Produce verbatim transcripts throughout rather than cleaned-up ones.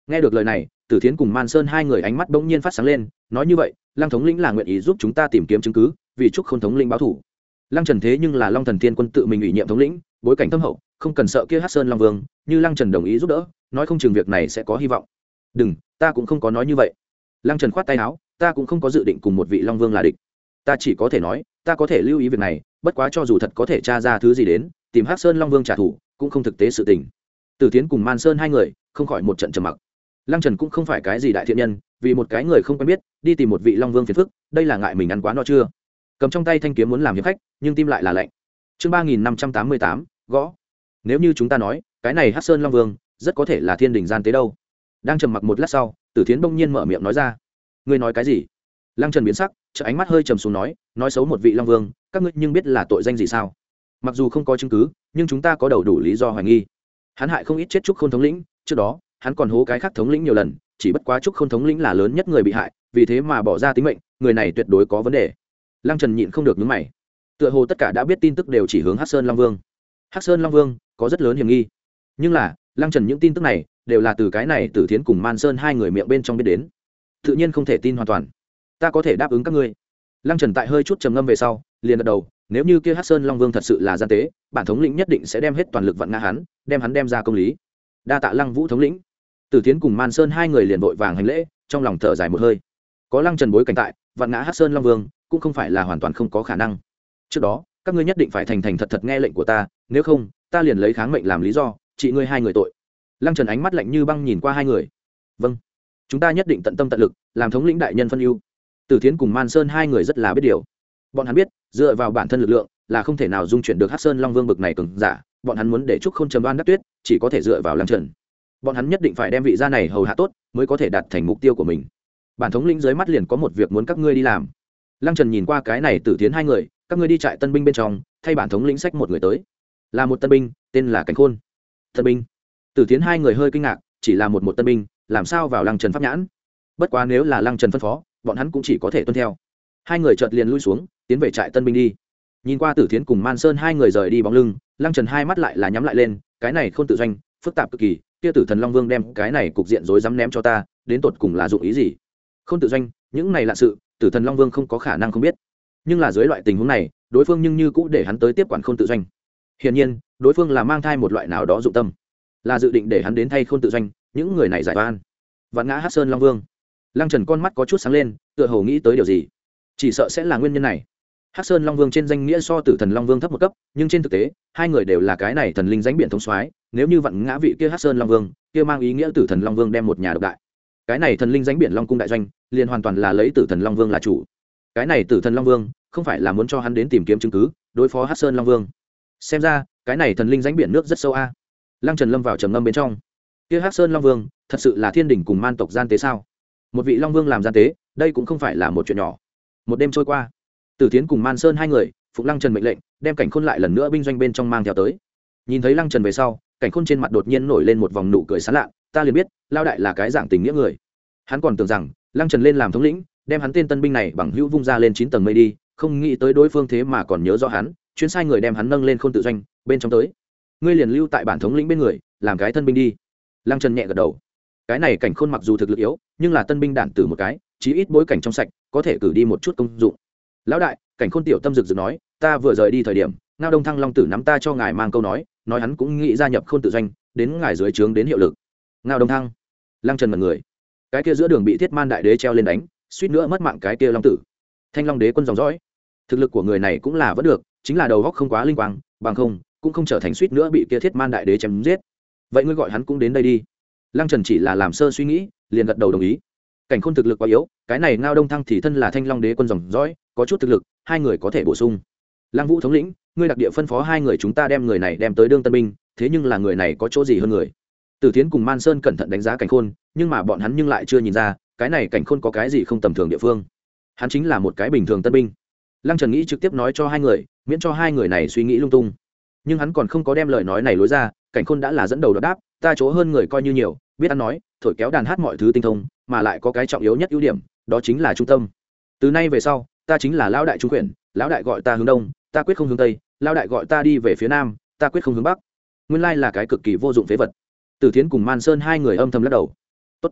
Nghe được lời này, Tử Thiến cùng Man Sơn hai người ánh mắt bỗng nhiên phát sáng lên, nói như vậy, Lăng thống lĩnh là nguyện ý giúp chúng ta tìm kiếm chứng cứ, vì chúc Khôn thống lĩnh báo thù. Lăng Trần thế nhưng là Long Thần Thiên Quân tự mình ủy nhiệm thống lĩnh, bối cảnh thâm hậu, không cần sợ kia Hắc Sơn Long Vương, như Lăng Trần đồng ý giúp đỡ, nói không chừng việc này sẽ có hy vọng. Đừng, ta cũng không có nói như vậy. Lăng Trần khoát tay áo, ta cũng không có dự định cùng một vị Long Vương là địch. Ta chỉ có thể nói, ta có thể lưu ý việc này, bất quá cho dù thật có thể tra ra thứ gì đến, tìm Hắc Sơn Long Vương trả thù, cũng không thực tế sự tình. Tử Thiến cùng Man Sơn hai người không khỏi một trận trầm mặc. Lăng Trần cũng không phải cái gì đại thiện nhân, vì một cái người không quen biết, đi tìm một vị Long Vương phiền phức, đây là ngại mình ăn quá no chưa. Cầm trong tay thanh kiếm muốn làm hiệp khách, nhưng tim lại là lạnh. Chương ba nghìn năm trăm tám mươi tám, gõ. Nếu như chúng ta nói, cái này Hắc Sơn Long Vương, rất có thể là thiên đình gian tế đâu. Đang trầm mặc một lát sau, Tử Thiến bỗng nhiên mở miệng nói ra. Ngươi nói cái gì? Lăng Trần biến sắc, trợ ánh mắt hơi trầm xuống nói, nói xấu một vị Long Vương, các ngươi nhưng biết là tội danh gì sao? Mặc dù không có chứng cứ, nhưng chúng ta có đầu đủ lý do hoài nghi. Hắn hại không ít chết Trúc Khôn thống lĩnh, trước đó, hắn còn hố cái khác thống lĩnh nhiều lần, chỉ bất quá Trúc Khôn thống lĩnh là lớn nhất người bị hại, vì thế mà bỏ ra tính mệnh, người này tuyệt đối có vấn đề. Lăng Trần nhịn không được nhướng mày. Tựa hồ tất cả đã biết tin tức đều chỉ hướng Hắc Sơn Long Vương. Hắc Sơn Long Vương có rất lớn hiểm nghi. Nhưng là, Lăng Trần những tin tức này đều là từ cái này Tử Thiến cùng Man Sơn hai người miệng bên trong biết đến. Tự nhiên không thể tin hoàn toàn. Ta có thể đáp ứng các ngươi. Lăng Trần tại hơi chút trầm ngâm về sau, liền gật đầu, nếu như kia Hắc Sơn Long Vương thật sự là gian tế, bản thống lĩnh nhất định sẽ đem hết toàn lực vận ngã hắn, đem hắn đem ra công lý. Đa tạ Lăng Vũ thống lĩnh. Tử Thiến cùng Man Sơn hai người liền vội vàng hành lễ, trong lòng thở dài một hơi. Có Lăng Trần bối cảnh tại, vận ngã Hắc Sơn Long Vương cũng không phải là hoàn toàn không có khả năng. Trước đó, các ngươi nhất định phải thành thành thật thật nghe lệnh của ta, nếu không, ta liền lấy kháng mệnh làm lý do, trị ngươi hai người tội. Lăng Trần ánh mắt lạnh như băng nhìn qua hai người. Vâng, chúng ta nhất định tận tâm tận lực, làm thống lĩnh đại nhân phân ưu. Tử Thiến cùng Man Sơn hai người rất là biết điều. Bọn hắn biết, dựa vào bản thân lực lượng là không thể nào dung chuyển được Hắc Sơn Long Vương bực này cường giả, bọn hắn muốn để Trúc Khôn trầm đoan đắc tuyết, chỉ có thể dựa vào Lăng Trần. Bọn hắn nhất định phải đem vị gia này hầu hạ tốt, mới có thể đạt thành mục tiêu của mình. Bản thống lĩnh dưới mắt liền có một việc muốn các ngươi đi làm. Lăng Trần nhìn qua cái này Tử Thiến hai người, các ngươi đi trại tân binh bên trong, thay bản thống lĩnh sách một người tới. Là một tân binh, tên là Cảnh Khôn. Tân binh? Tử Thiến hai người hơi kinh ngạc, chỉ là một một tân binh, làm sao vào Lăng Trần pháp nhãn? Bất quá nếu là Lăng Trần phân phó, bọn hắn cũng chỉ có thể tuân theo. Hai người chợt liền lui xuống, tiến về trại tân binh đi. Nhìn qua Tử Thiến cùng Man Sơn hai người rời đi bóng lưng, Lăng Trần hai mắt lại là nhắm lại lên, cái này Khôn tự doanh, phức tạp cực kỳ, kia Tử Thần Long Vương đem cái này cục diện rối rắm ném cho ta, đến tột cùng là dụng ý gì? Khôn tự doanh, những này lạ sự, Tử Thần Long Vương không có khả năng không biết. Nhưng là dưới loại tình huống này, đối phương nhưng như cũ để hắn tới tiếp quản Khôn tự doanh. Hiển nhiên, đối phương là mang thai một loại nào đó dụng tâm, là dự định để hắn đến thay Khôn tự doanh, những người này giải oan. Vạn ngã Hắc Sơn Long Vương. Lăng Trần con mắt có chút sáng lên, tựa hồ nghĩ tới điều gì. Chỉ sợ sẽ là nguyên nhân này. Hắc Sơn Long Vương trên danh nghĩa so Tử Thần Long Vương thấp một cấp, nhưng trên thực tế, hai người đều là cái này thần linh danh biển thống soái, nếu như vạn ngã vị kia Hắc Sơn Long Vương, kia mang ý nghĩa Tử Thần Long Vương đem một nhà độc đại. Cái này thần linh danh biển Long cung đại doanh, liền hoàn toàn là lấy Tử Thần Long Vương là chủ. Cái này Tử Thần Long Vương, không phải là muốn cho hắn đến tìm kiếm chứng cứ, đối phó Hắc Sơn Long Vương. Xem ra, cái này thần linh danh biển nước rất sâu a. Lăng Trần lâm vào trầm ngâm bên trong. Kia Hắc Sơn Long Vương, thật sự là thiên đỉnh cùng man tộc gian tế sao? Một vị Long Vương làm gian tế, đây cũng không phải là một chuyện nhỏ. Một đêm trôi qua, Tử Thiến cùng Man Sơn hai người, phục Lăng Trần mệnh lệnh, đem Cảnh Khôn lại lần nữa binh doanh bên trong mang theo tới. Nhìn thấy Lăng Trần về sau, Cảnh Khôn trên mặt đột nhiên nổi lên một vòng nụ cười sán lạ, ta liền biết, lao đại là cái dạng tình nghĩa người. Hắn còn tưởng rằng, Lăng Trần lên làm thống lĩnh, đem hắn tên tân binh này bằng hữu vung ra lên chín tầng mây đi, không nghĩ tới đối phương thế mà còn nhớ rõ hắn, chuyên sai người đem hắn nâng lên Khôn tự doanh, bên trong tới. Ngươi liền lưu tại bản thống lĩnh bên người, làm cái thân binh đi. Lăng Trần nhẹ gật đầu. Cái này Cảnh Khôn mặc dù thực lực yếu, nhưng là tân binh đản tử một cái, chí ít bối cảnh trong sạch, có thể cử đi một chút công dụng. Lão đại, Cảnh Khôn tiểu tâm rực rực nói, ta vừa rời đi thời điểm, Ngao Đông Thăng Long tử nắm ta cho ngài mang câu nói, nói hắn cũng nghĩ gia nhập Khôn tự doanh, đến ngài dưới trướng đến hiệu lực. Ngao Đông Thăng? Lăng Trần mật người. Cái kia giữa đường bị Thiết Man đại đế treo lên đánh, suýt nữa mất mạng cái kia Long tử. Thanh Long đế quân dòng dõi. Thực lực của người này cũng là vẫn được, chính là đầu óc không quá linh quang, bằng không, cũng không trở thành suýt nữa bị kia Thiết Man đại đế chém giết. Vậy ngươi gọi hắn cũng đến đây đi. Lăng Trần chỉ là làm sơ suy nghĩ, liền gật đầu đồng ý. Cảnh Khôn thực lực quá yếu, cái này Ngao Đông Thăng thì thân là Thanh Long đế quân dòng dõi, có chút thực lực, hai người có thể bổ sung. Lăng Vũ thống lĩnh, ngươi đặc địa phân phó hai người chúng ta đem người này đem tới đương tân binh, thế nhưng là người này có chỗ gì hơn người? Tử Thiến cùng Man Sơn cẩn thận đánh giá Cảnh Khôn, nhưng mà bọn hắn nhưng lại chưa nhìn ra, cái này Cảnh Khôn có cái gì không tầm thường địa phương. Hắn chính là một cái bình thường tân binh. Lăng Trần nghĩ trực tiếp nói cho hai người, miễn cho hai người này suy nghĩ lung tung. Nhưng hắn còn không có đem lời nói này lối ra, Cảnh Khôn đã là dẫn đầu đáp, ta chỗ hơn người coi như nhiều, biết ăn nói, thổi kéo đàn hát mọi thứ tinh thông, mà lại có cái trọng yếu nhất ưu điểm, đó chính là trung tâm. Từ nay về sau, ta chính là lão đại trung quyền, lão đại gọi ta hướng đông, ta quyết không hướng tây, lão đại gọi ta đi về phía nam, ta quyết không hướng bắc. Nguyên lai là cái cực kỳ vô dụng phế vật. Tử Thiến cùng Man Sơn hai người âm thầm lắc đầu. Tốt,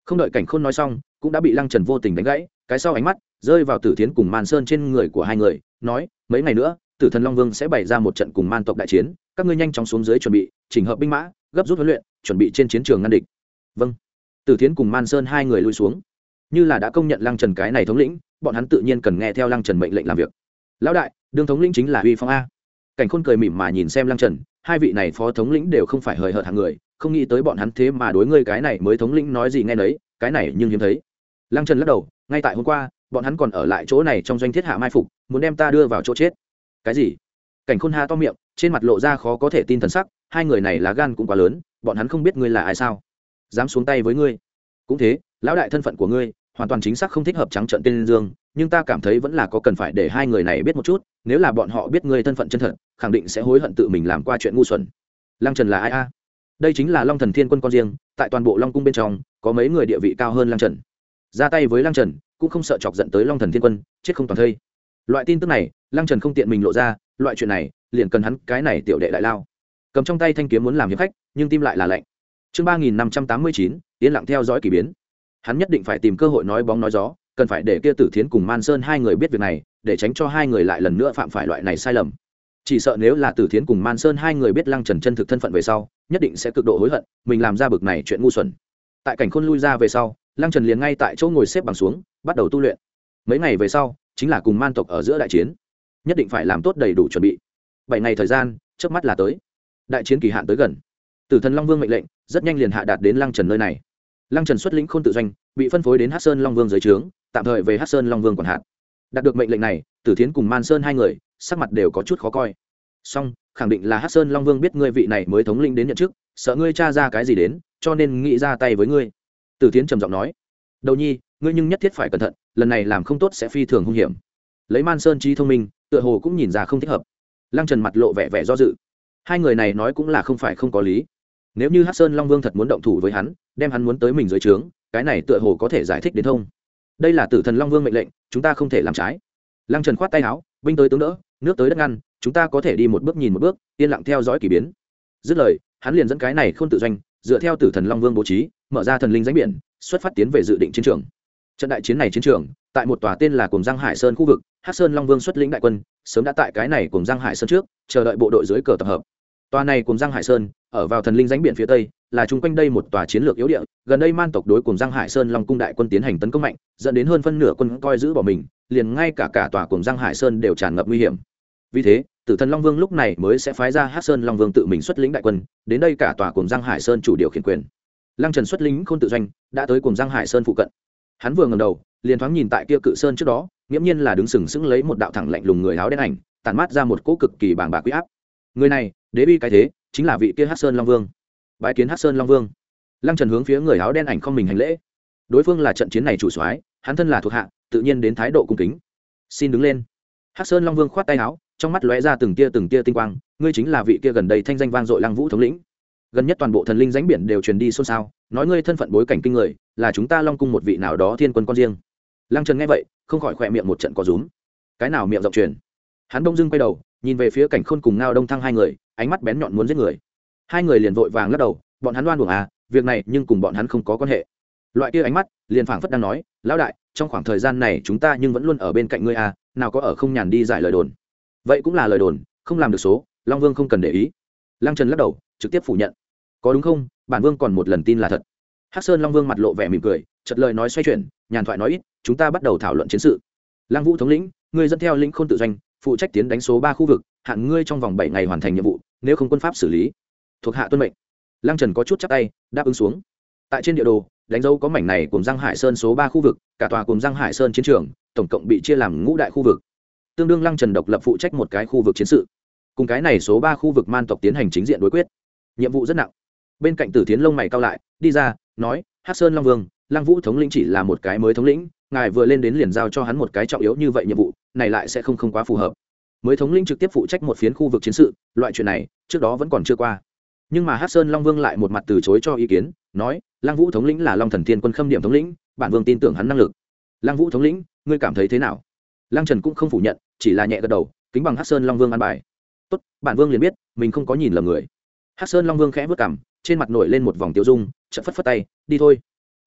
Không đợi Cảnh Khôn nói xong, cũng đã bị Lăng Trần vô tình đánh gãy, cái sau ánh mắt rơi vào Tử Thiến cùng Man Sơn trên người của hai người, nói: mấy ngày nữa Tử Thần Long Vương sẽ bày ra một trận cùng man tộc đại chiến, các ngươi nhanh chóng xuống dưới chuẩn bị, chỉnh hợp binh mã, gấp rút huấn luyện, chuẩn bị trên chiến trường ngăn địch. Vâng. Tử Thiến cùng Man Sơn hai người lui xuống, như là đã công nhận Lăng Trần cái này thống lĩnh, bọn hắn tự nhiên cần nghe theo Lăng Trần mệnh lệnh làm việc. Lão đại, đương thống lĩnh chính là uy phong a. Cảnh Khôn cười mỉm mà nhìn xem Lăng Trần, hai vị này phó thống lĩnh đều không phải hời hợt hạng người, không nghĩ tới bọn hắn thế mà đối ngươi cái này mới thống lĩnh nói gì nghe nấy, cái này nhưng hiếm thấy. Lăng Trần lắc đầu, ngay tại hôm qua bọn hắn còn ở lại chỗ này trong doanh thiết hạ mai phục, muốn đem ta đưa vào chỗ chết. Cái gì? Cảnh Khôn ha to miệng, trên mặt lộ ra khó có thể tin thần sắc, hai người này lá gan cũng quá lớn, bọn hắn không biết ngươi là ai sao? Dám xuống tay với ngươi? Cũng thế, lão đại thân phận của ngươi hoàn toàn chính xác không thích hợp trắng trợn tên dương, nhưng ta cảm thấy vẫn là có cần phải để hai người này biết một chút, nếu là bọn họ biết ngươi thân phận chân thật, khẳng định sẽ hối hận tự mình làm qua chuyện ngu xuẩn. Lăng Trần là ai a? Đây chính là Long Thần Thiên Quân con riêng, tại toàn bộ Long cung bên trong, có mấy người địa vị cao hơn Lăng Trần. Ra tay với Lăng Trần, cũng không sợ chọc giận tới Long Thần Thiên Quân, chết không toàn thây. Loại tin tức này, Lăng Trần không tiện mình lộ ra, loại chuyện này, liền cần hắn cái này tiểu đệ đại lao. Cầm trong tay thanh kiếm muốn làm hiệp khách, nhưng tim lại là lạnh. Chương ba nghìn năm trăm tám mươi chín, yên lặng theo dõi kỳ biến. Hắn nhất định phải tìm cơ hội nói bóng nói gió, cần phải để kia Tử Thiến cùng Man Sơn hai người biết việc này, để tránh cho hai người lại lần nữa phạm phải loại này sai lầm. Chỉ sợ nếu là Tử Thiến cùng Man Sơn hai người biết Lăng Trần chân thực thân phận về sau, nhất định sẽ cực độ hối hận, mình làm ra bực này chuyện ngu xuẩn. Tại Cảnh Khôn lui ra về sau, Lăng Trần liền ngay tại chỗ ngồi xếp bằng xuống, bắt đầu tu luyện. Mấy ngày về sau, chính là cùng man tộc ở giữa đại chiến, nhất định phải làm tốt đầy đủ chuẩn bị. Bảy ngày thời gian, chớp mắt là tới. Đại chiến kỳ hạn tới gần. Tử Thần Long Vương mệnh lệnh rất nhanh liền hạ đạt đến Lăng Trần nơi này. Lăng Trần xuất lĩnh Khôn tự doanh, bị phân phối đến Hắc Sơn Long Vương dưới trướng, tạm thời về Hắc Sơn Long Vương quản hạt. Đạt được mệnh lệnh này, Tử Thiến cùng Man Sơn hai người, sắc mặt đều có chút khó coi. Song, khẳng định là Hắc Sơn Long Vương biết ngươi vị này mới thống lĩnh đến nhận chức, sợ ngươi tra ra cái gì đến, cho nên nghĩ ra tay với ngươi. Tử Thiến trầm giọng nói: "Đầu nhi, ngươi nhưng nhất thiết phải cẩn thận, lần này làm không tốt sẽ phi thường hung hiểm." Lấy Man Sơn trí thông minh, tựa hồ cũng nhìn ra không thích hợp. Lăng Trần mặt lộ vẻ vẻ do dự. Hai người này nói cũng là không phải không có lý. Nếu như Hắc Sơn Long Vương thật muốn động thủ với hắn, đem hắn muốn tới mình dưới trướng, cái này tựa hồ có thể giải thích đến thông. Đây là Tử Thần Long Vương mệnh lệnh, chúng ta không thể làm trái. Lăng Trần khoát tay áo, binh tới tướng đỡ, nước tới đất ngăn, chúng ta có thể đi một bước nhìn một bước, yên lặng theo dõi kỳ biến. Dứt lời, hắn liền dẫn cái này Khôn tự doanh, dựa theo Tử Thần Long Vương bố trí, mở ra thần linh danh biển, xuất phát tiến về dự định chiến trường. Trận đại chiến này chiến trường, tại một tòa tên là Cuồng Giang Hải Sơn khu vực, Hắc Sơn Long Vương xuất lĩnh đại quân, sớm đã tại cái này Cuồng Giang Hải Sơn trước, chờ đợi bộ đội dưới cờ tập hợp. Tòa này Cuồng Giang Hải Sơn, ở vào thần linh danh biển phía tây, là chung quanh đây một tòa chiến lược yếu địa, gần đây man tộc đối Cuồng Giang Hải Sơn Long cung đại quân tiến hành tấn công mạnh, dẫn đến hơn phân nửa quân coi giữ bỏ mình, liền ngay cả cả tòa Cuồng Giang Hải Sơn đều tràn ngập nguy hiểm. Vì thế, Tử Thần Long Vương lúc này mới sẽ phái ra Hắc Sơn Long Vương tự mình xuất lĩnh đại quân, đến đây cả tòa Cuồng Giang Hải Sơn chủ điều khiển quyền. Lăng Trần xuất lĩnh Khôn tự doanh, đã tới Cuồng Giang Hải Sơn phụ cận. Hắn vừa ngẩng đầu, liền thoáng nhìn tại kia cự sơn trước đó, nghiễm nhiên là đứng sừng sững lấy một đạo thẳng lạnh lùng người áo đen ảnh, tản mát ra một cỗ cực kỳ bàng bạc uy áp. Người này, đế uy cái thế, chính là vị kia Hắc Sơn Long Vương. Bái kiến Hắc Sơn Long Vương. Lăng Trần hướng phía người áo đen ảnh không mình hành lễ. Đối phương là trận chiến này chủ soái, hắn thân là thuộc hạ, tự nhiên đến thái độ cung kính. Xin đứng lên. Hắc Sơn Long Vương khoát tay áo, trong mắt lóe ra từng tia từng tia tinh quang, ngươi chính là vị kia gần đây thanh danh vang dội Lăng Vũ thống lĩnh. Gần nhất toàn bộ thần linh danh biển đều truyền đi xôn xao, nói ngươi thân phận bối cảnh kinh người, là chúng ta Long cung một vị nào đó thiên quân con riêng. Lăng Trần nghe vậy, không khỏi khỏe miệng một trận có rúm. Cái nào miệng rộng truyền? Hắn bỗng dưng quay đầu, nhìn về phía Cảnh Khôn cùng Ngao Đông Thăng hai người, ánh mắt bén nhọn muốn giết người. Hai người liền vội vàng lắc đầu, bọn hắn đoan buồng à, việc này nhưng cùng bọn hắn không có quan hệ. Loại kia ánh mắt, liền phảng phất đang nói, lão đại, trong khoảng thời gian này chúng ta nhưng vẫn luôn ở bên cạnh ngươi à, nào có ở không nhàn đi giải lời đồn. Vậy cũng là lời đồn, không làm được số, Long Vương không cần để ý. Lăng Trần lắc đầu, trực tiếp phủ nhận. Có đúng không? Bản vương còn một lần tin là thật. Hắc Sơn Long Vương mặt lộ vẻ mỉm cười, chợt lời nói xoay chuyển, nhàn thoại nói ít, chúng ta bắt đầu thảo luận chiến sự. Lăng Vũ thống lĩnh, ngươi dẫn theo lĩnh Khôn tự doanh, phụ trách tiến đánh số ba khu vực, hạn ngươi trong vòng bảy ngày hoàn thành nhiệm vụ, nếu không quân pháp xử lý. Thuộc hạ tuân mệnh. Lăng Trần có chút chắp tay, đáp ứng xuống. Tại trên địa đồ, đánh dấu có mảnh này Cuồng Giang Hải Sơn số ba khu vực, cả tòa Cuồng Giang Hải Sơn chiến trường, tổng cộng bị chia làm ngũ đại khu vực. Tương đương Lăng Trần độc lập phụ trách một cái khu vực chiến sự. Cùng cái này số ba khu vực man tộc tiến hành chính diện đối quyết. Nhiệm vụ rất nặng. Bên cạnh Tử Thiến lông mày cau lại, đi ra, nói, Hắc Sơn Long Vương, Lăng Vũ thống lĩnh chỉ là một cái mới thống lĩnh, ngài vừa lên đến liền giao cho hắn một cái trọng yếu như vậy nhiệm vụ, này lại sẽ không không quá phù hợp. Mới thống lĩnh trực tiếp phụ trách một phiến khu vực chiến sự, loại chuyện này, trước đó vẫn còn chưa qua. Nhưng mà Hắc Sơn Long Vương lại một mặt từ chối cho ý kiến, nói, Lăng Vũ thống lĩnh là Long Thần Thiên Quân khâm điểm thống lĩnh, bản vương tin tưởng hắn năng lực. Lăng Vũ thống lĩnh, ngươi cảm thấy thế nào? Lăng Trần cũng không phủ nhận, chỉ là nhẹ gật đầu, kính bằng Hắc Sơn Long Vương an bài. Tốt, bản vương liền biết, mình không có nhìn lầm người. Hắc Sơn Long Vương khẽ vút cằm, trên mặt nổi lên một vòng tiêu dung, chợt phất phất tay, đi thôi.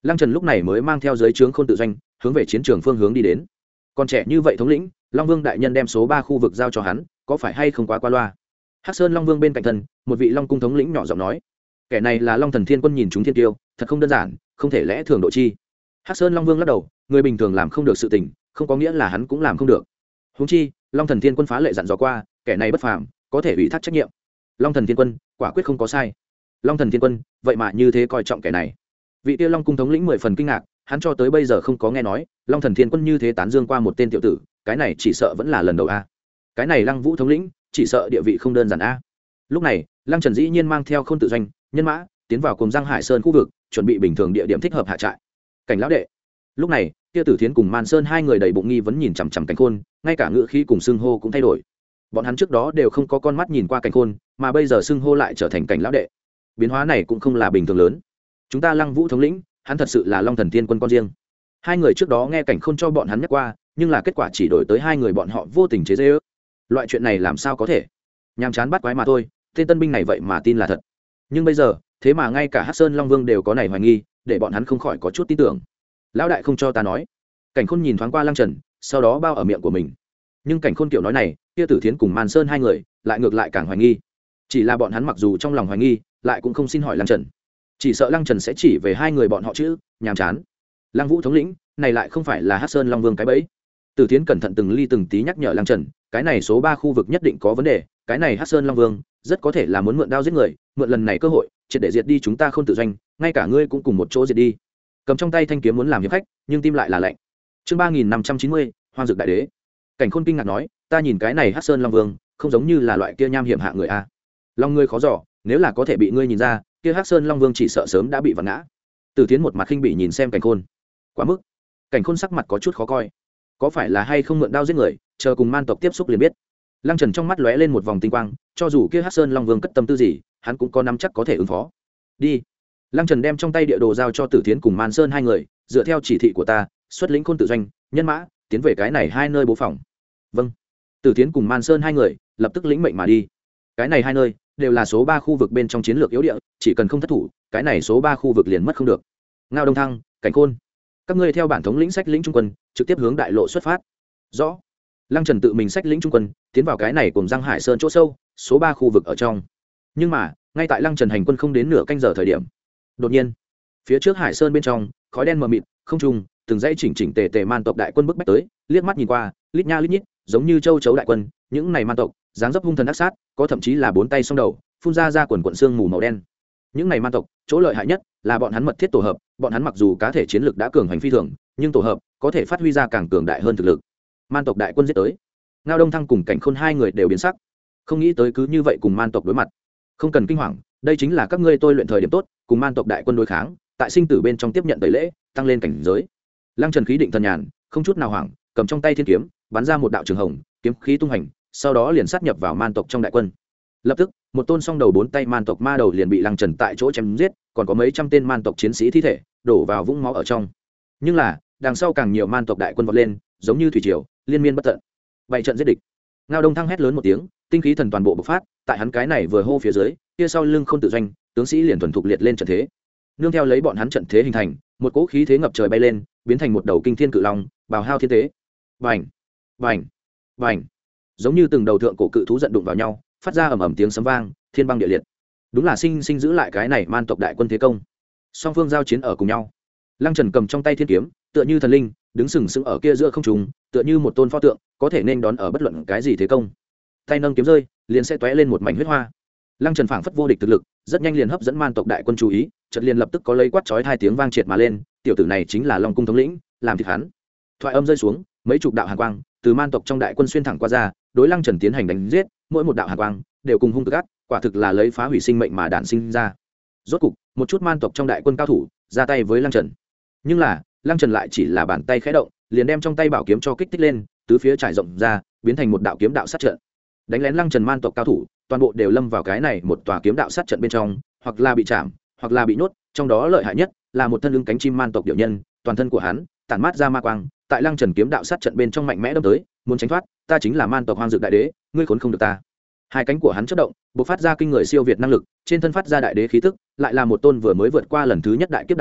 Lăng Trần lúc này mới mang theo giới trướng Khôn tự doanh hướng về chiến trường phương hướng đi đến. Còn trẻ như vậy thống lĩnh, Long Vương đại nhân đem số ba khu vực giao cho hắn, có phải hay không quá qua loa? Hắc Sơn Long Vương bên cạnh thân, một vị Long cung thống lĩnh nhỏ giọng nói, kẻ này là Long Thần Thiên Quân nhìn chúng thiên tiêu, thật không đơn giản, không thể lẽ thường độ chi. Hắc Sơn Long Vương lắc đầu, người bình thường làm không được sự tình, không có nghĩa là hắn cũng làm không được. Huống chi, Long Thần Thiên Quân phá lệ dặn dò qua, kẻ này bất phàm, có thể ủy thác trách nhiệm. Long Thần Thiên Quân, quả quyết không có sai. Long Thần Thiên Quân, vậy mà như thế coi trọng kẻ này. Vị tiêu Long cung thống lĩnh mười phần kinh ngạc, hắn cho tới bây giờ không có nghe nói Long Thần Thiên Quân như thế tán dương qua một tên tiểu tử, cái này chỉ sợ vẫn là lần đầu a. Cái này Lăng Vũ thống lĩnh, chỉ sợ địa vị không đơn giản a. Lúc này, Lăng Trần dĩ nhiên mang theo Khôn tự doanh, nhân mã, tiến vào cùng Giang Hải Sơn khu vực, chuẩn bị bình thường địa điểm thích hợp hạ trại. Cảnh lão đệ. Lúc này, Tiêu Tử Thiến cùng Man Sơn hai người đầy bụng nghi vấn nhìn chằm chằm Cảnh Khôn, ngay cả ngữ khí cùng xưng hô cũng thay đổi. Bọn hắn trước đó đều không có con mắt nhìn qua Cảnh Khôn, mà bây giờ xưng hô lại trở thành Cảnh lão đệ. Biến hóa này cũng không là bình thường lớn. Chúng ta Lăng Vũ thống lĩnh, hắn thật sự là Long Thần Thiên Quân con riêng. Hai người trước đó nghe Cảnh Khôn cho bọn hắn nhắc qua, nhưng là kết quả chỉ đổi tới hai người bọn họ vô tình chế giễu. Loại chuyện này làm sao có thể? Nhàm chán bắt quái mà thôi, tên tân binh này vậy mà tin là thật. Nhưng bây giờ, thế mà ngay cả Hắc Sơn Long Vương đều có này hoài nghi, để bọn hắn không khỏi có chút tin tưởng. Lão đại không cho ta nói. Cảnh Khôn nhìn thoáng qua Lăng Trần, sau đó bao ở miệng của mình. Nhưng Cảnh Khôn kiểu nói này, Kia Tử Thiến cùng Man Sơn hai người, lại ngược lại càng hoài nghi. Chỉ là bọn hắn mặc dù trong lòng hoài nghi, lại cũng không xin hỏi Lăng Trần. Chỉ sợ Lăng Trần sẽ chỉ về hai người bọn họ chứ, nhàm chán. Lăng Vũ thống lĩnh, này lại không phải là Hắc Sơn Long Vương cái bẫy. Tử Thiến cẩn thận từng ly từng tí nhắc nhở Lăng Trần, cái này số ba khu vực nhất định có vấn đề, cái này Hắc Sơn Long Vương rất có thể là muốn mượn đao giết người, mượn lần này cơ hội, triệt để diệt đi chúng ta Khôn tự doanh, ngay cả ngươi cũng cùng một chỗ diệt đi. Cầm trong tay thanh kiếm muốn làm hiệp khách, nhưng tim lại là lạnh. Chương ba nghìn năm trăm chín mươi, Hoang Dược Đại Đế. Cảnh Khôn kinh ngạc nói, ta nhìn cái này Hắc Sơn Long Vương, không giống như là loại kia nham hiểm hạ người a. Long ngươi khó dò, nếu là có thể bị ngươi nhìn ra, kia Hắc Sơn Long Vương chỉ sợ sớm đã bị vặn ngã. Tử Thiến một mặt khinh bỉ nhìn xem Cảnh Khôn. Quá mức. Cảnh Khôn sắc mặt có chút khó coi. Có phải là hay không mượn đao giết người, chờ cùng man tộc tiếp xúc liền biết. Lăng Trần trong mắt lóe lên một vòng tinh quang, cho dù kia Hắc Sơn Long Vương cất tâm tư gì, hắn cũng có nắm chắc có thể ứng phó. Đi. Lăng Trần đem trong tay địa đồ giao cho Tử Thiến cùng Man Sơn hai người, dựa theo chỉ thị của ta, xuất lĩnh Khôn tự doanh, nhân mã, tiến về cái này hai nơi bố phòng. Vâng. Tử Thiến cùng Man Sơn hai người, lập tức lĩnh mệnh mà đi. Cái này hai nơi đều là số ba khu vực bên trong chiến lược yếu địa, chỉ cần không thất thủ, cái này số ba khu vực liền mất không được. Ngao Đông Thăng, Cảnh Khôn, các ngươi theo bản thống lĩnh sách lĩnh trung quân, trực tiếp hướng đại lộ xuất phát. Rõ. Lăng Trần tự mình sách lĩnh trung quân, tiến vào cái này cùng Giang Hải Sơn chỗ sâu, số ba khu vực ở trong. Nhưng mà, ngay tại Lăng Trần hành quân không đến nửa canh giờ thời điểm, đột nhiên, phía trước Hải Sơn bên trong, khói đen mờ mịt, không trung, từng dãy chỉnh chỉnh tề tề man tộc đại quân bức bách tới, liếc mắt nhìn qua, lít nha lít nhít, giống như châu chấu đại quân, những này man tộc, dáng dấp hung thần ác sát, có thậm chí là bốn tay song đầu, phun ra ra quần quần xương mù màu đen. Những này man tộc, chỗ lợi hại nhất là bọn hắn mật thiết tổ hợp, bọn hắn mặc dù cá thể chiến lực đã cường hành phi thường, nhưng tổ hợp có thể phát huy ra càng cường đại hơn thực lực. Man tộc đại quân giết tới, Ngao Đông Thăng cùng Cảnh Khôn hai người đều biến sắc, không nghĩ tới cứ như vậy cùng man tộc đối mặt. Không cần kinh hoàng, đây chính là các ngươi tôi luyện thời điểm tốt, cùng man tộc đại quân đối kháng, tại sinh tử bên trong tiếp nhận tẩy lễ, tăng lên cảnh giới. Lăng Trần khí định thần nhàn, không chút nào hoảng, cầm trong tay thiên kiếm, bắn ra một đạo trường hồng, kiếm khí tung hành, sau đó liền sát nhập vào man tộc trong đại quân. Lập tức, một tôn song đầu bốn tay man tộc ma đầu liền bị Lăng Trần tại chỗ chém giết, còn có mấy trăm tên man tộc chiến sĩ thi thể đổ vào vũng máu ở trong. Nhưng là, đằng sau càng nhiều man tộc đại quân vọt lên, giống như thủy triều, liên miên bất tận. Bảy trận giết địch. Ngao Đông Thăng hét lớn một tiếng, tinh khí thần toàn bộ bộc phát, tại hắn cái này vừa hô phía dưới, kia sau lưng Khôn tự doanh, tướng sĩ liền thuần thục liệt lên trận thế. Nương theo lấy bọn hắn trận thế hình thành, một cỗ khí thế ngập trời bay lên, biến thành một đầu kinh thiên cự long, bào hao thiên tế. Vành, vành, vành. Giống như từng đầu thượng cổ cự thú giận đụng vào nhau, phát ra ầm ầm tiếng sấm vang, thiên băng địa liệt. Đúng là sinh sinh giữ lại cái này man tộc đại quân thế công. Song phương giao chiến ở cùng nhau. Lăng Trần cầm trong tay thiên kiếm, tựa như thần linh, đứng sừng sững ở kia giữa không trung, tựa như một tôn pho tượng, có thể nên đón ở bất luận cái gì thế công. Tay nâng kiếm rơi, liền sẽ tóe lên một mảnh huyết hoa. Lăng Trần phảng phất vô địch thực lực, rất nhanh liền hấp dẫn man tộc đại quân chú ý, chợt liền lập tức có lấy quát chói hai tiếng vang triệt mà lên, tiểu tử này chính là Long cung thống lĩnh, làm thịt hắn. Thoại âm rơi xuống, mấy chục đạo hàn quang từ man tộc trong đại quân xuyên thẳng qua ra, đối Lăng Trần tiến hành đánh giết, mỗi một đạo hàn quang đều cùng hung cực ác, quả thực là lấy phá hủy sinh mệnh mà đản sinh ra. Rốt cục, một chút man tộc trong đại quân cao thủ ra tay với Lăng Trần. Nhưng là, Lăng Trần lại chỉ là bàn tay khẽ động, liền đem trong tay bảo kiếm cho kích thích lên, tứ phía trải rộng ra, biến thành một đạo kiếm đạo sát trận. Đánh lén Lăng Trần man tộc cao thủ, toàn bộ đều lâm vào cái này một tòa kiếm đạo sát trận bên trong, hoặc là bị chạm, hoặc là bị nhốt, trong đó lợi hại nhất là một thân lưng cánh chim man tộc điểu nhân, toàn thân của hắn tản mát ra ma quang, tại Lăng Trần kiếm đạo sát trận bên trong mạnh mẽ đâm tới, muốn tránh thoát, ta chính là man tộc Hoang Dược Đại Đế, ngươi khốn không được ta. Hai cánh của hắn chớp động, bộc phát ra kinh người siêu việt năng lực, trên thân phát ra đại đế khí tức, lại là một tôn vừa mới vượt qua lần thứ nhất đại kiếp đại đế,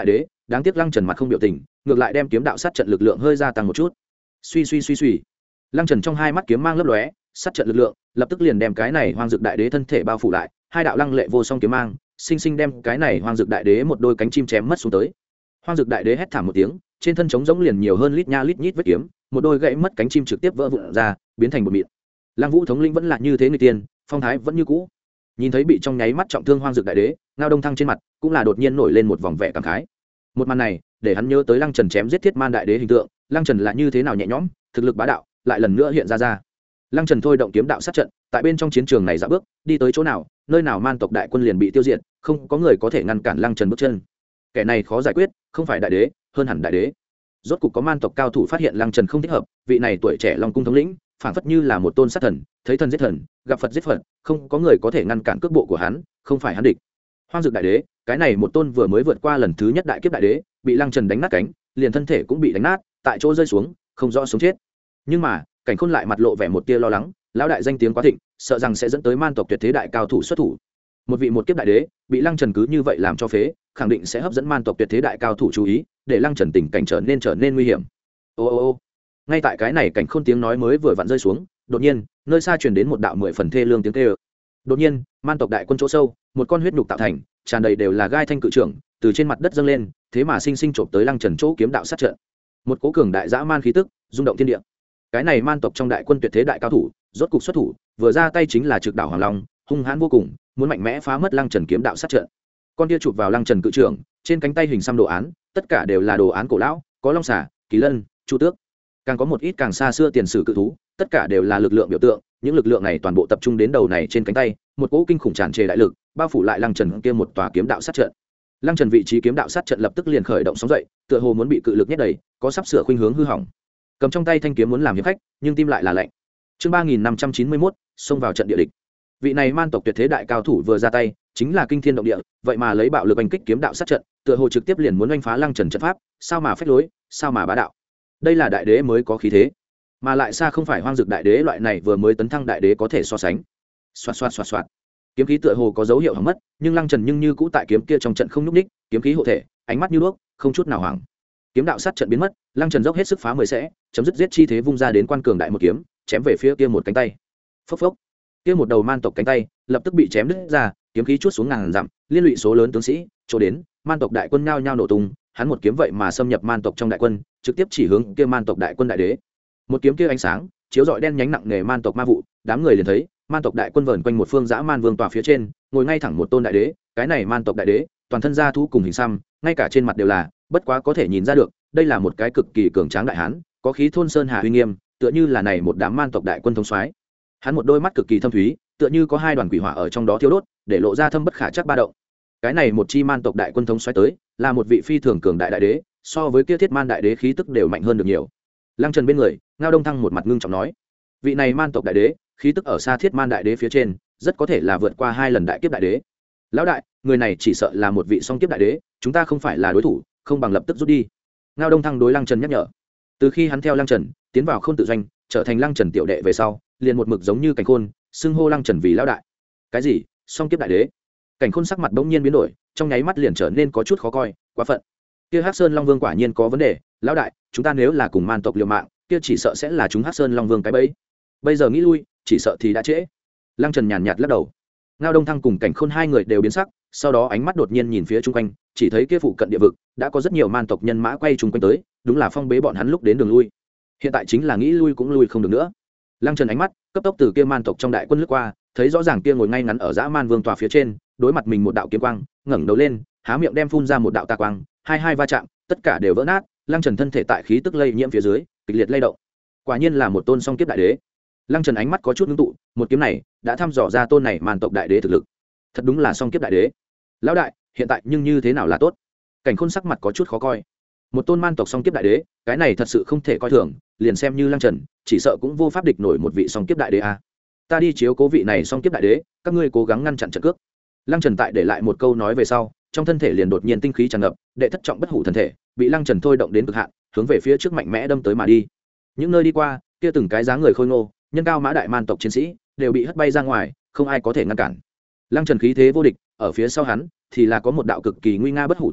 đáng tiếc lăng trần mặt không biểu tình, ngược lại đem kiếm đạo sát trận lực lượng hơi gia tăng một chút. Suy suy suy suy, lăng trần trong hai mắt kiếm mang lấp lóe, sát trận lực lượng lập tức liền đem cái này hoang dược đại đế thân thể bao phủ lại, hai đạo lăng lệ vô song kiếm mang sinh sinh đem cái này hoang dược đại đế một đôi cánh chim chém mất xuống tới. Hoang dược đại đế hét thảm một tiếng, trên thân trống rỗng liền nhiều hơn lít nha lít nhít vết kiếm, một đôi gãy mất cánh chim trực tiếp vỡ vụn ra, biến thành một mịn. Lăng Vũ thống lĩnh vẫn là như thế người tiên, phong thái vẫn như cũ. Nhìn thấy bị trong nháy mắt trọng thương hoang dược đại đế, Ngao Đông Thăng trên mặt cũng là đột nhiên nổi lên một vòng vẻ cảm khái. Một màn này để hắn nhớ tới Lăng Trần chém giết Thiết Man đại đế hình tượng, Lăng Trần là như thế nào nhẹ nhõm, thực lực bá đạo lại lần nữa hiện ra ra. Lăng Trần thôi động kiếm đạo sát trận, tại bên trong chiến trường này dạo bước, đi tới chỗ nào, nơi nào man tộc đại quân liền bị tiêu diệt, không có người có thể ngăn cản Lăng Trần bước chân. Kẻ này khó giải quyết, không phải đại đế, hơn hẳn đại đế. Rốt cục có man tộc cao thủ phát hiện Lăng Trần không thích hợp, vị này tuổi trẻ Long cung thống lĩnh, phảng phất như là một tôn sát thần, thấy thần giết thần, gặp Phật giết Phật, không có người có thể ngăn cản cước bộ của hắn, không phải hắn địch. Hoang dược đại đế, cái này một tôn vừa mới vượt qua lần thứ nhất đại kiếp đại đế, bị Lăng Trần đánh nát cánh, liền thân thể cũng bị đánh nát, tại chỗ rơi xuống, không rõ sống chết. Nhưng mà, Cảnh Khôn lại mặt lộ vẻ một tia lo lắng, lão đại danh tiếng quá thịnh, sợ rằng sẽ dẫn tới man tộc tuyệt thế đại cao thủ xuất thủ. Một vị một kiếp đại đế, bị Lăng Trần cứ như vậy làm cho phế, khẳng định sẽ hấp dẫn man tộc tuyệt thế đại cao thủ chú ý, để Lăng Trần tình cảnh trở nên trở nên nguy hiểm. Ô ô ô. Ngay tại cái này Cảnh Khôn tiếng nói mới vừa vặn rơi xuống, đột nhiên, nơi xa truyền đến một đạo mười phần thê lương tiếng kêu. Đột nhiên, man tộc đại quân chỗ sâu, một con huyết nhục tạo thành, tràn đầy đều là gai thanh cự trưởng, từ trên mặt đất dâng lên, thế mà sinh sinh chộp tới Lăng Trần chỗ kiếm đạo sát trận. Một cố cường đại dã man khí tức, rung động thiên địa. Cái này man tộc trong đại quân tuyệt thế đại cao thủ, rốt cục xuất thủ, vừa ra tay chính là Trực Đảo Hoàng Long, hung hãn vô cùng, muốn mạnh mẽ phá mất Lăng Trần kiếm đạo sát trận. Con kia chụp vào Lăng Trần cự trưởng, trên cánh tay hình xăm đồ án, tất cả đều là đồ án cổ lão, có long xà, kỳ lân, chu tước, càng có một ít càng xa xưa tiền sử cự thú, tất cả đều là lực lượng biểu tượng, những lực lượng này toàn bộ tập trung đến đầu này trên cánh tay, một cỗ kinh khủng tràn trề đại lực, bao phủ lại Lăng Trần kia một tòa kiếm đạo sát trận. Lăng Trần vị trí kiếm đạo sát trận lập tức liền khởi động sóng dậy, tựa hồ muốn bị cự lực nhét đầy, có sắp sửa khuynh hướng hư hỏng. Cầm trong tay thanh kiếm muốn làm hiệp khách, nhưng tim lại là lạnh. Chương ba nghìn năm trăm chín mươi mốt, xông vào trận địa địch. Vị này man tộc tuyệt thế đại cao thủ vừa ra tay, chính là kinh thiên động địa, vậy mà lấy bạo lực oanh kích kiếm đạo sát trận, tựa hồ trực tiếp liền muốn oanh phá Lăng Trần trận pháp, sao mà phách lối, sao mà bá đạo. Đây là đại đế mới có khí thế, mà lại xa không phải hoang dược đại đế loại này vừa mới tấn thăng đại đế có thể so sánh. Xoạt xoạt xoạt xoạt. Kiếm khí tựa hồ có dấu hiệu hỏng mất, nhưng Lăng Trần nhưng như cũ tại kiếm kia trong trận không nhúc nhích, kiếm khí hộ thể, ánh mắt như đuốc, không chút nào hoảng. Kiếm đạo sát trận biến mất, Lăng Trần dốc hết sức phá mười sẽ, chấm dứt giết chi thế vung ra đến quan cường đại một kiếm, chém về phía kia một cánh tay. Phốc phốc. Kia một đầu man tộc cánh tay, lập tức bị chém đứt ra, kiếm khí chuốt xuống ngàn dặm, liên lụy số lớn tướng sĩ, chỗ đến, man tộc đại quân nhao nhao nổ tung, hắn một kiếm vậy mà xâm nhập man tộc trong đại quân, trực tiếp chỉ hướng kia man tộc đại quân đại đế. Một kiếm kia ánh sáng, chiếu rọi đen nhánh nặng nề man tộc ma vụ, đám người liền thấy, man tộc đại quân vờn quanh một phương dã man vương tòa phía trên, ngồi ngay thẳng một tôn đại đế, cái này man tộc đại đế, toàn thân da thú cùng hình xăm, ngay cả trên mặt đều là, bất quá có thể nhìn ra được, đây là một cái cực kỳ cường tráng đại hán, có khí thôn sơn hà uy nghiêm, tựa như là này một đám man tộc đại quân thống soái. Hắn một đôi mắt cực kỳ thâm thúy, tựa như có hai đoàn quỷ hỏa ở trong đó thiêu đốt, để lộ ra thâm bất khả chắc ba động. Cái này một chi man tộc đại quân thống soái tới, là một vị phi thường cường đại đại đế, so với kia Thiết Man đại đế khí tức đều mạnh hơn được nhiều. Lăng Trần bên người, Ngao Đông Thăng một mặt ngưng trọng nói, vị này man tộc đại đế, khí tức ở xa Thiết Man đại đế phía trên, rất có thể là vượt qua hai lần đại kiếp đại đế. Lão đại, người này chỉ sợ là một vị song kiếp đại đế, chúng ta không phải là đối thủ, không bằng lập tức rút đi. Ngao Đông Thăng đối Lăng Trần nhắc nhở. Từ khi hắn theo Lăng Trần tiến vào Khôn tự doanh, trở thành Lăng Trần tiểu đệ về sau, liền một mực giống như Cảnh Khôn, xưng hô Lăng Trần vì lão đại. Cái gì? Song kiếp đại đế? Cảnh Khôn sắc mặt bỗng nhiên biến đổi, trong nháy mắt liền trở nên có chút khó coi, quá phận. Kia Hắc Sơn Long Vương quả nhiên có vấn đề, lão đại, chúng ta nếu là cùng man tộc liều mạng, kia chỉ sợ sẽ là chúng Hắc Sơn Long Vương cái bẫy. Bây giờ nghĩ lui, chỉ sợ thì đã trễ. Lăng Trần nhàn nhạt lắc đầu. Ngao Đông Thăng cùng Cảnh Khôn hai người đều biến sắc, sau đó ánh mắt đột nhiên nhìn phía chung quanh, chỉ thấy kia phụ cận địa vực đã có rất nhiều man tộc nhân mã quay chung quanh tới, đúng là phong bế bọn hắn lúc đến đường lui. Hiện tại chính là nghĩ lui cũng lui không được nữa. Lăng Trần ánh mắt cấp tốc từ kia man tộc trong đại quân lướt qua, thấy rõ ràng kia ngồi ngay ngắn ở dã man vương tòa phía trên, đối mặt mình một đạo kiếm quang, ngẩng đầu lên, há miệng đem phun ra một đạo tà quang, hai hai va chạm, tất cả đều vỡ nát. Lăng Trần thân thể tại khí tức lây nhiễm phía dưới, kịch liệt lay động. Quả nhiên là một tôn song kiếp đại đế. Lăng Trần ánh mắt có chút ngưng tụ, một kiếm này đã thăm dò ra tôn này man tộc đại đế thực lực. Thật đúng là song kiếp đại đế. Lão đại, hiện tại nhưng như thế nào là tốt? Cảnh Khôn sắc mặt có chút khó coi. Một tôn man tộc song kiếp đại đế, cái này thật sự không thể coi thường, liền xem như Lăng Trần, chỉ sợ cũng vô pháp địch nổi một vị song kiếp đại đế a. Ta đi chiếu cố vị này song kiếp đại đế, các ngươi cố gắng ngăn chặn trận cước. Lăng Trần tại để lại một câu nói về sau, trong thân thể liền đột nhiên tinh khí tràn ngập, đệ thất trọng bất hủ thân thể, bị Lăng Trần thôi động đến cực hạn, hướng về phía trước mạnh mẽ đâm tới mà đi. Những nơi đi qua, kia từng cái dáng người khôi ngô, nhân cao mã đại man tộc chiến sĩ, đều bị hất bay ra ngoài, không ai có thể ngăn cản. Lăng Trần khí thế vô địch, ở phía sau hắn thì là có một đạo cực kỳ nguy nga bất hủ thân ảnh,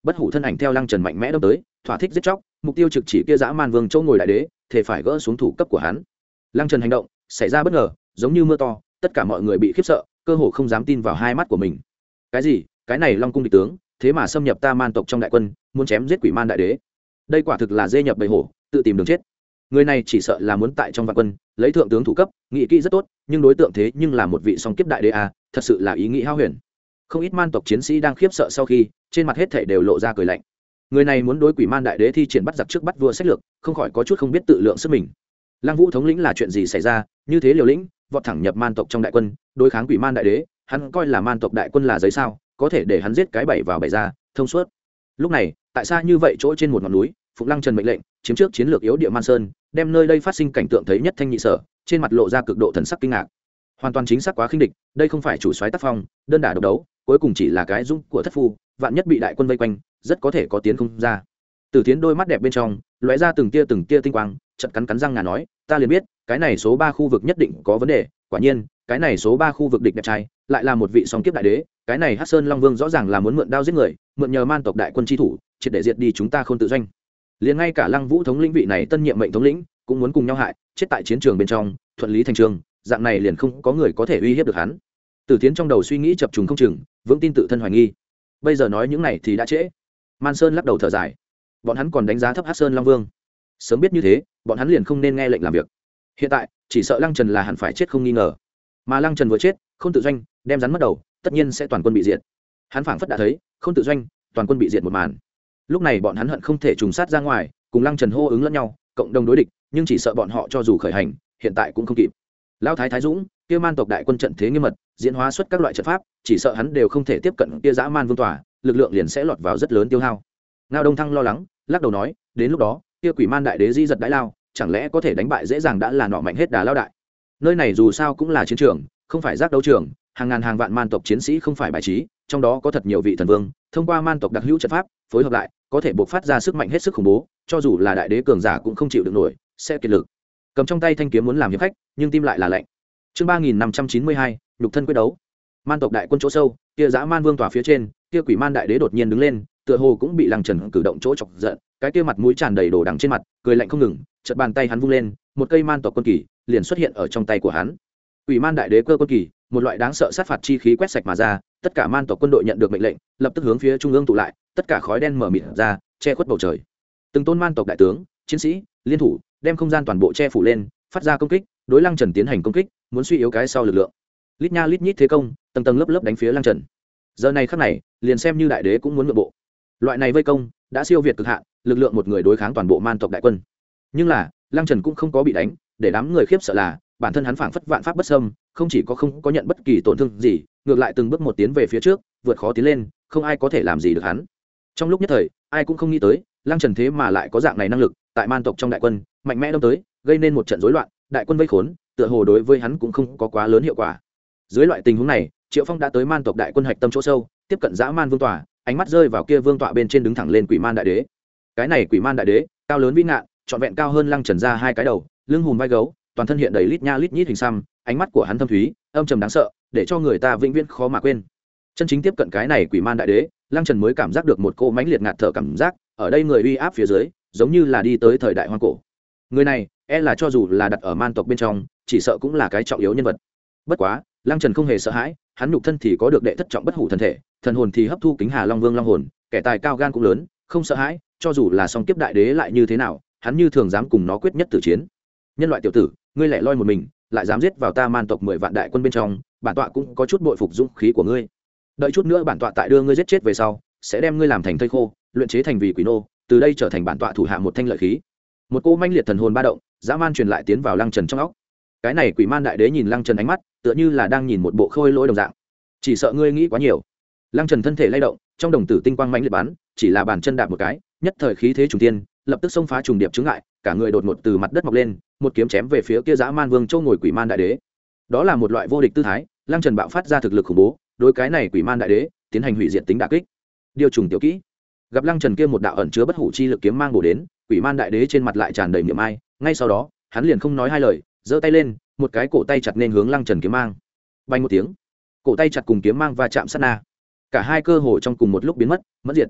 bất hủ thân ảnh theo lăng trần mạnh mẽ đâm tới, thỏa thích giết chóc, mục tiêu trực chỉ kia dã man vương châu ngồi đại đế, thể phải gỡ xuống thủ cấp của hắn. Lăng trần hành động xảy ra bất ngờ, giống như mưa to, tất cả mọi người bị khiếp sợ, cơ hồ không dám tin vào hai mắt của mình. Cái gì? Cái này Long cung địch tướng, thế mà xâm nhập ta man tộc trong đại quân, muốn chém giết quỷ man đại đế. Đây quả thực là dê nhập bầy hổ, tự tìm đường chết. Người này chỉ sợ là muốn tại trong vạn quân lấy thượng tướng thủ cấp, nghị kỹ rất tốt, nhưng đối tượng thế nhưng là một vị song kiếp đại đế a, thật sự là ý nghĩ hao huyền. Không ít man tộc chiến sĩ đang khiếp sợ sau khi, trên mặt hết thảy đều lộ ra cười lạnh. Người này muốn đối quỷ man đại đế thi triển bắt giặc trước bắt vua sách lược, không khỏi có chút không biết tự lượng sức mình. Lăng Vũ thống lĩnh là chuyện gì xảy ra, như thế liều lĩnh, vọt thẳng nhập man tộc trong đại quân, đối kháng quỷ man đại đế, hắn coi là man tộc đại quân là giấy sao, có thể để hắn giết cái bảy vào bảy ra, thông suốt. Lúc này, tại sao như vậy chỗ trên một ngọn núi, Phụng Lăng Trần mệnh lệnh, chiếm trước chiến lược yếu địa Man Sơn, đem nơi đây phát sinh cảnh tượng thấy nhất thanh nhị sở, trên mặt lộ ra cực độ thần sắc kinh ngạc. Hoàn toàn chính xác quá khinh địch, đây không phải chủ soái tác phong, đơn đả độc đấu, cuối cùng chỉ là cái dung của thất phu, vạn nhất bị đại quân vây quanh, rất có thể có tiến không ra. Tử Thiến đôi mắt đẹp bên trong, lóe ra từng tia từng tia tinh quang, chợt cắn cắn răng ngà nói, ta liền biết, cái này số ba khu vực nhất định có vấn đề, quả nhiên, cái này số ba khu vực địch đẹp trai, lại là một vị song kiếp đại đế, cái này Hắc Sơn Long Vương rõ ràng là muốn mượn đao giết người, mượn nhờ man tộc đại quân chi thủ, triệt để diệt đi chúng ta Khôn Tự Doanh. Liền ngay cả Lăng Vũ thống lĩnh vị này tân nhiệm mệnh thống lĩnh, cũng muốn cùng nhau hại, chết tại chiến trường bên trong, thuận lý thành trường, dạng này liền không có người có thể uy hiếp được hắn. Tử Thiến trong đầu suy nghĩ chập trùng không chừng, vững tin tự thân hoài nghi. Bây giờ nói những này thì đã trễ. Man Sơn lắc đầu thở dài, bọn hắn còn đánh giá thấp Hắc Sơn Long Vương. Sớm biết như thế, bọn hắn liền không nên nghe lệnh làm việc. Hiện tại, chỉ sợ Lăng Trần là hẳn phải chết không nghi ngờ. Mà Lăng Trần vừa chết, Khôn Tự Doanh đem rắn mất đầu, tất nhiên sẽ toàn quân bị diệt. Hắn phảng phất đã thấy, Khôn Tự Doanh toàn quân bị diệt một màn. Lúc này bọn hắn hận không thể trùng sát ra ngoài, cùng Lăng Trần hô ứng lẫn nhau, cộng đồng đối địch, nhưng chỉ sợ bọn họ cho dù khởi hành, hiện tại cũng không kịp. Lão Thái Thái Dũng, kia man tộc đại quân trận thế nghiêm mật, diễn hóa xuất các loại trận pháp, chỉ sợ hắn đều không thể tiếp cận kia dã man vương tòa, lực lượng liền sẽ lọt vào rất lớn tiêu hao. Ngao Đông Thăng lo lắng, lắc đầu nói, đến lúc đó, kia quỷ man đại đế di giật đại lao, chẳng lẽ có thể đánh bại dễ dàng đã là nọ mạnh hết đà lao đại. Nơi này dù sao cũng là chiến trường, không phải giác đấu trường, hàng ngàn hàng vạn man tộc chiến sĩ không phải bài trí, trong đó có thật nhiều vị thần vương, thông qua man tộc đặc hữu trận pháp, phối hợp lại, có thể bộc phát ra sức mạnh hết sức khủng bố, cho dù là đại đế cường giả cũng không chịu được nổi, sẽ kiệt lực. Cầm trong tay thanh kiếm muốn làm hiệp khách, nhưng tim lại là lạnh. Chương ba nghìn năm trăm chín mươi hai, nhục thân quyết đấu. Man tộc đại quân chỗ sâu, kia dã man vương tòa phía trên, kia quỷ man đại đế đột nhiên đứng lên, tựa hồ cũng bị Lăng Trần cử động chỗ chọc giận, cái kia mặt mũi tràn đầy đồ đằng trên mặt, cười lạnh không ngừng, chợt bàn tay hắn vung lên, một cây man tộc quân kỳ liền xuất hiện ở trong tay của hắn. Quỷ man đại đế cơ quân kỳ, một loại đáng sợ sát phạt chi khí quét sạch mà ra, tất cả man tộc quân đội nhận được mệnh lệnh, lập tức hướng phía trung ương tụ lại, tất cả khói đen mở mịt ra, che khuất bầu trời. Từng tôn man tộc đại tướng, chiến sĩ, liên thủ, đem không gian toàn bộ che phủ lên, phát ra công kích, đối Lăng Trần tiến hành công kích, muốn suy yếu cái sau lực lượng. Lít nha lít nhít thế công, tầng tầng lớp lớp đánh phía Lăng Trần. Giờ này khắc này, liền xem như đại đế cũng muốn nhượng bộ. Loại này vây công, đã siêu việt cực hạn, lực lượng một người đối kháng toàn bộ man tộc đại quân. Nhưng là, Lăng Trần cũng không có bị đánh, để đám người khiếp sợ là, bản thân hắn phảng phất vạn pháp bất xâm, không chỉ có không có nhận bất kỳ tổn thương gì, ngược lại từng bước một tiến về phía trước, vượt khó tiến lên, không ai có thể làm gì được hắn. Trong lúc nhất thời, ai cũng không nghĩ tới, Lăng Trần thế mà lại có dạng này năng lực, tại man tộc trong đại quân, mạnh mẽ đâm tới, gây nên một trận rối loạn, đại quân vây khốn, tựa hồ đối với hắn cũng không có quá lớn hiệu quả. Dưới loại tình huống này, Triệu Phong đã tới man tộc đại quân hạch tâm chỗ sâu, tiếp cận dã man vương tọa, ánh mắt rơi vào kia vương tọa bên trên đứng thẳng lên quỷ man đại đế. Cái này quỷ man đại đế, cao lớn vĩ ngạn, trọn vẹn cao hơn Lăng Trần ra hai cái đầu, lưng hùm vai gấu, toàn thân hiện đầy lít nha lít nhít hình xăm, ánh mắt của hắn thâm thúy, âm trầm đáng sợ, để cho người ta vĩnh viễn khó mà quên. Chân chính tiếp cận cái này quỷ man đại đế, Lăng Trần mới cảm giác được một cô mãnh liệt ngạt thở cảm giác, ở đây người uy áp phía dưới, giống như là đi tới thời đại hoang cổ. Người này, e là cho dù là đặt ở man tộc bên trong, chỉ sợ cũng là cái trọng yếu nhân vật. Bất quá, Lăng Trần không hề sợ hãi, hắn nhục thân thì có được đệ thất trọng bất hủ thân thể, thần hồn thì hấp thu kính hà long vương long hồn, kẻ tài cao gan cũng lớn, không sợ hãi, cho dù là song kiếp đại đế lại như thế nào, hắn như thường dám cùng nó quyết nhất tử chiến. Nhân loại tiểu tử, ngươi lẻ loi một mình, lại dám giết vào ta man tộc mười vạn đại quân bên trong, bản tọa cũng có chút bội phục dũng khí của ngươi. Đợi chút nữa bản tọa tại đưa ngươi giết chết về sau, sẽ đem ngươi làm thành thây khô, luyện chế thành vì quỷ nô, từ đây trở thành bản tọa thủ hạ một thanh lợi khí. Một cô manh liệt thần hồn ba động, dã man truyền lại tiến vào Lăng Trần trong óc. Cái này quỷ man đại đế nhìn Lăng Trần ánh mắt, tựa như là đang nhìn một bộ khôi lỗi đồng dạng. Chỉ sợ ngươi nghĩ quá nhiều. Lăng Trần thân thể lay động, trong đồng tử tinh quang mãnh liệt bắn, chỉ là bàn chân đạp một cái, nhất thời khí thế trùng tiên, lập tức xông phá trùng điệp chướng ngại, cả người đột ngột từ mặt đất mọc lên, một kiếm chém về phía kia dã man vương châu ngồi quỷ man đại đế. Đó là một loại vô địch tư thái, Lăng Trần bạo phát ra thực lực khủng bố, đối cái này quỷ man đại đế tiến hành hủy diệt tính đả kích. Điều trùng tiểu kỹ. Gặp Lăng Trần kia một đạo ẩn chứa bất hủ chi lực kiếm mang bổ đến, quỷ man đại đế trên mặt lại tràn đầy niệm ai, ngay sau đó, hắn liền không nói hai lời, giơ tay lên, một cái cổ tay chặt nên hướng Lăng Trần kiếm mang. Bay một tiếng, cổ tay chặt cùng kiếm mang va chạm sát na, cả hai cơ hồ trong cùng một lúc biến mất, mất diệt.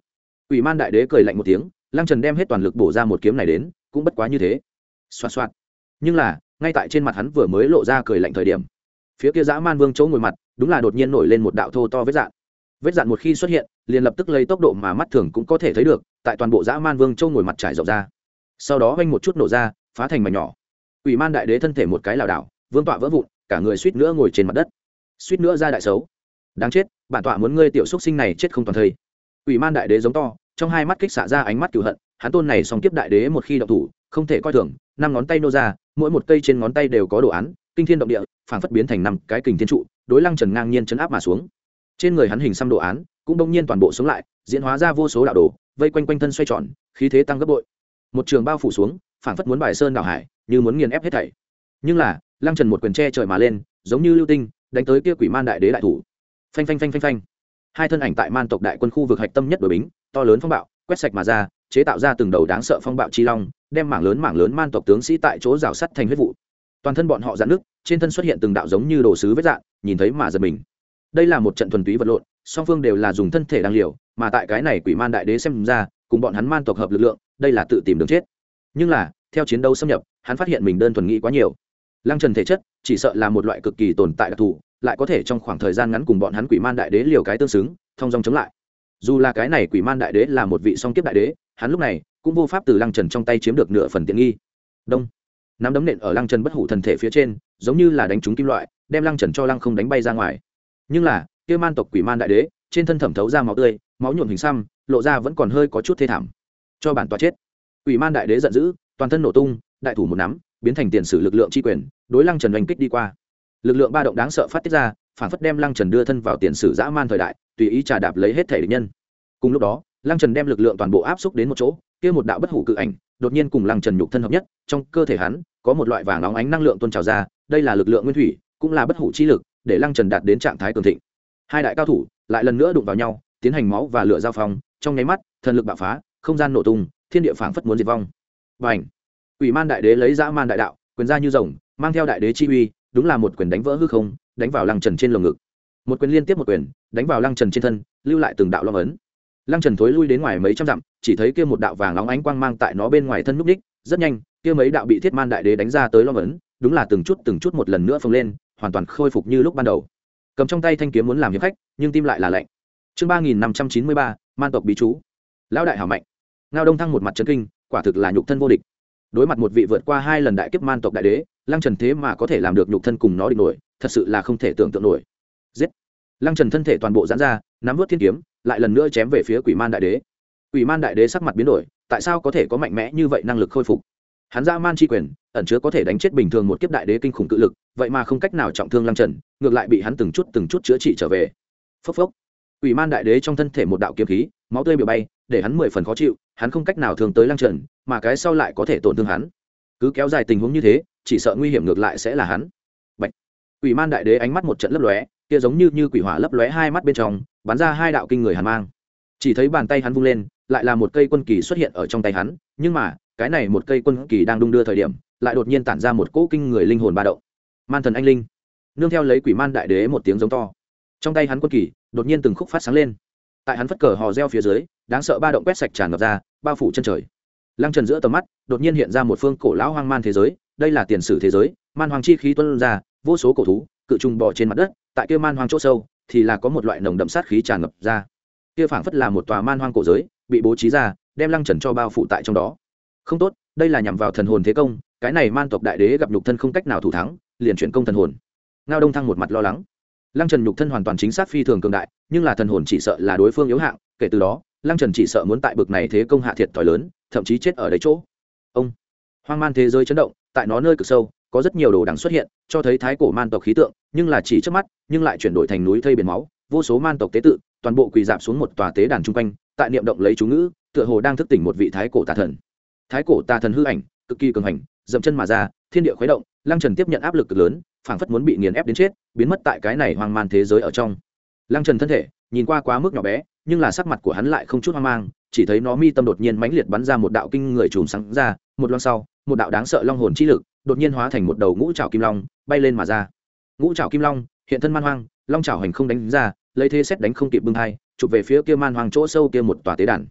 Quỷ Man đại đế cười lạnh một tiếng, Lăng Trần đem hết toàn lực bổ ra một kiếm này đến, cũng bất quá như thế. Xoạt xoạt. Nhưng là, ngay tại trên mặt hắn vừa mới lộ ra cười lạnh thời điểm, phía kia Dã Man Vương chỗ ngồi mặt, đúng là đột nhiên nổi lên một đạo thô to vết dạn. Vết dạn một khi xuất hiện, liền lập tức lấy tốc độ mà mắt thường cũng có thể thấy được, tại toàn bộ Dã Man Vương chỗ ngồi mặt trải rộng ra. Sau đó vang một chút nổ ra, phá thành mảnh nhỏ. Quỷ Man đại đế thân thể một cái lảo đảo, vương tọa vỡ vụn, cả người suýt nữa ngồi trên mặt đất. Suýt nữa ra đại xấu. Đáng chết, bản tọa muốn ngươi tiểu xúc sinh này chết không toàn thây. Quỷ Man đại đế giống to, trong hai mắt kích xạ ra ánh mắt cừu hận, hắn tôn này song kiếp đại đế một khi động thủ, không thể coi thường, năm ngón tay nô ra, mỗi một cây trên ngón tay đều có đồ án, kinh thiên động địa, phảng phất biến thành năm cái kình thiên trụ, đối Lăng Trần ngang nhiên chấn áp mà xuống. Trên người hắn hình xăm đồ án, cũng đông nhiên toàn bộ sống lại, diễn hóa ra vô số đạo đồ, vây quanh quanh thân xoay tròn, khí thế tăng gấp bội. Một trường bao phủ xuống, phảng phất muốn bài sơn đảo hải, như muốn nghiền ép hết thảy. Nhưng là, Lăng Trần một quyền che trời mà lên, giống như lưu tinh, đánh tới kia Quỷ Man đại đế đại thủ. Phanh phanh phanh phanh phanh. Hai thân ảnh tại man tộc đại quân khu vực hạch tâm nhất đổi bính, to lớn phong bạo, quét sạch mà ra, chế tạo ra từng đầu đáng sợ phong bạo chi long, đem mảng lớn mảng lớn man tộc tướng sĩ tại chỗ rào sắt thành huyết vụ. Toàn thân bọn họ rạn nứt, trên thân xuất hiện từng đạo giống như đồ sứ vết dạn, nhìn thấy mà giật mình. Đây là một trận thuần túy vật lộn, song phương đều là dùng thân thể đang liều, mà tại cái này Quỷ Man đại đế xem ra, cùng bọn hắn man tộc hợp lực lượng, đây là tự tìm đường chết. Nhưng là, theo chiến đấu xâm nhập, hắn phát hiện mình đơn thuần nghĩ quá nhiều. Lăng Trần thể chất, chỉ sợ là một loại cực kỳ tồn tại đặc thù, lại có thể trong khoảng thời gian ngắn cùng bọn hắn Quỷ Man đại đế liều cái tương xứng, thông dong chống lại. Dù là cái này Quỷ Man đại đế là một vị song kiếp đại đế, hắn lúc này cũng vô pháp từ Lăng Trần trong tay chiếm được nửa phần tiện nghi. Đông, nắm đấm nện ở Lăng Trần bất hủ thần thể phía trên, giống như là đánh trúng kim loại, đem Lăng Trần cho lăng không đánh bay ra ngoài. Nhưng là, kia man tộc Quỷ Man đại đế, trên thân thẩm thấu ra máu tươi, máu nhuộm hình xăm, lộ ra vẫn còn hơi có chút thê thảm. Cho bản tọa chết. Quỷ Man đại đế giận dữ, toàn thân nổ tung, đại thủ một nắm, biến thành tiền sử lực lượng chi quyền, đối Lăng Trần oanh kích đi qua. Lực lượng ba động đáng sợ phát tiết ra, phản phất đem Lăng Trần đưa thân vào tiền sử dã man thời đại, tùy ý trà đạp lấy hết thể địch nhân. Cùng lúc đó, Lăng Trần đem lực lượng toàn bộ áp xúc đến một chỗ, kia một đạo bất hủ cự ảnh, đột nhiên cùng Lăng Trần nhục thân hợp nhất, trong cơ thể hắn có một loại vàng óng ánh năng lượng tuôn trào ra, đây là lực lượng nguyên thủy, cũng là bất hủ chi lực, để Lăng Trần đạt đến trạng thái cường thịnh. Hai đại cao thủ lại lần nữa đụng vào nhau, tiến hành máu và lửa giao phong, trong nháy mắt, thần lực bạo phá, không gian nổ tung, thiên địa phảng phất muốn diệt vong. Bành! Quỷ Man đại đế lấy dã man đại đạo, quyền ra như rồng, mang theo đại đế chi uy, đúng là một quyền đánh vỡ hư không, đánh vào Lăng Trần trên lồng ngực. Một quyền liên tiếp một quyền, đánh vào Lăng Trần trên thân, lưu lại từng đạo long ấn. Lăng Trần thối lui đến ngoài mấy trăm dặm, chỉ thấy kia một đạo vàng óng ánh quang mang tại nó bên ngoài thân núp đích, rất nhanh, kia mấy đạo bị Thiết Man đại đế đánh ra tới long ấn, đúng là từng chút từng chút một lần nữa phồng lên, hoàn toàn khôi phục như lúc ban đầu. Cầm trong tay thanh kiếm muốn làm hiệp khách, nhưng tim lại là lạnh. Chương ba nghìn năm trăm chín mươi ba, man tộc bí chú. Lão đại hảo mạnh. Ngao Đông Thăng một mặt chấn kinh, quả thực là nhục thân vô địch. Đối mặt một vị vượt qua hai lần đại kiếp man tộc đại đế, Lăng Trần thế mà có thể làm được nhục thân cùng nó địch nổi, thật sự là không thể tưởng tượng nổi. Giết! Lăng Trần thân thể toàn bộ giãn ra, nắm vút thiên kiếm, lại lần nữa chém về phía Quỷ Man đại đế. Quỷ Man đại đế sắc mặt biến đổi, tại sao có thể có mạnh mẽ như vậy năng lực khôi phục? Hắn dã man chi quyền, ẩn chứa có thể đánh chết bình thường một kiếp đại đế kinh khủng cự lực, vậy mà không cách nào trọng thương Lăng Trần, ngược lại bị hắn từng chút từng chút chữa trị trở về. Phốc phốc. Quỷ Man đại đế trong thân thể một đạo kiếm khí, máu tươi biểu bay, để hắn mười phần khó chịu, hắn không cách nào thương tới Lăng Trần, mà cái sau lại có thể tổn thương hắn. Cứ kéo dài tình huống như thế, chỉ sợ nguy hiểm ngược lại sẽ là hắn. Bạch. Quỷ Man đại đế ánh mắt một trận lấp lóe, kia giống như như quỷ hỏa lấp lóe hai mắt bên trong, bắn ra hai đạo kinh người hàn mang. Chỉ thấy bàn tay hắn vung lên, lại là một cây quân kỳ xuất hiện ở trong tay hắn, nhưng mà, cái này một cây quân kỳ đang đung đưa thời điểm, lại đột nhiên tản ra một cỗ kinh người linh hồn ba động. Man thần anh linh. Nương theo lấy Quỷ Man đại đế một tiếng giống to. Trong tay hắn quân kỳ, đột nhiên từng khúc phát sáng lên. Tại hắn phất cờ hò reo phía dưới, đáng sợ ba động quét sạch tràn ngập ra, bao phủ chân trời. Lăng Trần giữa tầm mắt, đột nhiên hiện ra một phương cổ lão hoang man thế giới, đây là tiền sử thế giới, man hoang chi khí tuôn ra, vô số cổ thú, cự trùng bò trên mặt đất, tại kia man hoang chỗ sâu, thì là có một loại nồng đậm sát khí tràn ngập ra. Kia phảng phất là một tòa man hoang cổ giới, bị bố trí ra, đem Lăng Trần cho bao phủ tại trong đó. Không tốt, đây là nhằm vào thần hồn thế công, cái này man tộc đại đế gặp nhục thân không cách nào thủ thắng, liền chuyển công thần hồn. Ngao Đông Thăng một mặt lo lắng. Lăng Trần nhục thân hoàn toàn chính xác phi thường cường đại, nhưng là thần hồn chỉ sợ là đối phương yếu hạng, kể từ đó, Lăng Trần chỉ sợ muốn tại bực này thế công hạ thiệt thòi lớn, thậm chí chết ở đấy chỗ. Ông, hoang man thế giới chấn động, tại nó nơi cực sâu, có rất nhiều đồ đằng xuất hiện, cho thấy thái cổ man tộc khí tượng, nhưng là chỉ trước mắt, nhưng lại chuyển đổi thành núi thây biển máu, vô số man tộc tế tự, toàn bộ quỳ dạp xuống một tòa tế đàn trung quanh, tại niệm động lấy chú ngữ, tựa hồ đang thức tỉnh một vị thái cổ tà thần. Thái cổ tà thần hư ảnh, cực kỳ cường hành, dậm chân mà ra, thiên địa khuấy động, Lăng Trần tiếp nhận áp lực cực lớn, phảng phất muốn bị nghiền ép đến chết, biến mất tại cái này hoang man thế giới ở trong. Lăng Trần thân thể, nhìn qua quá mức nhỏ bé, nhưng là sắc mặt của hắn lại không chút hoang mang, chỉ thấy nó mi tâm đột nhiên mãnh liệt bắn ra một đạo kinh người chùm sáng ra, một loang sau, một đạo đáng sợ long hồn chi lực, đột nhiên hóa thành một đầu ngũ trảo kim long, bay lên mà ra. Ngũ trảo kim long, hiện thân man hoang, long trảo hành không đánh ra, lấy thế xét đánh không kịp bưng hai, chụp về phía kia man hoang chỗ sâu kia một tòa tế đàn.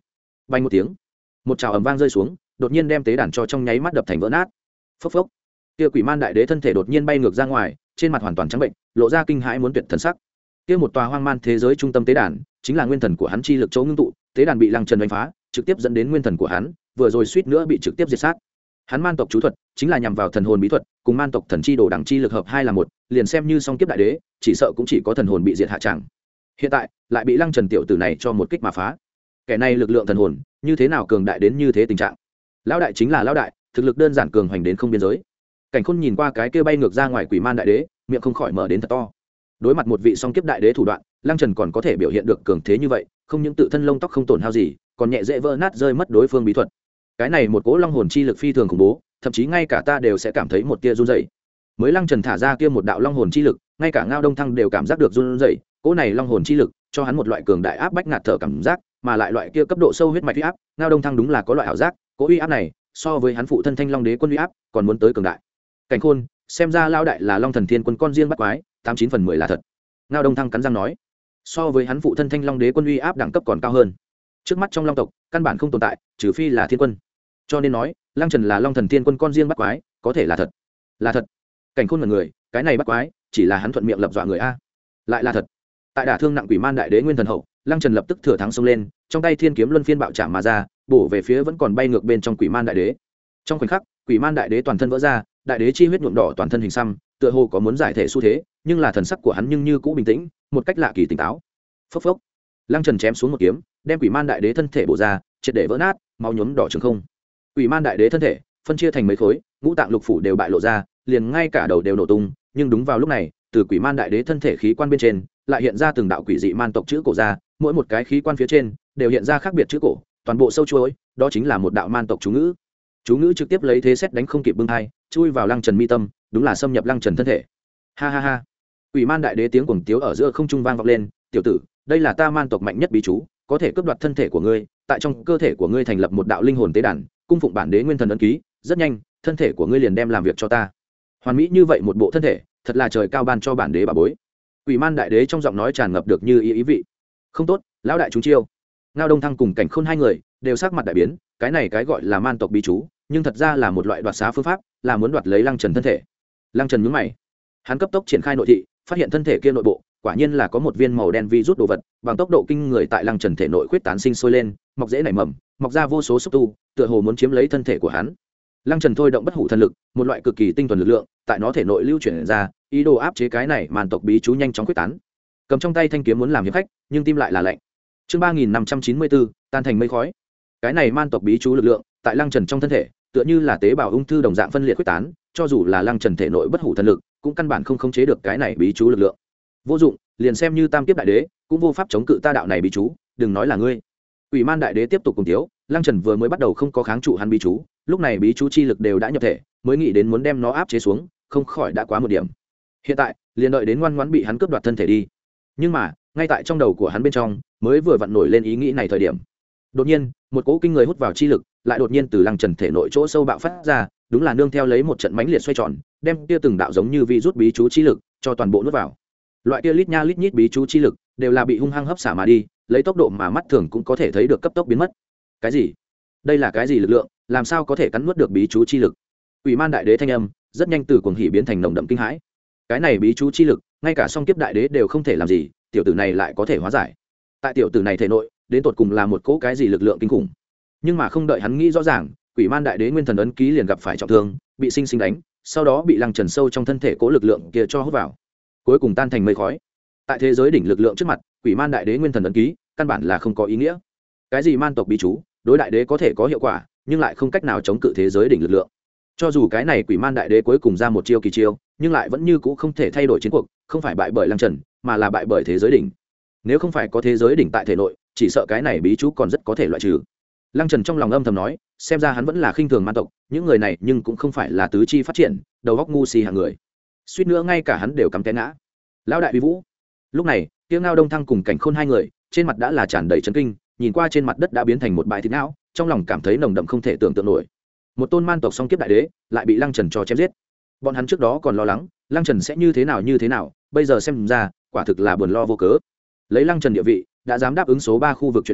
bay một tiếng, một trào ầm vang rơi xuống, đột nhiên đem tế đàn cho trong nháy mắt đập thành vỡ nát. Phốc phốc, kia quỷ man đại đế thân thể đột nhiên bay ngược ra ngoài, trên mặt hoàn toàn trắng bệnh, lộ ra kinh hãi muốn tuyệt thần sắc. Kia một tòa hoang man thế giới trung tâm tế đàn, chính là nguyên thần của hắn chi lực chỗ ngưng tụ, tế đàn bị Lăng Trần đánh phá, trực tiếp dẫn đến nguyên thần của hắn, vừa rồi suýt nữa bị trực tiếp diệt sát. Hắn man tộc chú thuật chính là nhằm vào thần hồn bí thuật, cùng man tộc thần chi đồ đẳng chi lực hợp hai là một, liền xem như song kiếp đại đế, chỉ sợ cũng chỉ có thần hồn bị diệt hạ chẳng. Hiện tại, lại bị Lăng Trần tiểu tử này cho một kích mà phá. Kẻ này lực lượng thần hồn, như thế nào cường đại đến như thế tình trạng? Lão đại chính là lão đại, thực lực đơn giản cường hoành đến không biên giới. Cảnh Khôn nhìn qua cái kia bay ngược ra ngoài quỷ man đại đế, miệng không khỏi mở đến thật to. Đối mặt một vị song kiếp đại đế thủ đoạn, Lăng Trần còn có thể biểu hiện được cường thế như vậy, không những tự thân lông tóc không tổn hao gì, còn nhẹ dễ vỡ nát rơi mất đối phương bí thuật. Cái này một cỗ long hồn chi lực phi thường khủng bố, thậm chí ngay cả ta đều sẽ cảm thấy một tia run rẩy. Mới Lăng Trần thả ra kia một đạo long hồn chi lực, ngay cả Ngao Đông Thăng đều cảm giác được run rẩy, cỗ này long hồn chi lực cho hắn một loại cường đại áp bách ngạt thở cảm giác, mà lại loại kia cấp độ sâu huyết mạch uy áp, Ngao Đông Thăng đúng là có loại ảo giác, cỗ uy áp này so với hắn phụ thân Thanh Long Đế quân uy áp còn muốn tới cường đại. Cảnh Khôn, xem ra lão đại là Long Thần Thiên quân con riêng bắt quái, tám chín phần mười là thật. Ngao Đông Thăng cắn răng nói, so với hắn phụ thân Thanh Long Đế quân uy áp đẳng cấp còn cao hơn. Trước mắt trong Long tộc, căn bản không tồn tại, trừ phi là Thiên quân. Cho nên nói, Lăng Trần là Long Thần Thiên quân con riêng bắt quái, có thể là thật. Là thật. Cảnh Khôn ngẩn người, cái này bắt quái, chỉ là hắn thuận miệng lập dọa người a. Lại là thật. Tại đả thương nặng quỷ man đại đế nguyên thần hậu, Lăng Trần lập tức thừa thắng xông lên, trong tay thiên kiếm luân phiên bạo chạm mà ra, bổ về phía vẫn còn bay ngược bên trong quỷ man đại đế. Trong khoảnh khắc, quỷ man đại đế toàn thân vỡ ra, đại đế chi huyết nhuộm đỏ toàn thân hình xăm, tựa hồ có muốn giải thể xu thế, nhưng là thần sắc của hắn nhưng như cũ bình tĩnh, một cách lạ kỳ tỉnh táo. Phốc phốc. Lăng Trần chém xuống một kiếm, đem quỷ man đại đế thân thể bổ ra, triệt để vỡ nát, máu nhuốm đỏ trường không. Quỷ man đại đế thân thể phân chia thành mấy khối, ngũ tạng lục phủ đều bại lộ ra, liền ngay cả đầu đều nổ tung, nhưng đúng vào lúc này, từ quỷ man đại đế thân thể khí quan bên trên, lại hiện ra từng đạo quỷ dị man tộc chữ cổ ra, mỗi một cái khí quan phía trên đều hiện ra khác biệt chữ cổ, toàn bộ sâu chuỗi, đó chính là một đạo man tộc chú ngữ. Chú ngữ trực tiếp lấy thế xét đánh không kịp bưng hai, chui vào Lăng Trần mi tâm, đúng là xâm nhập Lăng Trần thân thể. Ha ha ha. Quỷ man đại đế tiếng cuồng tiếu ở giữa không trung vang vọng lên, "Tiểu tử, đây là ta man tộc mạnh nhất bí chú, có thể cướp đoạt thân thể của ngươi, tại trong cơ thể của ngươi thành lập một đạo linh hồn tế đàn, cung phụng bản đế nguyên thần ấn ký, rất nhanh, thân thể của ngươi liền đem làm việc cho ta." Hoàn mỹ như vậy một bộ thân thể, thật là trời cao ban cho bản đế bà bối. Quỷ man đại đế trong giọng nói tràn ngập được như ý ý vị. Không tốt, lão đại chúng chiêu. Ngao Đông Thăng cùng Cảnh Khôn hai người đều sắc mặt đại biến, cái này cái gọi là man tộc bí chú, nhưng thật ra là một loại đoạt xá phương pháp, là muốn đoạt lấy Lăng Trần thân thể. Lăng Trần nhướng mày, hắn cấp tốc triển khai nội thị, phát hiện thân thể kia nội bộ quả nhiên là có một viên màu đen vi rút đồ vật, bằng tốc độ kinh người tại Lăng Trần thể nội khuyết tán sinh sôi lên, mọc rễ nảy mầm, mọc ra vô số xúc tu, tựa hồ muốn chiếm lấy thân thể của hắn. Lăng Trần thôi động bất hủ thần lực, một loại cực kỳ tinh thuần lực lượng, tại nó thể nội lưu chuyển ra, ý đồ áp chế cái này man tộc bí chú nhanh chóng quyết tán. Cầm trong tay thanh kiếm muốn làm hiệp khách, nhưng tim lại là lạnh. Chương ba nghìn năm trăm chín mươi bốn, tan thành mây khói. Cái này man tộc bí chú lực lượng, tại Lăng Trần trong thân thể, tựa như là tế bào ung thư đồng dạng phân liệt quyết tán, cho dù là Lăng Trần thể nội bất hủ thần lực, cũng căn bản không khống chế được cái này bí chú lực lượng. Vô dụng, liền xem như tam kiếp đại đế, cũng vô pháp chống cự ta đạo này bí chú, đừng nói là ngươi. Quỷ man đại đế tiếp tục cùng tiếu, Lăng Trần vừa mới bắt đầu không có kháng trụ hắn bí chú, lúc này bí chú chi lực đều đã nhập thể, mới nghĩ đến muốn đem nó áp chế xuống, không khỏi đã quá một điểm. Hiện tại, liền đợi đến ngoan ngoãn bị hắn cướp đoạt thân thể đi. Nhưng mà, ngay tại trong đầu của hắn bên trong, mới vừa vặn nổi lên ý nghĩ này thời điểm, đột nhiên, một cỗ kinh người hút vào chi lực, lại đột nhiên từ Lăng Trần thể nội chỗ sâu bạo phát ra, đúng là nương theo lấy một trận mãnh liệt xoay tròn, đem kia từng đạo giống như vi rút bí chú chi lực cho toàn bộ nuốt vào. Loại kia lít nha lít nhít bí chú chi lực đều là bị hung hăng hấp xả mà đi, lấy tốc độ mà mắt thường cũng có thể thấy được cấp tốc biến mất. Cái gì? Đây là cái gì lực lượng, làm sao có thể cắn nuốt được bí chú chi lực? Quỷ man đại đế thanh âm rất nhanh từ cuồng hỉ biến thành nồng đậm kinh hãi. Cái này bí chú chi lực, ngay cả song kiếp đại đế đều không thể làm gì, tiểu tử này lại có thể hóa giải. Tại tiểu tử này thể nội, đến tột cùng là một cỗ cái gì lực lượng kinh khủng. Nhưng mà không đợi hắn nghĩ rõ ràng, quỷ man đại đế nguyên thần ấn ký liền gặp phải trọng thương, bị sinh sinh đánh, sau đó bị Lăng Trần sâu trong thân thể cỗ lực lượng kia cho hút vào, cuối cùng tan thành mây khói. Tại thế giới đỉnh lực lượng trước mặt, quỷ man đại đế nguyên thần ấn ký căn bản là không có ý nghĩa. Cái gì man tộc bí chú, đối đại đế có thể có hiệu quả, nhưng lại không cách nào chống cự thế giới đỉnh lực lượng. Cho dù cái này quỷ man đại đế cuối cùng ra một chiêu kỳ chiêu, nhưng lại vẫn như cũ không thể thay đổi chiến cuộc, không phải bại bởi Lăng Trần, mà là bại bởi thế giới đỉnh. Nếu không phải có thế giới đỉnh tại thể nội, chỉ sợ cái này bí chú còn rất có thể loại trừ. Lăng Trần trong lòng âm thầm nói, xem ra hắn vẫn là khinh thường man tộc, những người này nhưng cũng không phải là tứ chi phát triển, đầu óc ngu si hạng người. Suýt nữa ngay cả hắn đều cắm té ngã. Lão đại uy vũ. Lúc này, Tiêu Ngao Đông Thăng cùng Cảnh Khôn hai người, trên mặt đã là tràn đầy chấn kinh, nhìn qua trên mặt đất đã biến thành một bãi thịt não, trong lòng cảm thấy nồng đậm không thể tưởng tượng nổi. Một tôn man tộc song kiếp đại đế, lại bị Lăng Trần cho chém giết. Bọn hắn trước đó còn lo lắng, Lăng Trần sẽ như thế nào như thế nào, bây giờ xem ra, quả thực là buồn lo vô cớ. Lấy Lăng Trần địa vị, đã dám đáp ứng số ba khu vực chuyện này,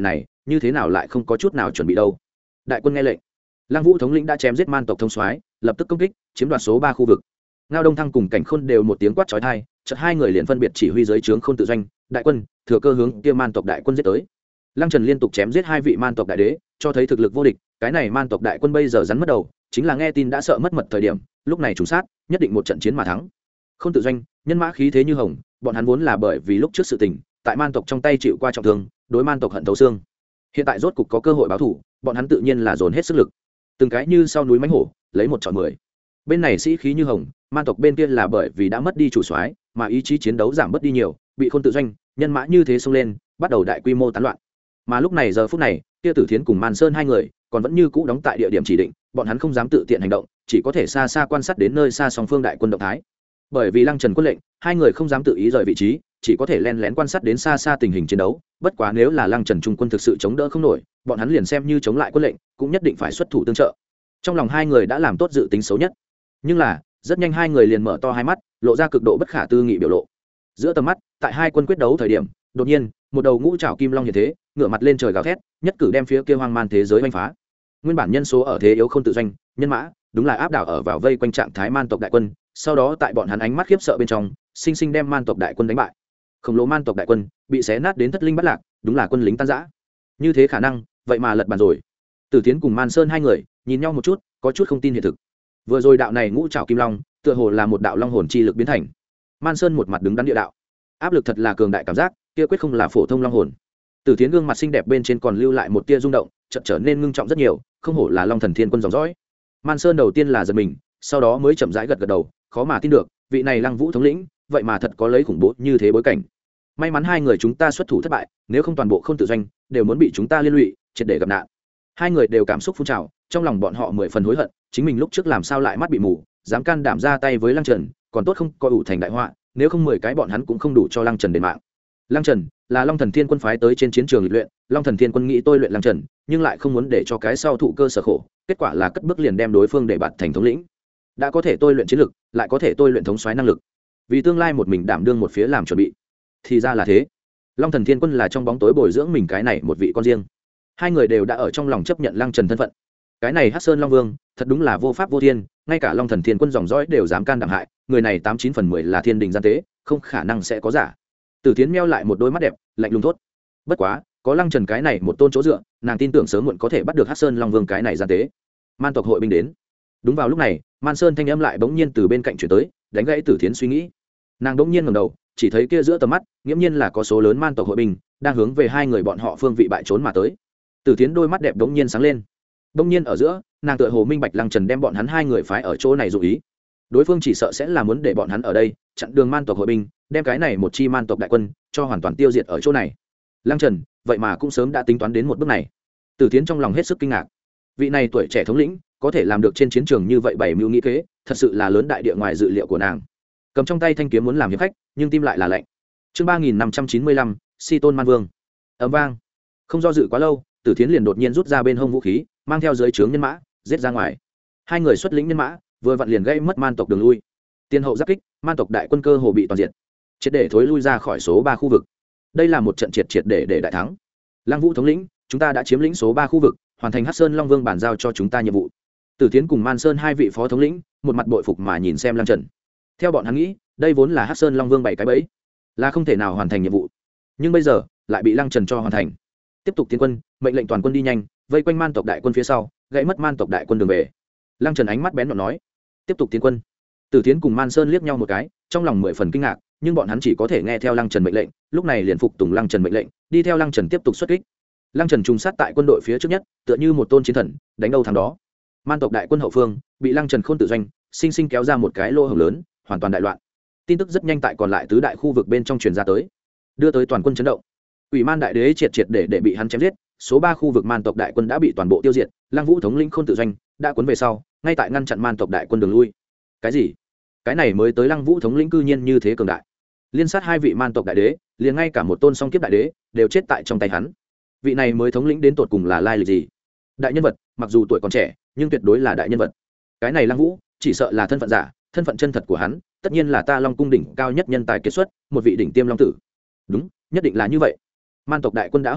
như thế nào lại không có chút nào chuẩn bị đâu. Đại quân nghe lệnh, Lăng Vũ thống lĩnh đã chém giết man tộc thông soái, lập tức công kích, chiếm đoạt số ba khu vực. Ngao Đông Thăng cùng Cảnh Khôn đều một tiếng quát chói tai, chợt hai người liền phân biệt chỉ huy dưới trướng Khôn tự doanh, đại quân, thừa cơ hướng kia man tộc đại quân giết tới. Lăng Trần liên tục chém giết hai vị man tộc đại đế, cho thấy thực lực vô địch, cái này man tộc đại quân bây giờ rắn mất đầu, chính là nghe tin đã sợ mất mật thời điểm, lúc này trùng sát, nhất định một trận chiến mà thắng. Khôn tự doanh, nhân mã khí thế như hồng, bọn hắn vốn là bởi vì lúc trước sự tình, tại man tộc trong tay chịu qua trọng thương, đối man tộc hận thấu xương. Hiện tại rốt cục có cơ hội báo thù, bọn hắn tự nhiên là dồn hết sức lực. Từng cái như sau núi mãnh hổ, lấy một chọi mười. Bên này sĩ khí như hồng, man tộc bên kia là bởi vì đã mất đi chủ soái, mà ý chí chiến đấu giảm bớt đi nhiều, bị Khôn tự doanh, nhân mã như thế xông lên, bắt đầu đại quy mô tán loạn. Mà lúc này giờ phút này, kia Tử Thiến cùng Man Sơn hai người còn vẫn như cũ đóng tại địa điểm chỉ định, bọn hắn không dám tự tiện hành động, chỉ có thể xa xa quan sát đến nơi xa song phương đại quân động thái. Bởi vì Lăng Trần quân lệnh, hai người không dám tự ý rời vị trí, chỉ có thể len lén quan sát đến xa xa tình hình chiến đấu. Bất quá nếu là Lăng Trần trung quân thực sự chống đỡ không nổi, bọn hắn liền xem như chống lại quân lệnh, cũng nhất định phải xuất thủ tương trợ. Trong lòng hai người đã làm tốt dự tính xấu nhất, nhưng là rất nhanh hai người liền mở to hai mắt, lộ ra cực độ bất khả tư nghị biểu lộ. Giữa tầm mắt, tại hai quân quyết đấu thời điểm, đột nhiên một đầu ngũ trảo kim long hiện thế, ngửa mặt lên trời gào thét, nhất cử đem phía kia hoang man thế giới oanh phá. Nguyên bản nhân số ở thế yếu không tự doanh, nhân mã đúng là áp đảo ở vào vây quanh trạng thái man tộc đại quân, sau đó tại bọn hắn ánh mắt khiếp sợ bên trong, sinh sinh đem man tộc đại quân đánh bại. Khổng lồ man tộc đại quân bị xé nát đến thất linh bất lạc, đúng là quân lính tan rã. Như thế khả năng, vậy mà lật bàn rồi. Tử Tiến cùng Man Sơn hai người nhìn nhau một chút, có chút không tin hiện thực. Vừa rồi đạo này ngũ trảo kim long, tựa hồ là một đạo long hồn chi lực biến thành. Man Sơn một mặt đứng đắn địa đạo, áp lực thật là cường đại cảm giác, kia quyết không là phổ thông long hồn. Tử Tiến gương mặt xinh đẹp bên trên còn lưu lại một tia rung động, chợt trở nên ngưng trọng rất nhiều, không hổ là Long Thần Thiên Quân dòng dõi. Man Sơn đầu tiên là giật mình, sau đó mới chậm rãi gật gật đầu, khó mà tin được, vị này Lăng Vũ thống lĩnh, vậy mà thật có lấy khủng bố như thế bối cảnh. May mắn hai người chúng ta xuất thủ thất bại, nếu không toàn bộ Khôn tự doanh đều muốn bị chúng ta liên lụy, triệt để gặp nạn. Hai người đều cảm xúc phun trào, trong lòng bọn họ mười phần hối hận, chính mình lúc trước làm sao lại mắt bị mù, dám can đảm ra tay với Lăng Trần, còn tốt không coi ủ thành đại họa, nếu không mười cái bọn hắn cũng không đủ cho Lăng Trần đền mạng. Lăng Trần là Long Thần Thiên Quân phái tới trên chiến trường lịch luyện, Long Thần Thiên Quân nghĩ tôi luyện Lăng Trần, nhưng lại không muốn để cho cái sau thụ cơ sở khổ, kết quả là cất bước liền đem đối phương để bạt thành thống lĩnh. Đã có thể tôi luyện chiến lực, lại có thể tôi luyện thống soái năng lực, vì tương lai một mình đảm đương một phía làm chuẩn bị. Thì ra là thế. Long Thần Thiên Quân là trong bóng tối bồi dưỡng mình cái này một vị con riêng. Hai người đều đã ở trong lòng chấp nhận Lăng Trần thân phận. Cái này Hắc Sơn Long Vương, thật đúng là vô pháp vô thiên, ngay cả Long Thần Thiên Quân dòng dõi đều dám can đảm hại, người này tám chín phần mười là thiên đình gian tế, không khả năng sẽ có giả. Tử Tiến meo lại một đôi mắt đẹp, lạnh lùng thốt. Bất quá, có Lăng Trần cái này một tôn chỗ dựa, nàng tin tưởng sớm muộn có thể bắt được Hắc Sơn Long Vương cái này gian tế. Man tộc hội binh đến. Đúng vào lúc này, Man Sơn thanh âm lại bỗng nhiên từ bên cạnh chuyển tới, đánh gãy Tử Thiến suy nghĩ. Nàng bỗng nhiên ngẩng đầu, chỉ thấy kia giữa tầm mắt, nghiễm nhiên là có số lớn man tộc hội binh đang hướng về hai người bọn họ phương vị bại trốn mà tới. Tử Thiến đôi mắt đẹp bỗng nhiên sáng lên. Bỗng nhiên ở giữa, nàng tựa hồ minh bạch Lăng Trần đem bọn hắn hai người phái ở chỗ này dụ ý. Đối phương chỉ sợ sẽ là muốn để bọn hắn ở đây chặn đường man tộc hội binh, đem cái này một chi man tộc đại quân cho hoàn toàn tiêu diệt ở chỗ này. Lăng Trần vậy mà cũng sớm đã tính toán đến một bước này. Tử Thiến trong lòng hết sức kinh ngạc. Vị này tuổi trẻ thống lĩnh có thể làm được trên chiến trường như vậy bảy mưu nghĩ kế, thật sự là lớn đại địa ngoài dự liệu của nàng. Cầm trong tay thanh kiếm muốn làm hiệp khách, nhưng tim lại là lạnh. Chương ba nghìn năm trăm chín mươi lăm, Si Tôn Man Vương. Ầm vang. Không do dự quá lâu, Tử Thiến liền đột nhiên rút ra bên hông vũ khí, mang theo dưới trướng nhân mã, giết ra ngoài. Hai người xuất lĩnh nhân mã, vừa vặn liền gây mất man tộc đường lui. Tiên hậu giáp kích, man tộc đại quân cơ hồ bị toàn diện, triệt để thối lui ra khỏi số ba khu vực. Đây là một trận triệt triệt để để đại thắng. Lăng Vũ thống lĩnh, chúng ta đã chiếm lĩnh số ba khu vực, hoàn thành Hắc Sơn Long Vương bàn giao cho chúng ta nhiệm vụ. Tử Thiến cùng Man Sơn hai vị phó thống lĩnh, một mặt bội phục mà nhìn xem Lăng Trần. Theo bọn hắn nghĩ, đây vốn là Hắc Sơn Long Vương bảy cái bẫy, là không thể nào hoàn thành nhiệm vụ. Nhưng bây giờ, lại bị Lăng Trần cho hoàn thành. Tiếp tục tiến quân, mệnh lệnh toàn quân đi nhanh, vây quanh man tộc đại quân phía sau, gãy mất man tộc đại quân đường về. Lăng Trần ánh mắt bén nhọn nói, tiếp tục tiến quân. Tử Thiến cùng Man Sơn liếc nhau một cái, trong lòng mười phần kinh ngạc, nhưng bọn hắn chỉ có thể nghe theo Lăng Trần mệnh lệnh, lúc này liền phục tùng Lăng Trần mệnh lệnh, đi theo Lăng Trần tiếp tục xuất kích. Lăng Trần trùng sát tại quân đội phía trước nhất, tựa như một tôn chiến thần, đánh đâu thắng đó. Man tộc đại quân hậu phương bị Lăng Trần Khôn tự doanh, sinh sinh kéo ra một cái lỗ hổng lớn, hoàn toàn đại loạn. Tin tức rất nhanh tại còn lại tứ đại khu vực bên trong truyền ra tới, đưa tới toàn quân chấn động. Ủy Man đại đế triệt triệt để để bị hắn chém giết, số ba khu vực man tộc đại quân đã bị toàn bộ tiêu diệt, Lăng Vũ thống lĩnh Khôn tự doanh đã cuốn về sau, ngay tại ngăn chặn man tộc đại quân đường lui. Cái gì? Cái này mới tới Lăng Vũ thống lĩnh cư nhiên như thế cường đại, liên sát hai vị man tộc đại đế, liền ngay cả một tôn song kiếp đại đế đều chết tại trong tay hắn. Vị này mới thống lĩnh đến tột cùng là lai lịch gì? Đại nhân vật, mặc dù tuổi còn trẻ, nhưng tuyệt đối là đại nhân vật. Cái này Lăng Vũ, chỉ sợ là thân phận giả, thân phận chân thật của hắn, tất nhiên là ta Long cung đỉnh cao nhất nhân tài kết xuất, một vị đỉnh tiêm long tử. Đúng, nhất định là như vậy. Man tộc đại quân đã hỗn loạn,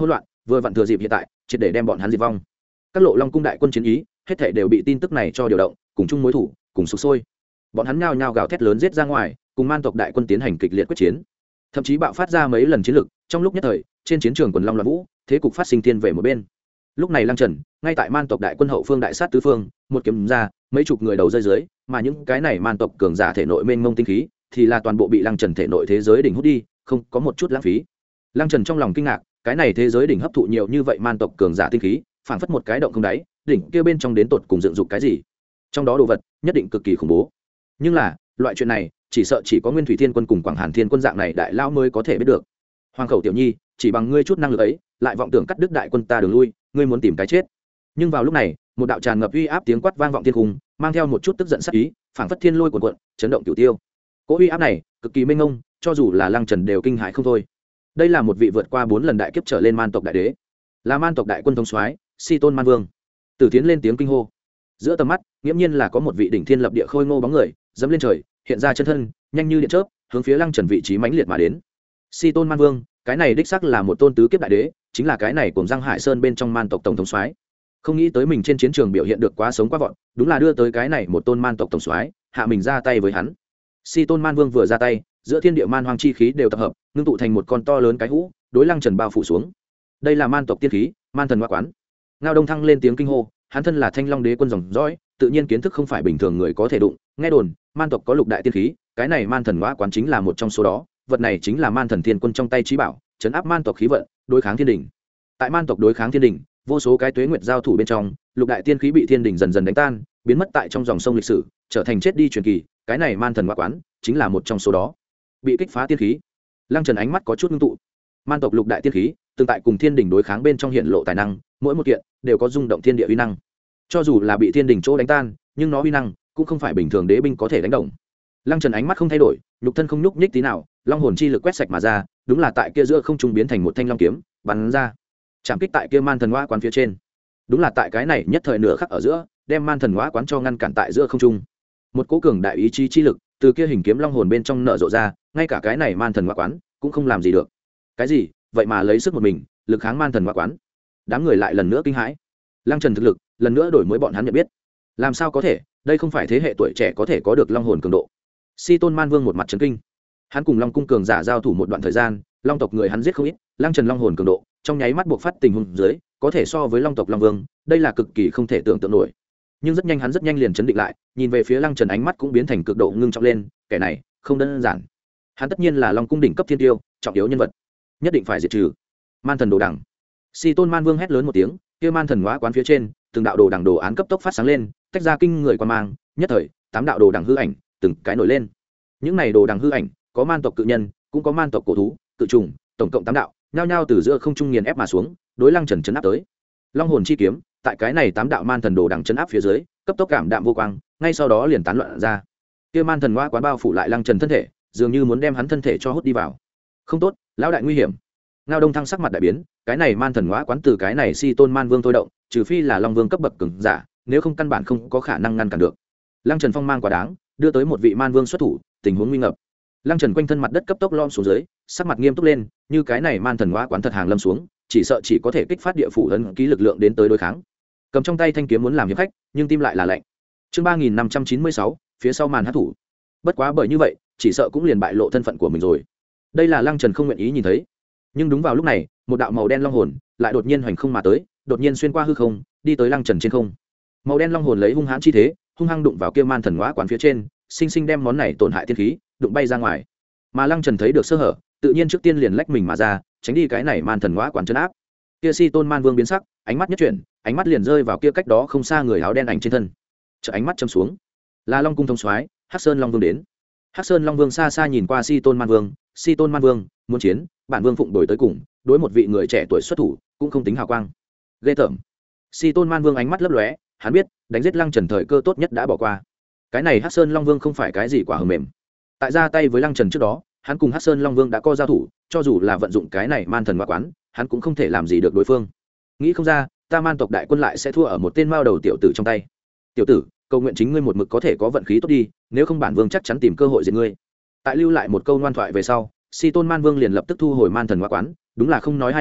vừa vặn thừa dịp hiện tại triệt để đem bọn hắn diệt vong. Các lộ long cung đại quân chiến ý hết thảy đều bị tin tức này cho điều động, cùng chung mối thủ, cùng sục sôi. Bọn hắn nhao nhao gào thét lớn giết ra ngoài, cùng man tộc đại quân tiến hành kịch liệt quyết chiến, thậm chí bạo phát ra mấy lần chiến lực. Trong lúc nhất thời trên chiến trường quần long loạn vũ, thế cục phát sinh thiên về một bên. Lúc này Lăng Trần ngay tại man tộc đại quân hậu phương đại sát tứ phương, một kiếm ra, mấy chục người đầu rơi dưới, mà những cái này man tộc cường giả thể nội mênh mông tinh khí thì là toàn bộ bị Lăng Trần thể nội thế giới đỉnh hút đi, không có một chút lãng phí. Lăng Trần trong lòng kinh ngạc, cái này thế giới đỉnh hấp thụ nhiều như vậy man tộc cường giả tinh khí, phảng phất một cái động không đáy, đỉnh kia bên trong đến tột cùng dựng dục cái gì? Trong đó đồ vật nhất định cực kỳ khủng bố. Nhưng là, loại chuyện này, chỉ sợ chỉ có Nguyên Thủy Thiên Quân cùng Quảng Hàn Thiên Quân dạng này đại lão mới có thể biết được. Hoàng Khẩu tiểu nhi, chỉ bằng ngươi chút năng lực ấy, lại vọng tưởng cắt đứt đại quân ta đường lui, ngươi muốn tìm cái chết. Nhưng vào lúc này, một đạo tràn ngập uy áp tiếng quát vang vọng thiên cung, mang theo một chút tức giận sát ý, phảng phất thiên lôi cuồn cuộn, chấn động cửu tiêu. Cỗ uy áp này, cực kỳ mênh mông, cho dù là Lăng Trần đều kinh hãi không thôi. Đây là một vị vượt qua bốn lần đại kiếp trở lên man tộc đại đế, là man tộc đại quân thống soái, Si Tôn Man Vương. Tử Tiến lên tiếng kinh hô. Giữa tầm mắt, nghiễm nhiên là có một vị đỉnh thiên lập địa khôi ngô bóng người, dẫm lên trời, hiện ra chân thân, nhanh như điện chớp, hướng phía Lăng Trần vị trí mãnh liệt mà đến. Si Tôn Man Vương, cái này đích xác là một tôn tứ kiếp đại đế, chính là cái này cùng Giang Hải Sơn bên trong man tộc tổng thống soái. Không nghĩ tới mình trên chiến trường biểu hiện được quá sống quá vọt, đúng là đưa tới cái này một tôn man tộc tổng soái, hạ mình ra tay với hắn. Si Tôn Man Vương vừa ra tay, giữa thiên địa man hoang chi khí đều tập hợp, ngưng tụ thành một con to lớn cái hũ, đối Lăng Trần bao phủ xuống. Đây là man tộc tiên khí, man thần hoa quán. Ngao Đông Thăng lên tiếng kinh hô, hắn thân là Thanh Long Đế quân dòng dõi, tự nhiên kiến thức không phải bình thường người có thể đụng. Nghe đồn, man tộc có lục đại tiên khí, cái này man thần hoa quán chính là một trong số đó. Vật này chính là man thần thiên quân trong tay trí bảo, chấn áp man tộc khí vận, đối kháng thiên đình. Tại man tộc đối kháng thiên đình, vô số cái tuế nguyệt giao thủ bên trong, lục đại tiên khí bị thiên đình dần dần đánh tan, biến mất tại trong dòng sông lịch sử, trở thành chết đi truyền kỳ. Cái này man thần hoa quán chính là một trong số đó. Bị kích phá tiên khí, Lăng Trần ánh mắt có chút ngưng tụ. Man tộc lục đại tiên khí, tương tại cùng thiên đình đối kháng bên trong hiện lộ tài năng, mỗi một kiện đều có rung động thiên địa uy năng. Cho dù là bị thiên đình chỗ đánh tan, nhưng nó uy năng cũng không phải bình thường đế binh có thể đánh động. Lăng Trần ánh mắt không thay đổi, nhục thân không nhúc nhích tí nào, long hồn chi lực quét sạch mà ra, đúng là tại kia giữa không trung biến thành một thanh long kiếm, bắn ra, chạm kích tại kia man thần hoa quán phía trên. Đúng là tại cái này nhất thời nửa khắc ở giữa, đem man thần hoa quán cho ngăn cản tại giữa không trung. Một cỗ cường đại ý chí chi lực từ kia hình kiếm long hồn bên trong nở rộ ra, ngay cả cái này man thần hoa quán cũng không làm gì được. Cái gì? Vậy mà lấy sức một mình, lực kháng man thần hoa quán. Đám người lại lần nữa kinh hãi. Lăng Trần thực lực, lần nữa đổi mới bọn hắn nhận biết. Làm sao có thể, đây không phải thế hệ tuổi trẻ có thể có được long hồn cường độ. Si Tôn Man Vương một mặt chấn kinh. Hắn cùng Long cung cường giả giao thủ một đoạn thời gian, long tộc người hắn giết không ít, Lăng Trần long hồn cường độ, trong nháy mắt buộc phát tình huống dưới, có thể so với long tộc long vương, đây là cực kỳ không thể tưởng tượng nổi. Nhưng rất nhanh hắn rất nhanh liền chấn định lại, nhìn về phía Lăng Trần ánh mắt cũng biến thành cực độ ngưng trọng lên, kẻ này không đơn giản. Hắn tất nhiên là long cung đỉnh cấp thiên tiêu, trọng yếu nhân vật, nhất định phải diệt trừ. Man thần đồ đằng. Si Tôn Man Vương hét lớn một tiếng, kia man thần hóa quán phía trên, từng đạo đồ đằng đồ án cấp tốc phát sáng lên, tách ra kinh người quan mang, nhất thời, tám đạo đồ đằng hư ảnh, từng cái nổi lên. Những này đồ đằng hư ảnh, có man tộc cự nhân, cũng có man tộc cổ thú, cự trùng, tổng cộng tám đạo, nhao nhao từ giữa không trung nghiền ép mà xuống, đối Lăng Trần chấn áp tới. Long hồn chi kiếm, tại cái này tám đạo man thần đồ đằng chấn áp phía dưới, cấp tốc cảm đạm vô quang, ngay sau đó liền tán loạn ra. Kia man thần hóa quán bao phủ lại Lăng Trần thân thể, dường như muốn đem hắn thân thể cho hút đi vào. Không tốt, lão đại nguy hiểm. Ngao Đông Thăng sắc mặt đại biến, cái này man thần hóa quán từ cái này Si Tôn Man Vương thôi động, trừ phi là long vương cấp bậc cường giả, nếu không căn bản không có khả năng ngăn cản được. Lăng Trần phong mang quá đáng, đưa tới một vị man vương xuất thủ, tình huống nguy ngập. Lăng Trần quanh thân mặt đất cấp tốc lom xuống dưới, sắc mặt nghiêm túc lên, như cái này man thần hóa quán thật hàng lâm xuống, chỉ sợ chỉ có thể kích phát địa phủ ấn ký lực lượng đến tới đối kháng. Cầm trong tay thanh kiếm muốn làm hiệp khách, nhưng tim lại là lạnh. Chương ba nghìn năm trăm chín mươi sáu, phía sau màn hắc thủ. Bất quá bởi như vậy, chỉ sợ cũng liền bại lộ thân phận của mình rồi. Đây là Lăng Trần không nguyện ý nhìn thấy. Nhưng đúng vào lúc này, một đạo màu đen long hồn lại đột nhiên hoành không mà tới, đột nhiên xuyên qua hư không, đi tới Lăng Trần trên không. Màu đen long hồn lấy hung hãn chi thế, hung hăng đụng vào kia man thần hóa quán phía trên, sinh sinh đem món này tổn hại thiên khí đụng bay ra ngoài. Mà Lăng Trần thấy được sơ hở, tự nhiên trước tiên liền lách mình mà ra, tránh đi cái này man thần hóa quán trấn áp. Kia Si Tôn Man Vương biến sắc, ánh mắt nhất chuyển, ánh mắt liền rơi vào kia cách đó không xa người áo đen ảnh trên thân. Chợt ánh mắt châm xuống, là Long cung thông soái Hắc Sơn Long Vương đến. Hắc Sơn Long Vương xa xa nhìn qua Si Tôn Man Vương, Si Tôn Man Vương muốn chiến, bản vương phụng đổi tới cùng, đối một vị người trẻ tuổi xuất thủ cũng không tính hào quang. Ghê tởm. Si Tôn Man Vương ánh mắt lấp lóe, hắn biết đánh giết Lăng Trần thời cơ tốt nhất đã bỏ qua. Cái này Hắc Sơn Long Vương không phải cái gì quả hờ mềm. Tại ra tay với Lăng Trần trước đó, hắn cùng Hắc Sơn Long Vương đã có giao thủ, cho dù là vận dụng cái này man thần hóa quán, hắn cũng không thể làm gì được đối phương. Nghĩ không ra, ta man tộc đại quân lại sẽ thua ở một tên mao đầu tiểu tử trong tay. Tiểu tử, cầu nguyện chính ngươi một mực có thể có vận khí tốt đi, nếu không bản vương chắc chắn tìm cơ hội diệt ngươi. Tại lưu lại một câu ngoan thoại về sau, Si Tôn Man Vương liền lập tức thu hồi man thần hóa quán, đúng là không nói hai lời,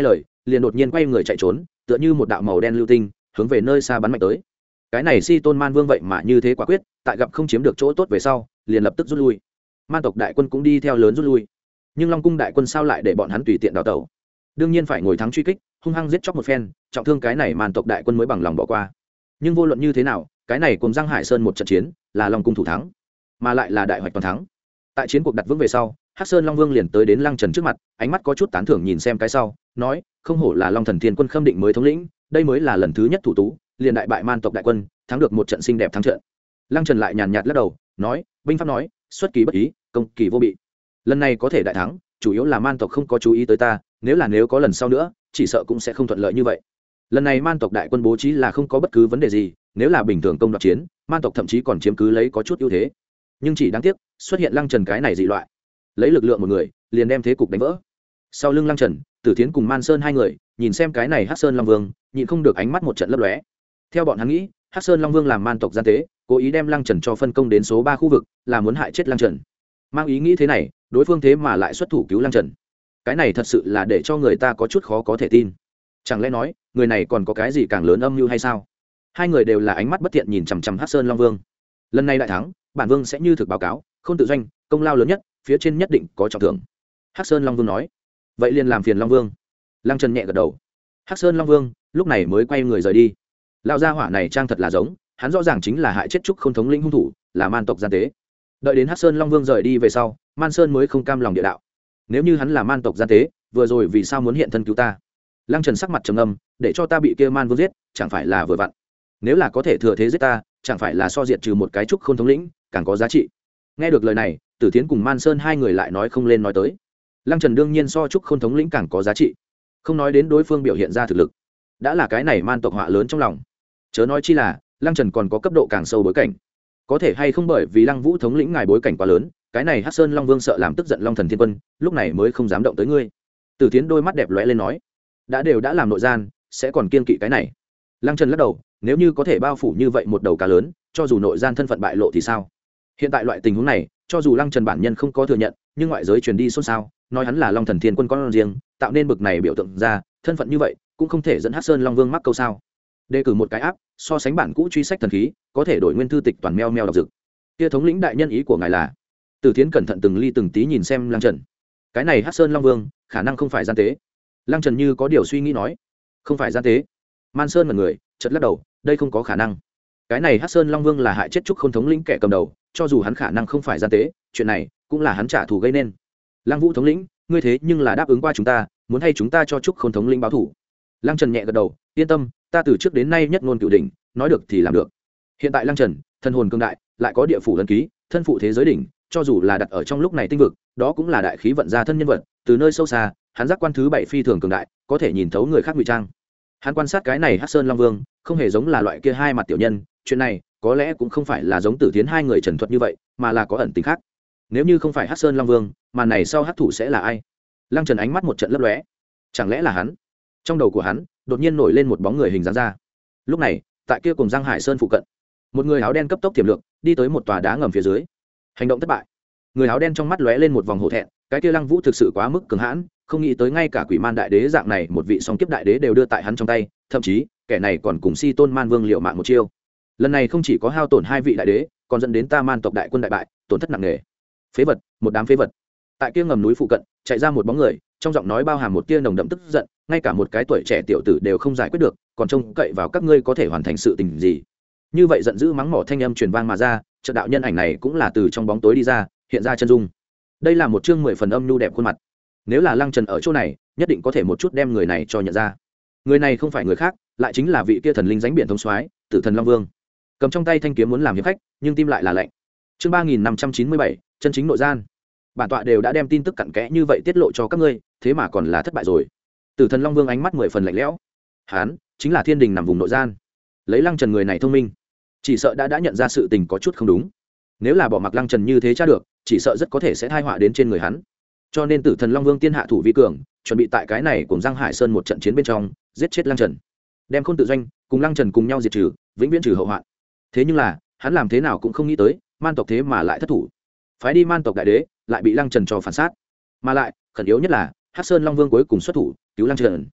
liền đột nhiên quay người chạy trốn, tựa như một đạo màu đen lưu tinh hướng về nơi xa bắn mạnh tới. Cái này Si Tôn Man Vương vậy mà như thế quả quyết, tại gặp không chiếm được chỗ tốt về sau liền lập tức rút lui. Man tộc đại quân cũng đi theo lớn rút lui, nhưng Long cung đại quân sao lại để bọn hắn tùy tiện đào tẩu? Đương nhiên phải ngồi thắng truy kích, hung hăng giết chóc một phen, trọng thương cái này Man tộc đại quân mới bằng lòng bỏ qua. Nhưng vô luận như thế nào, cái này cùng Giang Hải Sơn một trận chiến là Long cung thủ thắng, mà lại là đại hoạch toàn thắng. Tại chiến cuộc đặt vững về sau, Hắc Sơn Long Vương liền tới đến Lăng Trần trước mặt, ánh mắt có chút tán thưởng nhìn xem cái sau, nói: "Không hổ là Long Thần Thiên Quân Khâm Định mới thống lĩnh, đây mới là lần thứ nhất thủ tú, liền đại bại Man tộc đại quân, thắng được một trận xinh đẹp thắng trận." Lăng Trần lại nhàn nhạt lắc đầu, nói: "Binh pháp nói, xuất kỳ bất ý, công kỳ vô bị. Lần này có thể đại thắng, chủ yếu là Man tộc không có chú ý tới ta, nếu là nếu có lần sau nữa, chỉ sợ cũng sẽ không thuận lợi như vậy. Lần này Man tộc đại quân bố trí là không có bất cứ vấn đề gì, nếu là bình thường công đoạt chiến, Man tộc thậm chí còn chiếm cứ lấy có chút ưu thế. Nhưng chỉ đáng tiếc, xuất hiện Lăng Trần cái này dị loại, lấy lực lượng một người, liền đem thế cục đánh vỡ." Sau lưng Lăng Trần, Tử Thiến cùng Man Sơn hai người, nhìn xem cái này Hắc Sơn Long Vương, nhịn không được ánh mắt một trận lấp lóe. Theo bọn hắn nghĩ, Hắc Sơn Long Vương làm Man tộc gian tế, cố ý đem Lăng Trần cho phân công đến số ba khu vực, là muốn hại chết Lăng Trần. Mang ý nghĩ thế này, đối phương thế mà lại xuất thủ cứu Lăng Trần. Cái này thật sự là để cho người ta có chút khó có thể tin. Chẳng lẽ nói, người này còn có cái gì càng lớn âm mưu hay sao? Hai người đều là ánh mắt bất thiện nhìn chằm chằm Hắc Sơn Long Vương. Lần này đại thắng, bản vương sẽ như thực báo cáo, không tự doanh, công lao lớn nhất, phía trên nhất định có trọng thưởng. Hắc Sơn Long Vương nói. Vậy liền làm phiền Long Vương. Lăng Trần nhẹ gật đầu. Hắc Sơn Long Vương lúc này mới quay người rời đi. Lão gia hỏa này trang thật là giống, hắn rõ ràng chính là hại chết Trúc Không thống lĩnh hung thủ, là Man tộc gian tế. Đợi đến Hắc Sơn Long Vương rời đi về sau, Man Sơn mới không cam lòng địa đạo: "Nếu như hắn là Man tộc gian tế, vừa rồi vì sao muốn hiện thân cứu ta?" Lăng Trần sắc mặt trầm ngâm, để cho ta bị kia Man Vương giết, chẳng phải là vừa vặn. Nếu là có thể thừa thế giết ta, chẳng phải là so diệt trừ một cái Trúc Không thống lĩnh, càng có giá trị. Nghe được lời này, Tử Thiến cùng Man Sơn hai người lại nói không lên nói tới. Lăng Trần đương nhiên so Trúc Không thống lĩnh càng có giá trị, không nói đến đối phương biểu hiện ra thực lực, đã là cái này Man tộc họa lớn trong lòng. Chớ nói chi là Lăng Trần còn có cấp độ càng sâu bối cảnh, có thể hay không bởi vì Lăng Vũ thống lĩnh ngài bối cảnh quá lớn, cái này Hắc Sơn Long Vương sợ làm tức giận Long Thần Thiên Quân, lúc này mới không dám động tới ngươi. Tử Thiến đôi mắt đẹp lóe lên nói: đã đều đã làm nội gian, sẽ còn kiên kỵ cái này? Lăng Trần lắc đầu, nếu như có thể bao phủ như vậy một đầu cá lớn, cho dù nội gian thân phận bại lộ thì sao? Hiện tại loại tình huống này, cho dù Lăng Trần bản nhân không có thừa nhận, nhưng ngoại giới truyền đi xôn xao, nói hắn là Long Thần Thiên Quân con riêng, tạo nên bực này biểu tượng ra, thân phận như vậy, cũng không thể dẫn Hắc Sơn Long Vương mắc câu sao? Đề cử một cái áp, so sánh bản cũ truy sách thần khí, có thể đổi nguyên thư tịch toàn meo meo đọc dực. Kia thống lĩnh đại nhân ý của ngài là? Tử Thiến cẩn thận từng ly từng tí nhìn xem Lăng Trần. Cái này Hắc Sơn Long Vương, khả năng không phải gian tế. Lăng Trần như có điều suy nghĩ nói, không phải gian tế. Man Sơn là người, chợt lắc đầu, đây không có khả năng. Cái này Hắc Sơn Long Vương là hại chết Trúc Không thống lĩnh kẻ cầm đầu, cho dù hắn khả năng không phải gian tế, chuyện này cũng là hắn trả thù gây nên. Lăng Vũ thống lĩnh, ngươi thế nhưng là đáp ứng qua chúng ta, muốn hay chúng ta cho Trúc Không thống lĩnh báo thù. Lăng Trần nhẹ gật đầu, yên tâm, ta từ trước đến nay nhất ngôn cửu đỉnh, nói được thì làm được. Hiện tại Lăng Trần, thân hồn cương đại, lại có địa phủ ấn ký, thân phụ thế giới đỉnh, cho dù là đặt ở trong lúc này tinh vực, đó cũng là đại khí vận gia thân nhân vật, từ nơi sâu xa, hắn giác quan thứ bảy phi thường cường đại, có thể nhìn thấu người khác ngụy trang. Hắn quan sát cái này Hắc Sơn Long Vương, không hề giống là loại kia hai mặt tiểu nhân, chuyện này có lẽ cũng không phải là giống Tử Thiến hai người trần thuật như vậy, mà là có ẩn tình khác. Nếu như không phải Hắc Sơn Long Vương, mà này sau hắc thủ sẽ là ai? Lăng Trần ánh mắt một trận lấp lóe, chẳng lẽ là hắn? Trong đầu của hắn đột nhiên nổi lên một bóng người hình dáng ra. Lúc này, tại kia cùng Giang Hải Sơn phụ cận, một người áo đen cấp tốc tiềm lượng, đi tới một tòa đá ngầm phía dưới. Hành động thất bại. Người áo đen trong mắt lóe lên một vòng hổ thẹn, cái kia Lăng Vũ thực sự quá mức cường hãn, không nghĩ tới ngay cả Quỷ Man đại đế dạng này một vị song kiếp đại đế đều đưa tại hắn trong tay, thậm chí kẻ này còn cùng Si Tôn Man Vương liều mạng một chiêu. Lần này không chỉ có hao tổn hai vị đại đế, còn dẫn đến ta Man tộc đại quân đại bại, tổn thất nặng nề. Phế vật, một đám phế vật. Tại kia ngầm núi phụ cận, chạy ra một bóng người, trong giọng nói bao hàm một tia nồng đậm tức giận, ngay cả một cái tuổi trẻ tiểu tử đều không giải quyết được, còn trông cậy vào các ngươi có thể hoàn thành sự tình gì? Như vậy giận dữ mắng mỏ thanh âm truyền vang mà ra, chợt đạo nhân ảnh này cũng là từ trong bóng tối đi ra, hiện ra chân dung. Đây là một chương mười phần âm nhu đẹp khuôn mặt. Nếu là Lăng Trần ở chỗ này, nhất định có thể một chút đem người này cho nhận ra. Người này không phải người khác, lại chính là vị kia thần linh dánh biển thông soái, Tử Thần Long Vương. Cầm trong tay thanh kiếm muốn làm hiệp khách, nhưng tim lại là lạnh. Chương ba nghìn năm trăm chín mươi bảy, chân chính nội gian. Bản tọa đều đã đem tin tức cặn kẽ như vậy tiết lộ cho các ngươi, thế mà còn là thất bại rồi. Tử Thần Long Vương ánh mắt mười phần lạnh lẽo. Hán, chính là thiên đình nằm vùng nội gian. Lấy Lăng Trần người này thông minh, chỉ sợ đã đã nhận ra sự tình có chút không đúng. Nếu là bỏ mặc Lăng Trần như thế tra được, chỉ sợ rất có thể sẽ tai họa đến trên người hắn. Cho nên Tử Thần Long Vương tiên hạ thủ vi cường, chuẩn bị tại cái này cùng Giang Hải Sơn một trận chiến bên trong, giết chết Lăng Trần, đem Khôn Tự Doanh cùng Lăng Trần cùng nhau diệt trừ, vĩnh viễn trừ hậu hoạn. Thế nhưng là, hắn làm thế nào cũng không nghĩ tới, Man tộc thế mà lại thất thủ. Phái đi Man tộc đại đế, lại bị Lăng Trần cho phản sát. Mà lại, khẩn yếu nhất là, Hắc Sơn Long Vương cuối cùng xuất thủ, cứu Lăng Trần.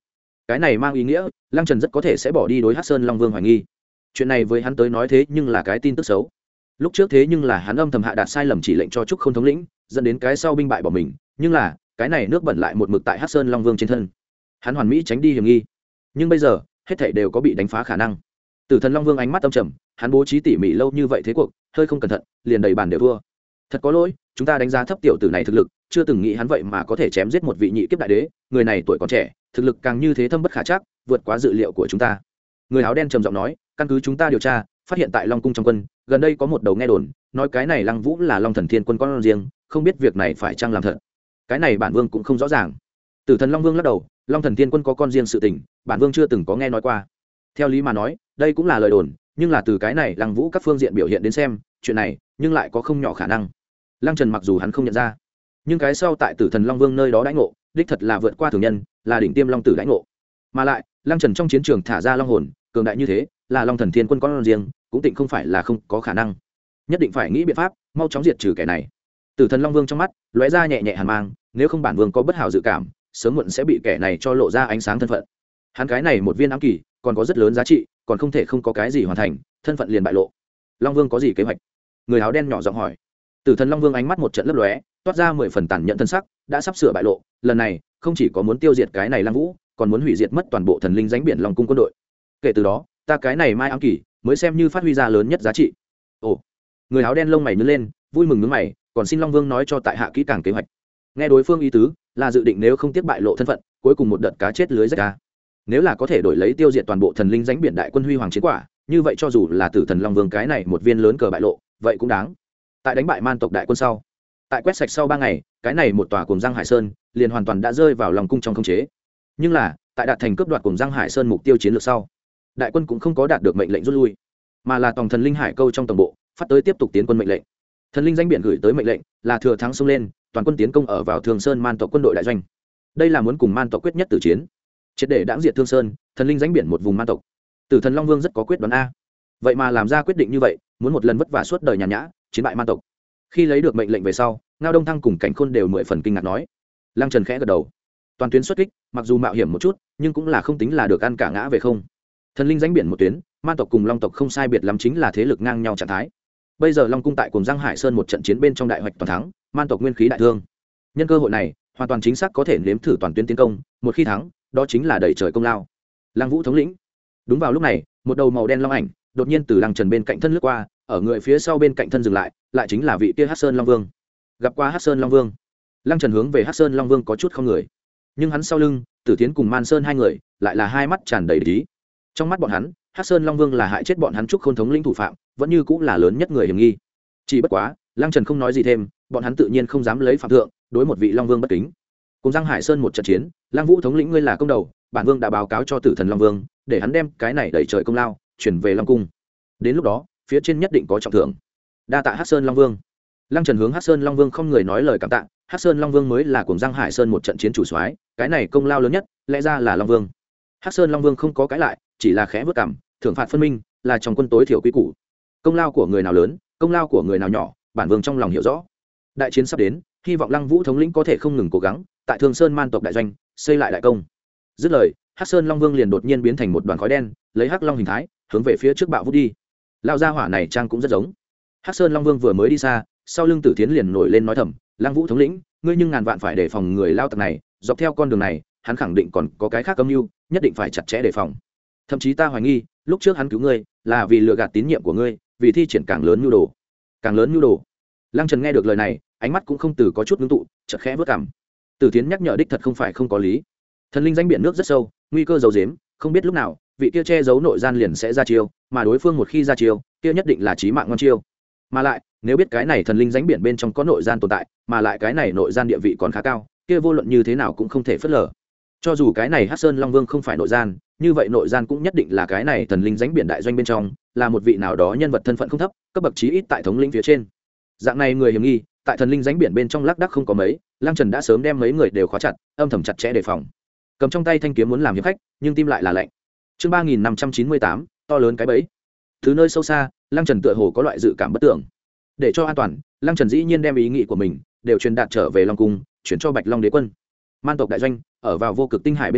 cái này mang ý nghĩa lăng trần rất có thể sẽ bỏ đi đối Hắc Sơn Long Vương hoài nghi. Chuyện này với hắn tới nói thế nhưng là cái tin tức xấu. Lúc trước thế nhưng là hắn âm thầm hạ đạt sai lầm chỉ lệnh cho Trúc Không thống lĩnh, dẫn đến cái sau binh bại bỏ mình, nhưng là cái này nước bẩn lại một mực tại Hắc Sơn Long Vương trên thân, hắn hoàn mỹ tránh đi hiểm nghi. Nhưng bây giờ hết thảy đều có bị đánh phá khả năng. Tử Thần Long Vương ánh mắt âm trầm, hắn bố trí tỉ mỉ lâu như vậy thế cuộc, hơi không cẩn thận liền đầy bàn đều thua. Thật có lỗi, chúng ta đánh giá thấp tiểu tử này thực lực, chưa từng nghĩ hắn vậy mà có thể chém giết một vị nhị kiếp đại đế, người này tuổi còn trẻ, thực lực càng như thế thâm bất khả trắc, vượt quá dự liệu của chúng ta. Người áo đen trầm giọng nói, căn cứ chúng ta điều tra, phát hiện tại Long cung trong quân, gần đây có một đầu nghe đồn, nói cái này Lăng Vũ là Long Thần Thiên quân con riêng, không biết việc này phải chăng làm thật. Cái này bản vương cũng không rõ ràng. Tử Thần Long Vương lắc đầu, Long Thần Thiên quân có con riêng sự tình, bản vương chưa từng có nghe nói qua. Theo lý mà nói, đây cũng là lời đồn, nhưng là từ cái này Lăng Vũ các phương diện biểu hiện đến xem, chuyện này nhưng lại có không nhỏ khả năng. Lăng Trần mặc dù hắn không nhận ra, nhưng cái sau tại Tử Thần Long Vương nơi đó đãi ngộ, đích thật là vượt qua thường nhân, là đỉnh tiêm long tử đãi ngộ. Mà lại, Lăng Trần trong chiến trường thả ra long hồn, cường đại như thế, là Long Thần Thiên quân con riêng, cũng tịnh không phải là không có khả năng. Nhất định phải nghĩ biện pháp, mau chóng diệt trừ kẻ này. Tử Thần Long Vương trong mắt lóe ra nhẹ nhẹ hàn mang, nếu không bản vương có bất hảo dự cảm, sớm muộn sẽ bị kẻ này cho lộ ra ánh sáng thân phận. Hắn cái này một viên ám kỳ, còn có rất lớn giá trị, còn không thể không có cái gì hoàn thành, thân phận liền bại lộ. Long Vương có gì kế hoạch? Người áo đen nhỏ giọng hỏi. Tử Thần Long Vương ánh mắt một trận lấp lóe, toát ra mười phần tàn nhẫn thân sắc, đã sắp sửa bại lộ, lần này không chỉ có muốn tiêu diệt cái này Lăng Vũ, còn muốn hủy diệt mất toàn bộ thần linh danh biển Long cung quân đội. Kể từ đó, ta cái này mai ám kỳ mới xem như phát huy ra lớn nhất giá trị. Ồ. Người áo đen lông mày nhướng lên, vui mừng nhướng mày, còn xin Long Vương nói cho tại hạ kỹ càng kế hoạch. Nghe đối phương ý tứ, là dự định nếu không tiếp bại lộ thân phận, cuối cùng một đợt cá chết lưới rách ra. Nếu là có thể đổi lấy tiêu diệt toàn bộ thần linh danh biển đại quân huy hoàng chiến quả, như vậy cho dù là Tử Thần Long Vương cái này một viên lớn cờ bại lộ, vậy cũng đáng. Tại đánh bại man tộc đại quân sau, tại quét sạch sau ba ngày, cái này một tòa Cuồng Giang Hải Sơn liền hoàn toàn đã rơi vào lòng cung trong khống chế. Nhưng là, tại đạt thành cướp đoạt Cuồng Giang Hải Sơn mục tiêu chiến lược sau, đại quân cũng không có đạt được mệnh lệnh rút lui, mà là tòng thần linh hải câu trong tổng bộ phát tới tiếp tục tiến quân mệnh lệnh. Thần linh danh biển gửi tới mệnh lệnh là thừa thắng xông lên, toàn quân tiến công ở vào Thương Sơn man tộc quân đội đại doanh. Đây là muốn cùng man tộc quyết nhất tử chiến, triệt để đãng diệt Thương Sơn, thần linh danh biển một vùng man tộc. Tử Thần Long Vương rất có quyết đoán a, vậy mà làm ra quyết định như vậy, muốn một lần vất vả suốt đời nhàn nhã chiến bại man tộc. Khi lấy được mệnh lệnh về sau, Ngao Đông Thăng cùng Cảnh Khôn đều mười phần kinh ngạc nói. Lăng Trần khẽ gật đầu, toàn tuyến xuất kích, mặc dù mạo hiểm một chút, nhưng cũng là không tính là được ăn cả ngã về không. Thần linh danh biển một tuyến, man tộc cùng long tộc không sai biệt lắm, chính là thế lực ngang nhau trạng thái. Bây giờ Long cung tại Cuồng Giang Hải Sơn một trận chiến bên trong đại hoạch toàn thắng, man tộc nguyên khí đại thương. Nhân cơ hội này, hoàn toàn chính xác có thể nếm thử toàn tuyến tiến công, một khi thắng, đó chính là đẩy trời công lao. Lăng Vũ thống lĩnh. Đúng vào lúc này, một đầu màu đen long ảnh đột nhiên từ Lăng Trần bên cạnh thân lướt qua, ở người phía sau bên cạnh thân dừng lại, lại chính là vị kia Hắc Sơn Long Vương. Gặp qua Hắc Sơn Long Vương, Lăng Trần hướng về Hắc Sơn Long Vương có chút không người, nhưng hắn sau lưng, Tử Thiến cùng Man Sơn hai người, lại là hai mắt tràn đầy ý. Trong mắt bọn hắn, Hắc Sơn Long Vương là hại chết bọn hắn Trúc Khôn thống lĩnh thủ phạm, vẫn như cũng là lớn nhất người hiểm nghi. Chỉ bất quá, Lăng Trần không nói gì thêm, bọn hắn tự nhiên không dám lấy phạm thượng, đối một vị Long Vương bất kính. Cùng Giang Hải Sơn một trận chiến, Lăng Vũ thống lĩnh ngươi là công đầu, bản vương đã báo cáo cho Tử Thần Long Vương, để hắn đem cái này đẩy trời công lao chuyển về Long cung. Đến lúc đó, phía trên nhất định có trọng thưởng. Đa tạ Hắc Sơn Long Vương. Lăng Trần hướng Hắc Sơn Long Vương không người nói lời cảm tạ, Hắc Sơn Long Vương mới là Cuồng Giang Hải Sơn một trận chiến chủ soái, cái này công lao lớn nhất, lẽ ra là Long Vương. Hắc Sơn Long Vương không có cãi lại, chỉ là khẽ vớt cằm, thưởng phạt phân minh, là trong quân tối thiểu quý củ. Công lao của người nào lớn, công lao của người nào nhỏ, bản vương trong lòng hiểu rõ. Đại chiến sắp đến, hy vọng Lăng Vũ thống lĩnh có thể không ngừng cố gắng, tại Thương Sơn man tộc đại doanh, xây lại đại công. Dứt lời, Hắc Sơn Long Vương liền đột nhiên biến thành một đoàn khói đen, lấy hắc long hình thái, hướng về phía trước bạo vút đi. Lao gia hỏa này trang cũng rất giống. Hắc Sơn Long Vương vừa mới đi xa, sau lưng Tử Thiến liền nổi lên nói thầm, Lăng Vũ thống lĩnh, ngươi nhưng ngàn vạn phải đề phòng người lao tặc này, dọc theo con đường này, hắn khẳng định còn có cái khác âm mưu, nhất định phải chặt chẽ đề phòng. Thậm chí ta hoài nghi, lúc trước hắn cứu ngươi, là vì lừa gạt tín nhiệm của ngươi, vì thi triển càng lớn nhu đồ. Càng lớn nhu đồ. Lăng Trần nghe được lời này, ánh mắt cũng không từ có chút ngưng tụ, chợt khẽ vớt cằm. Tử Thiến nhắc nhở đích thật không phải không có lý. Thần linh danh biển nước rất sâu, nguy cơ giấu giếm, không biết lúc nào, vị kia che giấu nội gian liền sẽ ra chiêu, mà đối phương một khi ra chiêu, kia nhất định là chí mạng ngon chiêu. Mà lại, nếu biết cái này thần linh danh biển bên trong có nội gian tồn tại, mà lại cái này nội gian địa vị còn khá cao, kia vô luận như thế nào cũng không thể phớt lờ. Cho dù cái này Hắc Sơn Long Vương không phải nội gian, như vậy nội gian cũng nhất định là cái này thần linh danh biển đại doanh bên trong, là một vị nào đó nhân vật thân phận không thấp, cấp bậc chí ít tại thống lĩnh phía trên. Dạng này người hiểm nghi, tại thần linh danh biển bên trong lác đác không có mấy, Lăng Trần đã sớm đem mấy người đều khóa chặt, âm thầm chặt chẽ đề phòng. Cầm trong tay thanh kiếm muốn làm hiệp khách, nhưng tim lại là lạnh. Chương ba nghìn năm trăm chín mươi tám, to lớn cái bẫy. Thứ nơi sâu xa, Lăng Trần tựa hồ có loại dự cảm bất tưởng. Để cho an toàn, Lăng Trần dĩ nhiên đem ý nghĩ của mình đều truyền đạt trở về Long cung, chuyển cho Bạch Long Đế quân. Man tộc đại doanh ở vào vô cực tinh hải bên ngoài,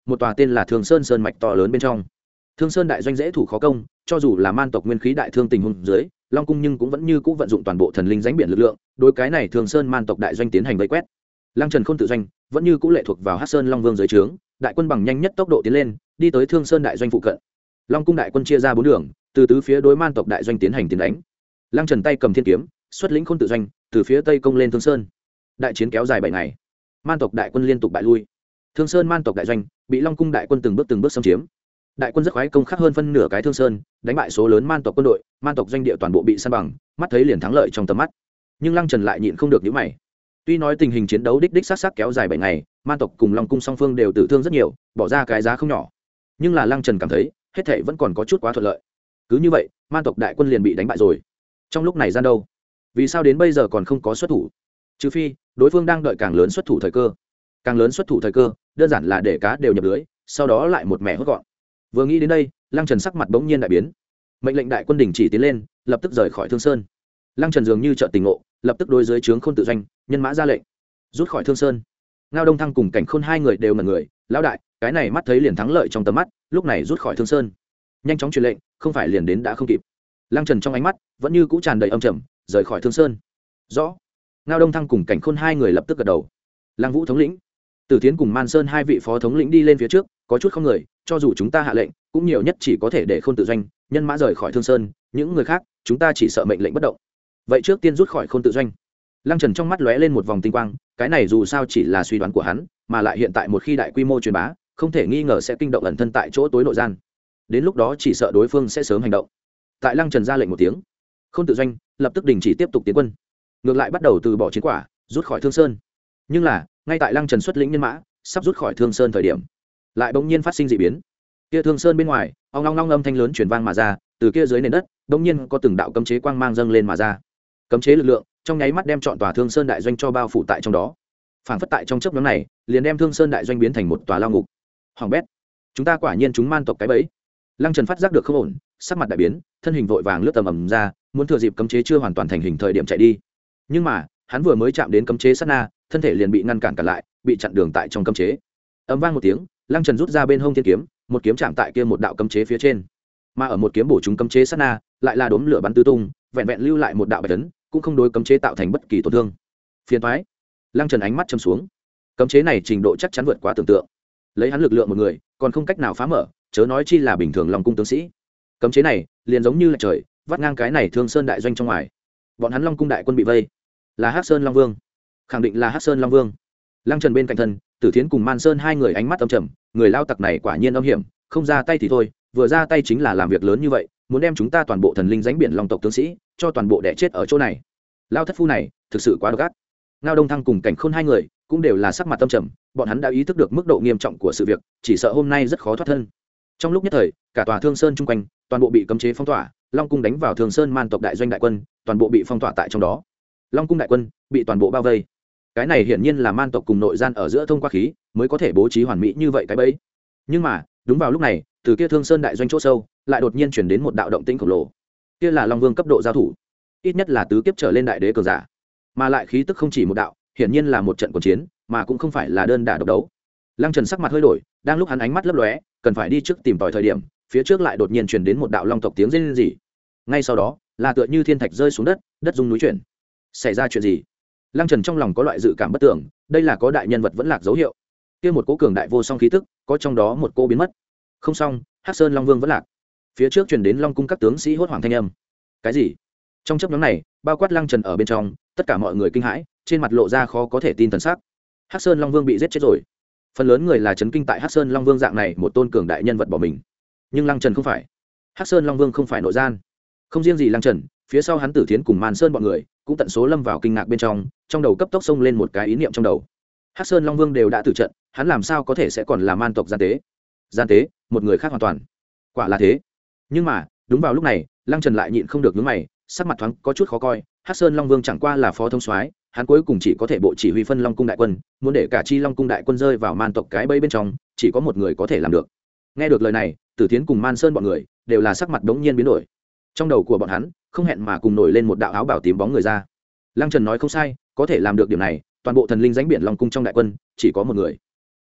một tòa tên là Thương Sơn sơn mạch to lớn bên trong. Thương Sơn đại doanh dễ thủ khó công, cho dù là man tộc nguyên khí đại thương tình huống dưới, Long cung nhưng cũng vẫn như cũ vận dụng toàn bộ thần linh dánh biển lực lượng, đối cái này Thương Sơn man tộc đại doanh tiến hành vây quét. Lăng Trần Khôn tự doanh, vẫn như cũ lệ thuộc vào Hắc Sơn Long Vương dưới trướng, đại quân bằng nhanh nhất tốc độ tiến lên, đi tới Thương Sơn đại doanh phụ cận. Long cung đại quân chia ra bốn đường, từ tứ phía đối man tộc đại doanh tiến hành tiến đánh. Lăng Trần tay cầm thiên kiếm, xuất lĩnh Khôn tự doanh, từ phía tây công lên Thương Sơn. Đại chiến kéo dài bảy ngày, man tộc đại quân liên tục bại lui. Thương Sơn man tộc đại doanh bị Long cung đại quân từng bước từng bước xâm chiếm. Đại quân rất khoái công khắc hơn phân nửa cái Thương Sơn, đánh bại số lớn man tộc quân đội, man tộc doanh địa toàn bộ bị san bằng, mắt thấy liền thắng lợi trong tầm mắt. Nhưng Lăng Trần lại nhịn không được nhíu mày. Tuy nói tình hình chiến đấu đích đích sát sát kéo dài bảy ngày, man tộc cùng Long cung song phương đều tử thương rất nhiều, bỏ ra cái giá không nhỏ. Nhưng là Lăng Trần cảm thấy, hết thảy vẫn còn có chút quá thuận lợi. Cứ như vậy, man tộc đại quân liền bị đánh bại rồi. Trong lúc này gian đâu, vì sao đến bây giờ còn không có xuất thủ? Trừ phi, đối phương đang đợi càng lớn xuất thủ thời cơ. Càng lớn xuất thủ thời cơ, đơn giản là để cá đều nhập lưới, sau đó lại một mẻ hốt gọn. Vừa nghĩ đến đây, Lăng Trần sắc mặt bỗng nhiên đại biến. Mệnh lệnh đại quân đình chỉ tiến lên, lập tức rời khỏi Thương Sơn. Lăng Trần dường như chợt tỉnh ngộ, lập tức đối dưới trướng Khôn tự doanh, nhân mã ra lệnh, rút khỏi Thương Sơn. Ngao Đông Thăng cùng Cảnh Khôn hai người đều ngẩn người, lão đại, cái này mắt thấy liền thắng lợi trong tầm mắt, lúc này rút khỏi Thương Sơn. Nhanh chóng truyền lệnh, không phải liền đến đã không kịp. Lăng Trần trong ánh mắt vẫn như cũ tràn đầy âm trầm, rời khỏi Thương Sơn. Rõ. Ngao Đông Thăng cùng Cảnh Khôn hai người lập tức gật đầu. Lăng Vũ thống lĩnh, Tử Thiến cùng Man Sơn hai vị phó thống lĩnh đi lên phía trước, có chút không người, cho dù chúng ta hạ lệnh, cũng nhiều nhất chỉ có thể để Khôn tự doanh, nhân mã rời khỏi Thương Sơn, những người khác, chúng ta chỉ sợ mệnh lệnh bất động. Vậy trước tiên rút khỏi Khôn tự doanh. Lăng Trần trong mắt lóe lên một vòng tinh quang, cái này dù sao chỉ là suy đoán của hắn, mà lại hiện tại một khi đại quy mô truyền bá, không thể nghi ngờ sẽ kinh động ẩn thân tại chỗ tối nội gian. Đến lúc đó chỉ sợ đối phương sẽ sớm hành động. Tại Lăng Trần ra lệnh một tiếng, Khôn tự doanh lập tức đình chỉ tiếp tục tiến quân, ngược lại bắt đầu từ bỏ chiến quả, rút khỏi Thương Sơn. Nhưng là, ngay tại Lăng Trần xuất lĩnh nhân mã sắp rút khỏi Thương Sơn thời điểm, lại bỗng nhiên phát sinh dị biến. Kia Thương Sơn bên ngoài, ong long long âm thanh lớn truyền vang mà ra, từ kia dưới nền đất, bỗng nhiên có từng đạo cấm chế quang mang dâng lên mà ra. Cấm chế lực lượng trong nháy mắt đem trọn tòa Thương Sơn đại doanh cho bao phủ tại trong đó. Phảng phất tại trong chớp nhoáng này, liền đem Thương Sơn đại doanh biến thành một tòa lao ngục. Hoàng bét, chúng ta quả nhiên chúng man tộc cái bẫy. Lăng Trần phát giác được không ổn, sắc mặt đại biến, thân hình vội vàng lướt tầm ầm ra, muốn thừa dịp cấm chế chưa hoàn toàn thành hình thời điểm chạy đi. Nhưng mà, hắn vừa mới chạm đến cấm chế sát na, thân thể liền bị ngăn cản cả lại, bị chặn đường tại trong cấm chế. Ầm vang một tiếng, Lăng Trần rút ra bên hông thiên kiếm, một kiếm chạm tại kia một đạo cấm chế phía trên. Mà ở một kiếm bổ trúng cấm chế sát na, lại là đốm lửa bắn tứ tung, vẹn vẹn lưu lại một đạo bạch tấn, cũng không đối cấm chế tạo thành bất kỳ tổn thương. Phiền toái. Lăng Trần ánh mắt châm xuống. Cấm chế này trình độ chắc chắn vượt quá tưởng tượng. Lấy hắn lực lượng một người, còn không cách nào phá mở, chớ nói chi là bình thường Long cung tướng sĩ. Cấm chế này, liền giống như là trời, vắt ngang cái này Thương Sơn đại doanh trong ngoài. Bọn hắn Long cung đại quân bị vây, là Hắc Sơn Long Vương. Khẳng định là Hắc Sơn Long Vương. Lăng Trần bên cạnh thân, Tử Thiến cùng Man Sơn hai người ánh mắt âm trầm, người lao tặc này quả nhiên âm hiểm, không ra tay thì thôi, vừa ra tay chính là làm việc lớn như vậy, muốn đem chúng ta toàn bộ thần linh dánh biển Long tộc tướng sĩ cho toàn bộ đẻ chết ở chỗ này. Lao thất phu này, thực sự quá độc ác. Ngao Đông Thăng cùng Cảnh Khôn hai người cũng đều là sắc mặt âm trầm, bọn hắn đã ý thức được mức độ nghiêm trọng của sự việc, chỉ sợ hôm nay rất khó thoát thân. Trong lúc nhất thời, cả tòa Thương Sơn chung quanh, toàn bộ bị cấm chế phong tỏa, Long cung đánh vào Thương Sơn man tộc đại doanh đại quân, toàn bộ bị phong tỏa tại trong đó. Long cung đại quân bị toàn bộ bao vây. Cái này hiển nhiên là man tộc cùng nội gian ở giữa thông qua khí, mới có thể bố trí hoàn mỹ như vậy cái bẫy. Nhưng mà, đúng vào lúc này, từ kia Thương Sơn đại doanh chỗ sâu, lại đột nhiên chuyển đến một đạo động tĩnh khổng lồ. Kia là Long Vương cấp độ giao thủ, ít nhất là tứ kiếp trở lên đại đế cường giả, mà lại khí tức không chỉ một đạo, hiển nhiên là một trận cuộc chiến, mà cũng không phải là đơn đả độc đấu. Lăng Trần sắc mặt hơi đổi, đang lúc hắn ánh mắt lấp lóe, cần phải đi trước tìm tòi thời điểm, phía trước lại đột nhiên truyền đến một đạo long tộc tiếng rên rỉ. Ngay sau đó, là tựa như thiên thạch rơi xuống đất, đất rung núi chuyển. Xảy ra chuyện gì? Lăng Trần trong lòng có loại dự cảm bất tưởng, đây là có đại nhân vật vẫn lạc dấu hiệu. Kia một cỗ cường đại vô song khí tức, có trong đó một cô biến mất. Không xong, Hắc Sơn Long Vương vẫn lạc. Phía trước truyền đến Long cung các tướng sĩ hốt hoảng thanh âm. Cái gì? Trong chớp nhoáng này, bao quát Lăng Trần ở bên trong, tất cả mọi người kinh hãi, trên mặt lộ ra khó có thể tin thần sắc. Hắc Sơn Long Vương bị giết chết rồi. Phần lớn người là chấn kinh tại Hắc Sơn Long Vương dạng này một tôn cường đại nhân vật bỏ mình. Nhưng Lăng Trần không phải. Hắc Sơn Long Vương không phải nội gian. Không riêng gì Lăng Trần, phía sau hắn Tử Thiến cùng Man Sơn bọn người cũng tận số lâm vào kinh ngạc bên trong, trong đầu cấp tốc xông lên một cái ý niệm trong đầu. Hắc Sơn Long Vương đều đã tử trận, hắn làm sao có thể sẽ còn là man tộc gian tế? Gian tế, một người khác hoàn toàn. Quả là thế. Nhưng mà, đúng vào lúc này, Lăng Trần lại nhịn không được nhướng mày, sắc mặt thoáng có chút khó coi. Hắc Sơn Long Vương chẳng qua là phó thống soái, hắn cuối cùng chỉ có thể bộ chỉ huy phân Long cung đại quân, muốn để cả chi Long cung đại quân rơi vào man tộc cái bẫy bên trong, chỉ có một người có thể làm được. Nghe được lời này, Tử Thiến cùng Man Sơn bọn người đều là sắc mặt đống nhiên biến đổi. Trong đầu của bọn hắn không hẹn mà cùng nổi lên một đạo áo bào tím bóng người ra. Lăng Trần nói không sai, có thể làm được điểm này, toàn bộ thần linh dánh biển Long cung trong đại quân chỉ có một người.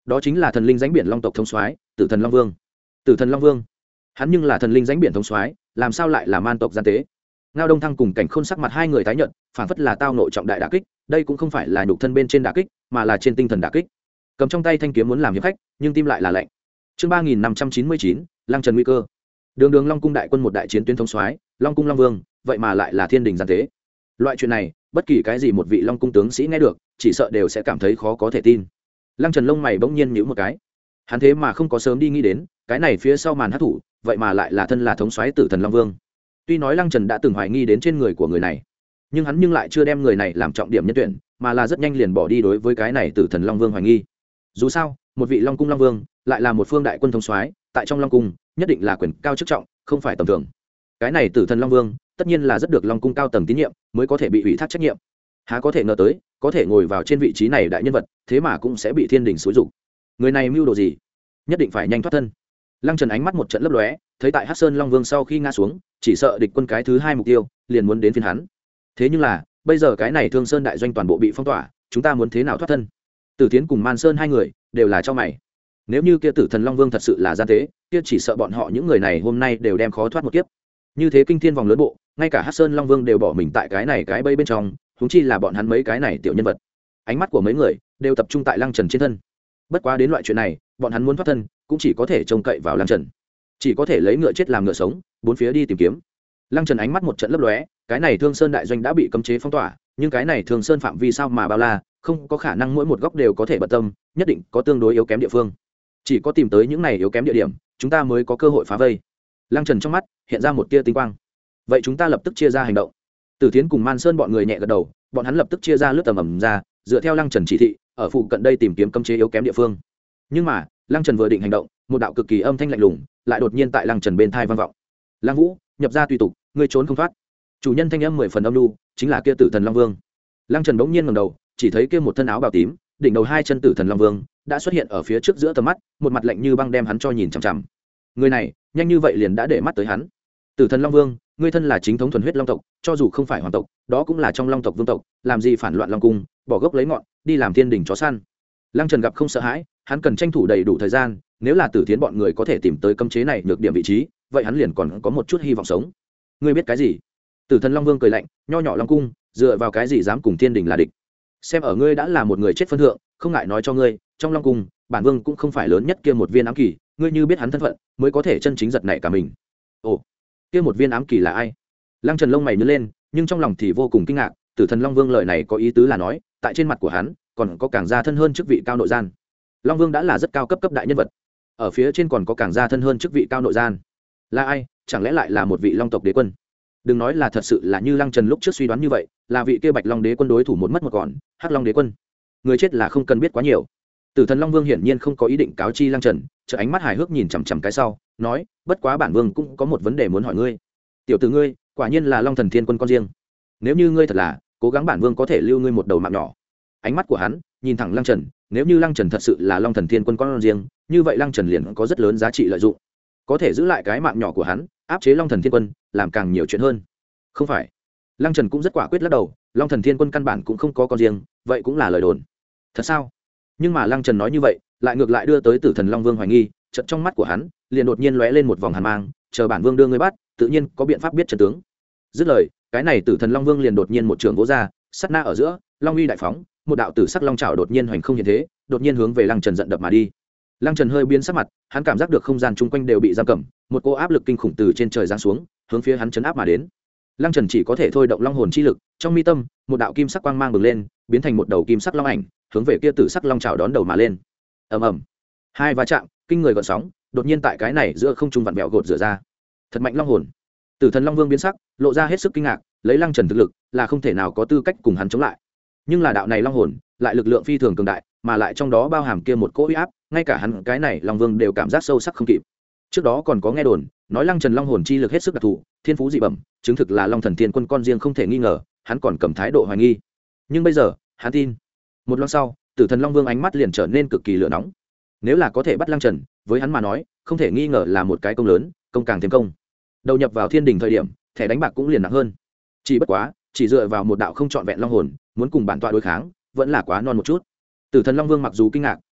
đó chính là thần linh danh biển long tộc thống soái tử thần long vương. Tử thần long vương, hắn nhưng là thần linh danh biển thống soái, làm sao lại là man tộc gian tế? Ngao Đông Thăng cùng Cảnh Khôn sắc mặt hai người tái nhợt, phản phất là tao nội trọng đại đả kích, đây cũng không phải là nhục thân bên trên đả kích, mà là trên tinh thần đả kích. Cầm trong tay thanh kiếm muốn làm hiệp khách, nhưng tim lại là lạnh. Chương ba nghìn năm trăm chín mươi chín, Lăng Trần nguy cơ. Đường Đường Long cung đại quân một đại chiến tuyến thống soái, Long cung Long Vương, vậy mà lại là thiên đình gian tế. Loại chuyện này, bất kỳ cái gì một vị Long cung tướng sĩ nghe được, chỉ sợ đều sẽ cảm thấy khó có thể tin. Lăng Trần lông mày bỗng nhiên nhíu một cái. Hắn thế mà không có sớm đi nghĩ đến, cái này phía sau màn hắc thủ, vậy mà lại là thân là thống soái tử thần Long Vương. Tuy nói Lăng Trần đã từng hoài nghi đến trên người của người này, nhưng hắn nhưng lại chưa đem người này làm trọng điểm nhân tuyển, mà là rất nhanh liền bỏ đi đối với cái này tử thần Long Vương hoài nghi. Dù sao, một vị Long cung Long Vương, lại là một phương đại quân thống soái, tại trong Long cung, nhất định là quyền cao chức trọng, không phải tầm thường. Cái này tử thần Long Vương, tất nhiên là rất được Long cung cao tầng tín nhiệm, mới có thể bị ủy thác trách nhiệm. Há có thể ngờ tới, có thể ngồi vào trên vị trí này đại nhân vật, thế mà cũng sẽ bị thiên đình xúi dục. Người này mưu đồ gì? Nhất định phải nhanh thoát thân. Lăng Trần ánh mắt một trận lấp lóe, thấy tại Hắc Sơn Long Vương sau khi ngã xuống, chỉ sợ địch quân cái thứ hai mục tiêu liền muốn đến phiên hắn. Thế nhưng là, bây giờ cái này Thương Sơn đại doanh toàn bộ bị phong tỏa, chúng ta muốn thế nào thoát thân? Tử Thiến cùng Man Sơn hai người đều là cho mày. Nếu như kia Tử Thần Long Vương thật sự là gian tế, kia chỉ sợ bọn họ những người này hôm nay đều đem khó thoát một kiếp. Như thế kinh thiên vòng lớn bộ, ngay cả Hắc Sơn Long Vương đều bỏ mình tại cái này cái bẫy bên trong, huống chi là bọn hắn mấy cái này tiểu nhân vật. Ánh mắt của mấy người đều tập trung tại Lăng Trần trên thân. Bất quá đến loại chuyện này, bọn hắn muốn thoát thân, cũng chỉ có thể trông cậy vào Lăng Trần. Chỉ có thể lấy ngựa chết làm ngựa sống, bốn phía đi tìm kiếm. Lăng Trần ánh mắt một trận lấp lóe, cái này Thương Sơn đại doanh đã bị cấm chế phong tỏa, nhưng cái này Thương Sơn phạm vi sao mà bao la, không có khả năng mỗi một góc đều có thể bận tâm, nhất định có tương đối yếu kém địa phương. Chỉ có tìm tới những này yếu kém địa điểm, chúng ta mới có cơ hội phá vây. Lăng Trần trong mắt hiện ra một tia tinh quang. Vậy chúng ta lập tức chia ra hành động. Tử Thiến cùng Man Sơn bọn người nhẹ gật đầu, bọn hắn lập tức chia ra lướt tầm ầm ra, dựa theo Lăng Trần chỉ thị, ở phụ cận đây tìm kiếm cấm chế yếu kém địa phương. Nhưng mà, Lăng Trần vừa định hành động, một đạo cực kỳ âm thanh lạnh lùng lại đột nhiên tại Lăng Trần bên thai vang vọng. Lăng Vũ, nhập ra tùy tục, ngươi trốn không thoát. Chủ nhân thanh âm mười phần âm lưu, chính là kia Tử Thần Long Vương. Lăng Trần bỗng nhiên ngẩng đầu, chỉ thấy kia một thân áo bào tím, đỉnh đầu hai chân Tử Thần Long Vương đã xuất hiện ở phía trước giữa tầm mắt, một mặt lạnh như băng đem hắn cho nhìn chằm chằm. Người này, nhanh như vậy liền đã để mắt tới hắn. Tử Thần Long Vương, ngươi thân là chính thống thuần huyết long tộc, cho dù không phải hoàng tộc, đó cũng là trong long tộc vương tộc, làm gì phản loạn long cung, bỏ gốc lấy ngọn, đi làm thiên đình chó săn. Lăng Trần gặp không sợ hãi, hắn cần tranh thủ đầy đủ thời gian, nếu là Tử Thiến bọn người có thể tìm tới cấm chế này nhược điểm vị trí, vậy hắn liền còn có một chút hy vọng sống. Ngươi biết cái gì? Tử Thần Long Vương cười lạnh, nho nhỏ long cung, dựa vào cái gì dám cùng thiên đình là địch? Xem ở ngươi đã là một người chết phân thượng, không ngại nói cho ngươi, trong long cung, bản vương cũng không phải lớn nhất kia một viên ám kỳ, ngươi như biết hắn thân phận, mới có thể chân chính giật nảy cả mình. Ồ, kia một viên ám kỳ là ai? Lăng Trần lông mày nhướng lên, nhưng trong lòng thì vô cùng kinh ngạc. Tử Thần Long Vương lời này có ý tứ là nói, tại trên mặt của hắn còn có càng gia thân hơn chức vị cao nội gian. Long Vương đã là rất cao cấp cấp đại nhân vật, ở phía trên còn có càng gia thân hơn chức vị cao nội gian. Là ai? Chẳng lẽ lại là một vị long tộc đế quân? Đừng nói là thật sự là như Lăng Trần lúc trước suy đoán như vậy, là vị kia Bạch Long đế quân đối thủ một mất một còn, Hắc Long đế quân. Người chết là không cần biết quá nhiều. Tử Thần Long Vương hiển nhiên không có ý định cáo chi Lăng Trần, trợ ánh mắt hài hước nhìn chằm chằm cái sau, nói, bất quá bản vương cũng có một vấn đề muốn hỏi ngươi. Tiểu tử ngươi, quả nhiên là Long Thần Thiên Quân con riêng. Nếu như ngươi thật là, cố gắng bản vương có thể lưu ngươi một đầu mạng nhỏ. Ánh mắt của hắn nhìn thẳng Lăng Trần, nếu như Lăng Trần thật sự là Long Thần Thiên Quân con riêng, như vậy Lăng Trần liền có rất lớn giá trị lợi dụng, có thể giữ lại cái mạng nhỏ của hắn, áp chế Long Thần Thiên Quân, làm càng nhiều chuyện hơn. Không phải? Lăng Trần cũng rất quả quyết lắc đầu, Long Thần Thiên Quân căn bản cũng không có con riêng, vậy cũng là lời đồn. Thật sao? Nhưng mà Lăng Trần nói như vậy, lại ngược lại đưa tới Tử Thần Long Vương hoài nghi, chợt trong mắt của hắn liền đột nhiên lóe lên một vòng hàn mang, chờ bản vương đưa ngươi bắt, tự nhiên có biện pháp biết chân tướng. Dứt lời, cái này Tử Thần Long Vương liền đột nhiên một trường vỗ ra, sát na ở giữa, long uy đại phóng, một đạo tử sắc long chảo đột nhiên hoành không hiện thế, đột nhiên hướng về Lăng Trần giận đập mà đi. Lăng Trần hơi biến sắc mặt, hắn cảm giác được không gian chung quanh đều bị giam cầm, một cỗ áp lực kinh khủng từ trên trời giáng xuống, hướng phía hắn chấn áp mà đến. Lăng Trần chỉ có thể thôi động long hồn chi lực, trong mi tâm, một đạo kim sắc quang mang bừng lên, biến thành một đầu kim sắc long ảnh, hướng về kia tử sắc long chảo đón đầu mà lên. Ầm ầm. Hai va chạm, kinh người gợn sóng, đột nhiên tại cái này giữa không trung vặn vẹo gột rửa ra. Thật mạnh long hồn. Tử Thần Long Vương biến sắc, lộ ra hết sức kinh ngạc, lấy Lăng Trần thực lực, là không thể nào có tư cách cùng hắn chống lại. Nhưng là đạo này long hồn, lại lực lượng phi thường cường đại, mà lại trong đó bao hàm kia một cỗ uy áp, ngay cả hắn cái này Long Vương đều cảm giác sâu sắc không kịp. Trước đó còn có nghe đồn, nói Lăng Trần long hồn chi lực hết sức đặc thù, thiên phú dị bẩm, chứng thực là Long Thần Thiên Quân con riêng không thể nghi ngờ, hắn còn cầm thái độ hoài nghi. Nhưng bây giờ, hắn tin. Một lát sau, Tử Thần Long Vương ánh mắt liền trở nên cực kỳ lửa nóng. Nếu là có thể bắt Lăng Trần, với hắn mà nói, không thể nghi ngờ là một cái công lớn, công càng thêm công. Đầu nhập vào thiên đình thời điểm, thẻ đánh bạc cũng liền nặng hơn. Chỉ bất quá, chỉ dựa vào một đạo không trọn vẹn long hồn, muốn cùng bản tọa đối kháng, vẫn là quá non một chút. Tử Thần Long Vương mặc dù kinh ngạc,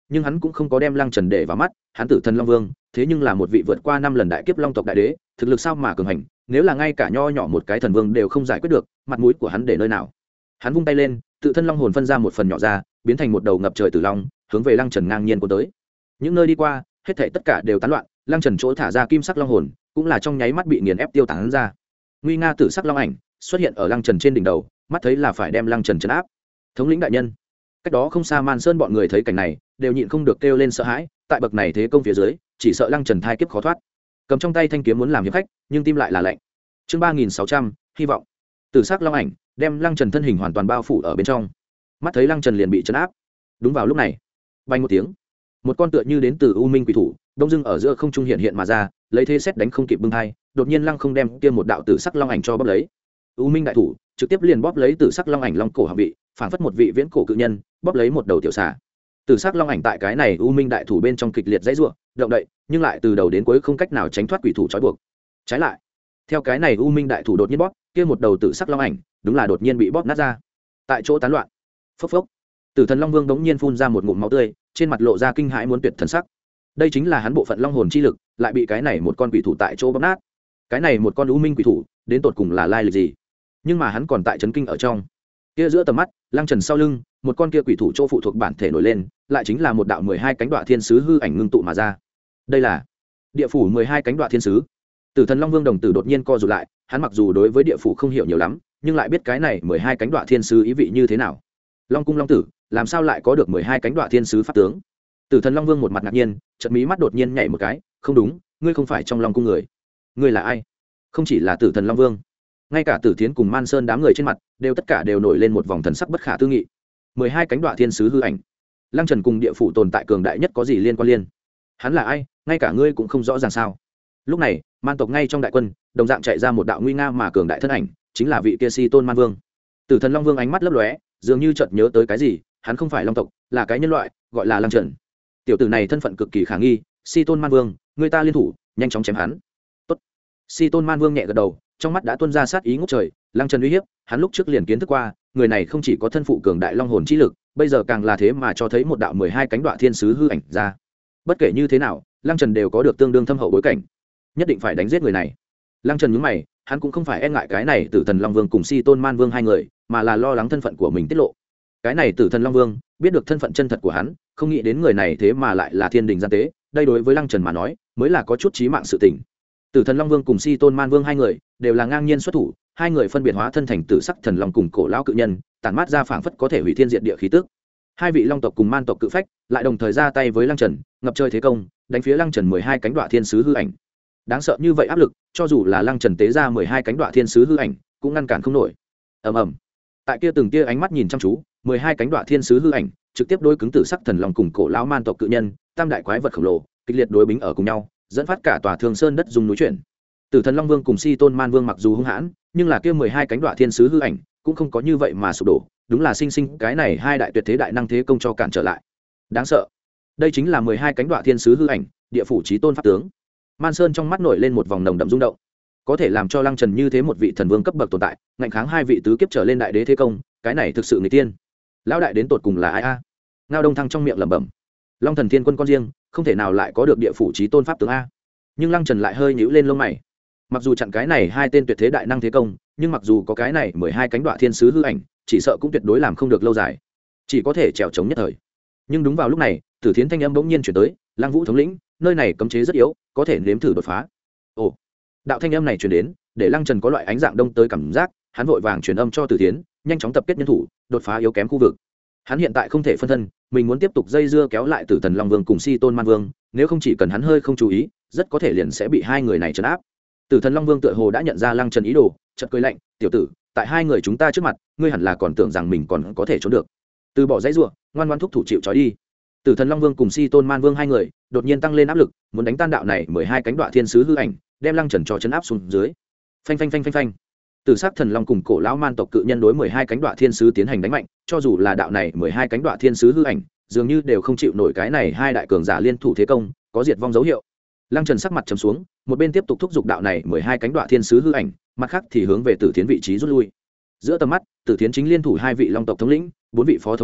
nhưng hắn cũng không có đem lăng trần để vào mắt. Hắn Tử Thần Long Vương thế nhưng là một vị vượt qua năm lần đại kiếp long tộc đại đế, thực lực sao mà cường hành, nếu là ngay cả nho nhỏ một cái thần vương đều không giải quyết được, mặt mũi của hắn để nơi nào. Hắn vung tay lên, tự thân long hồn phân ra một phần nhỏ ra, biến thành một đầu ngập trời tử long, hướng về lăng trần ngang nhiên cuốn tới. Những nơi đi qua, hết thảy tất cả đều tán loạn, lăng trần chỗ thả ra kim sắc long hồn cũng là trong nháy mắt bị nghiền ép tiêu tán ra. Nguy nga tử sắc long ảnh xuất hiện ở lăng trần trên đỉnh đầu, mắt thấy là phải đem lăng trần trấn áp. Thống lĩnh đại nhân. Cách đó không xa Man Sơn bọn người thấy cảnh này, đều nhịn không được kêu lên sợ hãi, tại bậc này thế công phía dưới, chỉ sợ lăng trần thai kiếp khó thoát. Cầm trong tay thanh kiếm muốn làm hiệp khách, nhưng tim lại là lạnh. Chương ba nghìn sáu trăm, hy vọng. Tử sắc long ảnh đem lăng trần thân hình hoàn toàn bao phủ ở bên trong. Mắt thấy lăng trần liền bị trấn áp. Đúng vào lúc này, bay một tiếng, một con tựa như đến từ u minh quỷ thủ đông dưng ở giữa không trung hiện hiện mà ra, lấy thế xét đánh không kịp bưng thai, đột nhiên lăng không đem kia một đạo tử sắc long ảnh cho bóp lấy. U minh đại thủ trực tiếp liền bóp lấy tử sắc long ảnh long cổ họng vị, phảng phất một vị viễn cổ cự nhân bóp lấy một đầu tiểu xà. Tử sắc long ảnh tại cái này u minh đại thủ bên trong kịch liệt dãy rủa, động đậy, nhưng lại từ đầu đến cuối không cách nào tránh thoát quỷ thủ trói buộc. Trái lại, theo cái này u minh đại thủ đột nhiên bóp, kia một đầu tử sắc long ảnh đúng là đột nhiên bị bóp nát ra, tại chỗ tán loạn. Phốc phốc. Tử Thần Long Vương đống nhiên phun ra một ngụm máu tươi, trên mặt lộ ra kinh hãi muốn tuyệt thần sắc. Đây chính là hắn bộ phận long hồn chi lực, lại bị cái này một con quỷ thủ tại chỗ bóp nát. Cái này một con u minh quỷ thủ, đến tột cùng là lai lịch gì? Nhưng mà hắn còn tại chấn kinh ở trong. Kia giữa tầm mắt, lăng trần sau lưng, một con kia quỷ thủ chỗ phụ thuộc bản thể nổi lên, lại chính là một đạo mười hai cánh đoạ thiên sứ hư ảnh ngưng tụ mà ra. Đây là địa phủ mười hai cánh đoạ thiên sứ. Tử Thần Long Vương đồng tử đột nhiên co rụt lại, hắn mặc dù đối với địa phủ không hiểu nhiều lắm, nhưng lại biết cái này mười hai cánh đoạ thiên sứ ý vị như thế nào. Long cung long tử, làm sao lại có được mười hai cánh đoạ thiên sứ pháp tướng? Tử Thần Long Vương một mặt ngạc nhiên, chợt mí mắt đột nhiên nhảy một cái, không đúng, ngươi không phải trong Long cung người. Ngươi là ai? Không chỉ là Tử Thần Long Vương, ngay cả Tử Thiến cùng Man Sơn đám người trên mặt, đều tất cả đều nổi lên một vòng thần sắc bất khả tư nghị. mười hai cánh đoạ thiên sứ hư ảnh. Lăng Trần cùng địa phủ tồn tại cường đại nhất có gì liên quan liên? Hắn là ai, ngay cả ngươi cũng không rõ ràng sao? Lúc này, man tộc ngay trong đại quân, đồng dạng chạy ra một đạo nguy nga mà cường đại thân ảnh, chính là vị kia Si Tôn Man Vương. Tử Thần Long Vương ánh mắt lấp lóe, dường như chợt nhớ tới cái gì, hắn không phải long tộc, là cái nhân loại, gọi là Lăng Trần. Tiểu tử này thân phận cực kỳ khả nghi, Si Tôn Man Vương, người ta liên thủ, nhanh chóng chém hắn. Tốt. Si Tôn Man Vương nhẹ gật đầu, trong mắt đã tuôn ra sát ý ngút trời. Lăng Trần uy hiếp, hắn lúc trước liền kiến thức qua, người này không chỉ có thân phụ cường đại long hồn chi lực, bây giờ càng là thế mà cho thấy một đạo mười hai cánh đoạ thiên sứ hư ảnh ra. Bất kể như thế nào, Lăng Trần đều có được tương đương thâm hậu bối cảnh, nhất định phải đánh giết người này. Lăng Trần nhướng mày, hắn cũng không phải e ngại cái này Tử Thần Long Vương cùng Si Tôn Man Vương hai người, mà là lo lắng thân phận của mình tiết lộ. Cái này Tử Thần Long Vương biết được thân phận chân thật của hắn, không nghĩ đến người này thế mà lại là thiên đình gian tế, đây đối với Lăng Trần mà nói mới là có chút chí mạng sự tình. Tử Thần Long Vương cùng Si Tôn Man Vương hai người đều là ngang nhiên xuất thủ, hai người phân biệt hóa thân thành tử sắc thần long cùng cổ lão cự nhân, tản mát ra phảng phất có thể hủy thiên diệt địa khí tức. Hai vị long tộc cùng man tộc cự phách lại đồng thời ra tay với Lăng Trần, ngập trời thế công, đánh phía Lăng Trần mười hai cánh đoạ thiên sứ hư ảnh. Đáng sợ như vậy áp lực, cho dù là Lăng Trần tế ra mười hai cánh đoạ thiên sứ hư ảnh, cũng ngăn cản không nổi. Ầm ầm. Tại kia từng tia ánh mắt nhìn chăm chú, mười hai cánh đoạ thiên sứ hư ảnh trực tiếp đối cứng tử sắc thần long cùng cổ lão man tộc cự nhân, tam đại quái vật khổng lồ, kịch liệt đối bính ở cùng nhau, dẫn phát cả tòa Thương Sơn đất rung núi chuyển. Tử Thần Long Vương cùng Si Tôn Man Vương mặc dù hung hãn, nhưng là kia mười hai cánh đoạ thiên sứ hư ảnh cũng không có như vậy mà sụp đổ, đúng là sinh sinh cái này hai đại tuyệt thế đại năng thế công cho cản trở lại. Đáng sợ. Đây chính là mười hai cánh đoạ thiên sứ hư ảnh, địa phủ chí tôn pháp tướng. Man Sơn trong mắt nổi lên một vòng nồng đậm rung động. Có thể làm cho Lăng Trần như thế một vị thần vương cấp bậc tồn tại, ngạnh kháng hai vị tứ kiếp trở lên đại đế thế công, cái này thực sự người tiên. Lão đại đến tột cùng là ai a? Ngao Đông Thăng trong miệng lẩm bẩm. Long Thần Thiên Quân con riêng, không thể nào lại có được địa phủ chí tôn pháp tướng a. Nhưng Lăng Trần lại hơi nhíu lên lông mày. Mặc dù chặn cái này hai tên tuyệt thế đại năng thế công, nhưng mặc dù có cái này mười hai cánh đoạ thiên sứ hư ảnh, chỉ sợ cũng tuyệt đối làm không được lâu dài, chỉ có thể trèo chống nhất thời. Nhưng đúng vào lúc này, Tử Thiến thanh âm bỗng nhiên chuyển tới, Lăng Vũ thống lĩnh, nơi này cấm chế rất yếu, có thể nếm thử đột phá. Ồ, đạo thanh âm này truyền đến, để Lăng Trần có loại ánh dạng đông tới cảm giác, hắn vội vàng truyền âm cho Tử Thiến, nhanh chóng tập kết nhân thủ, đột phá yếu kém khu vực. Hắn hiện tại không thể phân thân, mình muốn tiếp tục dây dưa kéo lại Tử Thần Long Vương cùng Si Tôn Man Vương, nếu không chỉ cần hắn hơi không chú ý, rất có thể liền sẽ bị hai người này trấn áp. Tử Thần Long Vương tựa hồ đã nhận ra Lăng Trần ý đồ, chợt cười lạnh, "Tiểu tử, tại hai người chúng ta trước mặt, ngươi hẳn là còn tưởng rằng mình còn có thể trốn được. Từ bỏ dãy rủa, ngoan ngoãn thúc thủ chịu trói đi." Tử Thần Long Vương cùng Si Tôn Man Vương hai người đột nhiên tăng lên áp lực, muốn đánh tan đạo này mười hai cánh đoạ thiên sứ hư ảnh, đem Lăng Trần cho trấn áp xuống dưới. Phanh phanh phanh phanh phanh. Tử sắc thần long cùng cổ lão man tộc cự nhân đối mười hai cánh đoạ thiên sứ tiến hành đánh mạnh, cho dù là đạo này mười hai cánh đoạ thiên sứ hư ảnh, dường như đều không chịu nổi cái này hai đại cường giả liên thủ thế công, có diệt vong dấu hiệu. Lăng Trần sắc mặt trầm xuống, một bên tiếp tục thúc giục đạo này mười hai cánh đoạ thiên sứ hư ảnh, mặt khác thì hướng về Tử Thiến vị trí rút lui. Giữa tầm mắt, Tử Thiến chính liên thủ hai vị long tộc thống lĩnh, bốn vị phó thống lĩnh,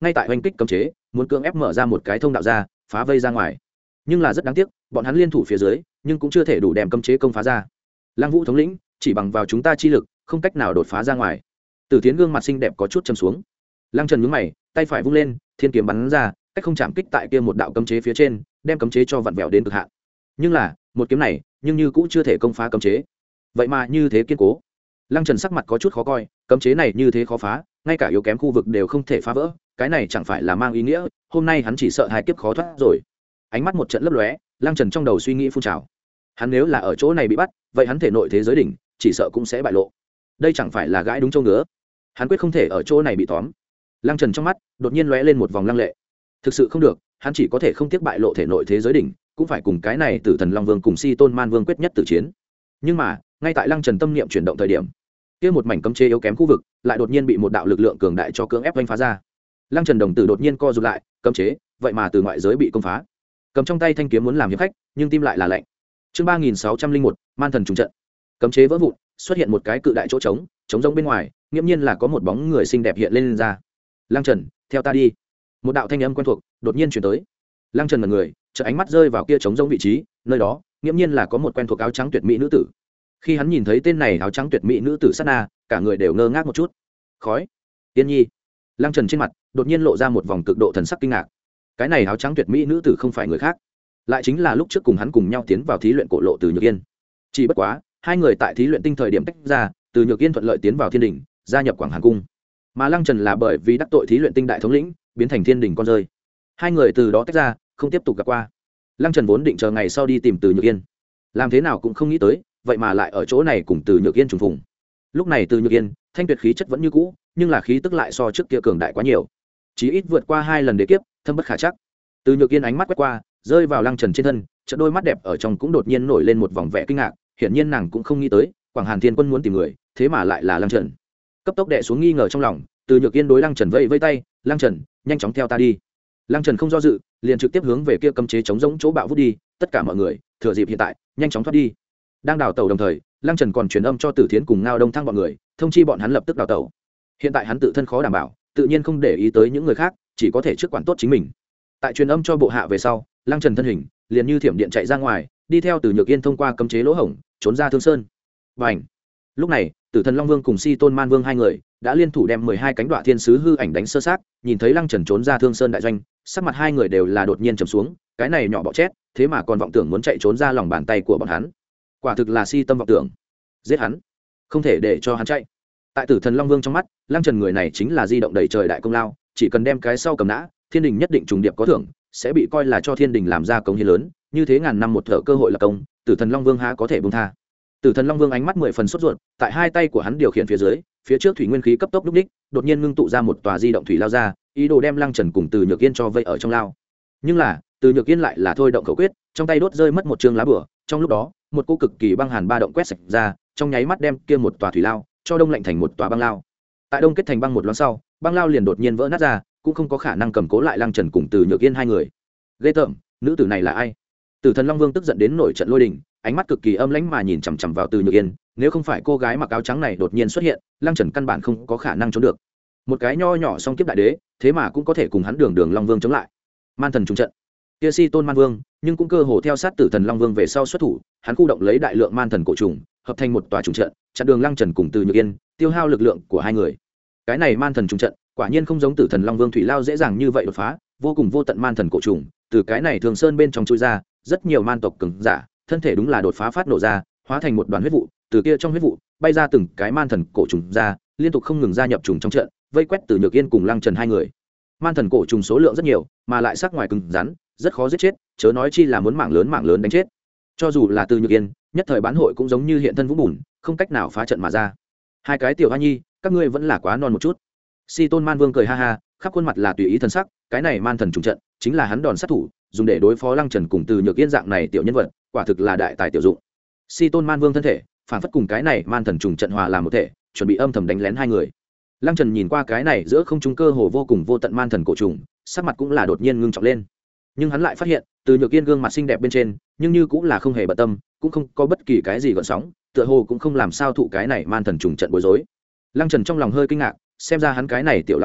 ngay tại oanh kích cấm chế muốn cưỡng ép mở ra một cái thông đạo ra phá vây ra ngoài. Nhưng là rất đáng tiếc bọn hắn liên thủ phía dưới nhưng cũng chưa thể đủ đem cấm chế công phá ra. Lăng Vũ thống lĩnh, chỉ bằng vào chúng ta chi lực không cách nào đột phá ra ngoài. Tử Tiến gương mặt xinh đẹp có chút châm xuống. Lăng Trần nhướng mày, tay phải vung lên, thiên kiếm bắn ra, cách không chạm kích tại kia một đạo cấm chế phía trên, đem cấm chế cho vặn vẹo đến cực hạn. Nhưng là một kiếm này nhưng như cũng chưa thể công phá cấm chế, vậy mà như thế kiên cố. Lăng Trần sắc mặt có chút khó coi, cấm chế này như thế khó phá, ngay cả yếu kém khu vực đều không thể phá vỡ, cái này chẳng phải là mang ý nghĩa hôm nay hắn chỉ sợ hai kiếp khó thoát rồi. Ánh mắt một trận lấp lóe, Lăng Trần trong đầu suy nghĩ phun trào. Hắn nếu là ở chỗ này bị bắt, vậy hắn thể nội thế giới đỉnh chỉ sợ cũng sẽ bại lộ. Đây chẳng phải là gãi đúng châu ngứa. Hắn quyết không thể ở chỗ này bị tóm. Lăng Trần trong mắt đột nhiên lóe lên một vòng lăng lệ. Thực sự không được, hắn chỉ có thể không tiếc bại lộ thể nội thế giới đỉnh, cũng phải cùng cái này Tử Thần Long Vương cùng Si Tôn Man Vương quyết nhất tử chiến. Nhưng mà, ngay tại Lăng Trần tâm niệm chuyển động thời điểm, kia một mảnh cấm chế yếu kém khu vực lại đột nhiên bị một đạo lực lượng cường đại cho cưỡng ép vanh phá ra. Lăng Trần đồng tử đột nhiên co rụt lại, cấm chế vậy mà từ ngoại giới bị công phá. Cầm trong tay thanh kiếm muốn làm hiệp khách, nhưng tim lại là lạnh. Chương ba nghìn sáu trăm linh một, Man Thần trùng trận. Cấm chế vỡ vụn, xuất hiện một cái cự đại chỗ trống, trống rỗng bên ngoài, nghiêm nhiên là có một bóng người xinh đẹp hiện lên, lên ra. Lăng Trần, theo ta đi. Một đạo thanh âm quen thuộc đột nhiên truyền tới. Lăng Trần ngẩn người, chợt ánh mắt rơi vào kia trống rỗng vị trí, nơi đó, nghiêm nhiên là có một quen thuộc áo trắng tuyệt mỹ nữ tử. Khi hắn nhìn thấy tên này áo trắng tuyệt mỹ nữ tử sát na, cả người đều ngơ ngác một chút. Khói, Tiên Nhi. Lăng Trần trên mặt đột nhiên lộ ra một vòng cực độ thần sắc kinh ngạc. Cái này áo trắng tuyệt mỹ nữ tử không phải người khác, lại chính là lúc trước cùng hắn cùng nhau tiến vào thí luyện cổ lộ Từ Nhược Yên. Chỉ bất quá, hai người tại thí luyện tinh thời điểm tách ra, Từ Nhược Yên thuận lợi tiến vào Thiên Đình, gia nhập Quảng Hàn cung, mà Lăng Trần là bởi vì đắc tội thí luyện tinh đại thống lĩnh, biến thành Thiên Đình con rơi. Hai người từ đó tách ra, không tiếp tục gặp qua. Lăng Trần vốn định chờ ngày sau đi tìm Từ Nhược Yên, làm thế nào cũng không nghĩ tới, vậy mà lại ở chỗ này cùng Từ Nhược Yên trùng phùng. Lúc này Từ Nhược Yên, thanh tuyệt khí chất vẫn như cũ, nhưng là khí tức lại so trước kia cường đại quá nhiều, chí ít vượt qua hai lần đế kiếp, thâm bất khả chắc. Từ Nhược Yên ánh mắt quét qua, rơi vào Lăng Trần trên thân, chợt đôi mắt đẹp ở trong cũng đột nhiên nổi lên một vòng vẻ kinh ngạc, hiển nhiên nàng cũng không nghĩ tới, Quảng Hàn Thiên Quân muốn tìm người, thế mà lại là Lăng Trần. Cấp tốc đệ xuống nghi ngờ trong lòng, Từ Nhược Yên đối Lăng Trần vẫy vẫy tay, "Lăng Trần, nhanh chóng theo ta đi." Lăng Trần không do dự, liền trực tiếp hướng về kia cấm chế chống rỗng chỗ bạo vút đi, tất cả mọi người, thừa dịp hiện tại, nhanh chóng thoát đi. Đang đào tẩu đồng thời, Lăng Trần còn truyền âm cho Tử Thiến cùng Ngao Đông Thăng bọn người, thông chi bọn hắn lập tức đào tẩu. Hiện tại hắn tự thân khó đảm bảo, tự nhiên không để ý tới những người khác, chỉ có thể trước quản tốt chính mình. Tại truyền âm cho bộ hạ về sau, Lăng Trần thân hình liền như thiểm điện chạy ra ngoài, đi theo Từ Nhược Yên thông qua cấm chế lỗ hổng, trốn ra Thương Sơn. Bành! Lúc này, Tử Thần Long Vương cùng Si Tôn Man Vương hai người đã liên thủ đem mười hai cánh đoạ thiên sứ hư ảnh đánh sơ sát, nhìn thấy Lăng Trần trốn ra Thương Sơn đại doanh, sắc mặt hai người đều là đột nhiên trầm xuống, cái này nhỏ bọ chét, thế mà còn vọng tưởng muốn chạy trốn ra lòng bàn tay của bọn hắn. Quả thực là si tâm vọng tưởng. Giết hắn, không thể để cho hắn chạy. Tại Tử Thần Long Vương trong mắt, Lăng Trần người này chính là di động đầy trời đại công lao, chỉ cần đem cái sau cầm nã, Thiên Đình nhất định trùng điệp có thưởng, sẽ bị coi là cho Thiên Đình làm ra công hiến lớn, như thế ngàn năm một thở cơ hội là công, Tử Thần Long Vương há có thể buông tha. Tử Thần Long Vương ánh mắt mười phần sốt ruột, tại hai tay của hắn điều khiển phía dưới, phía trước thủy nguyên khí cấp tốc lúc đích, đột nhiên ngưng tụ ra một tòa di động thủy lao ra, ý đồ đem Lăng Trần cùng Từ Nhược Yên cho vây ở trong lao. Nhưng là, Từ Nhược Yên lại là thôi động khẩu quyết, trong tay đốt rơi mất một trương lá bùa, trong lúc đó, một cô cực kỳ băng hàn ba động quét sạch ra, trong nháy mắt đem kia một tòa thủy lao cho đông lạnh thành một tòa băng lao. Tại đông kết thành băng một loáng sau, băng lao liền đột nhiên vỡ nát ra, cũng không có khả năng cầm cố lại Lăng Trần cùng Từ Nhược Yên hai người. Ghê tởm, nữ tử này là ai? Tử Thần Long Vương tức giận đến nổi trận lôi đình, ánh mắt cực kỳ âm lãnh mà nhìn chằm chằm vào Từ Nhược Yên, nếu không phải cô gái mặc áo trắng này đột nhiên xuất hiện, Lăng Trần căn bản không có khả năng trốn được. Một cái nho nhỏ song kiếp đại đế, thế mà cũng có thể cùng hắn Đường Đường Long Vương chống lại. Man thần trùng trận. Kia Si Tôn Man Vương, nhưng cũng cơ hồ theo sát Tử Thần Long Vương về sau xuất thủ, hắn khu động lấy đại lượng man thần cổ trùng, hợp thành một tòa trùng trận, chặn đường Lăng Trần cùng Từ Nhược Yên, tiêu hao lực lượng của hai người. Cái này man thần trùng trận, quả nhiên không giống Tử Thần Long Vương thủy lao dễ dàng như vậy đột phá, vô cùng vô tận man thần cổ trùng, từ cái này Thường Sơn bên trong chui ra, rất nhiều man tộc cường giả, thân thể đúng là đột phá phát nổ ra, hóa thành một đoàn huyết vụ, từ kia trong huyết vụ bay ra từng cái man thần cổ trùng ra, liên tục không ngừng gia nhập trùng trong trận, vây quét Từ Nhược Yên cùng Lăng Trần hai người. Man thần cổ trùng số lượng rất nhiều, mà lại sắc ngoài cứng rắn, rất khó giết chết, chớ nói chi là muốn mảng lớn mảng lớn đánh chết. Cho dù là Từ Nhược Yên, nhất thời bán hội cũng giống như hiện thân vũng bùn, không cách nào phá trận mà ra. Hai cái tiểu hoa nhi, các ngươi vẫn là quá non một chút. Si Tôn Man Vương cười ha ha, khắp khuôn mặt là tùy ý thần sắc, cái này man thần trùng trận, chính là hắn đòn sát thủ, dùng để đối phó Lăng Trần cùng Từ Nhược Yên dạng này tiểu nhân vật, quả thực là đại tài tiểu dụng. Si Tôn Man Vương thân thể, phản phất cùng cái này man thần trùng trận hòa làm một thể, chuẩn bị âm thầm đánh lén hai người. Lăng Trần nhìn qua cái này giữa không trung cơ hồ vô cùng vô tận man thần cổ trùng, sắc mặt cũng là đột nhiên ngưng trọng lên. Nhưng hắn lại phát hiện, Từ Nhược Yên gương mặt xinh đẹp bên trên, nhưng như cũng là không hề bận tâm, cũng không có bất kỳ cái gì gợn sóng, tựa hồ cũng không làm sao thụ cái này man thần trùng trận bối rối. Lăng Trần trong lòng hơi kinh ngạc, xem ra hắn cái này tiểu lão bà,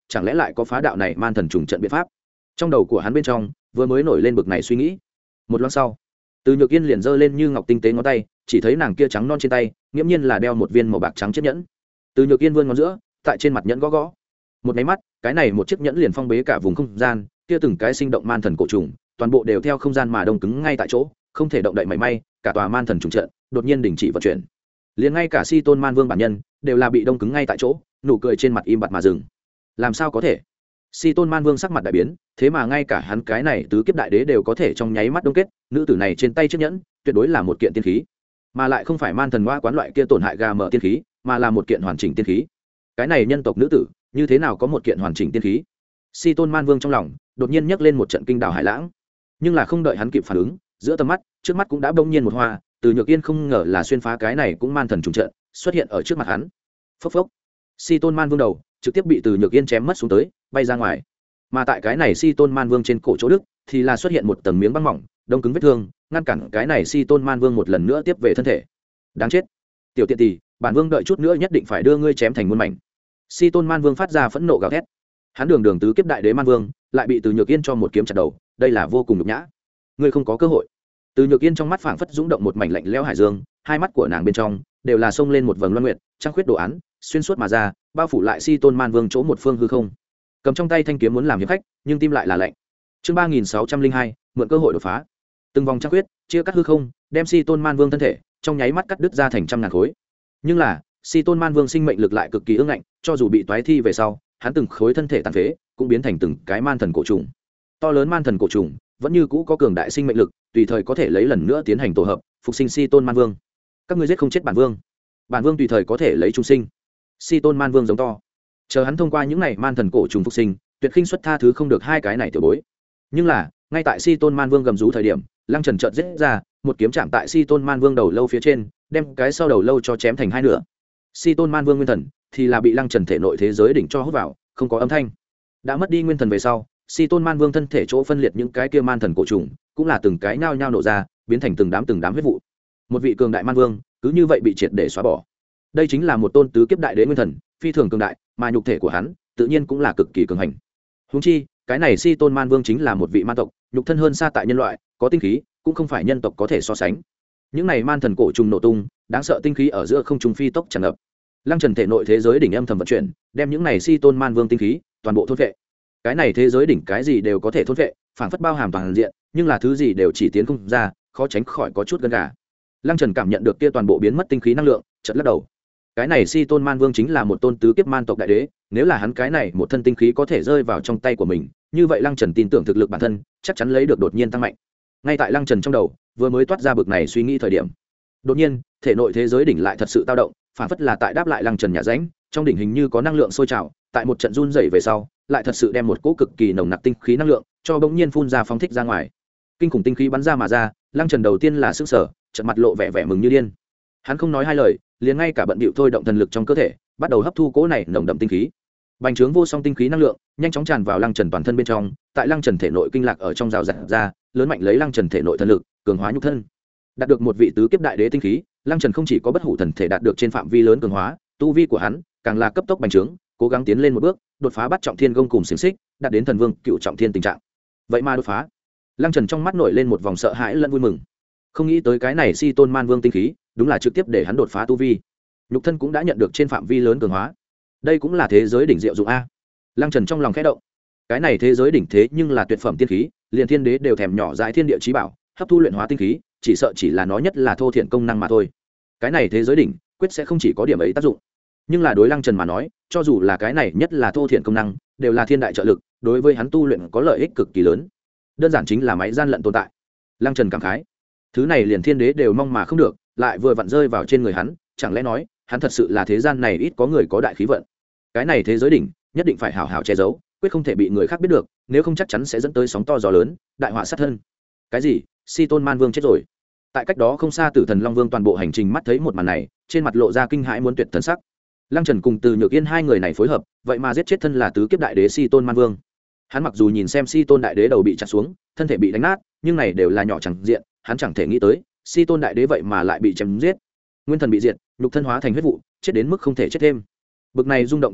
chẳng lẽ lại có phá đạo này man thần trùng trận biện pháp. Trong đầu của hắn bên trong vừa mới nổi lên bực này suy nghĩ. Một lát sau, Từ Nhược Yên liền giơ lên như ngọc tinh tế ngón tay, chỉ thấy nàng kia trắng non trên tay nghiễm nhiên là đeo một viên màu bạc trắng chiếc nhẫn. Từ Nhược Yên vươn ngón giữa tại trên mặt nhẫn gõ gõ, một máy mắt cái này một chiếc nhẫn liền phong bế cả vùng không gian, kia từng cái sinh động man thần cổ trùng toàn bộ đều theo không gian mà đông cứng ngay tại chỗ, không thể động đậy mảy may. Cả tòa man thần trùng trận đột nhiên đình chỉ vận chuyển, liền ngay cả Si Tôn Man Vương bản nhân đều là bị đông cứng ngay tại chỗ, nụ cười trên mặt im bặt mà dừng. Làm sao có thể? Si Tôn Man Vương sắc mặt đại biến, thế mà ngay cả hắn cái này tứ kiếp đại đế đều có thể trong nháy mắt đông kết, nữ tử này trên tay chiếc nhẫn tuyệt đối là một kiện tiên khí, mà lại không phải man thần hoa quán loại kia tổn hại gà mở tiên khí, mà là một kiện hoàn chỉnh tiên khí. Cái này nhân tộc nữ tử như thế nào có một kiện hoàn chỉnh tiên khí? Si Tôn Man Vương trong lòng đột nhiên nhấc lên một trận kinh đảo hải lãng, nhưng là không đợi hắn kịp phản ứng, giữa tầm mắt trước mắt cũng đã bỗng nhiên một hoa. Từ Nhược Yên không ngờ là xuyên phá cái này cũng man thần trùng trận xuất hiện ở trước mặt hắn. Phốc phốc, Si Tôn Man Vương đầu trực tiếp bị Từ Nhược Yên chém mất xuống tới, bay ra ngoài. Mà tại cái này Si Tôn Man Vương trên cổ chỗ đức thì là xuất hiện một tầng miếng băng mỏng đông cứng vết thương, ngăn cản cái này Si Tôn Man Vương một lần nữa tiếp về thân thể. Đáng chết, tiểu tiện tỷ, bản vương đợi chút nữa nhất định phải đưa ngươi chém thành muôn mảnh. Si Tôn Man Vương phát ra phẫn nộ gào thét. Hắn đường đường tứ kiếp đại đế man vương lại bị Từ Nhược Yên cho một kiếm chặt đầu, đây là vô cùng nhục nhã. Ngươi không có cơ hội. Từ Nhược Yên trong mắt phảng phất dũng động một mảnh lạnh lẽo hải dương, hai mắt của nàng bên trong đều là xông lên một vầng loan nguyệt, trăng khuyết đồ án xuyên suốt mà ra, bao phủ lại Si Tôn Man Vương chỗ một phương hư không. Cầm trong tay thanh kiếm muốn làm hiệp khách, nhưng tim lại là lạnh. Chương ba nghìn sáu trăm linh hai, mượn cơ hội đột phá. Từng vòng trăng khuyết chia cắt hư không, đem Si Tôn Man Vương thân thể trong nháy mắt cắt đứt ra thành trăm ngàn khối. Nhưng là Si Tôn Man Vương sinh mệnh lực lại cực kỳ ương ngạnh, cho dù bị toái thi về sau, hắn từng khối thân thể tàn phế cũng biến thành từng cái man thần cổ trùng. To lớn man thần cổ trùng vẫn như cũ có cường đại sinh mệnh lực, tùy thời có thể lấy lần nữa tiến hành tổ hợp phục sinh Si Tôn Man Vương. Các ngươi giết không chết bản vương, bản vương tùy thời có thể lấy trung sinh. Si Tôn Man Vương giống to, chờ hắn thông qua những này man thần cổ trùng phục sinh, tuyệt khinh xuất tha thứ không được hai cái này tiểu bối. Nhưng là ngay tại Si Tôn Man Vương gầm rú thời điểm, Lăng Trần chợt giết ra một kiếm chạm tại Si Tôn Man Vương đầu lâu phía trên, đem cái sau đầu lâu cho chém thành hai nửa. Si Tôn Man Vương nguyên thần thì là bị Lăng Trần thể nội thế giới đỉnh cho hút vào, không có âm thanh. Đã mất đi nguyên thần về sau, Si Tôn Man Vương thân thể chỗ phân liệt những cái kia man thần cổ trùng cũng là từng cái nhao nhao nổ ra, biến thành từng đám từng đám huyết vụ. Một vị cường đại man vương cứ như vậy bị triệt để xóa bỏ. Đây chính là một tôn tứ kiếp đại đế nguyên thần, phi thường cường đại, mà nhục thể của hắn tự nhiên cũng là cực kỳ cường hành. Huống chi, cái này Si Tôn Man Vương chính là một vị man tộc, nhục thân hơn xa tại nhân loại, có tinh khí, cũng không phải nhân tộc có thể so sánh. Những này man thần cổ trùng nổ tung, đáng sợ tinh khí ở giữa không trung phi tốc tràn ngập. Lăng Trần thể nội thế giới đỉnh âm thầm vận chuyển, đem những này Si Tôn Man Vương tinh khí toàn bộ thôn vệ. Cái này thế giới đỉnh cái gì đều có thể thôn vệ, phản phất bao hàm toàn diện, nhưng là thứ gì đều chỉ tiến không ra, khó tránh khỏi có chút gân gà. Lăng Trần cảm nhận được kia toàn bộ biến mất tinh khí năng lượng, chợt lắc đầu. Cái này Si Tôn Man Vương chính là một tôn tứ kiếp man tộc đại đế, nếu là hắn cái này một thân tinh khí có thể rơi vào trong tay của mình, như vậy Lăng Trần tin tưởng thực lực bản thân chắc chắn lấy được đột nhiên tăng mạnh. Ngay tại Lăng Trần trong đầu vừa mới toát ra bực này suy nghĩ thời điểm, đột nhiên thể nội thế giới đỉnh lại thật sự dao động, phản phất là tại đáp lại Lăng Trần nhà rãnh, trong đỉnh hình như có năng lượng sôi trào, tại một trận run rẩy về sau, lại thật sự đem một cỗ cực kỳ nồng nặc tinh khí năng lượng cho bỗng nhiên phun ra phóng thích ra ngoài. Kinh khủng tinh khí bắn ra mà ra, Lăng Trần đầu tiên là sững sờ, chợt mặt lộ vẻ vẻ mừng như điên. Hắn không nói hai lời, liền ngay cả bận bịu thôi động thần lực trong cơ thể, bắt đầu hấp thu cỗ này nồng đậm tinh khí. Bành trướng vô song tinh khí năng lượng nhanh chóng tràn vào Lăng Trần toàn thân bên trong, tại Lăng Trần thể nội kinh lạc ở trong rào rạt ra, lớn mạnh lấy Lăng Trần thể nội thần lực, cường hóa nhục thân. Đạt được một vị tứ kiếp đại đế tinh khí, Lăng Trần không chỉ có bất hủ thần thể đạt được trên phạm vi lớn cường hóa, tu vi của hắn càng là cấp tốc bành trướng, cố gắng tiến lên một bước, đột phá bắt trọng thiên gông cùng xiềng xích, đạt đến thần vương cựu trọng thiên tình trạng. Vậy mà đột phá, Lăng Trần trong mắt nổi lên một vòng sợ hãi lẫn vui mừng. Không nghĩ tới cái này Si Tôn Man Vương tinh khí, đúng là trực tiếp để hắn đột phá tu vi. Nhục thân cũng đã nhận được trên phạm vi lớn cường hóa. Đây cũng là thế giới đỉnh diệu dụng a. Lăng Trần trong lòng khẽ động. Cái này thế giới đỉnh thế nhưng là tuyệt phẩm tiên khí, liền thiên đế đều thèm nhỏ dại thiên địa chí bảo, hấp thu luyện hóa tinh khí, chỉ sợ chỉ là nó nhất là thô thiện công năng mà thôi. Cái này thế giới đỉnh quyết sẽ không chỉ có điểm ấy tác dụng, nhưng là đối Lăng Trần mà nói, cho dù là cái này nhất là thô thiện công năng, đều là thiên đại trợ lực, đối với hắn tu luyện có lợi ích cực kỳ lớn. Đơn giản chính là máy gian lận tồn tại. Lăng Trần cảm khái, thứ này liền thiên đế đều mong mà không được, lại vừa vặn rơi vào trên người hắn, chẳng lẽ nói hắn thật sự là thế gian này ít có người có đại khí vận. Cái này thế giới đỉnh nhất định phải hảo hảo che giấu, quyết không thể bị người khác biết được, nếu không chắc chắn sẽ dẫn tới sóng to gió lớn, đại họa sát thân. Cái gì? Si Tôn Man Vương chết rồi? Tại cách đó không xa Tử Thần Long Vương toàn bộ hành trình mắt thấy một màn này, trên mặt lộ ra kinh hãi muốn tuyệt thần sắc. Lăng Trần cùng Từ Nhược Yên hai người này phối hợp, vậy mà giết chết thân là tứ kiếp đại đế Si Tôn Man Vương. Hắn mặc dù nhìn xem Si Tôn đại đế đầu bị chặt xuống, thân thể bị đánh nát, nhưng này đều là nhỏ chẳng diện, hắn chẳng thể nghĩ tới, Si Tôn đại đế vậy mà lại bị chém giết. Nguyên thần bị diệt, nhục thân hóa thành huyết vụ, chết đến mức không thể chết thêm. Bực này rung động trình độ,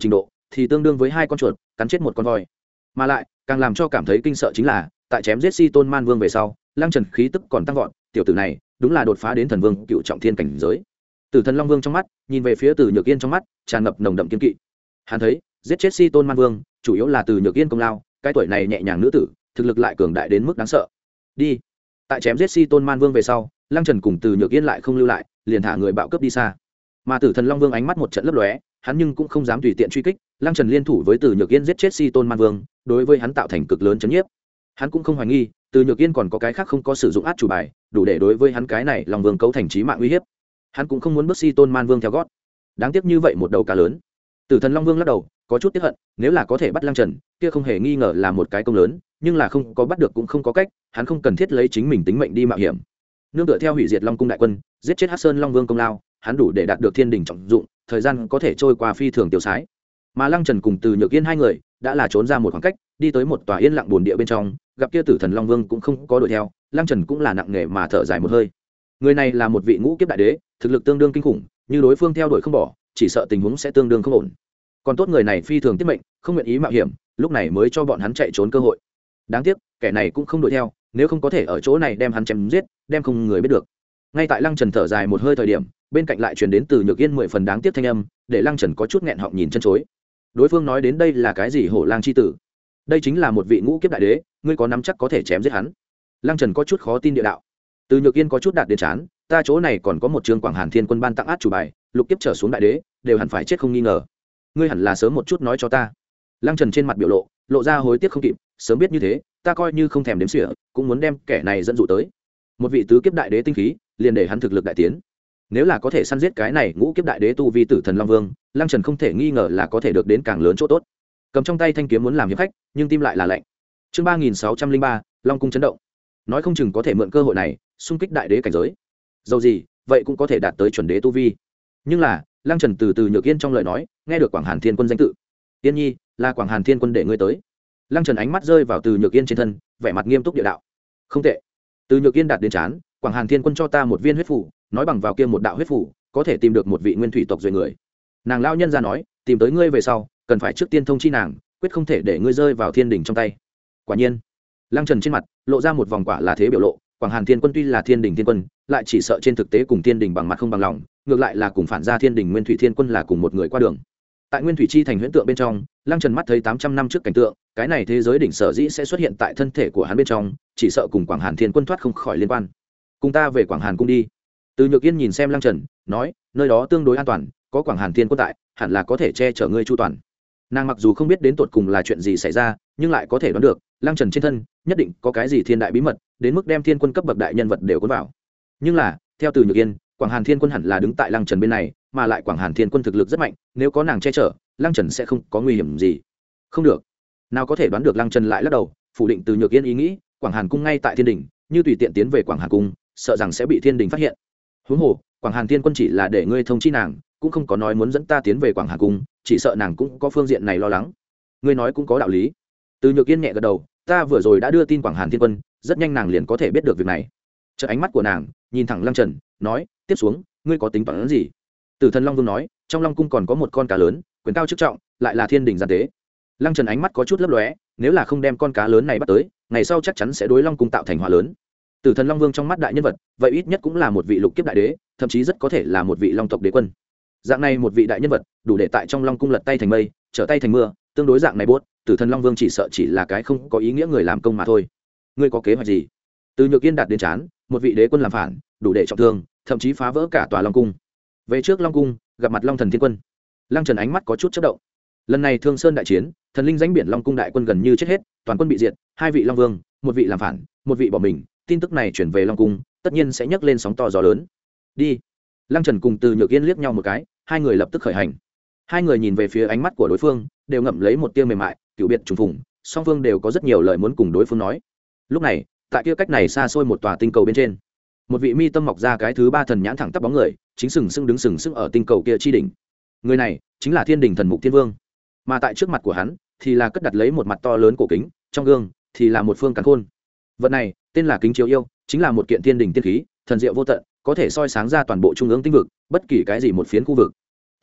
thì tương đương với hai con chuột cắn chết một con voi. Mà lại càng làm cho cảm thấy kinh sợ chính là tại chém giết si tôn man vương về sau, Lăng Trần khí tức còn tăng vọt, tiểu tử này đúng là đột phá đến thần vương cựu trọng thiên cảnh giới. Tử Thần Long Vương trong mắt nhìn về phía Từ Nhược Yên trong mắt tràn ngập nồng đậm kiên kỵ. Hắn thấy giết chết si tôn man vương chủ yếu là Từ Nhược Yên công lao, cái tuổi này nhẹ nhàng nữ tử thực lực lại cường đại đến mức đáng sợ. Đi. Tại chém giết si tôn man vương về sau, Lăng Trần cùng Từ Nhược Yên lại không lưu lại, liền thả người bạo cướp đi xa. Mà Tử Thần Long Vương ánh mắt một trận lấp lóe, hắn nhưng cũng không dám tùy tiện truy kích. Lăng Trần liên thủ với Từ Nhược Yên giết chết si tôn man vương, đối với hắn tạo thành cực lớn chấn nhiếp. Hắn cũng không hoài nghi Từ Nhược Yên còn có cái khác không có sử dụng át chủ bài, đủ để đối với hắn cái này Long Vương cấu thành chí mạng uy hiếp. Hắn cũng không muốn bước si tôn man vương theo gót. Đáng tiếc như vậy một đầu cá lớn. Tử Thần Long Vương lắc đầu, có chút tiếc hận, nếu là có thể bắt Lăng Trần, kia không hề nghi ngờ là một cái công lớn, nhưng là không có bắt được cũng không có cách, hắn không cần thiết lấy chính mình tính mệnh đi mạo hiểm. Nương tựa theo hủy diệt Long cung đại quân, giết chết Hắc Sơn Long Vương công lao, hắn đủ để đạt được thiên đình trọng dụng, thời gian có thể trôi qua phi thường tiêu sái. Mà Lăng Trần cùng Từ Nhược Yên hai người đã là trốn ra một khoảng cách, đi tới một tòa yên lặng buồn địa bên trong, gặp kia Tử Thần Long Vương cũng không có đuổi theo, Lăng Trần cũng là nặng nề mà thở dài một hơi. Người này là một vị ngũ kiếp đại đế, thực lực tương đương kinh khủng, như đối phương theo đuổi không bỏ, chỉ sợ tình huống sẽ tương đương không ổn. Còn tốt người này phi thường tiết mệnh, không nguyện ý mạo hiểm, lúc này mới cho bọn hắn chạy trốn cơ hội. Đáng tiếc, kẻ này cũng không đuổi theo, nếu không có thể ở chỗ này đem hắn chém giết, đem không người biết được. Ngay tại Lăng Trần thở dài một hơi thời điểm, bên cạnh lại truyền đến Từ Nhược Yên mười phần đáng tiếc thanh âm, để Lăng Trần có chút nghẹn họng nhìn chân chối. Đối phương nói đến đây là cái gì hổ lang chi tử? Đây chính là một vị ngũ kiếp đại đế, ngươi có nắm chắc có thể chém giết hắn? Lăng Trần có chút khó tin địa đạo. Từ Nhược Yên có chút đạt đến chán, ta chỗ này còn có một trường Quảng Hàn Thiên Quân ban tặng át chủ bài, lục kiếp trở xuống đại đế, đều hẳn phải chết không nghi ngờ. Ngươi hẳn là sớm một chút nói cho ta. Lăng Trần trên mặt biểu lộ, lộ ra hối tiếc không kịp, sớm biết như thế, ta coi như không thèm đếm xỉa, cũng muốn đem kẻ này dẫn dụ tới. Một vị tứ kiếp đại đế tinh khí, liền để hắn thực lực đại tiến. Nếu là có thể săn giết cái này ngũ kiếp đại đế tu vi Tử Thần Long Vương, Lăng Trần không thể nghi ngờ là có thể được đến càng lớn chỗ tốt. Cầm trong tay thanh kiếm muốn làm hiệp khách, nhưng tim lại là lạnh. Chương ba nghìn sáu trăm linh ba, Long cung chấn động. Nói không chừng có thể mượn cơ hội này, xung kích đại đế cảnh giới. Dầu gì, vậy cũng có thể đạt tới chuẩn đế tu vi. Nhưng là, Lăng Trần từ từ Nhược Yên trong lời nói, nghe được Quảng Hàn Thiên Quân danh tự. Yên Nhi, là Quảng Hàn Thiên Quân để ngươi tới. Lăng Trần ánh mắt rơi vào từ Nhược Yên trên thân, vẻ mặt nghiêm túc địa đạo. Không tệ. Từ Nhược Yên đạt đến chán, Quảng Hàn Thiên Quân cho ta một viên huyết phủ, nói bằng vào kia một đạo huyết phủ, có thể tìm được một vị nguyên thủy tộc duệ người. Nàng lao nhân ra nói, tìm tới ngươi về sau, cần phải trước tiên thông chi nàng, quyết không thể để ngươi rơi vào thiên đình trong tay. Quả nhiên, Lăng Trần trên mặt lộ ra một vòng quả là thế biểu lộ. Quảng Hàn Thiên Quân tuy là thiên đình thiên quân, lại chỉ sợ trên thực tế cùng thiên đình bằng mặt không bằng lòng, ngược lại là cùng phản gia thiên đình Nguyên Thủy Thiên Quân là cùng một người qua đường. Tại Nguyên Thủy chi thành huyễn tượng bên trong, Lăng Trần mắt thấy tám trăm năm trước cảnh tượng, cái này thế giới đỉnh sở dĩ sẽ xuất hiện tại thân thể của hắn bên trong, chỉ sợ cùng Quảng Hàn Thiên Quân thoát không khỏi liên quan. Cùng ta về Quảng Hàn cung đi. Từ Nhược Yên nhìn xem Lăng Trần, nói, nơi đó tương đối an toàn, có Quảng Hàn Thiên Quân tại, hẳn là có thể che chở ngươi chu toàn. Nàng mặc dù không biết đến tột cùng là chuyện gì xảy ra, nhưng lại có thể đoán được, Lăng Trần trên thân nhất định có cái gì thiên đại bí mật, đến mức đem thiên quân cấp bậc đại nhân vật đều cuốn vào. Nhưng là, theo Từ Nhược Yên, Quảng Hàn Thiên Quân hẳn là đứng tại Lăng Trần bên này, mà lại Quảng Hàn Thiên Quân thực lực rất mạnh, nếu có nàng che chở, Lăng Trần sẽ không có nguy hiểm gì. Không được. Nào có thể đoán được Lăng Trần lại lắc đầu, phủ định Từ Nhược Yên ý nghĩ, Quảng Hàn cung ngay tại thiên đình, như tùy tiện tiến về Quảng Hàn cung, sợ rằng sẽ bị thiên đình phát hiện. Huống hồ, Quảng Hàn Thiên Quân chỉ là để ngươi thông chi nàng, cũng không có nói muốn dẫn ta tiến về Quảng Hàn cung, chỉ sợ nàng cũng có phương diện này lo lắng. Ngươi nói cũng có đạo lý. Từ Nhược Yên nhẹ gật đầu, ta vừa rồi đã đưa tin Quảng Hàn Thiên Quân, rất nhanh nàng liền có thể biết được việc này. Chợt ánh mắt của nàng nhìn thẳng Lăng Trần, nói, tiếp xuống, ngươi có tính toán gì? Tử Thần Long Vương nói, trong Long cung còn có một con cá lớn, quyền cao chức trọng, lại là thiên đình gian tế. Lăng Trần ánh mắt có chút lấp lóe, nếu là không đem con cá lớn này bắt tới, ngày sau chắc chắn sẽ đối Long cung tạo thành họa lớn. Tử Thần Long Vương trong mắt đại nhân vật, vậy ít nhất cũng là một vị lục kiếp đại đế, thậm chí rất có thể là một vị Long tộc đế quân. Dạng này một vị đại nhân vật, đủ để tại trong Long cung lật tay thành mây, trở tay thành mưa, tương đối dạng này buốt, Tử Thần Long Vương chỉ sợ chỉ là cái không có ý nghĩa người làm công mà thôi. Ngươi có kế hoạch gì? Từ Nhược Yên đạt đến chán, một vị đế quân làm phản, đủ để trọng thương, thậm chí phá vỡ cả tòa Long cung. Về trước Long cung, gặp mặt Long Thần Thiên Quân. Lăng Trần ánh mắt có chút chớp động. Lần này Thương Sơn đại chiến, thần linh danh biển Long cung đại quân gần như chết hết, toàn quân bị diệt, hai vị Long Vương, một vị làm phản, một vị bỏ mình, tin tức này chuyển về Long cung, tất nhiên sẽ nhấc lên sóng to gió lớn. Đi. Lăng Trần cùng Từ Nhược Yên liếc nhau một cái, hai người lập tức khởi hành. Hai người nhìn về phía ánh mắt của đối phương, đều ngậm lấy một tia mềm mại, cựu biệt trùng phùng, song phương đều có rất nhiều lời muốn cùng đối phương nói. Lúc này, tại kia cách này xa xôi một tòa tinh cầu bên trên, một vị mi tâm mọc ra cái thứ ba thần nhãn thẳng tắp bóng người, chính sừng sững đứng sừng sững ở tinh cầu kia chi đỉnh. Người này chính là Thiên Đình thần mục Thiên Vương, mà tại trước mặt của hắn thì là cất đặt lấy một mặt to lớn cổ kính, trong gương thì là một phương càn khôn. Vật này tên là kính chiếu yêu, chính là một kiện thiên đình tiên khí, thần diệu vô tận, có thể soi sáng ra toàn bộ trung ương tinh vực, bất kỳ cái gì một phiến khu vực.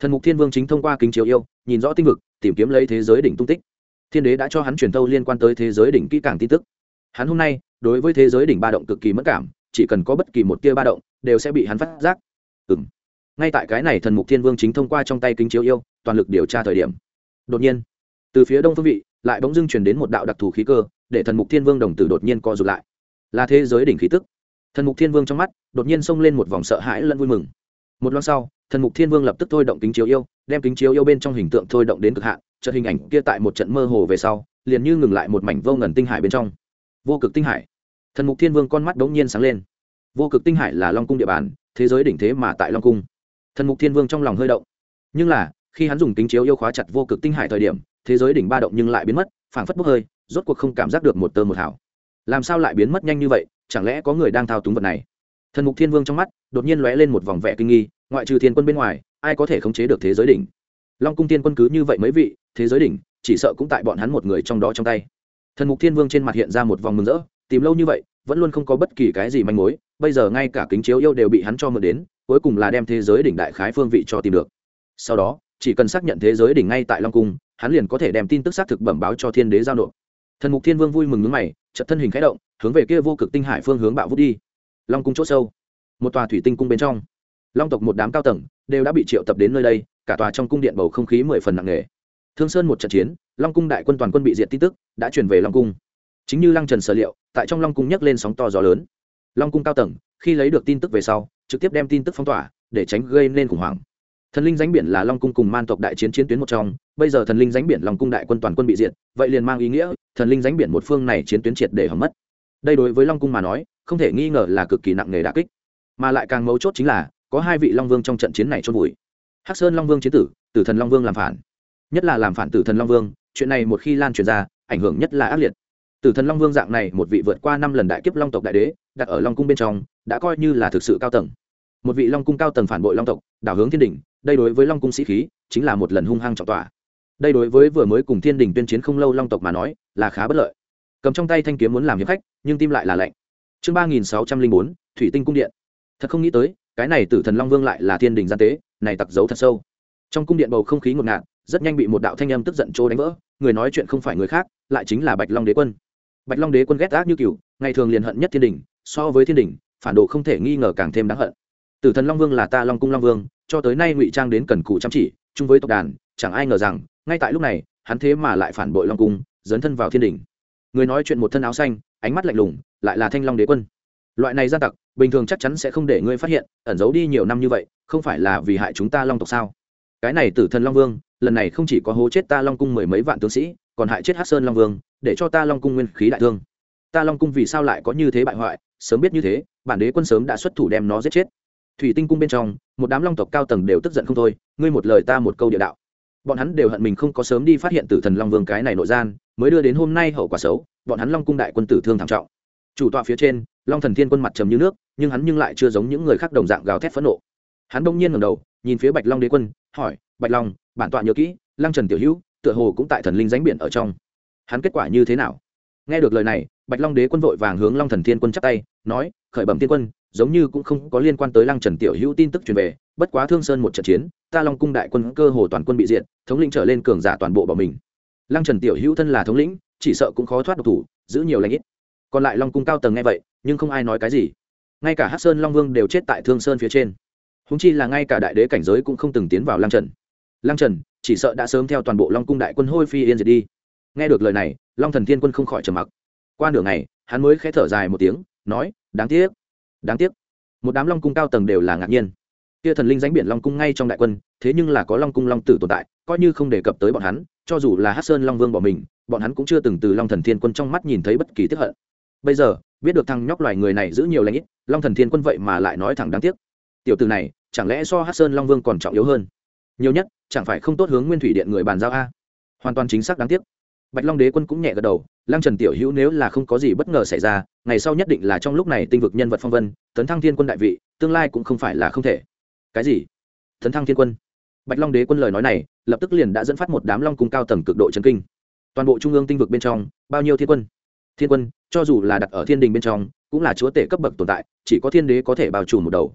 Thần mục thiên vương chính thông qua kính chiếu yêu nhìn rõ tinh vực, tìm kiếm lấy thế giới đỉnh tung tích. Thiên đế đã cho hắn truyền thâu liên quan tới thế giới đỉnh kỹ càng tin tức. Hắn hôm nay đối với thế giới đỉnh ba động cực kỳ mất cảm, chỉ cần có bất kỳ một tia ba động đều sẽ bị hắn phát giác. Ừm. Ngay tại cái này thần mục thiên vương chính thông qua trong tay kính chiếu yêu toàn lực điều tra thời điểm, đột nhiên từ phía đông phương vị lại bỗng dưng truyền đến một đạo đặc thù khí cơ, để thần mục thiên vương đồng tử đột nhiên co rụt lại. Là thế giới đỉnh khí tức. Thần mục thiên vương trong mắt đột nhiên xông lên một vòng sợ hãi lẫn vui mừng. Một lát sau, thần mục thiên vương lập tức thôi động kính chiếu yêu, đem kính chiếu yêu bên trong hình tượng thôi động đến cực hạn, chợt hình ảnh kia tại một trận mơ hồ về sau liền như ngừng lại một mảnh vô ngần tinh hải bên trong. Vô cực tinh hải. Thần mục thiên vương con mắt đống nhiên sáng lên. Vô cực tinh hải là Long cung địa bàn, thế giới đỉnh thế mà tại Long cung. Thần mục thiên vương trong lòng hơi động, nhưng là khi hắn dùng kính chiếu yêu khóa chặt vô cực tinh hải thời điểm, thế giới đỉnh ba động nhưng lại biến mất, phảng phất bốc hơi, rốt cuộc không cảm giác được một tơ một hào. Làm sao lại biến mất nhanh như vậy? Chẳng lẽ có người đang thao túng vật này? Thần mục thiên vương trong mắt đột nhiên lóe lên một vòng vẻ kinh nghi, ngoại trừ thiên quân bên ngoài, ai có thể khống chế được thế giới đỉnh? Long cung thiên quân cứ như vậy mấy vị, thế giới đỉnh chỉ sợ cũng tại bọn hắn một người trong đó trong tay. Thần mục thiên vương trên mặt hiện ra một vòng mừng rỡ, tìm lâu như vậy vẫn luôn không có bất kỳ cái gì manh mối, bây giờ ngay cả kính chiếu yêu đều bị hắn cho mượn đến, cuối cùng là đem thế giới đỉnh đại khái phương vị cho tìm được. Sau đó chỉ cần xác nhận thế giới đỉnh ngay tại Long cung, hắn liền có thể đem tin tức xác thực bẩm báo cho thiên đế giao nộp. Thần mục thiên vương vui mừng nhướng mày, chợt thân hình khẽ động, hướng về kia vô cực tinh hải phương hướng bạo vút đi. Long cung chỗ sâu, một tòa thủy tinh cung bên trong, long tộc một đám cao tầng đều đã bị triệu tập đến nơi đây, cả tòa trong cung điện bầu không khí mười phần nặng nề. Thương Sơn một trận chiến, Long cung đại quân toàn quân bị diệt tin tức đã truyền về Long cung. Chính như Lăng Trần sở liệu, tại trong Long cung nhấc lên sóng to gió lớn. Long cung cao tầng khi lấy được tin tức về sau, trực tiếp đem tin tức phong tỏa, để tránh gây nên khủng hoảng. Thần linh ránh biển là Long cung cùng man tộc đại chiến chiến tuyến một trong, bây giờ thần linh ránh biển Long cung đại quân toàn quân bị diệt, vậy liền mang ý nghĩa thần linh ránh biển một phương này chiến tuyến triệt để hỏng mất. Đây đối với Long cung mà nói, không thể nghi ngờ là cực kỳ nặng nề đả kích, mà lại càng mấu chốt chính là có hai vị Long vương trong trận chiến này chôn vùi. Hắc Sơn Long vương chiến tử, Tử thần Long vương làm phản, nhất là làm phản Tử thần Long vương, chuyện này một khi lan truyền ra, ảnh hưởng nhất là ác liệt. Tử thần Long vương dạng này một vị vượt qua năm lần đại kiếp Long tộc đại đế, đặt ở Long cung bên trong, đã coi như là thực sự cao tầng. Một vị Long cung cao tầng phản bội Long tộc, đảo hướng thiên đỉnh, đây đối với Long cung sĩ khí chính là một lần hung hăng trọng tỏa. Đây đối với vừa mới cùng thiên đỉnh tuyên chiến không lâu Long tộc mà nói, là khá bất lợi. Cầm trong tay thanh kiếm muốn làm hiệp khách, nhưng tim lại là lạnh. Chương ba nghìn sáu trăm linh bốn, Thủy Tinh cung điện. Thật không nghĩ tới, cái này Tử thần Long vương lại là thiên đỉnh gian tế, này tặc giấu thật sâu. Trong cung điện bầu không khí ngột ngạt, rất nhanh bị một đạo thanh âm tức giận trô đánh vỡ, người nói chuyện không phải người khác, lại chính là Bạch Long đế quân. Bạch Long đế quân ghét ác như cừu, ngày thường liền hận nhất thiên đỉnh, so với thiên đỉnh, phản đồ không thể nghi ngờ càng thêm đáng hận. Tử thần Long vương là ta Long cung Long vương, cho tới nay ngụy trang đến cần cù chăm chỉ, chung với tộc đàn, chẳng ai ngờ rằng, ngay tại lúc này, hắn thế mà lại phản bội Long cung, dấn thân vào thiên đỉnh. Người nói chuyện một thân áo xanh, ánh mắt lạnh lùng, lại là Thanh Long đế quân. Loại này gian tặc, bình thường chắc chắn sẽ không để ngươi phát hiện, ẩn giấu đi nhiều năm như vậy, không phải là vì hại chúng ta Long tộc sao? Cái này Tử thần Long vương, lần này không chỉ có hố chết ta Long cung mười mấy vạn tướng sĩ, còn hại chết Hắc Sơn Long vương, để cho ta Long cung nguyên khí đại thương. Ta Long cung vì sao lại có như thế bại hoại, sớm biết như thế, bản đế quân sớm đã xuất thủ đem nó giết chết. Thủy Tinh cung bên trong, một đám Long tộc cao tầng đều tức giận không thôi, ngươi một lời ta một câu địa đạo. Bọn hắn đều hận mình không có sớm đi phát hiện Tử thần Long vương cái này nội gian, mới đưa đến hôm nay hậu quả xấu, bọn hắn Long cung đại quân tử thương thảm trọng. Chủ tọa phía trên, Long thần thiên quân mặt trầm như nước, nhưng hắn nhưng lại chưa giống những người khác đồng dạng gào thét phẫn nộ. Hắn bỗng nhiên ngẩng đầu, nhìn phía Bạch Long đế quân, hỏi: "Bạch Long, bản tọa nhớ kỹ, Lăng Trần tiểu hữu, tựa hồ cũng tại thần linh ránh biển ở trong. Hắn kết quả như thế nào?" Nghe được lời này, Bạch Long đế quân vội vàng hướng Long thần thiên quân chắp tay, nói: "Khởi bẩm thiên quân, giống như cũng không có liên quan tới Lăng Trần tiểu hữu tin tức truyền về, bất quá Thương Sơn một trận chiến, ta Long cung đại quân cơ hồ toàn quân bị diệt, thống lĩnh trở lên cường giả toàn bộ bỏ mình. Lăng Trần tiểu hữu thân là thống lĩnh, chỉ sợ cũng khó thoát độc thủ, giữ nhiều lành ít." Còn lại Long cung cao tầng nghe vậy, nhưng không ai nói cái gì. Ngay cả Hắc Sơn Long vương đều chết tại Thương Sơn phía trên, huống chi là ngay cả đại đế cảnh giới cũng không từng tiến vào Lăng Trần. Lăng Trần chỉ sợ đã sớm theo toàn bộ Long cung đại quân hôi phi yên diệt đi. Nghe được lời này, Long thần thiên quân không khỏi trầm mặc. Qua nửa ngày, hắn mới khẽ thở dài một tiếng, nói: "Đáng tiếc, đáng tiếc." Một đám Long cung cao tầng đều là ngạc nhiên. Kia thần linh ránh biển Long cung ngay trong đại quân, thế nhưng là có Long cung Long tử tồn tại, coi như không đề cập tới bọn hắn, cho dù là Hắc Sơn Long vương bỏ mình, bọn hắn cũng chưa từng từ Long thần thiên quân trong mắt nhìn thấy bất kỳ tiếc hận. Bây giờ, biết được thằng nhóc loài người này giữ nhiều lành ít, Long thần thiên quân vậy mà lại nói thẳng đáng tiếc. Tiểu tử này, chẳng lẽ so Hắc Sơn Long vương còn trọng yếu hơn? Nhiều nhất, chẳng phải không tốt hướng Nguyên Thủy điện người bàn giao a? Hoàn toàn chính xác đáng tiếc. Bạch Long đế quân cũng nhẹ gật đầu, Lăng Trần tiểu hữu nếu là không có gì bất ngờ xảy ra, ngày sau nhất định là trong lúc này tinh vực nhân vật phong vân, tấn thăng thiên quân đại vị, tương lai cũng không phải là không thể. Cái gì? Tấn thăng thiên quân? Bạch Long đế quân lời nói này, lập tức liền đã dẫn phát một đám Long cung cao tầng cực độ chấn kinh. Toàn bộ trung ương tinh vực bên trong, bao nhiêu thiên quân? Thiên quân, cho dù là đặt ở thiên đình bên trong, cũng là chúa tể cấp bậc tồn tại, chỉ có thiên đế có thể bao trùm một đầu.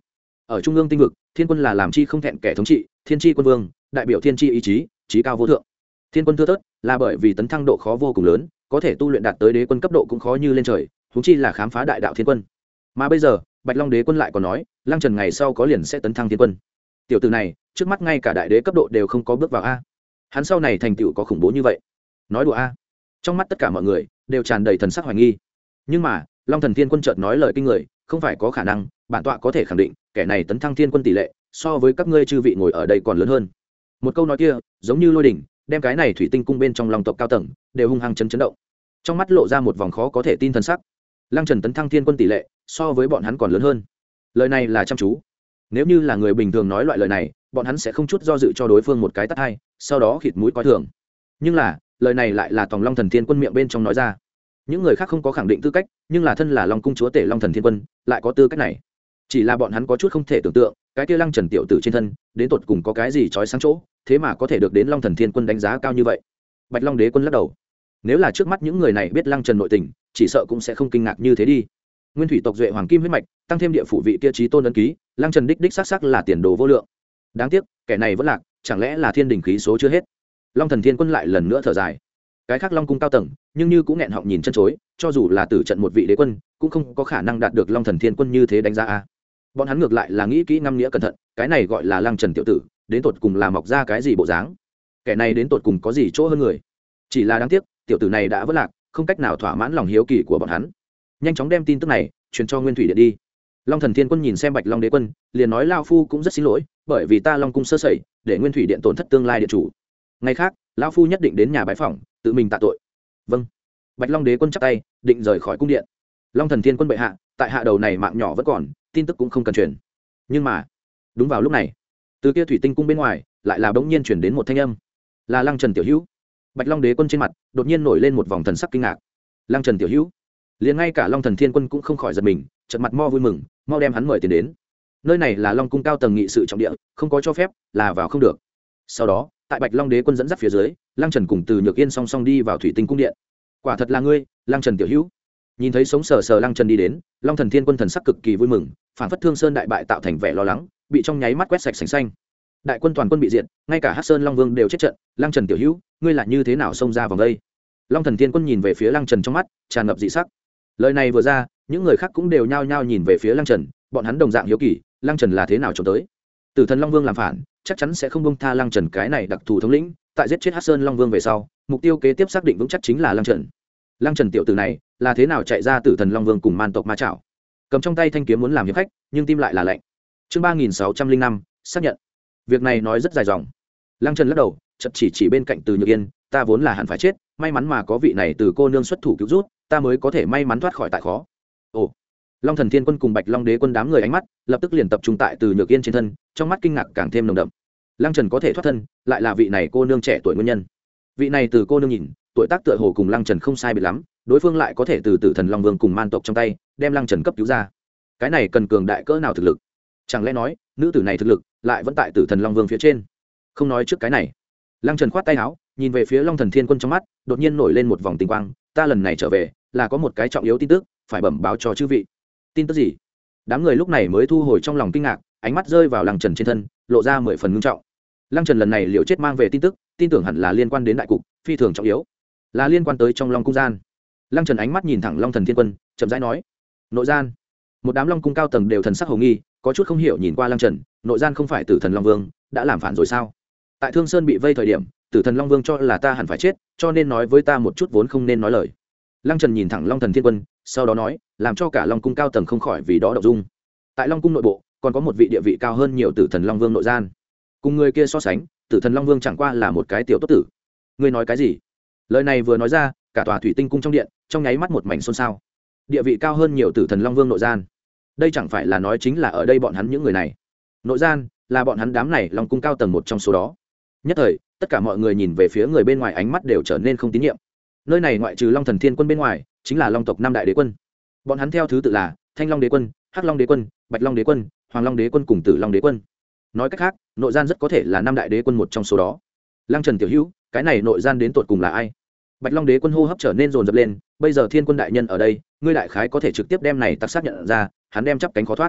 ở trung ương tinh vực thiên quân là làm chi không thẹn kẻ thống trị, thiên tri quân vương, đại biểu thiên tri ý chí, trí cao vô thượng. Thiên quân thưa thớt là bởi vì tấn thăng độ khó vô cùng lớn, có thể tu luyện đạt tới đế quân cấp độ cũng khó như lên trời, huống chi là khám phá đại đạo thiên quân. Mà bây giờ Bạch Long đế quân lại còn nói Lăng Trần ngày sau có liền sẽ tấn thăng thiên quân. Tiểu tử này trước mắt ngay cả đại đế cấp độ đều không có bước vào a, hắn sau này thành tựu có khủng bố như vậy? Nói đùa a? Trong mắt tất cả mọi người đều tràn đầy thần sắc hoài nghi. Nhưng mà Long Thần Thiên Quân chợt nói lời kinh người, không phải có khả năng, bản tọa có thể khẳng định kẻ này tấn thăng thiên quân tỷ lệ so với các ngươi chư vị ngồi ở đây còn lớn hơn. Một câu nói kia giống như lôi đỉnh, đem cái này thủy tinh cung bên trong lòng tộc cao tầng đều hung hăng chấn chấn động. Trong mắt lộ ra một vòng khó có thể tin thần sắc. Lăng Trần tấn thăng thiên quân tỷ lệ so với bọn hắn còn lớn hơn. Lời này là chăm chú. Nếu như là người bình thường nói loại lời này, bọn hắn sẽ không chút do dự cho đối phương một cái tát hai, sau đó khịt mũi coi thường. Nhưng là lời này lại là tòng Long Thần Thiên Quân miệng bên trong nói ra. Những người khác không có khẳng định tư cách, nhưng là thân là Long cung chúa tể Long Thần Thiên Quân lại có tư cách này. Chỉ là bọn hắn có chút không thể tưởng tượng, cái kia Lăng Trần tiểu tử trên thân đến tột cùng có cái gì chói sáng chỗ, thế mà có thể được đến Long Thần Thiên Quân đánh giá cao như vậy. Bạch Long đế quân lắc đầu. Nếu là trước mắt những người này biết Lăng Trần nội tình, chỉ sợ cũng sẽ không kinh ngạc như thế đi. Nguyên thủy tộc duệ hoàng kim huyết mạch, tăng thêm địa phủ vị kia chí tôn ấn ký, Lăng Trần đích đích xác xác là tiền đồ vô lượng. Đáng tiếc, kẻ này vẫn lạc, chẳng lẽ là thiên đình khí số chưa hết. Long Thần Thiên Quân lại lần nữa thở dài. Cái khác Long cung cao tầng, nhưng như cũng nghẹn họng nhìn chân chối, cho dù là tử trận một vị đế quân, cũng không có khả năng đạt được Long Thần Thiên Quân như thế đánh giá a. Bọn hắn ngược lại là nghĩ kỹ ngâm nghĩa cẩn thận, cái này gọi là Lăng Trần tiểu tử, đến tột cùng là mọc ra cái gì bộ dáng? Kẻ này đến tột cùng có gì chỗ hơn người? Chỉ là đáng tiếc, tiểu tử này đã vỡ lạc, không cách nào thỏa mãn lòng hiếu kỳ của bọn hắn. Nhanh chóng đem tin tức này truyền cho Nguyên Thủy Điện đi. Long Thần Thiên Quân nhìn xem Bạch Long đế quân, liền nói lao phu cũng rất xin lỗi, bởi vì ta Long cung sơ sẩy, để Nguyên Thủy Điện tổn thất tương lai điện chủ. Ngày khác, lão phu nhất định đến nhà bái phỏng, tự mình tạ tội. Vâng. Bạch Long đế quân chắp tay, định rời khỏi cung điện. Long Thần Thiên Quân bệ hạ, tại hạ đầu này mạng nhỏ vẫn còn, tin tức cũng không cần truyền. Nhưng mà, đúng vào lúc này, từ kia thủy tinh cung bên ngoài, lại là bỗng nhiên truyền đến một thanh âm. Là Lăng Trần tiểu hữu. Bạch Long đế quân trên mặt đột nhiên nổi lên một vòng thần sắc kinh ngạc. Lăng Trần tiểu hữu? Liền ngay cả Long Thần Thiên Quân cũng không khỏi giật mình, chợt mặt mo vui mừng, mau đem hắn mời tiền đến. Nơi này là Long cung cao tầng nghị sự trọng địa, không có cho phép là vào không được. Sau đó, tại Bạch Long đế quân dẫn dắt phía dưới, Lăng Trần cùng Từ Nhược Yên song song đi vào thủy tinh cung điện. Quả thật là ngươi, Lăng Trần tiểu hữu. Nhìn thấy sống sờ sờ Lăng Trần đi đến, Long Thần Thiên Quân thần sắc cực kỳ vui mừng, phản phất Thương Sơn đại bại tạo thành vẻ lo lắng, bị trong nháy mắt quét sạch sành xanh. Đại quân toàn quân bị diệt, ngay cả Hắc Sơn Long Vương đều chết trận, Lăng Trần tiểu hữu, ngươi là như thế nào xông ra vòng đây? Long Thần Thiên Quân nhìn về phía Lăng Trần trong mắt tràn ngập dị sắc. Lời này vừa ra, những người khác cũng đều nhao nhao nhìn về phía Lăng Trần, bọn hắn đồng dạng hiếu kỳ, Lăng Trần là thế nào trốn tới? Tử Thần Long Vương làm phản, chắc chắn sẽ không buông tha Lăng Trần cái này đặc thù thống lĩnh, tại giết chết Hắc Sơn Long Vương về sau, mục tiêu kế tiếp xác định vững chắc chính là Lăng Trần. Lăng Trần tiểu tử này, là thế nào chạy ra Tử Thần Long Vương cùng man tộc ma chảo? Cầm trong tay thanh kiếm muốn làm hiệp khách, nhưng tim lại là lạnh. Chương ba nghìn sáu trăm linh năm, xác nhận. Việc này nói rất dài dòng. Lăng Trần lắc đầu, chợt chỉ chỉ bên cạnh Từ Nhược Yên, ta vốn là hẳn phải chết, may mắn mà có vị này từ cô nương xuất thủ cứu rút, ta mới có thể may mắn thoát khỏi tại khó. Ồ. Long Thần Thiên Quân cùng Bạch Long đế quân đám người ánh mắt lập tức liền tập trung tại Từ Nhược Yên trên thân, trong mắt kinh ngạc càng thêm nồng đậm. Lăng Trần có thể thoát thân, lại là vị này cô nương trẻ tuổi nguyên nhân. Vị này từ cô nương nhìn, tuổi tác tựa hồ cùng Lăng Trần không sai biệt lắm, đối phương lại có thể từ Tử Thần Long Vương cùng man tộc trong tay đem Lăng Trần cấp cứu ra. Cái này cần cường đại cỡ nào thực lực? Chẳng lẽ nói, nữ tử này thực lực lại vẫn tại Tử Thần Long Vương phía trên? Không nói trước cái này, Lăng Trần khoát tay áo, nhìn về phía Long Thần Thiên Quân trong mắt đột nhiên nổi lên một vòng tinh quang, ta lần này trở về là có một cái trọng yếu tin tức phải bẩm báo cho chư vị. Tin tức gì? Đám người lúc này mới thu hồi trong lòng kinh ngạc, ánh mắt rơi vào Lăng Trần trên thân, lộ ra mười phần ngưng trọng. Lăng Trần lần này liều chết mang về tin tức, tin tưởng hẳn là liên quan đến đại cục, phi thường trọng yếu, là liên quan tới trong Long cung gian. Lăng Trần ánh mắt nhìn thẳng Long Thần Thiên Quân, chậm rãi nói: nội gian. Một đám Long cung cao tầng đều thần sắc hồ nghi, có chút không hiểu nhìn qua Lăng Trần, nội gian không phải Tử Thần Long Vương đã làm phản rồi sao? Tại Thương Sơn bị vây thời điểm, Tử Thần Long Vương cho là ta hẳn phải chết, cho nên nói với ta một chút vốn không nên nói lời. Lăng Trần nhìn thẳng Long Thần Thiên Quân, sau đó nói, làm cho cả Long cung cao tầng không khỏi vì đó động dung. Tại Long cung nội bộ, còn có một vị địa vị cao hơn nhiều Tử Thần Long Vương nội gian. Cùng người kia so sánh, Tử Thần Long Vương chẳng qua là một cái tiểu tốt tử. Ngươi nói cái gì? Lời này vừa nói ra, cả tòa thủy tinh cung trong điện, trong nháy mắt một mảnh xôn xao. Địa vị cao hơn nhiều Tử Thần Long Vương nội gian. Đây chẳng phải là nói chính là ở đây bọn hắn những người này. Nội gian là bọn hắn đám này Long cung cao tầng một trong số đó. Nhất thời, tất cả mọi người nhìn về phía người bên ngoài ánh mắt đều trở nên không tín nhiệm. Nơi này ngoại trừ Long Thần Thiên Quân bên ngoài, chính là Long tộc năm đại đế quân. Bọn hắn theo thứ tự là Thanh Long đế quân, Hắc Long đế quân, Bạch Long đế quân, Hoàng Long đế quân cùng Tử Long đế quân. Nói cách khác, nội gian rất có thể là năm đại đế quân một trong số đó. Lăng Trần tiểu hữu, cái này nội gian đến tột cùng là ai? Bạch Long đế quân hô hấp trở nên rồn rập lên, bây giờ Thiên Quân đại nhân ở đây, ngươi đại khái có thể trực tiếp đem này tặc xác nhận ra, hắn đem chắp cánh khó thoát.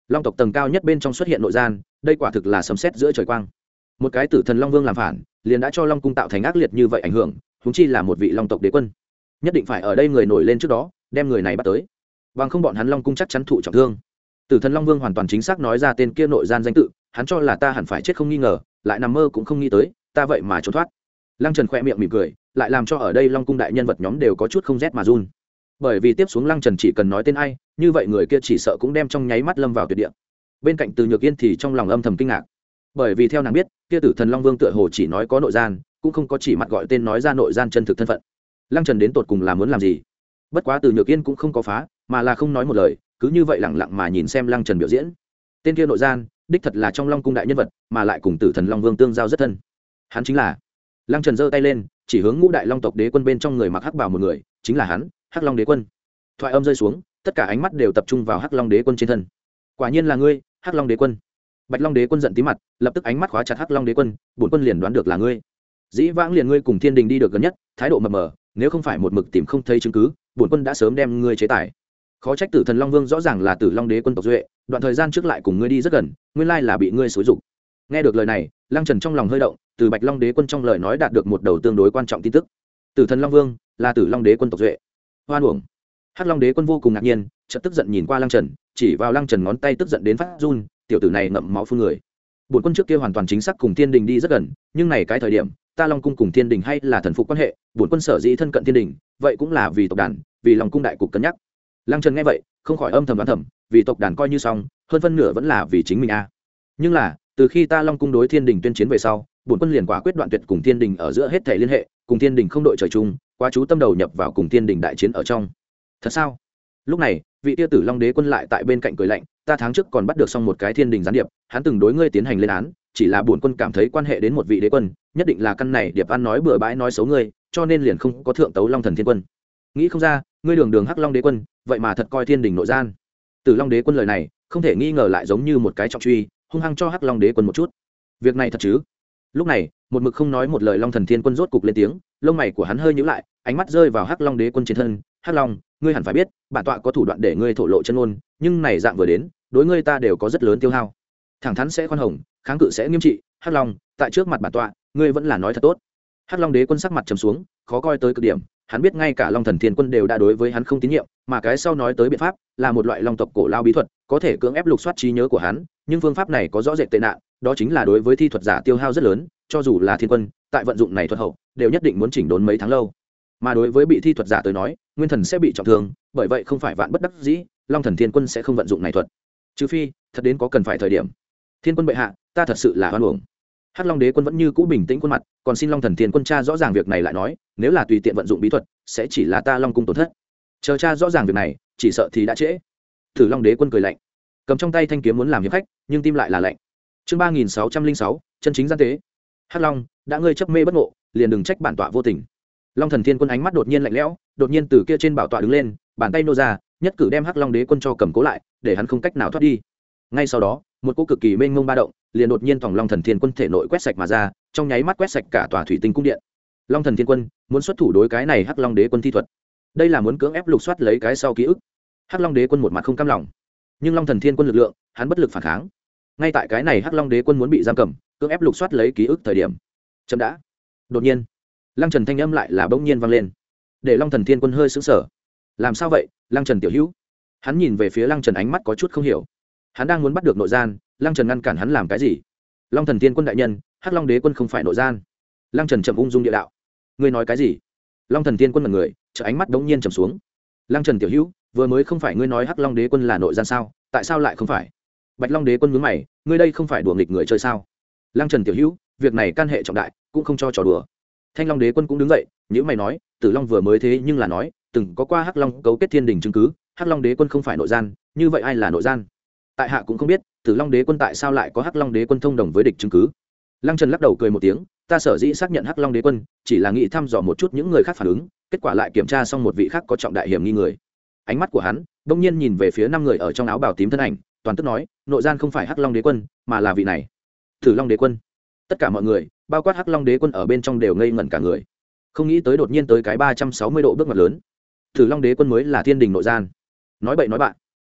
long tộc tầng cao nhất bên trong xuất hiện nội gian, đây quả thực là sấm sét giữa trời quang. Một cái tử thần long vương làm phản, liền đã cho long cung tạo thành ác liệt như vậy ảnh hưởng, huống chi là một vị long tộc đế quân. Nhất định phải ở đây người nổi lên trước đó đem người này bắt tới, bằng không bọn hắn long cung chắc chắn thụ trọng thương. Tử thần long vương hoàn toàn chính xác nói ra tên kia nội gian danh tự, hắn cho là ta hẳn phải chết không nghi ngờ, lại nằm mơ cũng không nghĩ tới ta vậy mà trốn thoát. Lăng Trần khẽ miệng mỉm cười, lại làm cho ở đây long cung đại nhân vật nhóm đều có chút không rét mà run, bởi vì tiếp xuống Lăng Trần chỉ cần nói tên ai, như vậy người kia chỉ sợ cũng đem trong nháy mắt lâm vào tuyệt địa. Bên cạnh Từ Nhược Yên thì trong lòng âm thầm kinh ngạc, bởi vì theo nàng biết, kia tử thần long vương tựa hồ chỉ nói có nội gian, cũng không có chỉ mặt gọi tên nói ra nội gian chân thực thân phận. Lăng Trần đến tột cùng là muốn làm gì? Bất quá Từ Nhược Yên cũng không có phá, mà là không nói một lời, cứ như vậy lặng lặng mà nhìn xem Lăng Trần biểu diễn. Tên kia nội gian, đích thật là trong long cung đại nhân vật, mà lại cùng tử thần long vương tương giao rất thân. Hắn chính là. Lăng Trần giơ tay lên, chỉ hướng ngũ đại long tộc đế quân bên trong người mặc hắc bào một người, chính là hắn, Hắc Long đế quân. Thoại âm rơi xuống, tất cả ánh mắt đều tập trung vào Hắc Long đế quân trên thân. Quả nhiên là ngươi, Hắc Long đế quân. Bạch Long đế quân giận tí mặt, lập tức ánh mắt khóa chặt Hắc Long đế quân, bổn quân liền đoán được là ngươi. Dĩ vãng liền ngươi cùng Thiên Đình đi được gần nhất, thái độ mập mờ, nếu không phải một mực tìm không thấy chứng cứ, bổn quân đã sớm đem ngươi chế tài. Khó trách tử thần long vương rõ ràng là tử long đế quân tộc duệ, đoạn thời gian trước lại cùng ngươi đi rất gần, nguyên lai là bị ngươi xúi dục. Nghe được lời này, Lăng Trần trong lòng hơi động, từ Bạch Long đế quân trong lời nói đạt được một đầu tương đối quan trọng tin tức. Tử thần long vương là tử long đế quân tộc duệ. Hoan uổng. Hắc Long đế quân vô cùng ngạc nhiên, chợt tức giận nhìn qua Lăng Trần, chỉ vào Lăng Trần ngón tay tức giận đến phát run, tiểu tử này ngậm máu phun người. Bổn quân trước kia hoàn toàn chính xác cùng Thiên Đình đi rất gần, nhưng này cái thời điểm, ta Long cung cùng Thiên Đình hay là thần phục quan hệ, bổn quân sở dĩ thân cận Thiên Đình, vậy cũng là vì tộc đàn, vì Long cung đại cục cân nhắc. Lăng Trần nghe vậy, không khỏi âm thầm đoán thầm, vì tộc đàn coi như xong, hơn phân nửa vẫn là vì chính mình a. À. Nhưng là, từ khi ta Long cung đối Thiên Đình tuyên chiến về sau, bổn quân liền quả quyết đoạn tuyệt cùng Thiên Đình ở giữa hết thảy liên hệ, cùng Thiên Đình không đội trời chung, quá chú tâm đầu nhập vào cùng Thiên Đình đại chiến ở trong. Thật sao? Lúc này, vị tia tử long đế quân lại tại bên cạnh cười lạnh, ta tháng trước còn bắt được xong một cái Thiên Đình gián điệp, hắn từng đối ngươi tiến hành lên án, chỉ là bổn quân cảm thấy quan hệ đến một vị đế quân, nhất định là căn này điệp ăn nói bừa bãi nói xấu ngươi, cho nên liền không có thượng tấu Long Thần Thiên Quân. Nghĩ không ra, ngươi đường đường Hắc Long đế quân, vậy mà thật coi Thiên Đình nội gian. Tử long đế quân lời này, không thể nghi ngờ lại giống như một cái trọng truy, hung hăng cho Hắc Long đế quân một chút. Việc này thật chứ? Lúc này, một mực không nói một lời Long Thần Thiên Quân rốt cục lên tiếng, lông mày của hắn hơi nhíu lại, ánh mắt rơi vào Hắc Long đế quân trên thân. Hắc Long, ngươi hẳn phải biết, bản tọa có thủ đoạn để ngươi thổ lộ chân ngôn, nhưng này dạng vừa đến, đối ngươi ta đều có rất lớn tiêu hao. Thẳng thắn sẽ khoan hồng, kháng cự sẽ nghiêm trị. Hắc Long, tại trước mặt bản tọa, ngươi vẫn là nói thật tốt. Hắc Long đế quân sắc mặt trầm xuống, khó coi tới cực điểm, hắn biết ngay cả Long Thần Thiên Quân đều đã đối với hắn không tín nhiệm, mà cái sau nói tới biện pháp là một loại long tộc cổ lao bí thuật, có thể cưỡng ép lục soát trí nhớ của hắn, nhưng phương pháp này có rõ rệt tệ nạn, đó chính là đối với thi thuật giả tiêu hao rất lớn, cho dù là Thiên Quân, tại vận dụng này thuật hậu, đều nhất định muốn chỉnh đốn mấy tháng lâu. Mà đối với bị thi thuật giả tới nói, nguyên thần sẽ bị trọng thương, bởi vậy không phải vạn bất đắc dĩ, Long Thần Thiên Quân sẽ không vận dụng này thuật. Trừ phi, thật đến có cần phải thời điểm. Thiên Quân bệ hạ, ta thật sự là oan uổng. Hắc Long đế quân vẫn như cũ bình tĩnh khuôn mặt, còn xin Long Thần Thiên Quân tra rõ ràng việc này lại nói, nếu là tùy tiện vận dụng bí thuật, sẽ chỉ là ta Long cung tổn thất. Chờ tra rõ ràng việc này, chỉ sợ thì đã trễ. Thử Long đế quân cười lạnh, cầm trong tay thanh kiếm muốn làm hiệp khách, nhưng tim lại là lạnh. Chương ba nghìn sáu trăm linh sáu, chân chính gian tế. Hắc Long, đã ngươi chấp mê bất ngộ, liền đừng trách bản tọa vô tình. Long Thần Thiên Quân ánh mắt đột nhiên lạnh lẽo, đột nhiên từ kia trên bảo tọa đứng lên, bàn tay nô ra, nhất cử đem Hắc Long đế quân cho cầm cố lại, để hắn không cách nào thoát đi. Ngay sau đó, một cỗ cực kỳ mênh mông ba động, liền đột nhiên thòng Long Thần Thiên Quân thể nội quét sạch mà ra, trong nháy mắt quét sạch cả tòa thủy tinh cung điện. Long Thần Thiên Quân muốn xuất thủ đối cái này Hắc Long đế quân thi thuật, đây là muốn cưỡng ép lục soát lấy cái sau ký ức. Hắc Long đế quân một mặt không cam lòng, nhưng Long Thần Thiên Quân lực lượng, hắn bất lực phản kháng. Ngay tại cái này Hắc Long đế quân muốn bị giam cầm, cưỡng ép lục soát lấy ký ức thời điểm, chậm đã. Đột nhiên, Lăng Trần thanh âm lại là bỗng nhiên vang lên, để Long Thần Thiên Quân hơi sững sờ. Làm sao vậy, Lăng Trần tiểu hữu? Hắn nhìn về phía Lăng Trần ánh mắt có chút không hiểu. Hắn đang muốn bắt được nội gian, Lăng Trần ngăn cản hắn làm cái gì? Long Thần Thiên Quân đại nhân, Hắc Long đế quân không phải nội gian. Lăng Trần chậm ung dung địa đạo. Ngươi nói cái gì? Long Thần Thiên Quân mặt người, trợ ánh mắt đống nhiên trầm xuống. Lăng Trần tiểu hữu, vừa mới không phải ngươi nói Hắc Long đế quân là nội gian sao? Tại sao lại không phải? Bạch Long đế quân nhướng mày, ngươi đây không phải đùa nghịch người chơi sao? Lăng Trần tiểu hữu, việc này can hệ trọng đại, cũng không cho trò đùa. Thanh Long đế quân cũng đứng dậy, nhíu mày nói, Tử Long vừa mới thế nhưng là nói, từng có qua Hắc Long cấu kết Thiên Đình chứng cứ, Hắc Long đế quân không phải nội gian, như vậy ai là nội gian? Tại hạ cũng không biết, Tử Long đế quân tại sao lại có Hắc Long đế quân thông đồng với địch chứng cứ. Lăng Trần lắc đầu cười một tiếng, ta sở dĩ xác nhận Hắc Long đế quân, chỉ là nghĩ thăm dò một chút những người khác phản ứng, kết quả lại kiểm tra xong một vị khác có trọng đại hiểm nghi người. Ánh mắt của hắn bỗng nhiên nhìn về phía năm người ở trong áo bào tím thân ảnh, toàn tức nói, nội gian không phải Hắc Long đế quân, mà là vị này, Tử Long đế quân. Tất cả mọi người, bao quát Hắc Long đế quân ở bên trong đều ngây ngẩn cả người. Không nghĩ tới đột nhiên tới cái ba trăm sáu mươi độ bước ngoặt lớn. Tử Long đế quân mới là Thiên Đình nội gian. Nói bậy nói bạn.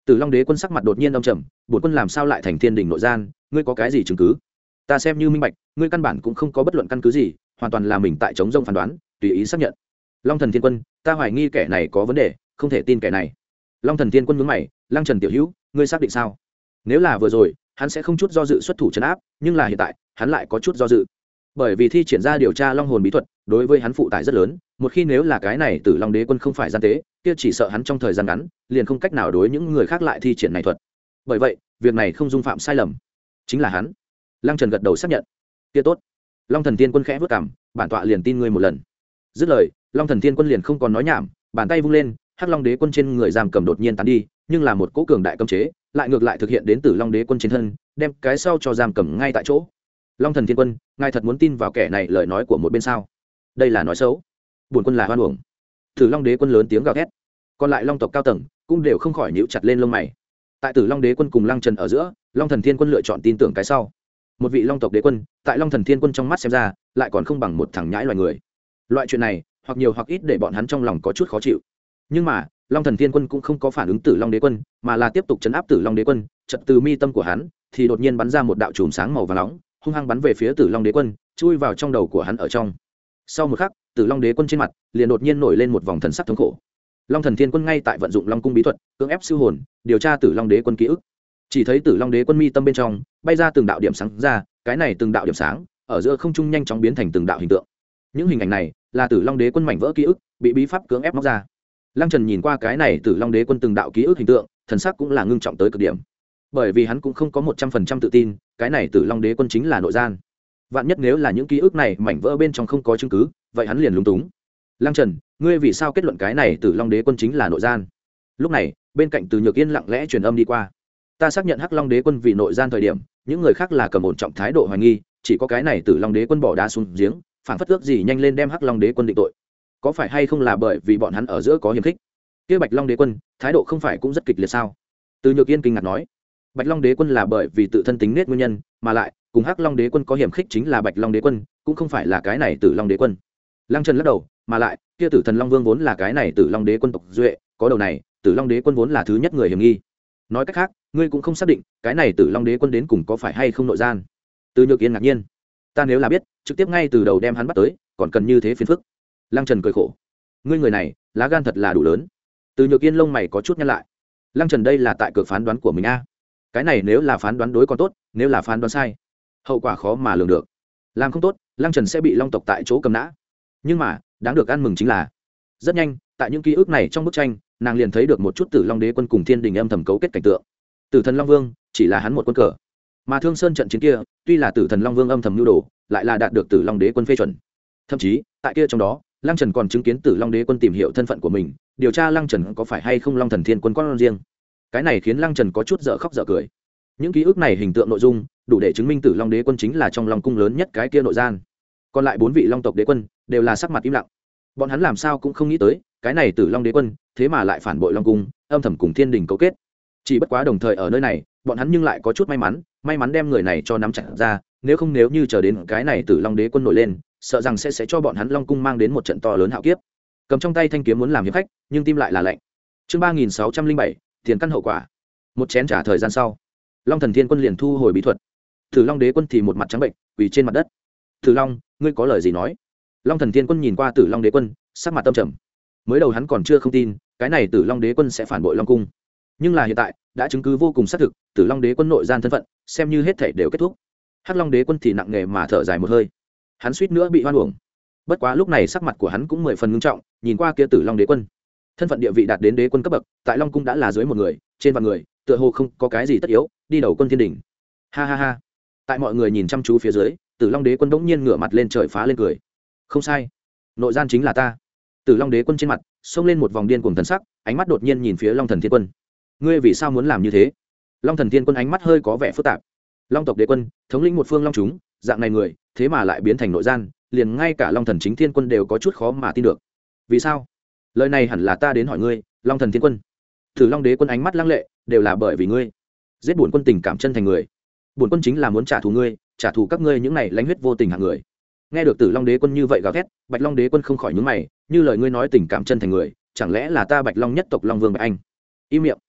Tử Long Đế quân sắc mặt đột nhiên âm trầm, bổn quân làm sao lại thành thiên đình nội gian, ngươi có cái gì chứng cứ? Ta xem như minh bạch, ngươi căn bản cũng không có bất luận căn cứ gì, hoàn toàn là mình tại chống rông phán đoán, tùy ý xác nhận. Long Thần Thiên Quân, ta hoài nghi kẻ này có vấn đề, không thể tin kẻ này. Long Thần Thiên Quân nhướng mày, Lăng Trần tiểu hữu, ngươi xác định sao? Nếu là vừa rồi, hắn sẽ không chút do dự xuất thủ trấn áp, nhưng là hiện tại, hắn lại có chút do dự. Bởi vì thi triển ra điều tra long hồn bí thuật, đối với hắn phụ tải rất lớn, một khi nếu là cái này Tử Long Đế quân không phải gian tế, kia chỉ sợ hắn trong thời gian ngắn, liền không cách nào đối những người khác lại thi triển này thuật. Bởi vậy, việc này không dung phạm sai lầm, chính là hắn. Lăng Trần gật đầu xác nhận. Kia tốt. Long Thần Thiên Quân khẽ vút cằm, bản tọa liền tin ngươi một lần. Dứt lời, Long Thần Thiên Quân liền không còn nói nhảm, bàn tay vung lên, Hắc Long Đế quân trên người giam cầm đột nhiên tán đi, nhưng là một cỗ cường đại cấm chế, lại ngược lại thực hiện đến Tử Long Đế quân trên thân, đem cái sau cho giam cầm ngay tại chỗ. Long Thần Thiên Quân, ngài thật muốn tin vào kẻ này lời nói của một bên sao? Đây là nói xấu. Bổn quân là hoan uổng. Tử Long Đế quân lớn tiếng gào thét. Còn lại Long tộc cao tầng cũng đều không khỏi nhíu chặt lên lông mày. Tại Tử Long Đế quân cùng Lăng Trần ở giữa, Long Thần Thiên Quân lựa chọn tin tưởng cái sau. Một vị Long tộc đế quân, tại Long Thần Thiên Quân trong mắt xem ra, lại còn không bằng một thằng nhãi loài người. Loại chuyện này, hoặc nhiều hoặc ít để bọn hắn trong lòng có chút khó chịu. Nhưng mà, Long Thần Thiên Quân cũng không có phản ứng Tử Long Đế quân, mà là tiếp tục trấn áp Tử Long Đế quân, chợt từ mi tâm của hắn thì đột nhiên bắn ra một đạo chùm sáng màu vàng nóng, hung hăng bắn về phía Tử Long Đế quân, chui vào trong đầu của hắn ở trong. Sau một khắc, Tử Long Đế quân trên mặt liền đột nhiên nổi lên một vòng thần sắc thống khổ. Long Thần Thiên Quân ngay tại vận dụng Long cung bí thuật, cưỡng ép siêu hồn, điều tra Tử Long Đế quân ký ức. Chỉ thấy Tử Long Đế quân mi tâm bên trong bay ra từng đạo điểm sáng ra, cái này từng đạo điểm sáng ở giữa không trung nhanh chóng biến thành từng đạo hình tượng. Những hình ảnh này là Tử Long Đế quân mảnh vỡ ký ức, bị bí pháp cưỡng ép móc ra. Lăng Trần nhìn qua cái này Tử Long Đế quân từng đạo ký ức hình tượng, thần sắc cũng là ngưng trọng tới cực điểm. Bởi vì hắn cũng không có một trăm phần trăm tự tin, cái này Tử Long Đế quân chính là nội gian. Vạn nhất nếu là những ký ức này mảnh vỡ bên trong không có chứng cứ, vậy hắn liền lúng túng. Lăng Trần, ngươi vì sao kết luận cái này Tử Long Đế quân chính là nội gian? Lúc này, bên cạnh Từ Nhược Yên lặng lẽ truyền âm đi qua. Ta xác nhận Hắc Long Đế quân vì nội gian thời điểm, những người khác là cầm ổn trọng thái độ hoài nghi, chỉ có cái này Tử Long Đế quân bỏ đá xuống giếng, phản phất ước gì nhanh lên đem Hắc Long Đế quân định tội. Có phải hay không là bởi vì bọn hắn ở giữa có hiềm khích? Kia Bạch Long Đế quân, thái độ không phải cũng rất kịch liệt sao? Từ Nhược Yên kinh ngạc nói. Bạch Long Đế quân là bởi vì tự thân tính nết nguyên nhân, mà lại cùng Hắc Long Đế quân có hiểm khích chính là Bạch Long Đế quân, cũng không phải là cái này Tử Long Đế quân. Lăng Trần lắc đầu, mà lại, kia Tử Thần Long Vương vốn là cái này Tử Long Đế quân tộc duệ, có đầu này, Tử Long Đế quân vốn là thứ nhất người hiểm nghi. Nói cách khác, ngươi cũng không xác định, cái này Tử Long Đế quân đến cùng có phải hay không nội gian. Từ Nhược Yên ngạc nhiên, ta nếu là biết, trực tiếp ngay từ đầu đem hắn bắt tới, còn cần như thế phiền phức. Lăng Trần cười khổ, ngươi người này, lá gan thật là đủ lớn. Từ Nhược Yên lông mày có chút nhăn lại. Lăng Trần đây là tại cược phán đoán của mình a. Cái này nếu là phán đoán đối còn tốt, nếu là phán đoán sai, hậu quả khó mà lường được. Làm không tốt, Lăng Trần sẽ bị Long tộc tại chỗ cầm nã. Nhưng mà, đáng được ăn mừng chính là, rất nhanh, tại những ký ức này trong bức tranh, nàng liền thấy được một chút Tử Long Đế quân cùng Thiên Đình âm thầm cấu kết cảnh tượng. Tử Thần Long Vương chỉ là hắn một quân cờ, mà Thương Sơn trận chiến kia, tuy là Tử Thần Long Vương âm thầm nhu đồ, lại là đạt được Tử Long Đế quân phê chuẩn. Thậm chí, tại kia trong đó, Lăng Trần còn chứng kiến Tử Long Đế quân tìm hiểu thân phận của mình, điều tra Lăng Trần có phải hay không Long Thần Thiên quân con riêng. Cái này khiến Lăng Trần có chút dở khóc dở cười. Những ký ức này hình tượng nội dung, đủ để chứng minh Tử Long Đế quân chính là trong Long cung lớn nhất cái kia nội gian. Còn lại bốn vị Long tộc đế quân đều là sắc mặt im lặng. Bọn hắn làm sao cũng không nghĩ tới, cái này Tử Long Đế quân, thế mà lại phản bội Long cung, âm thầm cùng Thiên Đình cấu kết. Chỉ bất quá đồng thời ở nơi này, bọn hắn nhưng lại có chút may mắn, may mắn đem người này cho nắm chặt ra, nếu không nếu như chờ đến cái này Tử Long Đế quân nổi lên, sợ rằng sẽ sẽ cho bọn hắn Long cung mang đến một trận to lớn hạo kiếp. Cầm trong tay thanh kiếm muốn làm hiệp khách, nhưng tim lại là lạnh. Chương ba nghìn sáu trăm linh bảy, tiền căn hậu quả. Một chén trả thời gian sau, Long Thần Thiên quân liền thu hồi bí thuật. Tử Long Đế quân thì một mặt trắng bệnh, quỳ trên mặt đất. Tử Long, ngươi có lời gì nói? Long Thần Thiên quân nhìn qua Tử Long Đế quân, sắc mặt tâm trầm. Mới đầu hắn còn chưa không tin, cái này Tử Long Đế quân sẽ phản bội Long cung. Nhưng là hiện tại, đã chứng cứ vô cùng xác thực, Tử Long Đế quân nội gian thân phận, xem như hết thảy đều kết thúc. Hắc Long Đế quân thì nặng nề mà thở dài một hơi. Hắn suýt nữa bị hoan uổng. Bất quá lúc này sắc mặt của hắn cũng mười phần ngưng trọng, nhìn qua kia Tử Long Đế quân, thân phận địa vị đạt đến đế quân cấp bậc, tại Long cung đã là dưới một người, trên vạn người, tựa hồ không có cái gì tất yếu, đi đầu quân Thiên Đình. Ha ha ha. Tại mọi người nhìn chăm chú phía dưới, Tử Long Đế quân bỗng nhiên ngửa mặt lên trời phá lên cười. Không sai, nội gian chính là ta. Tử Long Đế quân trên mặt xông lên một vòng điên cuồng thần sắc, ánh mắt đột nhiên nhìn phía Long Thần Thiên quân. Ngươi vì sao muốn làm như thế? Long Thần Thiên quân ánh mắt hơi có vẻ phức tạp. Long tộc đế quân, thống lĩnh một phương long chúng, dạng này người, thế mà lại biến thành nội gian, liền ngay cả Long Thần chính Thiên quân đều có chút khó mà tin được. Vì sao? Lời này hẳn là ta đến hỏi ngươi, Long Thần Thiên quân. Tử Long Đế quân ánh mắt lăng lệ, đều là bởi vì ngươi. Giết bổn quân tình cảm chân thành người. Bổn quân chính là muốn trả thù ngươi, trả thù các ngươi những này lãnh huyết vô tình hạng người. Nghe được Tử Long Đế quân như vậy gào thét, Bạch Long Đế quân không khỏi nhướng mày, như lời ngươi nói tình cảm chân thành người, chẳng lẽ là ta Bạch Long nhất tộc Long Vương Bạch Anh? Im miệng.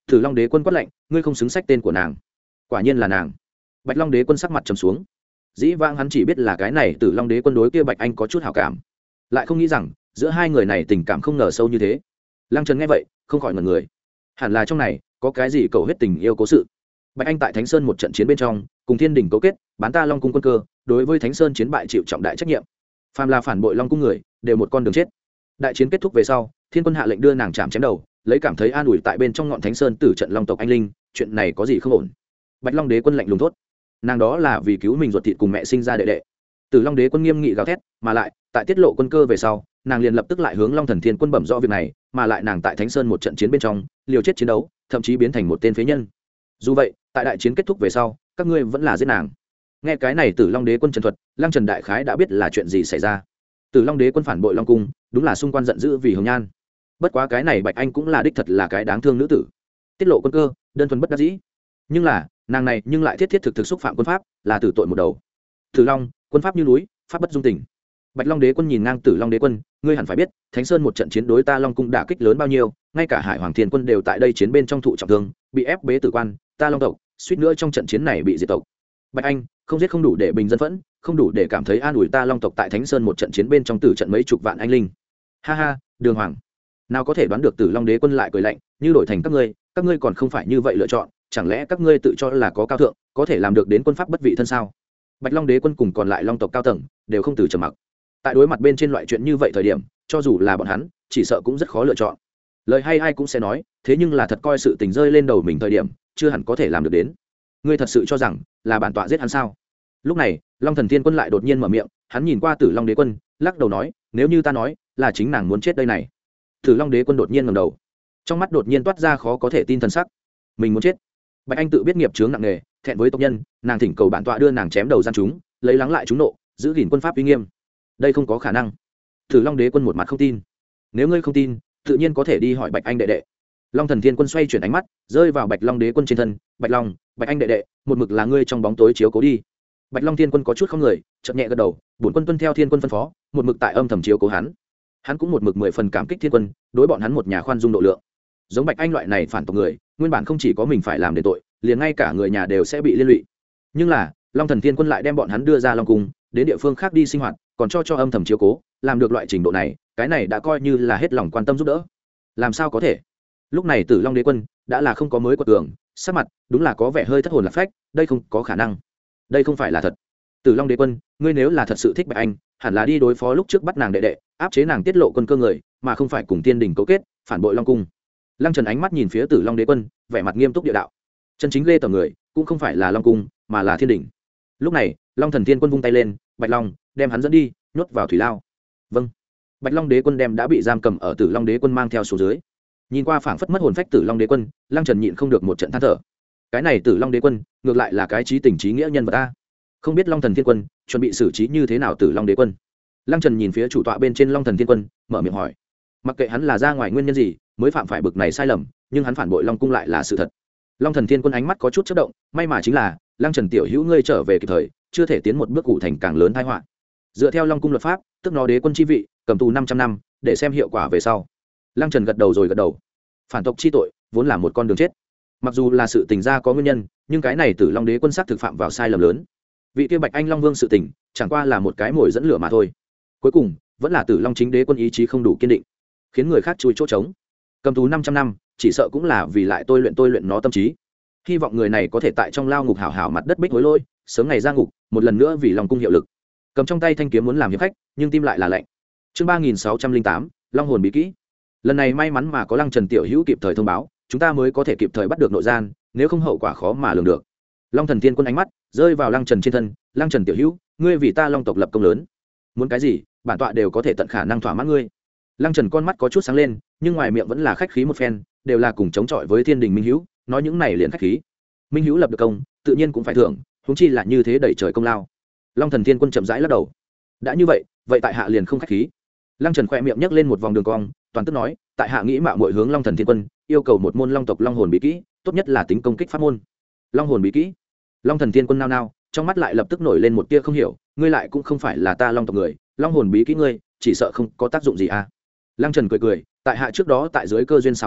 Tử Long Đế quân quát lạnh, ngươi không xứng sách tên của nàng. Quả nhiên là nàng. Bạch Long Đế quân sắc mặt trầm xuống. Dĩ vãng hắn chỉ biết là cái này Tử Long Đế quân đối kia Bạch Anh có chút hảo cảm, lại không nghĩ rằng giữa hai người này tình cảm không ngờ sâu như thế. Lăng Trần nghe vậy không khỏi ngẩn người, hẳn là trong này có cái gì cầu hết tình yêu cố sự. Bạch Anh tại Thánh Sơn một trận chiến bên trong cùng Thiên Đình cấu kết, bán ta Long cung quân cơ, đối với Thánh Sơn chiến bại chịu trọng đại trách nhiệm. Phàm là phản bội Long cung người đều một con đường chết. Đại chiến kết thúc về sau, Thiên quân hạ lệnh đưa nàng chạm chém đầu, lấy cảm thấy an ủi tại bên trong ngọn Thánh Sơn tử trận Long tộc anh linh, chuyện này có gì không ổn. Bạch Long Đế quân lạnh lùng thốt, nàng đó là vì cứu mình ruột thịt cùng mẹ sinh ra đệ đệ. Tử Long Đế quân nghiêm nghị gào thét, mà lại tại tiết lộ quân cơ về sau, nàng liền lập tức lại hướng Long Thần Thiên quân bẩm rõ việc này, mà lại nàng tại Thánh Sơn một trận chiến bên trong liều chết chiến đấu, thậm chí biến thành một tên phế nhân. Dù vậy, tại đại chiến kết thúc về sau, các ngươi vẫn là giết nàng. Nghe cái này Tử Long Đế quân trần thuật, Lăng Trần đại khái đã biết là chuyện gì xảy ra. Tử Long Đế quân phản bội Long cung, đúng là xung quanh giận dữ vì hồng nhan. Bất quá cái này Bạch Anh cũng là đích thật là cái đáng thương nữ tử, tiết lộ quân cơ, đơn thuần bất đắc dĩ. Nhưng là nàng này nhưng lại thiết thiết thực thực xúc phạm quân pháp, là tử tội một đầu. Tử Long, quân pháp như núi, pháp bất dung tình. Bạch Long Đế quân nhìn ngang Tử Long Đế quân, ngươi hẳn phải biết, Thánh Sơn một trận chiến đối ta Long cung đả kích lớn bao nhiêu, ngay cả Hải Hoàng Thiên quân đều tại đây chiến bên trong thụ trọng thương, bị ép bế tử quan, ta Long tộc suýt nữa trong trận chiến này bị diệt tộc. Bạch Anh, không giết không đủ để bình dân phẫn, không đủ để cảm thấy an ủi ta Long tộc tại Thánh Sơn một trận chiến bên trong tử trận mấy chục vạn anh linh. Ha ha, Đường Hoàng, nào có thể đoán được Tử Long Đế quân lại cười lạnh, như đổi thành các ngươi, các ngươi còn không phải như vậy lựa chọn, chẳng lẽ các ngươi tự cho là có cao thượng, có thể làm được đến quân pháp bất vị thân sao? Bạch Long Đế quân cùng còn lại Long tộc cao tầng đều không từ trầm mặc. Tại đối mặt bên trên loại chuyện như vậy thời điểm, cho dù là bọn hắn, chỉ sợ cũng rất khó lựa chọn. Lời hay ai cũng sẽ nói, thế nhưng là thật coi sự tình rơi lên đầu mình thời điểm, chưa hẳn có thể làm được đến. Ngươi thật sự cho rằng là bản tọa giết hắn sao? Lúc này, Long Thần Thiên quân lại đột nhiên mở miệng, hắn nhìn qua Tử Long Đế quân, lắc đầu nói, nếu như ta nói là chính nàng muốn chết đây này. Tử Long Đế quân đột nhiên ngẩng đầu, trong mắt đột nhiên toát ra khó có thể tin thần sắc. Mình muốn chết? Bạch Anh tự biết nghiệp chướng nặng nề, thẹn với tộc nhân, nàng thỉnh cầu bản tọa đưa nàng chém đầu gian chúng, lấy lắng lại chúng nộ, giữ gìn quân pháp uy nghiêm. Đây không có khả năng. Tử Long Đế quân một mặt không tin. Nếu ngươi không tin, tự nhiên có thể đi hỏi Bạch Anh đệ đệ. Long Thần Thiên quân xoay chuyển ánh mắt, rơi vào Bạch Long Đế quân trên thân, Bạch Long, Bạch Anh đệ đệ, một mực là ngươi trong bóng tối chiếu cố đi. Bạch Long Thiên quân có chút không người, chợt nhẹ gật đầu, bổn quân tuân theo Thiên quân phân phó, một mực tại âm thầm chiếu cố hắn. Hắn cũng một mực mười phần cảm kích Thiên quân, đối bọn hắn một nhà khoan dung độ lượng. Giống Bạch Anh loại này phản tộc người, nguyên bản không chỉ có mình phải làm đền tội, liền ngay cả người nhà đều sẽ bị liên lụy. Nhưng là, Long Thần Thiên quân lại đem bọn hắn đưa ra Long cung, đến địa phương khác đi sinh hoạt, còn cho cho âm thầm chiếu cố, làm được loại trình độ này, cái này đã coi như là hết lòng quan tâm giúp đỡ. Làm sao có thể? Lúc này Tử Long Đế quân đã là không có mới quật cường, sắc mặt đúng là có vẻ hơi thất hồn lạc phách, đây không có khả năng, đây không phải là thật. Tử Long Đế quân, ngươi nếu là thật sự thích Bạch Anh, hẳn là đi đối phó lúc trước bắt nàng đệ đệ, áp chế nàng tiết lộ quân cơ người, mà không phải cùng Tiên Đình cấu kết, phản bội Long cung. Lăng Trần ánh mắt nhìn phía Tử Long Đế quân, vẻ mặt nghiêm túc địa đạo. Chân chính ghê tởm người, cũng không phải là Long cung, mà là Thiên Đình. Lúc này, Long Thần Thiên quân vung tay lên, Bạch Long, đem hắn dẫn đi, nhốt vào thủy lao. Vâng. Bạch Long Đế quân đem đã bị giam cầm ở Tử Long Đế quân mang theo xuống dưới. Nhìn qua phảng phất mất hồn phách Tử Long Đế quân, Lăng Trần nhịn không được một trận than thở. Cái này Tử Long Đế quân, ngược lại là cái trí tình trí nghĩa nhân vật a. Không biết Long Thần Thiên quân chuẩn bị xử trí như thế nào Tử Long Đế quân. Lăng Trần nhìn phía chủ tọa bên trên Long Thần Thiên quân, mở miệng hỏi. Mặc kệ hắn là ra ngoài nguyên nhân gì, mới phạm phải bực này sai lầm, nhưng hắn phản bội Long cung lại là sự thật. Long Thần Thiên quân ánh mắt có chút chớp động, may mà chính là Lăng Trần tiểu hữu ngươi trở về kịp thời, chưa thể tiến một bước cụ thành càng lớn tai họa. Dựa theo Long cung luật pháp, tức nó đế quân chi vị, cầm tù năm trăm năm, để xem hiệu quả về sau. Lăng Trần gật đầu rồi gật đầu. Phản tộc chi tội, vốn là một con đường chết. Mặc dù là sự tình ra có nguyên nhân, nhưng cái này Tử Long Đế quân xác thực phạm vào sai lầm lớn. Vị kia Bạch Anh Long Vương sự tình, chẳng qua là một cái mồi dẫn lửa mà thôi. Cuối cùng, vẫn là Tử Long chính đế quân ý chí không đủ kiên định, khiến người khác chui chỗ trống. Cầm tù năm trăm năm, chỉ sợ cũng là vì lại tôi luyện tôi luyện nó tâm trí. Hy vọng người này có thể tại trong lao ngục hảo hảo mặt đất bích hối lôi, sớm ngày ra ngục, một lần nữa vì Long cung hiệu lực. Cầm trong tay thanh kiếm muốn làm hiệp khách, nhưng tim lại là lạnh. Chương ba nghìn sáu trăm linh tám, Long hồn bí kỹ. Lần này may mắn mà có Lăng Trần tiểu hữu kịp thời thông báo, chúng ta mới có thể kịp thời bắt được nội gian, nếu không hậu quả khó mà lường được. Long Thần Thiên quân ánh mắt rơi vào Lăng Trần trên thân, Lăng Trần tiểu hữu, ngươi vì ta Long tộc lập công lớn, muốn cái gì, bản tọa đều có thể tận khả năng thỏa mãn ngươi. Lăng Trần con mắt có chút sáng lên, nhưng ngoài miệng vẫn là khách khí một phen, đều là cùng chống chọi với Thiên Đình Minh Hữu, nói những này liền khách khí. Minh Hữu lập được công, tự nhiên cũng phải thưởng, huống chi là như thế đẩy trời công lao. Long Thần Thiên quân chậm rãi lắc đầu. Đã như vậy, vậy tại hạ liền không khách khí. Lăng Trần khẽ miệng nhấc lên một vòng đường cong, toàn tức nói, tại hạ nghĩ mạo muội hướng Long Thần Thiên quân, yêu cầu một môn Long tộc Long hồn bí kỹ, tốt nhất là tính công kích pháp môn. Long hồn bí kỹ? Long Thần Thiên quân nao nao, trong mắt lại lập tức nổi lên một tia không hiểu, ngươi lại cũng không phải là ta Long tộc người, Long hồn bí kỹ ngươi, chỉ sợ không có tác dụng gì à? Lăng Trần cười cười, tại hạ trước đó tại dưới cơ duyên xảo hợp,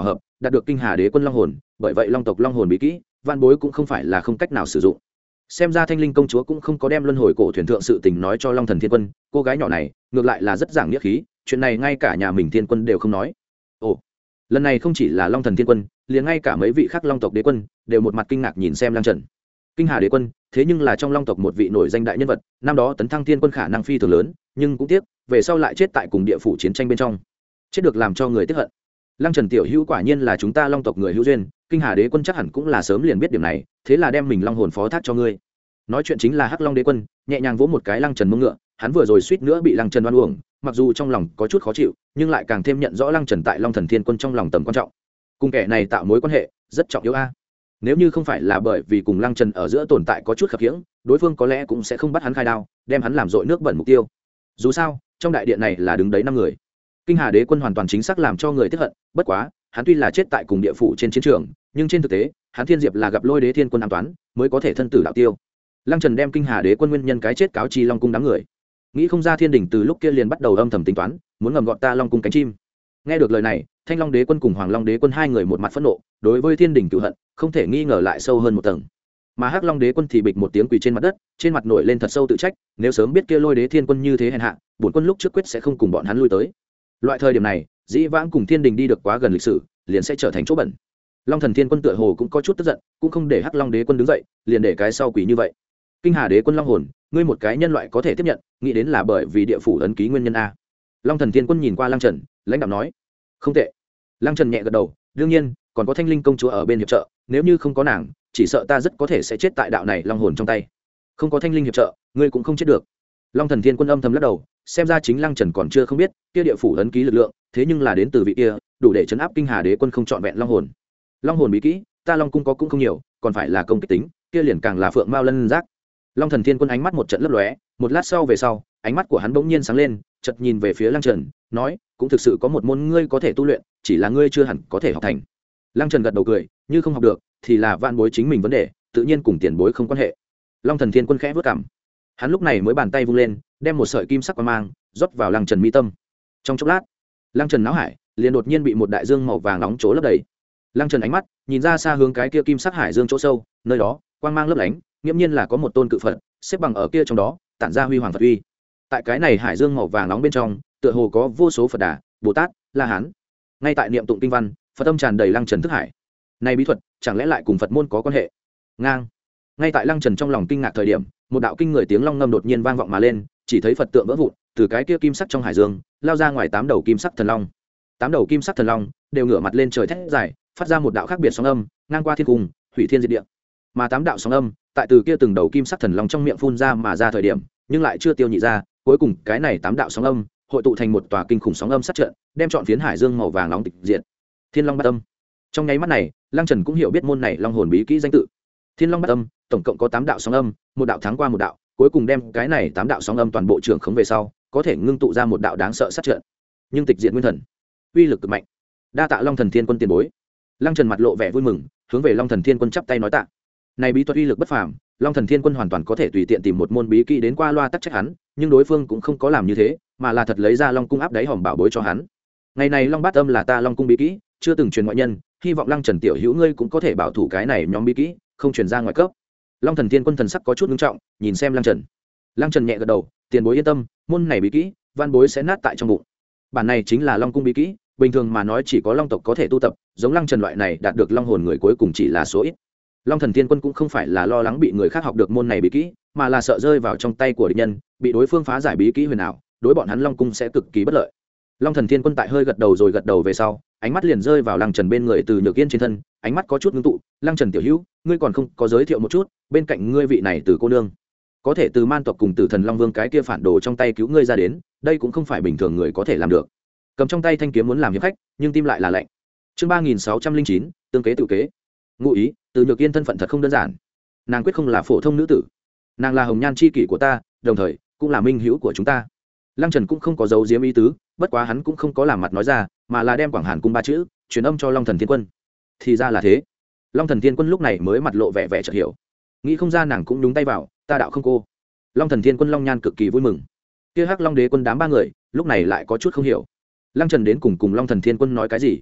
đạt được kinh hà đế quân long hồn, bởi vậy long tộc long hồn bí kỹ vạn bối cũng không phải là không cách nào sử dụng. Xem ra thanh linh công chúa cũng không có đem luân hồi cổ thuyền thượng sự tình nói cho long thần thiên quân, cô gái nhỏ này ngược lại là rất giảng nghĩa khí, chuyện này ngay cả nhà mình thiên quân đều không nói. Ồ, lần này không chỉ là long thần thiên quân, liền ngay cả mấy vị khác long tộc đế quân đều một mặt kinh ngạc nhìn xem Lăng Trần. Kinh hà đế quân thế nhưng là trong long tộc một vị nổi danh đại nhân vật, năm đó tấn thăng thiên quân khả năng phi thường lớn, nhưng cũng tiếc về sau lại chết tại cùng địa phủ chiến tranh bên trong, chết được làm cho người tiếc hận. Lăng Trần tiểu hữu quả nhiên là chúng ta long tộc người hữu duyên, kinh hà đế quân chắc hẳn cũng là sớm liền biết điểm này, thế là đem mình long hồn phó thác cho ngươi. Nói chuyện chính là hắc long đế quân, nhẹ nhàng vỗ một cái Lăng Trần mông ngựa, hắn vừa rồi suýt nữa bị Lăng Trần oan uổng, mặc dù trong lòng có chút khó chịu, nhưng lại càng thêm nhận rõ Lăng Trần tại long thần thiên quân trong lòng tầm quan trọng, cùng kẻ này tạo mối quan hệ rất trọng yếu a. Nếu như không phải là bởi vì cùng Lăng Trần ở giữa tồn tại có chút khập khiễng, đối phương có lẽ cũng sẽ không bắt hắn khai đao, đem hắn làm dội nước bẩn mục tiêu. Dù sao trong đại điện này là đứng đấy năm người, kinh hà đế quân hoàn toàn chính xác làm cho người tiếc hận, bất quá hắn tuy là chết tại cùng địa phủ trên chiến trường, nhưng trên thực tế hắn thiên diệp là gặp lôi đế thiên quân an toán mới có thể thân tử đạo tiêu. Lăng Trần đem kinh hà đế quân nguyên nhân cái chết cáo chi long cung đám người, nghĩ không ra thiên đình từ lúc kia liền bắt đầu âm thầm tính toán, muốn ngầm gọn ta long cung cánh chim. Nghe được lời này, thanh long đế quân cùng hoàng long đế quân hai người một mặt phẫn nộ, đối với thiên đình cựu hận không thể nghi ngờ lại sâu hơn một tầng. Mà hắc long đế quân thì bịch một tiếng quỳ trên mặt đất, trên mặt nổi lên thật sâu tự trách, nếu sớm biết kia lôi đế thiên quân như thế hèn hạ, bổn quân lúc trước quyết sẽ không cùng bọn hắn lui tới. Loại thời điểm này dĩ vãng cùng thiên đình đi được quá gần lịch sử, liền sẽ trở thành chỗ bẩn. Long thần thiên quân tựa hồ cũng có chút tức giận, cũng không để hắc long đế quân đứng dậy, liền để cái sau quỳ như vậy. Kinh hà đế quân long hồn, ngươi một cái nhân loại có thể tiếp nhận, nghĩ đến là bởi vì địa phủ ấn ký nguyên nhân a. Long thần thiên quân nhìn qua Lăng Trần, lãnh đạo nói, không tệ. Lăng Trần nhẹ gật đầu, đương nhiên còn có thanh linh công chúa ở bên hiệp trợ, nếu như không có nàng chỉ sợ ta rất có thể sẽ chết tại đạo này long hồn trong tay. Không có thanh linh hiệp trợ ngươi cũng không chết được. Long thần thiên quân âm thầm lắc đầu, xem ra chính Lăng Trần còn chưa không biết kia địa phủ ấn ký lực lượng, thế nhưng là đến từ vị kia đủ để chấn áp kinh hà đế quân không trọn vẹn long hồn. Long hồn bí kỹ ta long cung có cũng không nhiều, còn phải là công kích tính, kia liền càng là phượng mao lân giác. Long thần thiên quân ánh mắt một trận lấp lóe, một lát sau về sau ánh mắt của hắn bỗng nhiên sáng lên, chợt nhìn về phía Lăng Trần, nói, cũng thực sự có một môn ngươi có thể tu luyện, chỉ là ngươi chưa hẳn có thể học thành. Lăng Trần gật đầu cười, như không học được thì là vạn bối chính mình vấn đề, tự nhiên cùng tiền bối không quan hệ. Long thần thiên quân khẽ vớt cảm, hắn lúc này mới bàn tay vung lên, đem một sợi kim sắc quang mang rót vào Lăng Trần mi tâm. Trong chốc lát Lăng Trần não hải liền đột nhiên bị một đại dương màu vàng nóng chỗ lấp đầy. Lăng Trần ánh mắt nhìn ra xa hướng cái kia kim sắc hải dương chỗ sâu, nơi đó quang mang lấp lánh, nghiễm nhiên là có một tôn cự Phật xếp bằng ở kia trong đó, tản ra huy hoàng Phật uy. Tại cái này hải dương màu vàng nóng bên trong, tựa hồ có vô số Phật Đà, Bồ Tát, La Hán. Ngay tại niệm tụng kinh văn, Phật âm tràn đầy Lăng Trần thức hải. Này bí thuật chẳng lẽ lại cùng Phật môn có quan hệ? Ngang. Ngay tại Lăng Trần trong lòng kinh ngạc thời điểm, một đạo kinh người tiếng long ngâm đột nhiên vang vọng mà lên, chỉ thấy Phật tượng vỡ vụn, từ cái kia kim sắc trong hải dương lao ra ngoài tám đầu kim sắc thần long. Tám đầu kim sắc thần long đều ngửa mặt lên trời thét dài, phát ra một đạo khác biệt sóng âm, ngang qua thiên cung, hủy thiên diệt địa. Mà tám đạo sóng âm, tại từ kia từng đầu kim sắc thần long trong miệng phun ra mà ra thời điểm, nhưng lại chưa tiêu nhị ra, cuối cùng cái này tám đạo sóng âm hội tụ thành một tòa kinh khủng sóng âm sát trận, đem trọn phiến hải dương màu vàng nóng tịch diệt. Thiên Long Bát Âm. Trong nháy mắt này, Lăng Trần cũng hiểu biết môn này long hồn bí kỹ danh tự. Thiên Long Bát Âm, tổng cộng có tám đạo sóng âm, một đạo thắng qua một đạo, cuối cùng đem cái này tám đạo sóng âm toàn bộ trưởng khống về sau, có thể ngưng tụ ra một đạo đáng sợ sát trận. Nhưng tịch diệt nguyên thần, uy lực cực mạnh. Đa tạ Long Thần Thiên Quân tiền bối. Lăng Trần mặt lộ vẻ vui mừng, hướng về Long Thần Thiên Quân chắp tay nói tạ. Này bí thuật uy lực bất phàm, Long Thần Thiên Quân hoàn toàn có thể tùy tiện tìm một môn bí kỹ đến qua loa tắc trách hắn, nhưng đối phương cũng không có làm như thế, mà là thật lấy ra Long cung áp đáy hòm bảo bối cho hắn. Ngày này Long Bát Âm là ta Long cung bí kỹ, chưa từng truyền ngoại nhân, hy vọng Lăng Trần tiểu hữu ngươi cũng có thể bảo thủ cái này nhóm bí kỹ, không truyền ra ngoài cấp. Long Thần Thiên Quân thần sắc có chút nghiêm trọng, nhìn xem Lăng Trần. Lăng Trần nhẹ gật đầu, tiền bối yên tâm, môn này bí kỹ, van bối sẽ nát tại trong bụng. Bản này chính là Long cung bí kỹ, bình thường mà nói chỉ có Long tộc có thể tu tập, giống Lăng Trần loại này đạt được Long hồn người cuối cùng chỉ là số ít. Long Thần Thiên Quân cũng không phải là lo lắng bị người khác học được môn này bí kỹ, mà là sợ rơi vào trong tay của địch nhân, bị đối phương phá giải bí kỹ huyền ảo, đối bọn hắn Long cung sẽ cực kỳ bất lợi. Long Thần Thiên Quân tại hơi gật đầu rồi gật đầu về sau, ánh mắt liền rơi vào Lăng Trần bên người Từ Nhược Yên trên thân, ánh mắt có chút ngưng tụ, "Lăng Trần tiểu hữu, ngươi còn không có giới thiệu một chút, bên cạnh ngươi vị này Từ cô nương, có thể từ man tộc cùng Tử Thần Long Vương cái kia phản đồ trong tay cứu ngươi ra đến, đây cũng không phải bình thường người có thể làm được." Cầm trong tay thanh kiếm muốn làm hiệp khách, nhưng tim lại là lạnh. Chương ba nghìn sáu trăm linh chín, tương kế tự kế. Ngụ ý, Từ Nhược Yên thân phận thật không đơn giản. Nàng quyết không là phổ thông nữ tử, nàng là hồng nhan chi kỷ của ta, đồng thời cũng là minh hữu của chúng ta. Lăng Trần cũng không có giấu giếm ý tứ, bất quá hắn cũng không có làm mặt nói ra, mà là đem Quảng Hàn cung ba chữ truyền âm cho Long Thần Thiên Quân. Thì ra là thế. Long Thần Thiên Quân lúc này mới mặt lộ vẻ vẻ chợt hiểu, nghĩ không ra nàng cũng nhúng tay vào, ta đạo không cô. Long Thần Thiên Quân long nhan cực kỳ vui mừng. Kia Hắc Long Đế Quân đám ba người lúc này lại có chút không hiểu, Lăng Trần đến cùng cùng Long Thần Thiên Quân nói cái gì.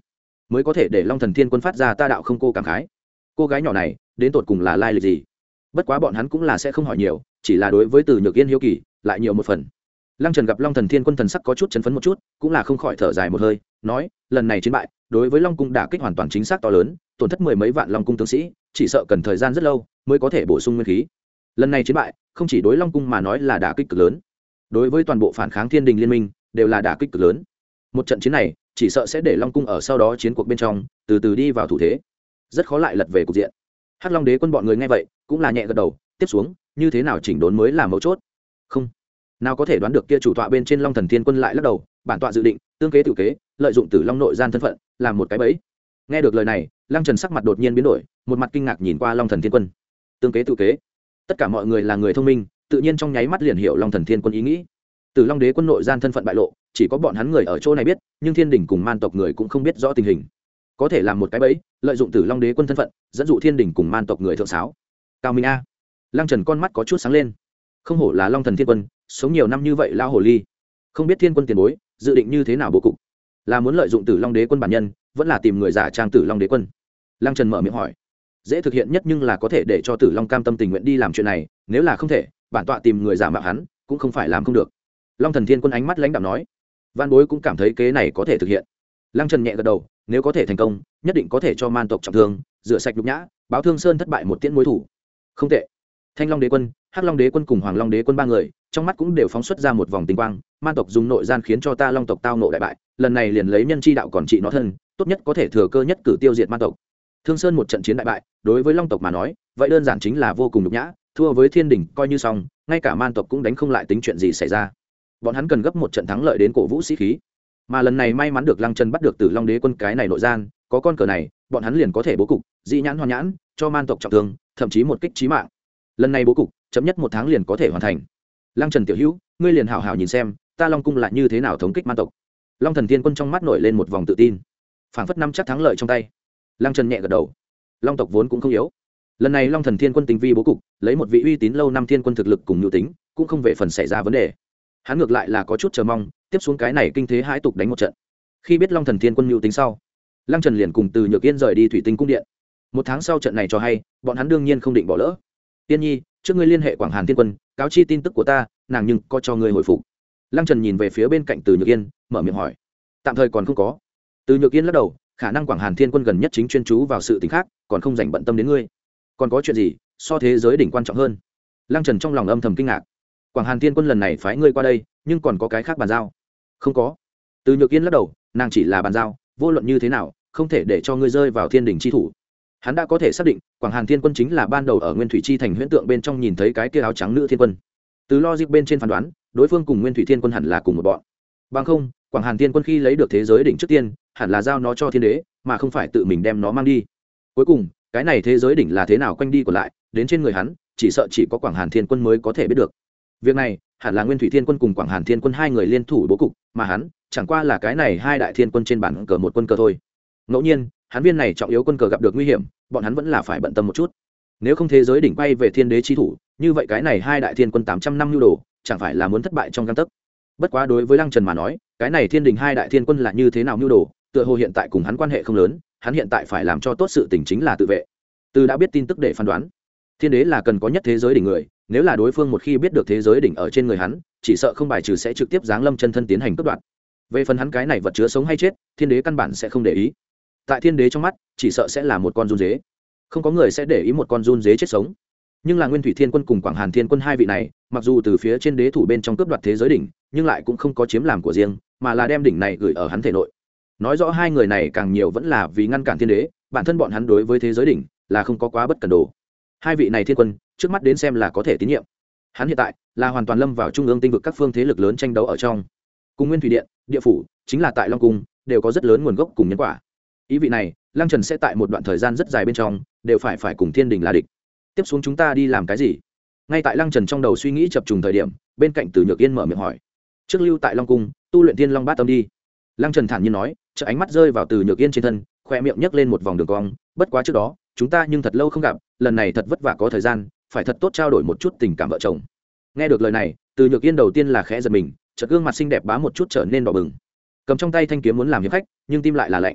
mới có thể để long thần thiên quân phát ra ta đạo không cô cảm khái. Cô gái nhỏ này đến tột cùng là lai lịch gì? Bất quá bọn hắn cũng là sẽ không hỏi nhiều, chỉ là đối với Từ Nhược Yên hiếu kỳ lại nhiều một phần. Lăng Trần gặp long thần thiên quân thần sắc có chút chấn phấn một chút, cũng là không khỏi thở dài một hơi, nói lần này chiến bại đối với long cung đả kích hoàn toàn chính xác to lớn, tổn thất mười mấy vạn long cung tướng sĩ, chỉ sợ cần thời gian rất lâu mới có thể bổ sung nguyên khí. Lần này chiến bại không chỉ đối long cung mà nói là đả kích cực lớn, đối với toàn bộ phản kháng thiên đình liên minh đều là đả kích cực lớn. Một trận chiến này chỉ sợ sẽ để long cung ở sau đó chiến cuộc bên trong từ từ đi vào thủ thế, rất khó lại lật về cục diện. Hắc Long Đế quân bọn người nghe vậy cũng là nhẹ gật đầu, tiếp xuống như thế nào chỉnh đốn mới là mấu chốt. Không nào có thể đoán được kia chủ tọa bên trên long thần thiên quân lại lắc đầu, bản tọa dự định tương kế tự kế, lợi dụng Tử Long nội gian thân phận làm một cái bẫy. Nghe được lời này, Lăng Trần sắc mặt đột nhiên biến đổi, một mặt kinh ngạc nhìn qua long thần thiên quân. Tương kế tự kế? Tất cả mọi người là người thông minh, tự nhiên trong nháy mắt liền hiểu long thần thiên quân ý nghĩ. Tử Long đế quân nội gian thân phận bại lộ, chỉ có bọn hắn người ở chỗ này biết, nhưng thiên đình cùng man tộc người cũng không biết rõ tình hình. Có thể làm một cái bẫy, lợi dụng Tử Long đế quân thân phận dẫn dụ thiên đình cùng man tộc người thượng sáo. Cao minh a! Lăng Trần con mắt có chút sáng lên. Không hổ là long thần thiên quân, sống nhiều năm như vậy lao hồ ly. Không biết thiên quân tiền bối dự định như thế nào bố cục, là muốn lợi dụng Tử Long đế quân bản nhân, vẫn là tìm người giả trang Tử Long đế quân? Lăng Trần mở miệng hỏi. Dễ thực hiện nhất nhưng là có thể để cho Tử Long cam tâm tình nguyện đi làm chuyện này, nếu là không thể, bản tọa tìm người giả mạo hắn cũng không phải làm không được. Long thần thiên quân ánh mắt lãnh đạm nói. Văn bối cũng cảm thấy kế này có thể thực hiện. Lăng Trần nhẹ gật đầu, nếu có thể thành công, nhất định có thể cho man tộc trọng thương, rửa sạch nhục nhã, báo Thương Sơn thất bại một tiễn mối thủ. Không tệ. Thanh Long đế quân, Hắc Long đế quân cùng Hoàng Long đế quân ba người, trong mắt cũng đều phóng xuất ra một vòng tinh quang. Man tộc dùng nội gian khiến cho ta Long tộc tao nộ đại bại, lần này liền lấy nhân chi đạo còn trị nó thân, tốt nhất có thể thừa cơ nhất cử tiêu diệt man tộc. Thương Sơn một trận chiến đại bại, đối với Long tộc mà nói, vậy đơn giản chính là vô cùng nhục nhã, thua với thiên đình coi như xong, ngay cả man tộc cũng đánh không lại tính chuyện gì xảy ra. Bọn hắn cần gấp một trận thắng lợi đến cổ vũ sĩ khí, mà lần này may mắn được Lăng Trần bắt được Tử Long đế quân cái này nội gian, có con cờ này, bọn hắn liền có thể bố cục, dị nhãn hoàn nhãn, cho man tộc trọng thương, thậm chí một kích chí mạng. Lần này bố cục, chậm nhất một tháng liền có thể hoàn thành. Lăng Trần tiểu hữu, ngươi liền hảo hảo nhìn xem, ta Long cung lại như thế nào thống kích man tộc. Long thần thiên quân trong mắt nổi lên một vòng tự tin, phảng phất năm chắc thắng lợi trong tay. Lăng Trần nhẹ gật đầu. Long tộc vốn cũng không yếu, lần này Long thần thiên quân tinh vi bố cục, lấy một vị uy tín lâu năm thiên quân thực lực cùng nhu tính, cũng không về phần xảy ra vấn đề. Hắn ngược lại là có chút chờ mong, tiếp xuống cái này kinh thế hãi tục đánh một trận. Khi biết Long thần thiên quân nhu tính sau, Lăng Trần liền cùng Từ Nhược Yên rời đi Thủy Tinh cung điện. Một tháng sau trận này cho hay, bọn hắn đương nhiên không định bỏ lỡ. Tiên nhi, trước ngươi liên hệ Quảng Hàn thiên quân, cáo chi tin tức của ta, nàng nhưng có cho ngươi hồi phục. Lăng Trần nhìn về phía bên cạnh Từ Nhược Yên, mở miệng hỏi. Tạm thời còn không có. Từ Nhược Yên lắc đầu, khả năng Quảng Hàn thiên quân gần nhất chính chuyên chú vào sự tình khác, còn không dành bận tâm đến ngươi. Còn có chuyện gì so thế giới đỉnh quan trọng hơn? Lăng Trần trong lòng âm thầm kinh ngạc. Quảng Hàn thiên quân lần này phái ngươi qua đây, nhưng còn có cái khác bàn giao? Không có. Từ Nhược Yên lắc đầu, nàng chỉ là bàn giao, vô luận như thế nào, không thể để cho ngươi rơi vào thiên đỉnh chi thủ. Hắn đã có thể xác định, Quảng Hàn thiên quân chính là ban đầu ở Nguyên Thủy chi thành huyễn tượng bên trong nhìn thấy cái kia áo trắng nữ thiên quân. Từ logic bên trên phán đoán, đối phương cùng Nguyên Thủy thiên quân hẳn là cùng một bọn. Bằng không, Quảng Hàn thiên quân khi lấy được thế giới đỉnh trước tiên, hẳn là giao nó cho thiên đế, mà không phải tự mình đem nó mang đi. Cuối cùng, cái này thế giới đỉnh là thế nào quanh đi còn lại, đến trên người hắn, chỉ sợ chỉ có Quảng Hàn thiên quân mới có thể biết được. Việc này, hẳn là Nguyên Thủy thiên quân cùng Quảng Hàn thiên quân hai người liên thủ bố cục, mà hắn chẳng qua là cái này hai đại thiên quân trên bản cờ một quân cờ thôi. Ngẫu nhiên, hắn viên này trọng yếu quân cờ gặp được nguy hiểm, bọn hắn vẫn là phải bận tâm một chút. Nếu không thế giới đỉnh bay về thiên đế chi thủ, như vậy cái này hai đại thiên quân tám trăm năm nhu đồ, chẳng phải là muốn thất bại trong gang tấc. Bất quá đối với Lăng Trần mà nói, cái này thiên đình hai đại thiên quân là như thế nào nhu đồ, tựa hồ hiện tại cùng hắn quan hệ không lớn, hắn hiện tại phải làm cho tốt sự tình chính là tự vệ. Từ đã biết tin tức để phán đoán, thiên đế là cần có nhất thế giới đỉnh người, nếu là đối phương một khi biết được thế giới đỉnh ở trên người hắn, chỉ sợ không bài trừ sẽ trực tiếp giáng lâm chân thân tiến hành cướp đoạt. Về phần hắn cái này vật chứa sống hay chết, thiên đế căn bản sẽ không để ý. Tại thiên đế trong mắt, chỉ sợ sẽ là một con run dế, không có người sẽ để ý một con run dế chết sống. Nhưng là Nguyên Thủy thiên quân cùng Quảng Hàn thiên quân hai vị này, mặc dù từ phía trên đế thủ bên trong cướp đoạt thế giới đỉnh, nhưng lại cũng không có chiếm làm của riêng, mà là đem đỉnh này gửi ở hắn thể nội. Nói rõ hai người này càng nhiều vẫn là vì ngăn cản thiên đế, bản thân bọn hắn đối với thế giới đỉnh là không có quá bất cần đồ. Hai vị này thiên quân, trước mắt đến xem là có thể tín nhiệm. Hắn hiện tại là hoàn toàn lâm vào trung ương tinh vực các phương thế lực lớn tranh đấu ở trong. Cùng Nguyên Thủy điện, địa phủ, chính là tại Long cung, đều có rất lớn nguồn gốc cùng nhân quả. Ý vị này, Lăng Trần sẽ tại một đoạn thời gian rất dài bên trong đều phải phải cùng thiên đình là địch. Tiếp xuống chúng ta đi làm cái gì? Ngay tại Lăng Trần trong đầu suy nghĩ chập trùng thời điểm, bên cạnh Từ Nhược Yên mở miệng hỏi. Trước lưu tại Long cung, tu luyện Thiên Long Bát Tâm đi. Lăng Trần thản nhiên nói, chợ ánh mắt rơi vào Từ Nhược Yên trên thân, khoe miệng nhấc lên một vòng đường cong. Bất quá trước đó, chúng ta nhưng thật lâu không gặp, lần này thật vất vả có thời gian, phải thật tốt trao đổi một chút tình cảm vợ chồng. Nghe được lời này, Từ Nhược Yên đầu tiên là khẽ giật mình, chợt gương mặt xinh đẹp bá một chút trở nên đỏ bừng, cầm trong tay thanh kiếm muốn làm hiệp khách, nhưng tim lại là lạnh.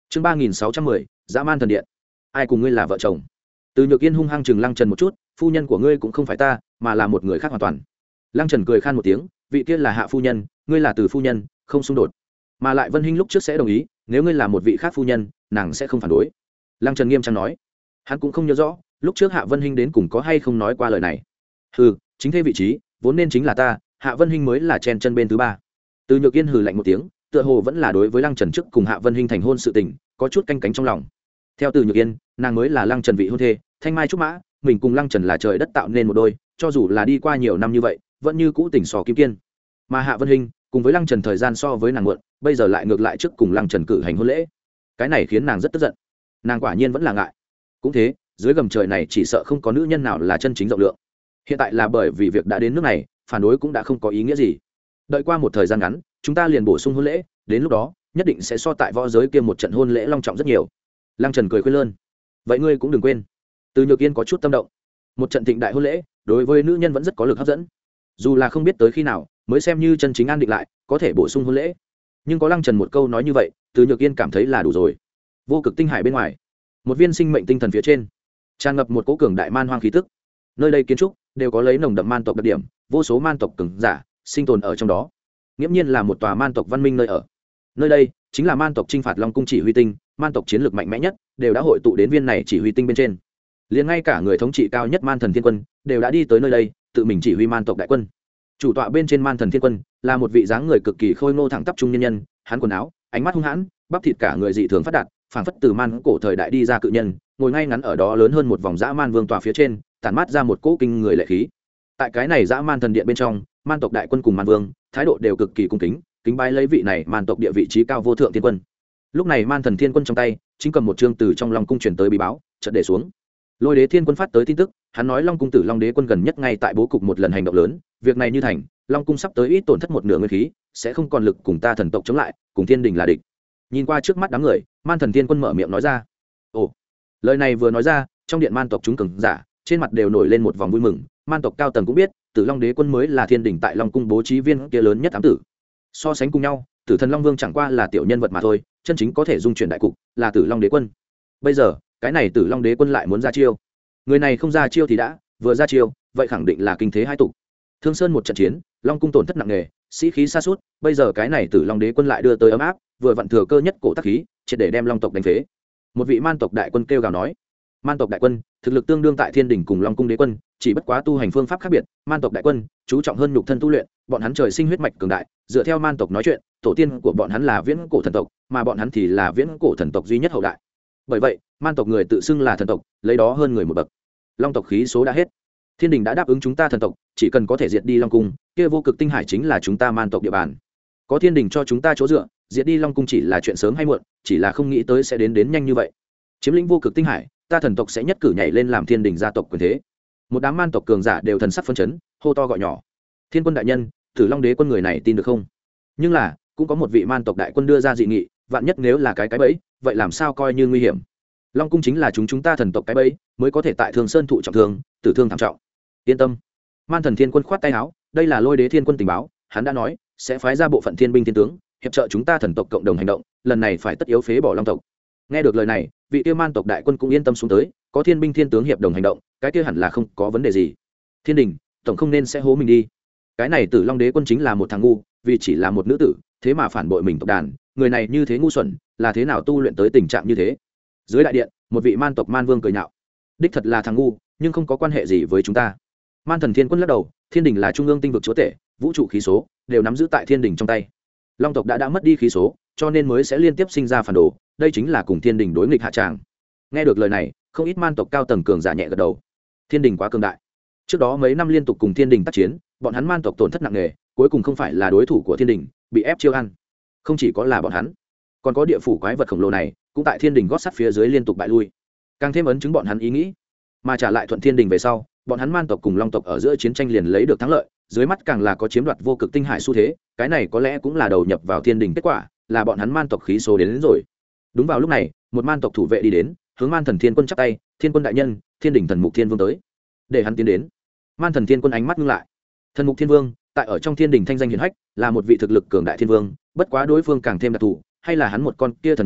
chương ba nghìn sáu trăm mười dã man thần điện. Ai cùng ngươi là vợ chồng? Từ Nhược Yên hung hăng chừng Lăng Trần một chút, phu nhân của ngươi cũng không phải ta, mà là một người khác hoàn toàn. Lăng Trần cười khan một tiếng, vị kia là hạ phu nhân, ngươi là từ phu nhân, không xung đột. Mà lại Vân Hinh lúc trước sẽ đồng ý, nếu ngươi là một vị khác phu nhân, nàng sẽ không phản đối. Lăng Trần nghiêm trang nói. Hắn cũng không nhớ rõ, lúc trước Hạ Vân Hinh đến cùng có hay không nói qua lời này. Hừ, chính thế vị trí, vốn nên chính là ta, Hạ Vân Hinh mới là chen chân bên thứ ba. Từ Nhược Yên hừ lạnh một tiếng, tựa hồ vẫn là đối với Lăng Trần trước cùng Hạ Vân Hinh thành hôn sự tình, có chút canh cánh trong lòng. Theo Từ Nhược Yên, nàng mới là Lăng Trần vị hôn thê, thanh mai trúc mã, mình cùng Lăng Trần là trời đất tạo nên một đôi, cho dù là đi qua nhiều năm như vậy, vẫn như cũ tỉnh sò kim kiên. Mà Hạ Vân Hinh, cùng với Lăng Trần thời gian so với nàng muộn, bây giờ lại ngược lại trước cùng Lăng Trần cử hành hôn lễ. Cái này khiến nàng rất tức giận. Nàng quả nhiên vẫn là ngại. Cũng thế, dưới gầm trời này chỉ sợ không có nữ nhân nào là chân chính rộng lượng. Hiện tại là bởi vì việc đã đến nước này, phản đối cũng đã không có ý nghĩa gì. Đợi qua một thời gian ngắn, chúng ta liền bổ sung hôn lễ, đến lúc đó nhất định sẽ so tại võ giới kia một trận hôn lễ long trọng rất nhiều. Lăng Trần cười khuyên lơn. Vậy ngươi cũng đừng quên. Từ Nhược Yên có chút tâm động. Một trận thịnh đại hôn lễ, đối với nữ nhân vẫn rất có lực hấp dẫn. Dù là không biết tới khi nào mới xem như chân chính an định lại, có thể bổ sung hôn lễ. Nhưng có Lăng Trần một câu nói như vậy, Từ Nhược Yên cảm thấy là đủ rồi. Vô cực tinh hải bên ngoài, một viên sinh mệnh tinh thần phía trên, tràn ngập một cỗ cường đại man hoang khí tức. Nơi đây kiến trúc đều có lấy nồng đậm man tộc đặc điểm, vô số man tộc cường giả sinh tồn ở trong đó. Nghiễm nhiên là một tòa man tộc văn minh nơi ở. Nơi đây chính là man tộc chinh phạt Long cung chỉ huy tinh, man tộc chiến lược mạnh mẽ nhất đều đã hội tụ đến viên này chỉ huy tinh bên trên. Liền ngay cả người thống trị cao nhất Man Thần Thiên Quân đều đã đi tới nơi đây, tự mình chỉ huy man tộc đại quân. Chủ tọa bên trên Man Thần Thiên Quân là một vị dáng người cực kỳ khôi ngô thẳng tắp trung nhân nhân, hắn quần áo, ánh mắt hung hãn, bắp thịt cả người dị thường phát đạt, phảng phất từ man cổ thời đại đi ra cự nhân, ngồi ngay ngắn ở đó lớn hơn một vòng dã man vương tòa phía trên, tản mát ra một cỗ kinh người lệ khí. Tại cái này dã man thần điện bên trong, man tộc đại quân cùng man vương, thái độ đều cực kỳ cung kính, kính bái lấy vị này man tộc địa vị trí cao vô thượng thiên quân. Lúc này Man Thần Thiên Quân trong tay chính cầm một chương từ trong Long cung truyền tới bí báo, chợt để xuống. Lôi Đế Thiên Quân phát tới tin tức, hắn nói Long cung Tử Long Đế quân gần nhất ngay tại bố cục một lần hành động lớn, việc này như thành, Long cung sắp tới ít tổn thất một nửa nguyên khí, sẽ không còn lực cùng ta thần tộc chống lại, cùng thiên đình là địch. Nhìn qua trước mắt đám người, Man Thần Thiên Quân mở miệng nói ra. Ồ, lời này vừa nói ra, trong điện man tộc chúng cường giả, trên mặt đều nổi lên một vòng vui mừng, man tộc cao tầng cũng biết, Tử Long Đế quân mới là thiên đình tại Long cung bố trí viên kia lớn nhất ám tử. So sánh cùng nhau, Tử Thần Long Vương chẳng qua là tiểu nhân vật mà thôi, chân chính có thể dung chuyển đại cục là Tử Long Đế quân. Bây giờ, cái này Tử Long Đế quân lại muốn ra chiêu. Người này không ra chiêu thì đã, vừa ra chiêu, vậy khẳng định là kinh thế hai tục. Thương Sơn một trận chiến, Long cung tổn thất nặng nề, sĩ khí sa sút, bây giờ cái này Tử Long Đế quân lại đưa tới ấm áp, vừa vặn thừa cơ nhất cổ tác khí, triệt để đem Long tộc đánh phế. Một vị man tộc đại quân kêu gào nói, man tộc đại quân thực lực tương đương tại thiên đình cùng Long cung đế quân, chỉ bất quá tu hành phương pháp khác biệt, man tộc đại quân chú trọng hơn nhục thân tu luyện, bọn hắn trời sinh huyết mạch cường đại, dựa theo man tộc nói chuyện, tổ tiên của bọn hắn là viễn cổ thần tộc, mà bọn hắn thì là viễn cổ thần tộc duy nhất hậu đại. Bởi vậy, man tộc người tự xưng là thần tộc, lấy đó hơn người một bậc. Long tộc khí số đã hết, thiên đình đã đáp ứng chúng ta thần tộc, chỉ cần có thể diệt đi Long cung, kia vô cực tinh hải chính là chúng ta man tộc địa bàn. Có thiên đình cho chúng ta chỗ dựa, diệt đi Long cung chỉ là chuyện sớm hay muộn, chỉ là không nghĩ tới sẽ đến đến nhanh như vậy. Chiếm lĩnh vô cực tinh hải, ta thần tộc sẽ nhất cử nhảy lên làm thiên đình gia tộc quyền thế. Một đám man tộc cường giả đều thần sắc phân chấn, hô to gọi nhỏ. Thiên quân đại nhân, Tử Long Đế quân người này tin được không? Nhưng là, cũng có một vị man tộc đại quân đưa ra dị nghị, vạn nhất nếu là cái cái bẫy, vậy làm sao coi như nguy hiểm? Long cung chính là chúng chúng ta thần tộc cái bẫy, mới có thể tại Thường Sơn thụ trọng thương, tử thương thảm trọng. Yên tâm. Man Thần Thiên Quân khoát tay áo, đây là Lôi Đế Thiên Quân tình báo, hắn đã nói sẽ phái ra bộ phận thiên binh thiên tướng, hiệp trợ chúng ta thần tộc cộng đồng hành động, lần này phải tất yếu phế bỏ Long tộc. Nghe được lời này, vị tiêu man tộc đại quân cũng yên tâm xuống tới, có thiên binh thiên tướng hiệp đồng hành động, cái kia hẳn là không có vấn đề gì. Thiên đình tổng không nên sẽ hố mình đi. Cái này Tử Long Đế quân chính là một thằng ngu, vì chỉ là một nữ tử, thế mà phản bội mình tộc đàn, người này như thế ngu xuẩn, là thế nào tu luyện tới tình trạng như thế? Dưới đại điện, một vị man tộc man vương cười nhạo, đích thật là thằng ngu, nhưng không có quan hệ gì với chúng ta. Man Thần Thiên Quân lắc đầu, thiên đình là trung ương tinh vực chúa tể, vũ trụ khí số đều nắm giữ tại thiên đình trong tay. Long tộc đã đã mất đi khí số, cho nên mới sẽ liên tiếp sinh ra phản đồ, đây chính là cùng thiên đình đối nghịch hạ tràng. Nghe được lời này, không ít man tộc cao tầng cường giả nhẹ gật đầu. Thiên đình quá cường đại, trước đó mấy năm liên tục cùng thiên đình tác chiến, bọn hắn man tộc tổn thất nặng nề, cuối cùng không phải là đối thủ của thiên đình, bị ép chiêu ăn. Không chỉ có là bọn hắn, còn có địa phủ quái vật khổng lồ này cũng tại thiên đình gót sắt phía dưới liên tục bại lui, càng thêm ấn chứng bọn hắn ý nghĩ. Mà trả lại thuận thiên đình về sau, bọn hắn man tộc cùng long tộc ở giữa chiến tranh liền lấy được thắng lợi, dưới mắt càng là có chiếm đoạt vô cực tinh hải xu thế, cái này có lẽ cũng là đầu nhập vào thiên đình kết quả, là bọn hắn man tộc khí số đến, đến rồi. Đúng vào lúc này, một man tộc thủ vệ đi đến, hướng Man Thần Thiên Quân chắp tay, thiên quân đại nhân, thiên đình thần mục thiên vương tới. Để hắn tiến đến. Man Thần Thiên Quân ánh mắt ngưng lại. Thần mục thiên vương tại ở trong thiên đình thanh danh hiển hách, là một vị thực lực cường đại thiên vương, bất quá đối phương càng thêm đặc thù, hay là hắn một con kia thần nhãn,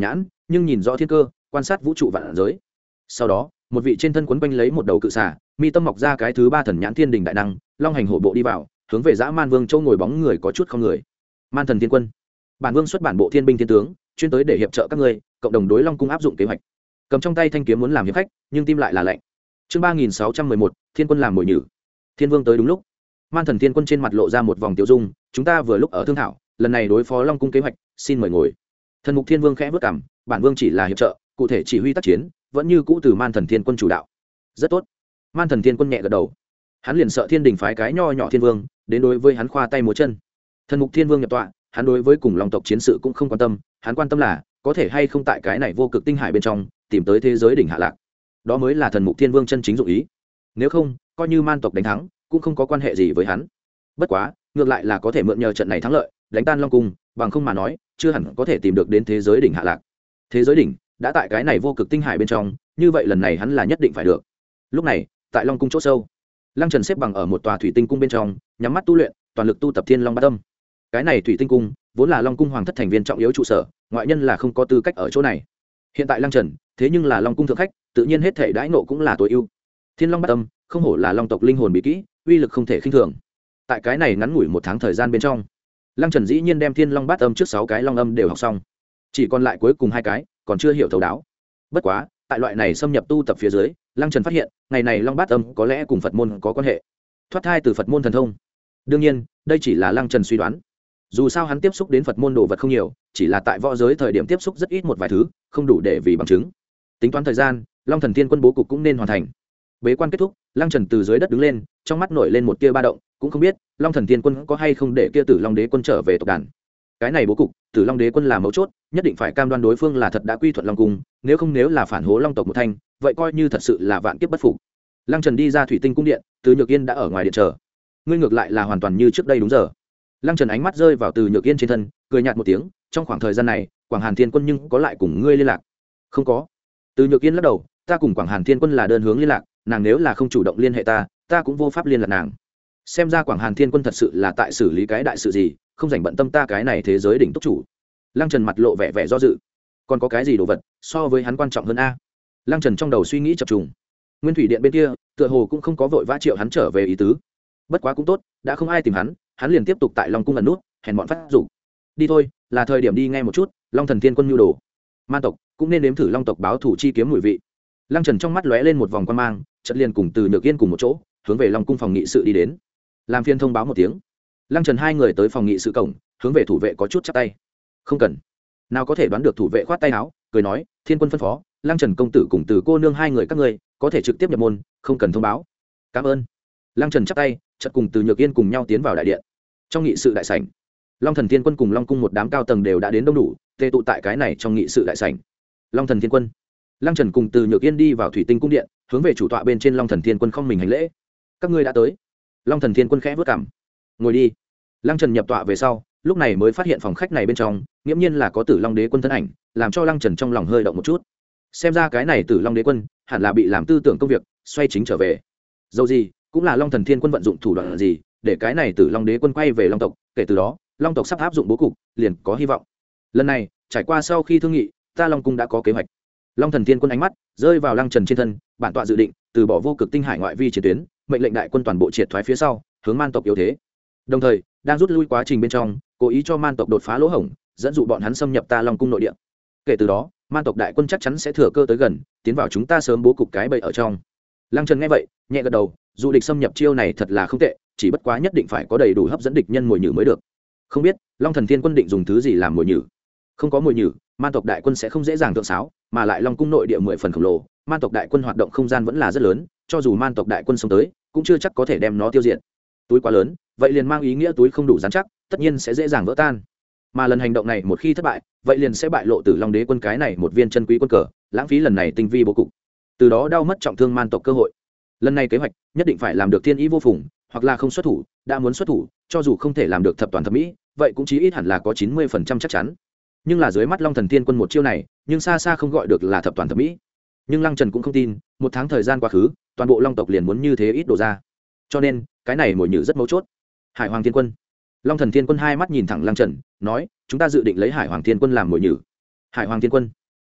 nhưng nhìn rõ thiên cơ, quan sát vũ trụ vạn giới. Sau đó, một vị trên thân quấn quanh lấy một đầu cự xà, mi tâm mọc ra cái thứ ba thần nhãn thiên đình đại năng, long hành hổ bộ đi vào, hướng về dã man vương châu ngồi bóng người có chút không người. Man thần thiên quân, bản vương xuất bản bộ thiên binh thiên tướng, chuyên tới để hiệp trợ các ngươi, cộng đồng đối long cung áp dụng kế hoạch. Cầm trong tay thanh kiếm muốn làm hiệp khách, nhưng tim lại là lạnh. Chương ba nghìn sáu trăm mười một, thiên quân làm mồi nhử. Thiên vương tới đúng lúc. Man thần thiên quân trên mặt lộ ra một vòng tiêu dung, chúng ta vừa lúc ở thương thảo, lần này đối phó long cung kế hoạch, xin mời ngồi. Thần mục thiên vương khẽ vất cảm, bản vương chỉ là hiệp trợ, cụ thể chỉ huy tác chiến vẫn như cũ từ Man thần thiên quân chủ đạo. Rất tốt. Man thần thiên quân nhẹ gật đầu. Hắn liền sợ thiên đình phái cái nho nhỏ thiên vương đến đối với hắn khoa tay múa chân. Thần mục thiên vương nhập tọa, hắn đối với cùng long tộc chiến sự cũng không quan tâm, hắn quan tâm là có thể hay không tại cái này vô cực tinh hải bên trong tìm tới thế giới đỉnh hạ lạc. Đó mới là thần mục thiên vương chân chính dụng ý. Nếu không, coi như man tộc đánh thắng cũng không có quan hệ gì với hắn. Bất quá, ngược lại là có thể mượn nhờ trận này thắng lợi đánh tan long cung, bằng không mà nói chưa hẳn có thể tìm được đến thế giới đỉnh hạ lạc. Thế giới đỉnh đã tại cái này vô cực tinh hải bên trong, như vậy lần này hắn là nhất định phải được. Lúc này, tại long cung chỗ sâu, Lăng Trần xếp bằng ở một tòa thủy tinh cung bên trong, nhắm mắt tu luyện, toàn lực tu tập Thiên Long Bát Âm. Cái này thủy tinh cung vốn là long cung hoàng thất thành viên trọng yếu trụ sở, ngoại nhân là không có tư cách ở chỗ này. Hiện tại Lăng Trần thế nhưng là long cung thượng khách, tự nhiên hết thể đãi nộ cũng là tối ưu. Thiên Long Bát Âm không hổ là long tộc linh hồn bí kỹ, uy lực không thể khinh thường. Tại cái này ngắn ngủi một tháng thời gian bên trong, Lăng Trần dĩ nhiên đem Thiên Long Bát Âm trước sáu cái long âm đều học xong, chỉ còn lại cuối cùng hai cái còn chưa hiểu thấu đáo. Bất quá, tại loại này xâm nhập tu tập phía dưới, Lăng Trần phát hiện, ngày này Long Bát Âm có lẽ cùng Phật môn có quan hệ, thoát thai từ Phật môn thần thông. Đương nhiên, đây chỉ là Lăng Trần suy đoán. Dù sao hắn tiếp xúc đến Phật môn đồ vật không nhiều, chỉ là tại võ giới thời điểm tiếp xúc rất ít một vài thứ, không đủ để vì bằng chứng. Tính toán thời gian, Long Thần Thiên Quân bố cục cũng nên hoàn thành. Bế quan kết thúc, Lăng Trần từ dưới đất đứng lên, trong mắt nổi lên một tia ba động, cũng không biết Long Thần Thiên Quân có hay không để kia Tử Long Đế Quân trở về tộc đàn. Cái này bố cục, Tử Long Đế Quân là mấu chốt, nhất định phải cam đoan đối phương là thật đã quy thuận Long cung, nếu không nếu là phản hố Long tộc một thanh, vậy coi như thật sự là vạn kiếp bất phục. Lăng Trần đi ra thủy tinh cung điện, Từ Nhược Yên đã ở ngoài điện chờ. Ngươi ngược lại là hoàn toàn như trước đây đúng giờ. Lăng Trần ánh mắt rơi vào Từ Nhược Yên trên thân, cười nhạt một tiếng, trong khoảng thời gian này, Quảng Hàn Thiên Quân nhưng có lại cùng ngươi liên lạc? Không có. Từ Nhược Yên lắc đầu, ta cùng Quảng Hàn Thiên Quân là đơn hướng liên lạc, nàng nếu là không chủ động liên hệ ta, ta cũng vô pháp liên lạc nàng. Xem ra Quảng Hàn Thiên Quân thật sự là tại xử lý cái đại sự gì, không dành bận tâm ta cái này thế giới đỉnh túc chủ. Lăng Trần mặt lộ vẻ vẻ do dự. Còn có cái gì đồ vật so với hắn quan trọng hơn a? Lăng Trần trong đầu suy nghĩ chập trùng. Nguyên thủy điện bên kia, tựa hồ cũng không có vội vã triệu hắn trở về ý tứ. Bất quá cũng tốt, đã không ai tìm hắn, hắn liền tiếp tục tại Long cung ẩn nút, hèn bọn phát dục. Đi thôi, là thời điểm đi nghe một chút, Long Thần Thiên Quân nhu đồ. Man tộc cũng nên nếm thử Long tộc báo thủ chi kiếm mùi vị. Lăng Trần trong mắt lóe lên một vòng quan mang, chợt liền cùng Từ Nhược Yên cùng một chỗ, hướng về Long cung phòng nghị sự đi đến. Làm phiên thông báo một tiếng. Lăng Trần hai người tới phòng nghị sự cổng, hướng về thủ vệ có chút chắp tay. Không cần. Nào có thể đoán được thủ vệ khoát tay áo, cười nói, Thiên Quân phân phó, Lăng Trần công tử cùng Từ cô nương hai người các ngươi có thể trực tiếp nhập môn, không cần thông báo. Cảm ơn. Lăng Trần chắp tay, chợt cùng Từ Nhược Yên cùng nhau tiến vào đại điện. Trong nghị sự đại sảnh, Long Thần Thiên Quân cùng Long cung một đám cao tầng đều đã đến đông đủ, tề tụ tại cái này trong nghị sự đại sảnh. Long Thần Thiên Quân, Lăng Trần cùng Từ Nhược Yên đi vào thủy tinh cung điện, hướng về chủ tọa bên trên Long Thần Thiên Quân không mình hành lễ. Các ngươi đã tới. Long Thần Thiên Quân khẽ vút cằm. Ngồi đi. Lăng Trần nhập tọa về sau, lúc này mới phát hiện phòng khách này bên trong, nghiễm nhiên là có Tử Long Đế Quân thân ảnh, làm cho Lăng Trần trong lòng hơi động một chút. Xem ra cái này Tử Long Đế Quân hẳn là bị làm tư tưởng công việc, xoay chính trở về. Dẫu gì, cũng là Long Thần Thiên Quân vận dụng thủ đoạn gì, để cái này Tử Long Đế Quân quay về Long tộc, kể từ đó, Long tộc sắp áp dụng bố cục, liền có hy vọng. Lần này, trải qua sau khi thương nghị, ta Long cung đã có kế hoạch. Long Thần Thiên Quân ánh mắt rơi vào Lăng Trần trên thân, bản tọa dự định từ bỏ vô cực tinh hải ngoại vi chiến tuyến, mệnh lệnh đại quân toàn bộ triệt thoái phía sau, hướng man tộc yếu thế. Đồng thời, đang rút lui quá trình bên trong, cố ý cho man tộc đột phá lỗ hổng, dẫn dụ bọn hắn xâm nhập ta Long cung nội địa. Kể từ đó, man tộc đại quân chắc chắn sẽ thừa cơ tới gần, tiến vào chúng ta sớm bố cục cái bẫy ở trong. Lăng Trần nghe vậy, nhẹ gật đầu, dù địch xâm nhập chiêu này thật là không tệ, chỉ bất quá nhất định phải có đầy đủ hấp dẫn địch nhân mồi nhử mới được. Không biết, Long Thần Thiên Quân định dùng thứ gì làm mồi nhử? Không có mồi nhử, man tộc đại quân sẽ không dễ dàng thượng sáo, mà lại Long cung nội địa mười phần khổng lồ, man tộc đại quân hoạt động không gian vẫn là rất lớn, cho dù man tộc đại quân xông tới, cũng chưa chắc có thể đem nó tiêu diệt. Túi quá lớn, vậy liền mang ý nghĩa túi không đủ rắn chắc, tất nhiên sẽ dễ dàng vỡ tan. Mà lần hành động này một khi thất bại, vậy liền sẽ bại lộ Tử Long Đế Quân cái này một viên chân quý quân cờ, lãng phí lần này tinh vi bố cục, từ đó đau mất trọng thương man tộc cơ hội. Lần này kế hoạch nhất định phải làm được thiên ý vô phùng, hoặc là không xuất thủ, đã muốn xuất thủ, cho dù không thể làm được thập toàn thập mỹ, vậy cũng chí ít hẳn là có chín mươi phần trăm chắc chắn. Nhưng là dưới mắt Long Thần Thiên Quân một chiêu này, nhưng xa xa không gọi được là thập toàn thập mỹ. Nhưng Lăng Trần cũng không tin, một tháng thời gian quá khứ, toàn bộ Long tộc liền muốn như thế ít đổ ra. Cho nên, cái này mồi nhử rất mấu chốt. Hải Hoàng Thiên Quân. Long Thần Thiên Quân hai mắt nhìn thẳng Lăng Trần, nói, chúng ta dự định lấy Hải Hoàng Thiên Quân làm mồi nhử. Hải Hoàng Thiên Quân.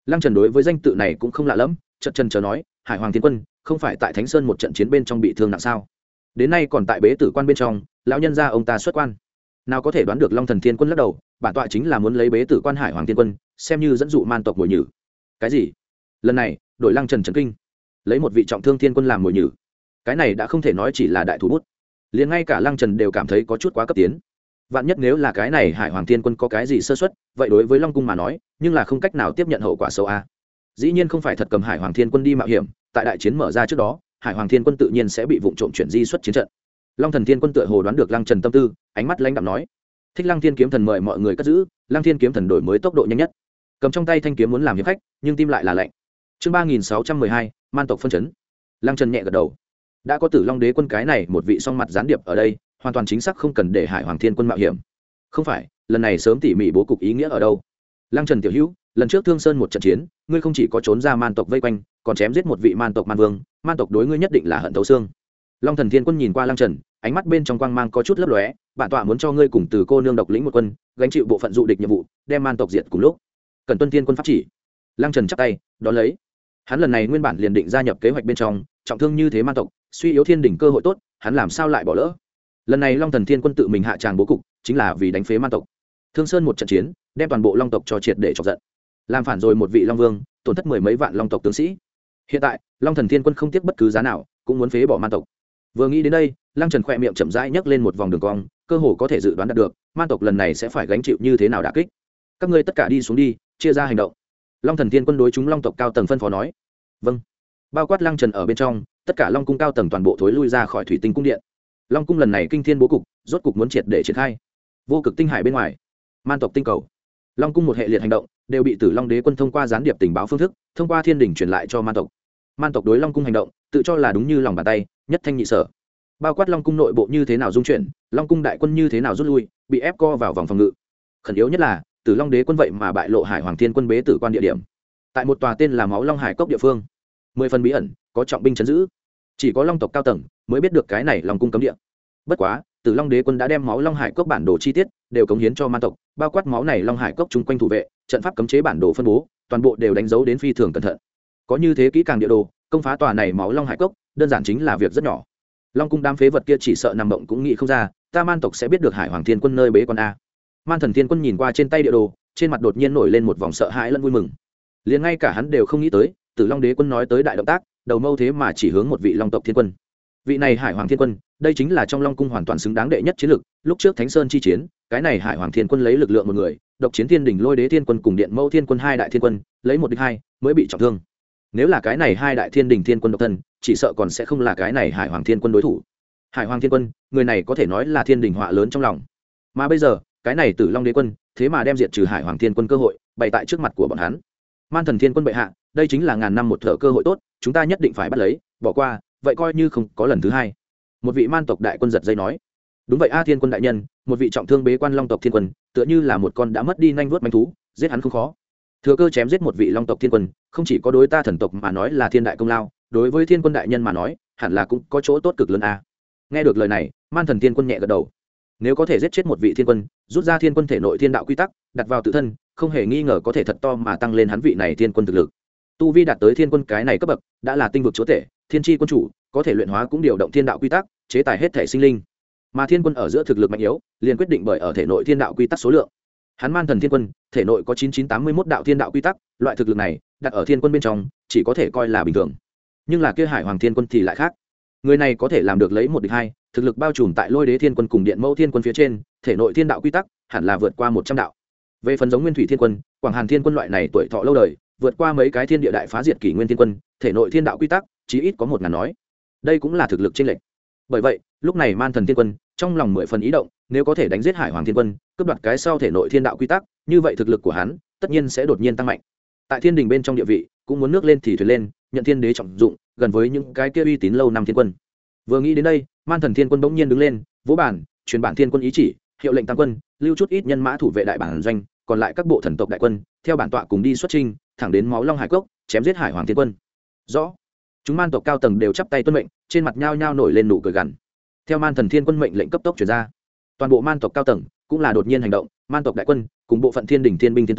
Lăng Trần đối với danh tự này cũng không lạ lẫm, chợt chần chờ nói, Hải Hoàng Thiên Quân, không phải tại Thánh Sơn một trận chiến bên trong bị thương nặng sao? Đến nay còn tại bế tử quan bên trong, lão nhân gia ông ta xuất quan. Nào có thể đoán được Long Thần Thiên Quân lắc đầu, bản tọa chính là muốn lấy bế tử quan Hải Hoàng Thiên Quân, xem như dẫn dụ man tộc mồi nhử. Cái gì? Lần này, đội Lăng Trần chấn kinh, lấy một vị trọng thương thiên quân làm mồi nhử. Cái này đã không thể nói chỉ là đại thủ bút, liền ngay cả Lăng Trần đều cảm thấy có chút quá cấp tiến. Vạn nhất nếu là cái này Hải Hoàng Thiên Quân có cái gì sơ suất, vậy đối với Long cung mà nói, nhưng là không cách nào tiếp nhận hậu quả xấu a. Dĩ nhiên không phải thật cầm Hải Hoàng Thiên Quân đi mạo hiểm, tại đại chiến mở ra trước đó, Hải Hoàng Thiên Quân tự nhiên sẽ bị vụng trộm chuyển di xuất chiến trận. Long Thần Thiên Quân tựa hồ đoán được Lăng Trần tâm tư, ánh mắt lãnh đạm nói: "Thích Lăng Thiên kiếm thần mời mọi người cất giữ, Lăng Thiên kiếm thần đổi mới tốc độ nhanh nhất." Cầm trong tay thanh kiếm muốn làm hiệp khách, nhưng tim lại là lạnh. Chương ba nghìn sáu trăm mười hai, man tộc phân chấn. Lăng Trần nhẹ gật đầu. Đã có Tử Long Đế Quân cái này một vị song mặt gián điệp ở đây, hoàn toàn chính xác không cần để Hải Hoàng Thiên Quân mạo hiểm. Không phải, lần này sớm tỉ mỉ bố cục ý nghĩa ở đâu? Lăng Trần tiểu hữu, lần trước Thương Sơn một trận chiến, ngươi không chỉ có trốn ra man tộc vây quanh, còn chém giết một vị man tộc man vương, man tộc đối ngươi nhất định là hận thấu xương. Long Thần Thiên Quân nhìn qua Lăng Trần, ánh mắt bên trong quang mang có chút lấp lóe, bản tọa muốn cho ngươi cùng Từ cô nương độc lĩnh một quân, gánh chịu bộ phận dụ địch nhiệm vụ, đem man tộc diệt cùng lúc. Cần tuân Thiên Quân pháp chỉ. Lăng Trần chắp tay, đón lấy. Hắn lần này nguyên bản liền định gia nhập kế hoạch bên trong, trọng thương như thế man tộc, suy yếu thiên đỉnh cơ hội tốt, hắn làm sao lại bỏ lỡ? Lần này Long Thần Thiên Quân tự mình hạ tràng bố cục, chính là vì đánh phế man tộc. Thương Sơn một trận chiến, đem toàn bộ long tộc cho triệt để chọc giận, làm phản rồi một vị long vương, tổn thất mười mấy vạn long tộc tướng sĩ. Hiện tại, Long Thần Thiên Quân không tiếc bất cứ giá nào, cũng muốn phế bỏ man tộc. Vừa nghĩ đến đây, Lăng Trần khỏe miệng chậm rãi nhấc lên một vòng đường cong, cơ hồ có thể dự đoán được, man tộc lần này sẽ phải gánh chịu như thế nào đả kích. Các ngươi tất cả đi xuống đi, chia ra hành động. Long Thần Thiên Quân đối chúng long tộc cao tầng phân phó nói. Vâng. Bao quát Lăng Trần ở bên trong, tất cả long cung cao tầng toàn bộ thối lui ra khỏi thủy tinh cung điện. Long cung lần này kinh thiên bố cục, rốt cục muốn triệt để triển khai. Vô cực tinh hải bên ngoài, man tộc tinh cầu, long cung một hệ liệt hành động đều bị Tử Long Đế Quân thông qua gián điệp tình báo phương thức, thông qua thiên đỉnh truyền lại cho man tộc. Man tộc đối long cung hành động, tự cho là đúng như lòng bàn tay, nhất thanh nhị sở. Bao quát long cung nội bộ như thế nào dung chuyển, long cung đại quân như thế nào rút lui, bị ép co vào vòng phòng ngự. Khẩn yếu nhất là, Tử Long Đế Quân vậy mà bại lộ Hải Hoàng Thiên Quân bế tử quan địa điểm, tại một tòa tên là Máu Long Hải Cốc địa phương, mười phần bí ẩn, có trọng binh trấn giữ, chỉ có long tộc cao tầng mới biết được cái này long cung cấm địa. Bất quá, Tử Long Đế Quân đã đem Máu Long Hải Cốc bản đồ chi tiết đều cống hiến cho man tộc, bao quát máu này Long Hải Cốc chung quanh thủ vệ, trận pháp cấm chế bản đồ phân bố, toàn bộ đều đánh dấu đến phi thường cẩn thận. Có như thế kỹ càng địa đồ, công phá tòa này Máu Long Hải Cốc, đơn giản chính là việc rất nhỏ. Long cung đám phế vật kia chỉ sợ nằm mộng cũng nghĩ không ra, ta man tộc sẽ biết được Hải Hoàng Thiên Quân nơi bế quan a. Man Thần Thiên Quân nhìn qua trên tay địa đồ, trên mặt đột nhiên nổi lên một vòng sợ hãi lẫn vui mừng. Liền ngay cả hắn đều không nghĩ tới, Tử Long Đế Quân nói tới đại động tác, đầu mâu thế mà chỉ hướng một vị long tộc thiên quân. Vị này Hải Hoàng Thiên Quân, đây chính là trong long cung hoàn toàn xứng đáng đệ nhất chiến lực. Lúc trước Thánh Sơn chi chiến, cái này Hải Hoàng Thiên Quân lấy lực lượng một người, độc chiến Thiên Đỉnh Lôi Đế Thiên Quân cùng Điện Mâu Thiên Quân hai đại thiên quân, lấy một địch hai, mới bị trọng thương. Nếu là cái này hai đại Thiên Đỉnh Thiên Quân độc thân, chỉ sợ còn sẽ không là cái này Hải Hoàng Thiên Quân đối thủ. Hải Hoàng Thiên Quân, người này có thể nói là thiên đình họa lớn trong lòng. Mà bây giờ, cái này Tử Long Đế Quân, thế mà đem diệt trừ Hải Hoàng Thiên Quân cơ hội, bày tại trước mặt của bọn hắn. Man Thần Thiên Quân bệ hạ, đây chính là ngàn năm một thợ cơ hội tốt, chúng ta nhất định phải bắt lấy, bỏ qua, vậy coi như không có lần thứ hai. Một vị man tộc đại quân giật dây nói. Đúng vậy a Thiên Quân đại nhân, một vị trọng thương bế quan long tộc thiên quân, tựa như là một con đã mất đi nhanh vuốt manh thú, giết hắn không khó. Thừa cơ chém giết một vị long tộc thiên quân, không chỉ có đối ta thần tộc mà nói là thiên đại công lao, đối với Thiên Quân đại nhân mà nói, hẳn là cũng có chỗ tốt cực lớn a. Nghe được lời này, Man Thần Thiên Quân nhẹ gật đầu. Nếu có thể giết chết một vị thiên quân, rút ra thiên quân thể nội thiên đạo quy tắc, đặt vào tự thân, không hề nghi ngờ có thể thật to mà tăng lên hắn vị này thiên quân thực lực. Tu vi đạt tới thiên quân cái này cấp bậc, đã là tinh vực chúa tể, thiên tri quân chủ, có thể luyện hóa cũng điều động thiên đạo quy tắc, chế tài hết thể sinh linh. Mà thiên quân ở giữa thực lực mạnh yếu, liền quyết định bởi ở thể nội thiên đạo quy tắc số lượng. Hắn Man Thần Thiên Quân, thể nội có chín chín tám mươi mốt đạo thiên đạo quy tắc, loại thực lực này, đặt ở thiên quân bên trong, chỉ có thể coi là bình thường. Nhưng là kia Hải Hoàng Thiên Quân thì lại khác. Người này có thể làm được lấy một địch hai, thực lực bao trùm tại Lôi Đế Thiên Quân cùng Điện Mâu Thiên Quân phía trên, thể nội thiên đạo quy tắc hẳn là vượt qua một trăm đạo. Về phần giống Nguyên Thủy Thiên Quân, Quảng Hàn Thiên Quân loại này tuổi thọ lâu đời, vượt qua mấy cái thiên địa đại phá diệt kỷ nguyên thiên quân, thể nội thiên đạo quy tắc chí ít có một ngàn nói. Đây cũng là thực lực chênh lệch. Bởi vậy, lúc này Man Thần Thiên Quân trong lòng mười phần ý động, nếu có thể đánh giết Hải Hoàng Thiên Quân, cướp đoạt cái sau thể nội thiên đạo quy tắc, như vậy thực lực của hắn tất nhiên sẽ đột nhiên tăng mạnh. Tại thiên đình bên trong địa vị, cũng muốn nước lên thì thuyền lên, nhận thiên đế trọng dụng, gần với những cái kia uy tín lâu năm thiên quân. Vừa nghĩ đến đây, Man Thần Thiên Quân bỗng nhiên đứng lên, vỗ bản, truyền bản thiên quân ý chỉ, hiệu lệnh tăng quân, lưu chút ít nhân mã thủ vệ đại bản doanh, còn lại các bộ thần tộc đại quân, theo bản tọa cùng đi xuất chinh, thẳng đến Máu Long Hải Cốc, chém giết Hải Hoàng Thiên Quân. Rõ. Chúng man tộc cao tầng đều chắp tay tuân mệnh, trên mặt nhao nhao nổi lên nụ cười gằn. Theo Man Thần Thiên Quân mệnh lệnh cấp tốc truyền ra, toàn bộ man tộc cao tầng cũng là đột nhiên hành động, man tộc đại quân cùng bộ phận thiên đỉnh thiên binh thiên tướng,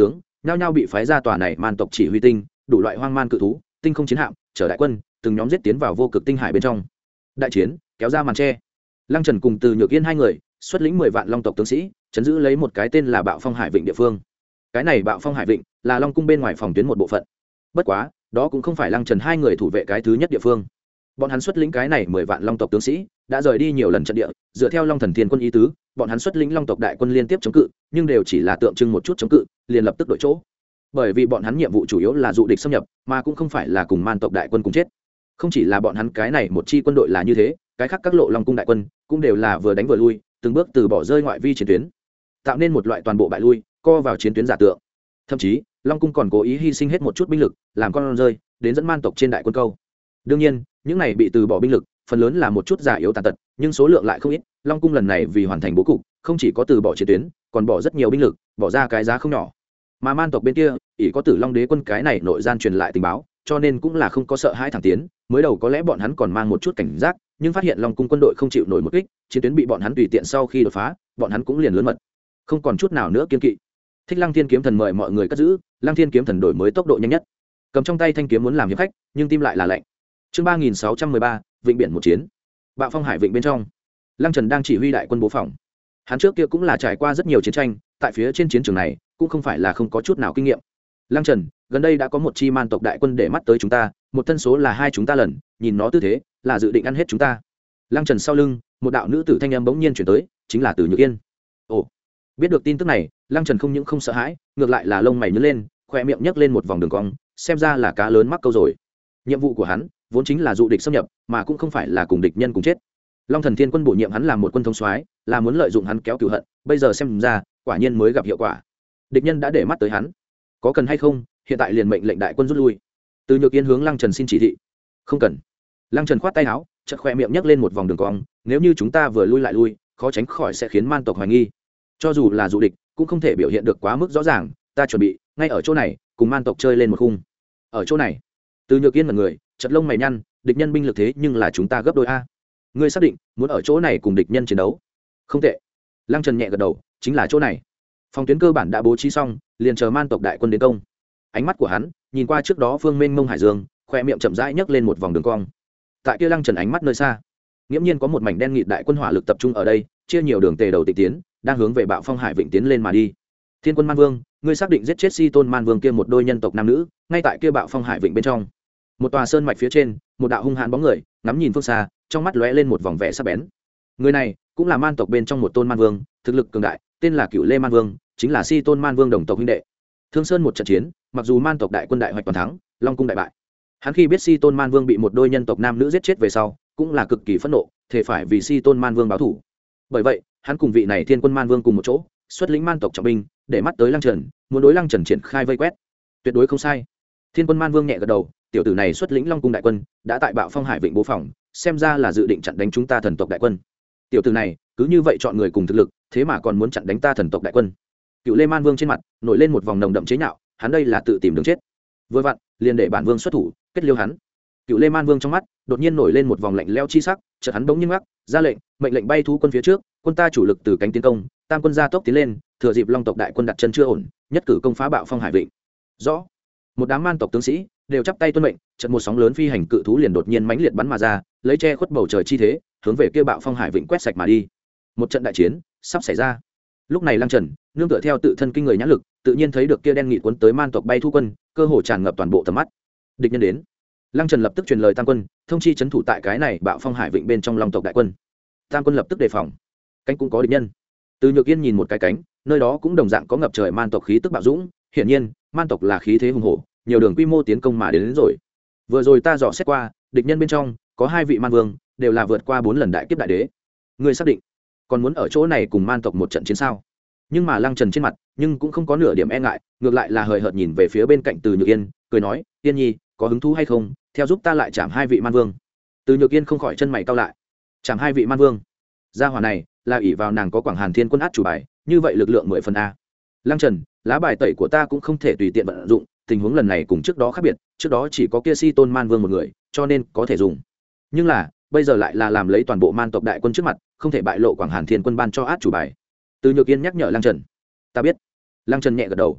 nhao nhao bị phái ra tòa này man tộc chỉ huy tinh, đủ loại hoang man cự thú, tinh không chiến hạm, chở đại quân, từng nhóm giết tiến vào vô cực tinh hải bên trong. Đại chiến kéo ra màn che. Lăng Trần cùng Từ Nhược Yên hai người xuất lĩnh mười vạn long tộc tướng sĩ, chấn giữ lấy một cái tên là Bạo Phong Hải Vịnh địa phương. Cái này Bạo Phong Hải Vịnh là Long cung bên ngoài phòng tuyến một bộ phận. Bất quá, đó cũng không phải Lăng Trần hai người thủ vệ cái thứ nhất địa phương. Bọn hắn xuất lĩnh cái này mười vạn long tộc tướng sĩ, đã rời đi nhiều lần trận địa, dựa theo Long Thần Thiên quân ý tứ, bọn hắn xuất lĩnh long tộc đại quân liên tiếp chống cự, nhưng đều chỉ là tượng trưng một chút chống cự, liền lập tức đổi chỗ. Bởi vì bọn hắn nhiệm vụ chủ yếu là dụ địch xâm nhập, mà cũng không phải là cùng man tộc đại quân cùng chết. Không chỉ là bọn hắn cái này một chi quân đội là như thế, cái khác các lộ long cung đại quân cũng đều là vừa đánh vừa lui, từng bước từ bỏ rơi ngoại vi chiến tuyến, tạo nên một loại toàn bộ bại lui, co vào chiến tuyến giả tượng. Thậm chí, long cung còn cố ý hy sinh hết một chút binh lực, làm con rơi, đến dẫn man tộc trên đại quân câu. Đương nhiên, những này bị từ bỏ binh lực, phần lớn là một chút giả yếu tàn tật, nhưng số lượng lại không ít. Long cung lần này vì hoàn thành bố cục, không chỉ có từ bỏ chiến tuyến, còn bỏ rất nhiều binh lực, bỏ ra cái giá không nhỏ. Mà man tộc bên kia, ỷ có Tử Long đế quân cái này nội gian truyền lại tình báo, cho nên cũng là không có sợ hãi thẳng tiến. Mới đầu có lẽ bọn hắn còn mang một chút cảnh giác, nhưng phát hiện Long cung quân đội không chịu nổi một kích, chiến tuyến bị bọn hắn tùy tiện sau khi đột phá, bọn hắn cũng liền lớn mật, không còn chút nào nữa kiên kỵ. Thích Lăng Thiên kiếm thần mời mọi người cất giữ, Lăng Thiên kiếm thần đổi mới tốc độ nhanh nhất. Cầm trong tay thanh kiếm muốn làm hiệp khách, nhưng tim lại là lạnh. Chương ba nghìn sáu trăm mười ba, Vịnh biển một chiến. Bạo Phong Hải Vịnh bên trong, Lăng Trần đang chỉ huy đại quân bố phòng. Hắn trước kia cũng là trải qua rất nhiều chiến tranh, tại phía trên chiến trường này cũng không phải là không có chút nào kinh nghiệm. Lăng Trần, gần đây đã có một chi man tộc đại quân để mắt tới chúng ta, một thân số là hai chúng ta lần, nhìn nó tư thế, là dự định ăn hết chúng ta. Lăng Trần sau lưng, một đạo nữ tử thanh âm bỗng nhiên chuyển tới, chính là Từ Nhược Yên. Ồ, biết được tin tức này, Lăng Trần không những không sợ hãi, ngược lại là lông mày nhướng lên, khoe miệng nhấc lên một vòng đường cong, xem ra là cá lớn mắc câu rồi. Nhiệm vụ của hắn vốn chính là dụ địch xâm nhập, mà cũng không phải là cùng địch nhân cùng chết. Long Thần Thiên quân bổ nhiệm hắn làm một quân thống soái, là muốn lợi dụng hắn kéo cửu hận, bây giờ xem ra, quả nhiên mới gặp hiệu quả. Địch nhân đã để mắt tới hắn, có cần hay không, hiện tại liền mệnh lệnh đại quân rút lui. Từ Nhược Yên hướng Lăng Trần xin chỉ thị. Không cần. Lăng Trần khoát tay áo, chợt khoe miệng nhấc lên một vòng đường cong, nếu như chúng ta vừa lui lại lui, khó tránh khỏi sẽ khiến man tộc hoài nghi. Cho dù là dụ địch, cũng không thể biểu hiện được quá mức rõ ràng, ta chuẩn bị ngay ở chỗ này, cùng man tộc chơi lên một khung. Ở chỗ này. Từ Nhược Yên mặt người, chợt lông mày nhăn, địch nhân binh lực thế nhưng là chúng ta gấp đôi a. Ngươi xác định muốn ở chỗ này cùng địch nhân chiến đấu? Không tệ. Lăng Trần nhẹ gật đầu, chính là chỗ này. Phòng tuyến cơ bản đã bố trí xong, liền chờ man tộc đại quân đến công. Ánh mắt của hắn nhìn qua trước đó phương mênh mông hải dương, khoe miệng chậm rãi nhấc lên một vòng đường cong. Tại kia Lăng Trần ánh mắt nơi xa, nghiễm nhiên có một mảnh đen nghịt đại quân hỏa lực tập trung ở đây, chia nhiều đường tề đầu tịch tiến, đang hướng về Bạo Phong Hải Vịnh tiến lên mà đi. Thiên quân Man Vương, ngươi xác định giết chết Si Tôn Man Vương kia một đôi nhân tộc nam nữ, ngay tại kia Bạo Phong Hải Vịnh bên trong. Một tòa sơn mạch phía trên, một đạo hung hãn bóng người, ngắm nhìn phương xa, trong mắt lóe lên một vòng vẻ sắc bén. Người này cũng là man tộc bên trong một tôn man vương, thực lực cường đại, tên là Cựu Lê Man Vương, chính là Si Tôn Man Vương đồng tộc huynh đệ. Thương Sơn một trận chiến, mặc dù man tộc đại quân đại hoạch toàn thắng, Long cung đại bại. Hắn khi biết Si Tôn Man Vương bị một đôi nhân tộc nam nữ giết chết về sau, cũng là cực kỳ phẫn nộ, thể phải vì Si Tôn Man Vương báo thù. Bởi vậy, hắn cùng vị này Thiên quân Man Vương cùng một chỗ, xuất lĩnh man tộc trọng binh, để mắt tới Lăng Trần, muốn đối Lăng Trần triển khai vây quét. Tuyệt đối không sai. Thiên quân Man Vương nhẹ gật đầu, tiểu tử này xuất lĩnh Long cung đại quân, đã tại Bạo Phong Hải Vịnh bố phòng, xem ra là dự định chặn đánh chúng ta thần tộc đại quân. Tiểu tử này cứ như vậy chọn người cùng thực lực, thế mà còn muốn chặn đánh ta thần tộc đại quân. Cựu Lê Man Vương trên mặt nổi lên một vòng nồng đậm chế nhạo, hắn đây là tự tìm đường chết. Vừa vặn, liền để bản vương xuất thủ, kết liêu hắn. Cựu Lê Man Vương trong mắt đột nhiên nổi lên một vòng lạnh lẽo chi sắc, chợt hắn bỗng nhiên ngắc, ra lệnh, mệnh lệnh bay thú quân phía trước, quân ta chủ lực từ cánh tiến công, tam quân gia tốc tiến lên, thừa dịp Long tộc đại quân đặt chân chưa ổn, nhất cử công phá Bạo Phong Hải Vịnh. Rõ. Một đám man tộc tướng sĩ đều chắp tay tuân mệnh, chợt một sóng lớn phi hành cự thú liền đột nhiên mãnh liệt bắn mà ra, lấy che khuất bầu trời chi thế, hướng về kia Bạo Phong Hải Vịnh quét sạch mà đi. Một trận đại chiến sắp xảy ra. Lúc này Lăng Trần nương tựa theo tự thân kinh người nhãn lực, tự nhiên thấy được kia đen nghị cuốn tới man tộc bay thu quân, cơ hồ tràn ngập toàn bộ tầm mắt. Địch nhân đến. Lăng Trần lập tức truyền lời tam quân, thông chi trấn thủ tại cái này Bạo Phong Hải Vịnh bên trong Long tộc đại quân. Tam quân lập tức đề phòng. Cánh cũng có địch nhân. Từ Nhược Yên nhìn một cái cánh, nơi đó cũng đồng dạng có ngập trời man tộc khí tức bạo dũng, hiển nhiên, man tộc là khí thế hùng hổ, nhiều đường quy mô tiến công mà đến, đến rồi. Vừa rồi ta dò xét qua, địch nhân bên trong có hai vị man vương, đều là vượt qua bốn lần đại kiếp đại đế. Ngươi xác định còn muốn ở chỗ này cùng man tộc một trận chiến sao? Nhưng mà Lăng Trần trên mặt nhưng cũng không có nửa điểm e ngại, ngược lại là hời hợt nhìn về phía bên cạnh Từ Nhược Yên, cười nói, Yên Nhi, có hứng thú hay không, theo giúp ta lại chạm hai vị man vương. Từ Nhược Yên không khỏi chân mày cau lại. Chạm hai vị man vương? Gia hỏa này là ỷ vào nàng có Quảng Hàn Thiên quân át chủ bài, như vậy lực lượng mười phần a. Lăng Trần, lá bài tẩy của ta cũng không thể tùy tiện vận dụng, tình huống lần này cùng trước đó khác biệt, trước đó chỉ có kia Si Tôn Man Vương một người, cho nên có thể dùng. Nhưng là, bây giờ lại là làm lấy toàn bộ man tộc đại quân trước mặt, không thể bại lộ Quảng Hàn Thiên quân ban cho át chủ bài. Từ Nhược Yên nhắc nhở Lăng Trần. Ta biết. Lăng Trần nhẹ gật đầu.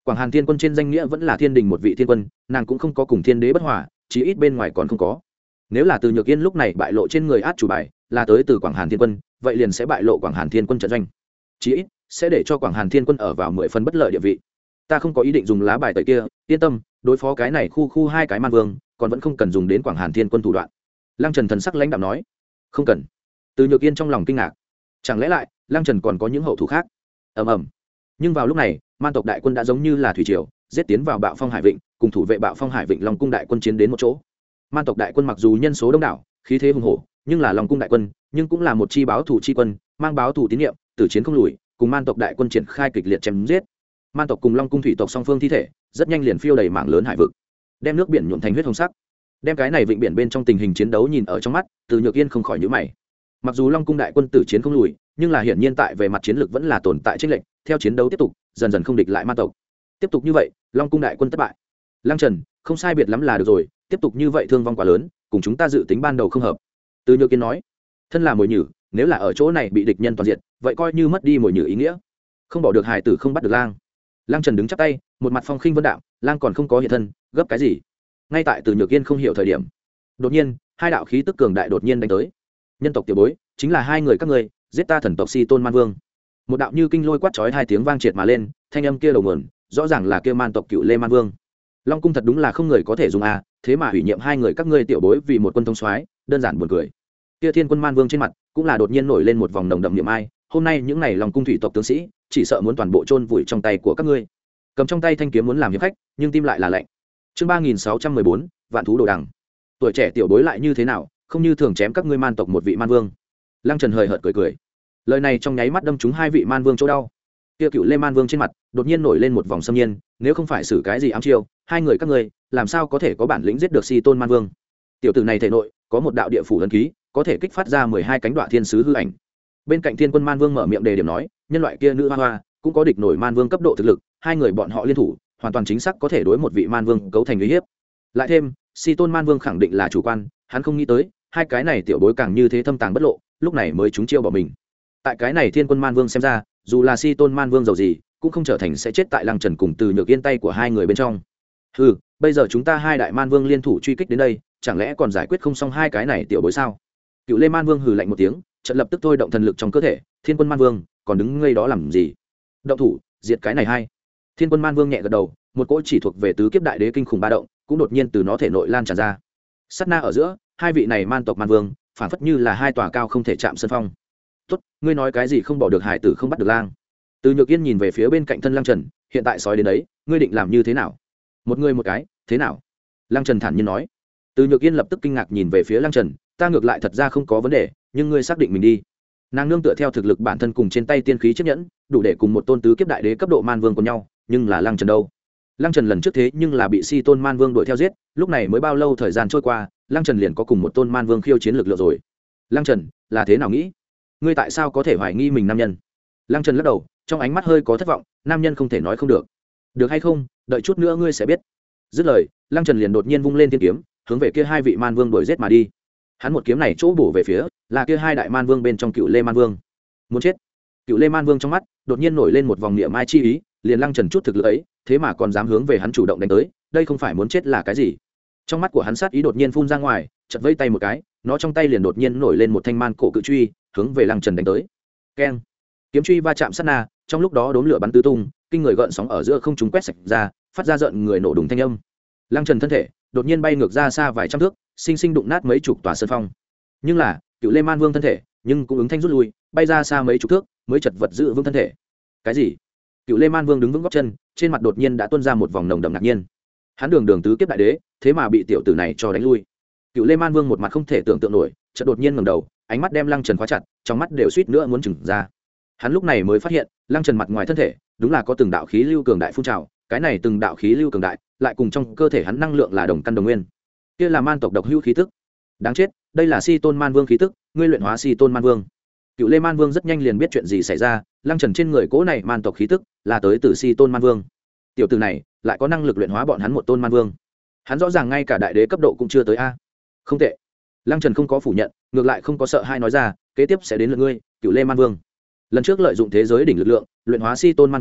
Quảng Hàn Thiên Quân trên danh nghĩa vẫn là thiên đình một vị thiên quân, nàng cũng không có cùng thiên đế bất hòa, chí ít bên ngoài còn không có. Nếu là Từ Nhược Yên lúc này bại lộ trên người át chủ bài là tới từ Quảng Hàn Thiên Quân, vậy liền sẽ bại lộ Quảng Hàn Thiên Quân trận doanh, chí ít sẽ để cho Quảng Hàn Thiên Quân ở vào mười phần bất lợi địa vị. Ta không có ý định dùng lá bài tẩy kia, yên tâm, đối phó cái này khu khu hai cái man vương, còn vẫn không cần dùng đến Quảng Hàn Thiên Quân thủ đoạn. Lăng Trần thần sắc lãnh đạm nói. Không cần. Từ Nhược Yên trong lòng kinh ngạc, chẳng lẽ lại Lăng Trần còn có những hậu thủ khác? Ầm ầm. Nhưng vào lúc này, man tộc đại quân đã giống như là thủy triều, giết tiến vào Bạo Phong Hải Vịnh, cùng thủ vệ Bạo Phong Hải Vịnh Long cung đại quân chiến đến một chỗ. Man tộc đại quân mặc dù nhân số đông đảo, khí thế hùng hổ, nhưng là Long cung đại quân, nhưng cũng là một chi báo thủ chi quân, mang báo thủ tín nhiệm, tử chiến không lùi, cùng man tộc đại quân triển khai kịch liệt chém giết. Man tộc cùng Long cung thủy tộc song phương thi thể, rất nhanh liền phiêu đầy mảng lớn hải vực, đem nước biển nhuộm thành huyết hồng sắc. Đem cái này vịnh biển bên trong tình hình chiến đấu nhìn ở trong mắt, Từ Nhược Yên không khỏi nhíu mày. Mặc dù Long cung đại quân tử chiến không lùi, nhưng là hiển nhiên tại về mặt chiến lược vẫn là tồn tại chênh lệch, theo chiến đấu tiếp tục, dần dần không địch lại man tộc. Tiếp tục như vậy, Long cung đại quân thất bại. Lăng Trần, không sai biệt lắm là được rồi, tiếp tục như vậy thương vong quá lớn, cùng chúng ta dự tính ban đầu không hợp. Từ Nhược Yên nói, thân là mồi nhử, nếu là ở chỗ này bị địch nhân toàn diện, vậy coi như mất đi mồi nhử ý nghĩa. Không bỏ được hài tử không bắt được lang. Lăng Trần đứng chắp tay, một mặt phong khinh vân đạm, lang còn không có hiện thân, gấp cái gì? Ngay tại Từ Nhược Yên không hiểu thời điểm, đột nhiên, hai đạo khí tức cường đại đột nhiên đánh tới. Nhân tộc tiểu bối, chính là hai người các ngươi, giết ta thần tộc Si Tôn Man Vương. Một đạo như kinh lôi quát chói hai tiếng vang triệt mà lên, thanh âm kia đầu nguồn, rõ ràng là kia man tộc Cựu Lê Man Vương. Long cung thật đúng là không người có thể dùng à, thế mà hủy nhiệm hai người các ngươi tiểu bối vì một quân thông soái, đơn giản buồn cười. Kia Thiên Quân Man Vương trên mặt cũng là đột nhiên nổi lên một vòng nồng đậm niệm ai, hôm nay những này Long cung thủy tộc tướng sĩ, chỉ sợ muốn toàn bộ chôn vùi trong tay của các ngươi. Cầm trong tay thanh kiếm muốn làm hiệp khách, nhưng tim lại là lạnh. Chương ba nghìn sáu trăm mười bốn, Vạn thú đồ đằng. Tuổi trẻ tiểu bối lại như thế nào, không như thường chém các ngươi man tộc một vị man vương. Lăng Trần hời hợt cười cười. Lời này trong nháy mắt đâm trúng hai vị man vương chỗ đau. Kia Cựu Lê Man Vương trên mặt đột nhiên nổi lên một vòng xâm nhiên, nếu không phải xử cái gì ám chiêu, hai người các ngươi làm sao có thể có bản lĩnh giết được Si Tôn Man Vương? Tiểu tử này thể nội có một đạo địa phủ ấn ký, có thể kích phát ra mười hai cánh đoạ thiên sứ hư ảnh. Bên cạnh Thiên Quân Man Vương mở miệng đề điểm nói, nhân loại kia nữ hoa hoa cũng có địch nổi man vương cấp độ thực lực, hai người bọn họ liên thủ, hoàn toàn chính xác có thể đối một vị man vương cấu thành uy hiếp. Lại thêm, Si Tôn Man Vương khẳng định là chủ quan, hắn không nghĩ tới, hai cái này tiểu bối càng như thế thâm tàng bất lộ, lúc này mới trúng chiêu bỏ mình. Tại cái này Thiên Quân Man Vương xem ra, dù là Si Tôn Man Vương giàu gì, cũng không trở thành sẽ chết tại Lăng Trần cùng Từ Nhược Yên tay của hai người bên trong. Hừ, bây giờ chúng ta hai đại man vương liên thủ truy kích đến đây, chẳng lẽ còn giải quyết không xong hai cái này tiểu bối sao? Cựu Lê Man Vương hừ lạnh một tiếng, chợt lập tức thôi động thần lực trong cơ thể, Thiên Quân Man Vương, còn đứng ngây đó làm gì? Động thủ, diệt cái này hai. Thiên Quân Man Vương nhẹ gật đầu, một cỗ chỉ thuộc về tứ kiếp đại đế kinh khủng ba động, cũng đột nhiên từ nó thể nội lan tràn ra. Sát na ở giữa, hai vị này man tộc man vương, phản phất như là hai tòa cao không thể chạm sơn phong. Tốt, ngươi nói cái gì không bỏ được hải tử không bắt được lang. Từ Nhược Yên nhìn về phía bên cạnh thân Lăng Trần, hiện tại sói đến đấy, ngươi định làm như thế nào? Một người một cái, thế nào? Lăng Trần thản nhiên nói. Từ Nhược Yên lập tức kinh ngạc nhìn về phía Lăng Trần, ta ngược lại thật ra không có vấn đề, nhưng ngươi xác định mình đi. Nàng nương tựa theo thực lực bản thân cùng trên tay tiên khí chiếc nhẫn, đủ để cùng một tôn tứ kiếp đại đế cấp độ man vương cùng nhau, nhưng là Lăng Trần đâu? Lăng Trần lần trước thế nhưng là bị Si Tôn Man Vương đuổi theo giết, lúc này mới bao lâu thời gian trôi qua, Lăng Trần liền có cùng một tôn man vương khiêu chiến lực lượng rồi. Lăng Trần, là thế nào nghĩ? Ngươi tại sao có thể hoài nghi mình nam nhân? Lăng Trần lắc đầu, trong ánh mắt hơi có thất vọng, nam nhân không thể nói không được. Được hay không, đợi chút nữa ngươi sẽ biết. Dứt lời, Lăng Trần liền đột nhiên vung lên thiên kiếm, hướng về kia hai vị man vương đuổi giết mà đi. Hắn một kiếm này chỗ bổ về phía, là kia hai đại man vương bên trong Cựu Lê Man Vương. Muốn chết. Cựu Lê Man Vương trong mắt đột nhiên nổi lên một vòng niệm mai chi ý, liền Lăng Trần chút thực lực ấy, thế mà còn dám hướng về hắn chủ động đánh tới, đây không phải muốn chết là cái gì? Trong mắt của hắn sát ý đột nhiên phun ra ngoài, chợt vẫy tay một cái, nó trong tay liền đột nhiên nổi lên một thanh man cổ cự truy, hướng về Lăng Trần đánh tới. Keng! Kiếm truy va chạm sát na, trong lúc đó đốm lửa bắn tứ tung, kinh người gợn sóng ở giữa không trung quét sạch ra, phát ra rợn người nổ đùng thanh âm. Lăng Trần thân thể đột nhiên bay ngược ra xa vài trăm thước, sinh sinh đụng nát mấy chục tòa sơn phong. Nhưng là, Cựu Lê Man Vương thân thể, nhưng cũng ứng thanh rút lui, bay ra xa mấy chục thước, mới chật vật giữ vững thân thể. Cái gì? Cựu Lê Man Vương đứng vững gót chân, trên mặt đột nhiên đã tuôn ra một vòng nồng đậm ngạc nhiên. Hắn đường đường tứ kiếp đại đế, thế mà bị tiểu tử này cho đánh lui. Cựu Lê Man Vương một mặt không thể tưởng tượng nổi, chợt đột nhiên ngẩng đầu, ánh mắt đem Lăng Trần khóa chặt, trong mắt đều suýt nữa muốn trừng ra. Hắn lúc này mới phát hiện, Lăng Trần mặt ngoài thân thể, đúng là có từng đạo khí lưu cường đại phun trào, cái này từng đạo khí lưu cường đại, lại cùng trong cơ thể hắn năng lượng là đồng căn đồng nguyên. Kia là man tộc độc hữu khí tức. Đáng chết, đây là Si Tôn Man Vương khí tức, ngươi luyện hóa Si Tôn Man Vương. Cựu Lê Man Vương rất nhanh liền biết chuyện gì xảy ra, Lăng Trần trên người cỗ này man tộc khí tức, là tới từ Si Tôn Man Vương. Tiểu tử này lại có năng lực luyện hóa bọn hắn một tôn man vương. Hắn rõ ràng ngay cả đại đế cấp độ cũng chưa tới a. Không tệ. Lăng Trần không có phủ nhận, ngược lại không có sợ hai nói ra, kế tiếp sẽ đến lượt ngươi, Cựu Lê Man Vương. Lần trước lợi dụng thế giới đỉnh lực lượng, luyện hóa Si Tôn Man Vương,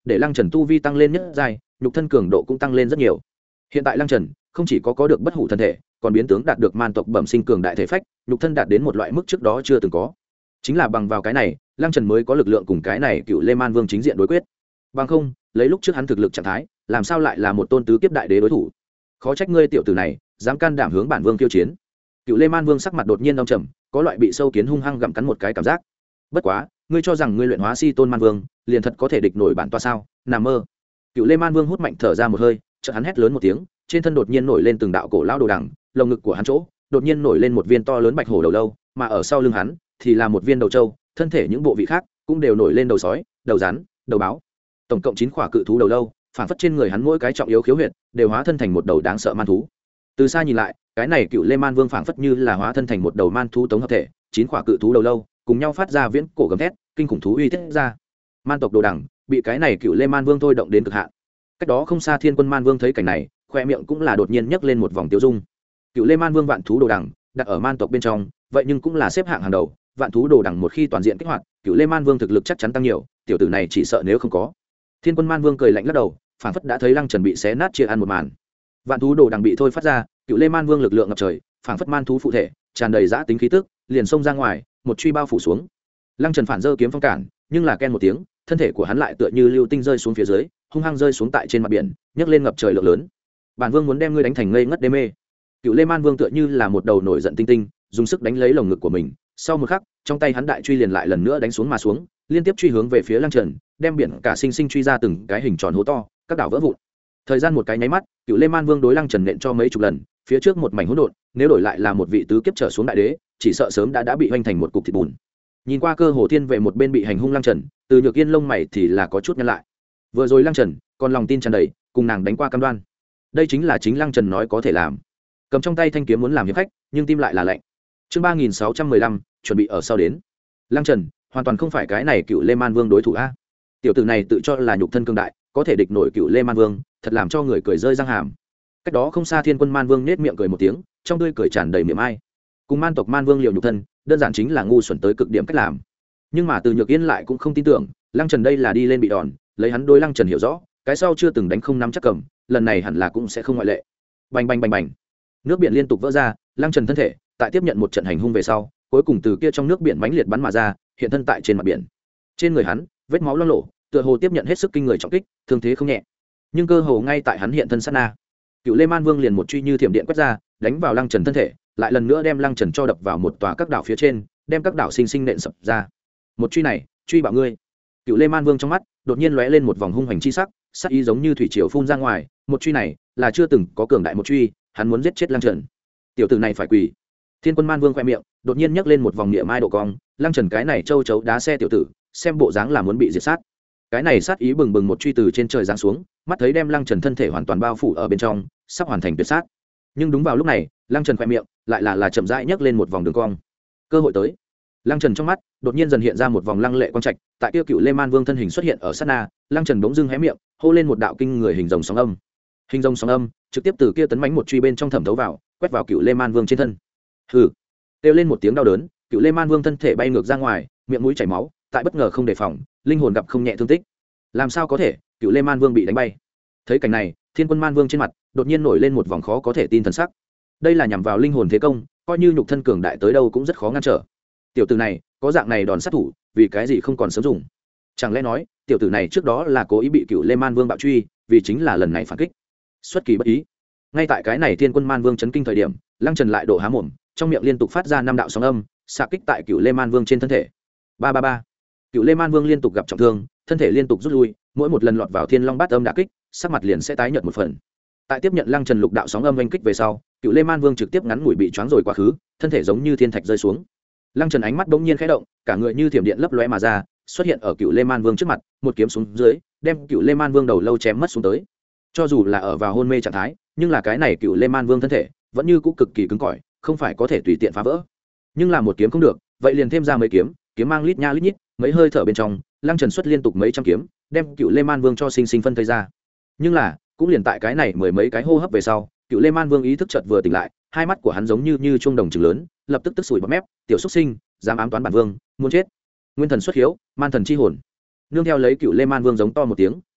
để lăng trần tu vi tăng lên nhất giai, nhục thân cường độ cũng tăng lên rất nhiều. Hiện tại lăng trần không chỉ có có được bất hủ thân thể, còn biến tướng đạt được man tộc bẩm sinh cường đại thể phách, nhục thân đạt đến một loại mức trước đó chưa từng có. Chính là bằng vào cái này, lăng trần mới có lực lượng cùng cái này cựu lê man vương chính diện đối quyết. Bằng không, lấy lúc trước hắn thực lực trạng thái, làm sao lại là một tôn tứ kiếp đại đế đối thủ. Khó trách ngươi tiểu tử này dám can đảm hướng bản vương kiêu chiến. Cựu lê man vương sắc mặt đột nhiên đông trầm, có loại bị sâu kiến hung hăng gặm cắn một cái cảm giác. Bất quá, ngươi cho rằng ngươi luyện hóa si tôn man vương liền thật có thể địch nổi bản toa sao? Nằm mơ. Cựu lê man vương hút mạnh thở ra một hơi, chợt hắn hét lớn một tiếng, trên thân đột nhiên nổi lên từng đạo cổ lão đồ đằng, lồng ngực của hắn chỗ đột nhiên nổi lên một viên to lớn bạch hổ đầu lâu, mà ở sau lưng hắn thì là một viên đầu trâu, thân thể những bộ vị khác cũng đều nổi lên đầu sói, đầu rắn, đầu báo. Tổng cộng chín khỏa cự thú đầu lâu, phản phất trên người hắn mỗi cái trọng yếu khiếu huyệt đều hóa thân thành một đầu đáng sợ man thú. Từ xa nhìn lại, cái này cựu lê man vương phản phất như là hóa thân thành một đầu man thú tống hợp thể, chín khỏa cự thú đầu lâu cùng nhau phát ra viễn cổ gầm thét, kinh khủng thú uy tiết ra. Man tộc đồ đẳng bị cái này cựu lê man vương thôi động đến cực hạn. Cách đó không xa thiên quân man vương thấy cảnh này, khoe miệng cũng là đột nhiên nhấc lên một vòng tiêu dung. Cựu lê man vương vạn thú đồ đẳng đặt ở man tộc bên trong, vậy nhưng cũng là xếp hạng hàng đầu. Vạn thú đồ đẳng một khi toàn diện kích hoạt, cựu lê man vương thực lực chắc chắn tăng nhiều, tiểu tử này chỉ sợ nếu không có. Thiên quân man vương cười lạnh lắc đầu, phản phất đã thấy lăng trần bị xé nát chia ăn một màn. Vạn thú đồ đẳng bị thôi phát ra, cựu lê man vương lực lượng ngập trời, phản phất man thú phụ thể, tràn đầy dã tính khí tức, liền xông ra ngoài, một truy bao phủ xuống. Lăng trần phản giơ kiếm phong cản, nhưng là ken một tiếng, thân thể của hắn lại tựa như lưu tinh rơi xuống phía dưới, hung hăng rơi xuống tại trên mặt biển, nhấc lên ngập trời lượng lớn. Bản vương muốn đem ngươi đánh thành ngây ngất đê mê. Cựu lê man vương tựa như là một đầu nổi giận tinh tinh, dùng sức đánh lấy lồng ngực của mình. Sau một khắc, trong tay hắn đại truy liền lại lần nữa đánh xuống mà xuống, liên tiếp truy hướng về phía lăng trần, đem biển cả sinh sinh truy ra từng cái hình tròn hố to, các đảo vỡ vụn. Thời gian một cái nháy mắt, cựu lê man vương đối lăng trần nện cho mấy chục lần, phía trước một mảnh hỗn độn, nếu đổi lại là một vị tứ kiếp trở xuống đại đế, chỉ sợ sớm đã đã bị hoành thành một cục thịt bùn. Nhìn qua cơ hồ thiên về một bên bị hành hung lăng trần, từ nhược yên lông mày thì là có chút nhăn lại. Vừa rồi lăng trần còn lòng tin tràn đầy, cùng nàng đánh qua cam đoan. Đây chính là chính lăng trần nói có thể làm. Cầm trong tay thanh kiếm muốn làm hiệp khách, nhưng tim lại là lạnh. Chương ba nghìn sáu trăm mười lăm, chuẩn bị ở sau đến. Lăng trần hoàn toàn không phải cái này cựu lê man vương đối thủ a. Tiểu tử này tự cho là nhục thân cương đại, có thể địch nổi cựu lê man vương, thật làm cho người cười rơi răng hàm. Cách đó không xa thiên quân man vương nết miệng cười một tiếng, trong tươi cười tràn đầy miệng ai. Cùng man tộc man vương liều nhục thân, đơn giản chính là ngu xuẩn tới cực điểm cách làm. Nhưng mà từ nhược yên lại cũng không tin tưởng, lăng trần đây là đi lên bị đòn, lấy hắn đối lăng trần hiểu rõ, cái sau chưa từng đánh không nắm chắc cầm, lần này hẳn là cũng sẽ không ngoại lệ. Bành bành bành bành, nước biển liên tục vỡ ra, lăng trần thân thể tại tiếp nhận một trận hành hung về sau, cuối cùng từ kia trong nước biển mãnh liệt bắn mà ra, hiện thân tại trên mặt biển. Trên người hắn vết máu loang lổ, tựa hồ tiếp nhận hết sức kinh người trọng kích, thương thế không nhẹ. Nhưng cơ hồ ngay tại hắn hiện thân sát na, cựu lê man vương liền một truy như thiểm điện quét ra, đánh vào lăng trần thân thể, lại lần nữa đem lăng trần cho đập vào một tòa các đảo phía trên, đem các đảo sinh sinh nện sập ra. Một truy này, truy bảo ngươi. Cựu lê man vương trong mắt đột nhiên lóe lên một vòng hung hành chi sắc, sắc ý giống như thủy triều phun ra ngoài. Một truy này là chưa từng có cường đại một truy, hắn muốn giết chết lăng trần. Tiểu tử này phải quỳ. Thiên quân man vương khoe miệng đột nhiên nhấc lên một vòng địa mai độ cong, lăng trần cái này châu chấu đá xe tiểu tử, xem bộ dáng là muốn bị diệt sát. Cái này sát ý bừng bừng một truy từ trên trời giáng xuống, mắt thấy đem lăng trần thân thể hoàn toàn bao phủ ở bên trong, sắp hoàn thành tuyệt sát. Nhưng đúng vào lúc này, lăng trần khoe miệng lại là là chậm rãi nhấc lên một vòng đường cong. Cơ hội tới. Lăng trần trong mắt đột nhiên dần hiện ra một vòng lăng lệ quang trạch, tại kia cựu lê man vương thân hình xuất hiện ở sát na, lăng trần bỗng dưng hé miệng, hô lên một đạo kinh người hình rồng sóng âm. Hình rồng sóng âm trực tiếp từ kia tấn mãnh một truy bên trong thẩm thấu vào, quét vào cựu lê man vương trên thân. Hừ, kêu lên một tiếng đau đớn, cựu lê man vương thân thể bay ngược ra ngoài, miệng mũi chảy máu, tại bất ngờ không đề phòng, linh hồn gặp không nhẹ thương tích. Làm sao có thể, cựu lê man vương bị đánh bay. Thấy cảnh này, thiên quân man vương trên mặt đột nhiên nổi lên một vòng khó có thể tin thần sắc. Đây là nhằm vào linh hồn thế công, coi như nhục thân cường đại tới đâu cũng rất khó ngăn trở. Tiểu tử này có dạng này đòn sát thủ, vì cái gì không còn sớm dùng? Chẳng lẽ nói tiểu tử này trước đó là cố ý bị cựu lê man vương bạo truy, vì chính là lần này phản kích xuất kỳ bất ý. Ngay tại cái này thiên quân man vương chấn kinh thời điểm, lăng trần lại độ há mồm, trong miệng liên tục phát ra năm đạo sóng âm, xạ kích tại cựu lê man vương trên thân thể. Ba ba ba, cựu lê man vương liên tục gặp trọng thương, thân thể liên tục rút lui, mỗi một lần lọt vào thiên long bát âm đả kích, sắc mặt liền sẽ tái nhợt một phần. Tại tiếp nhận lăng trần lục đạo sóng âm oanh kích về sau, cựu lê man vương trực tiếp ngắn ngủi bị choáng rồi quá khứ, thân thể giống như thiên thạch rơi xuống. Lăng trần ánh mắt bỗng nhiên khẽ động, cả người như thiểm điện lấp lóe mà ra, xuất hiện ở cựu lê man vương trước mặt, một kiếm xuống dưới, đem cựu lê man vương đầu lâu chém mất xuống tới. Cho dù là ở vào hôn mê trạng thái, nhưng là cái này cựu lê man vương thân thể vẫn như cũ cực kỳ cứng cỏi, không phải có thể tùy tiện phá vỡ. Nhưng là một kiếm không được, vậy liền thêm ra mấy kiếm, kiếm mang lít nha lít nhít, mấy hơi thở bên trong, lăng trần xuất liên tục mấy trăm kiếm, đem cựu lê man vương cho sinh sinh phân thây ra. Nhưng là cũng liền tại cái này mười mấy cái hô hấp về sau, cựu lê man vương ý thức chợt vừa tỉnh lại, hai mắt của hắn giống như như chuông đồng trừng lớn, lập tức tức sủi bọt mép, tiểu xuất sinh dám ám toán bản vương, muốn chết. Nguyên thần xuất hiếu, man thần chi hồn. Nương theo lấy cựu lê man vương giống to một tiếng,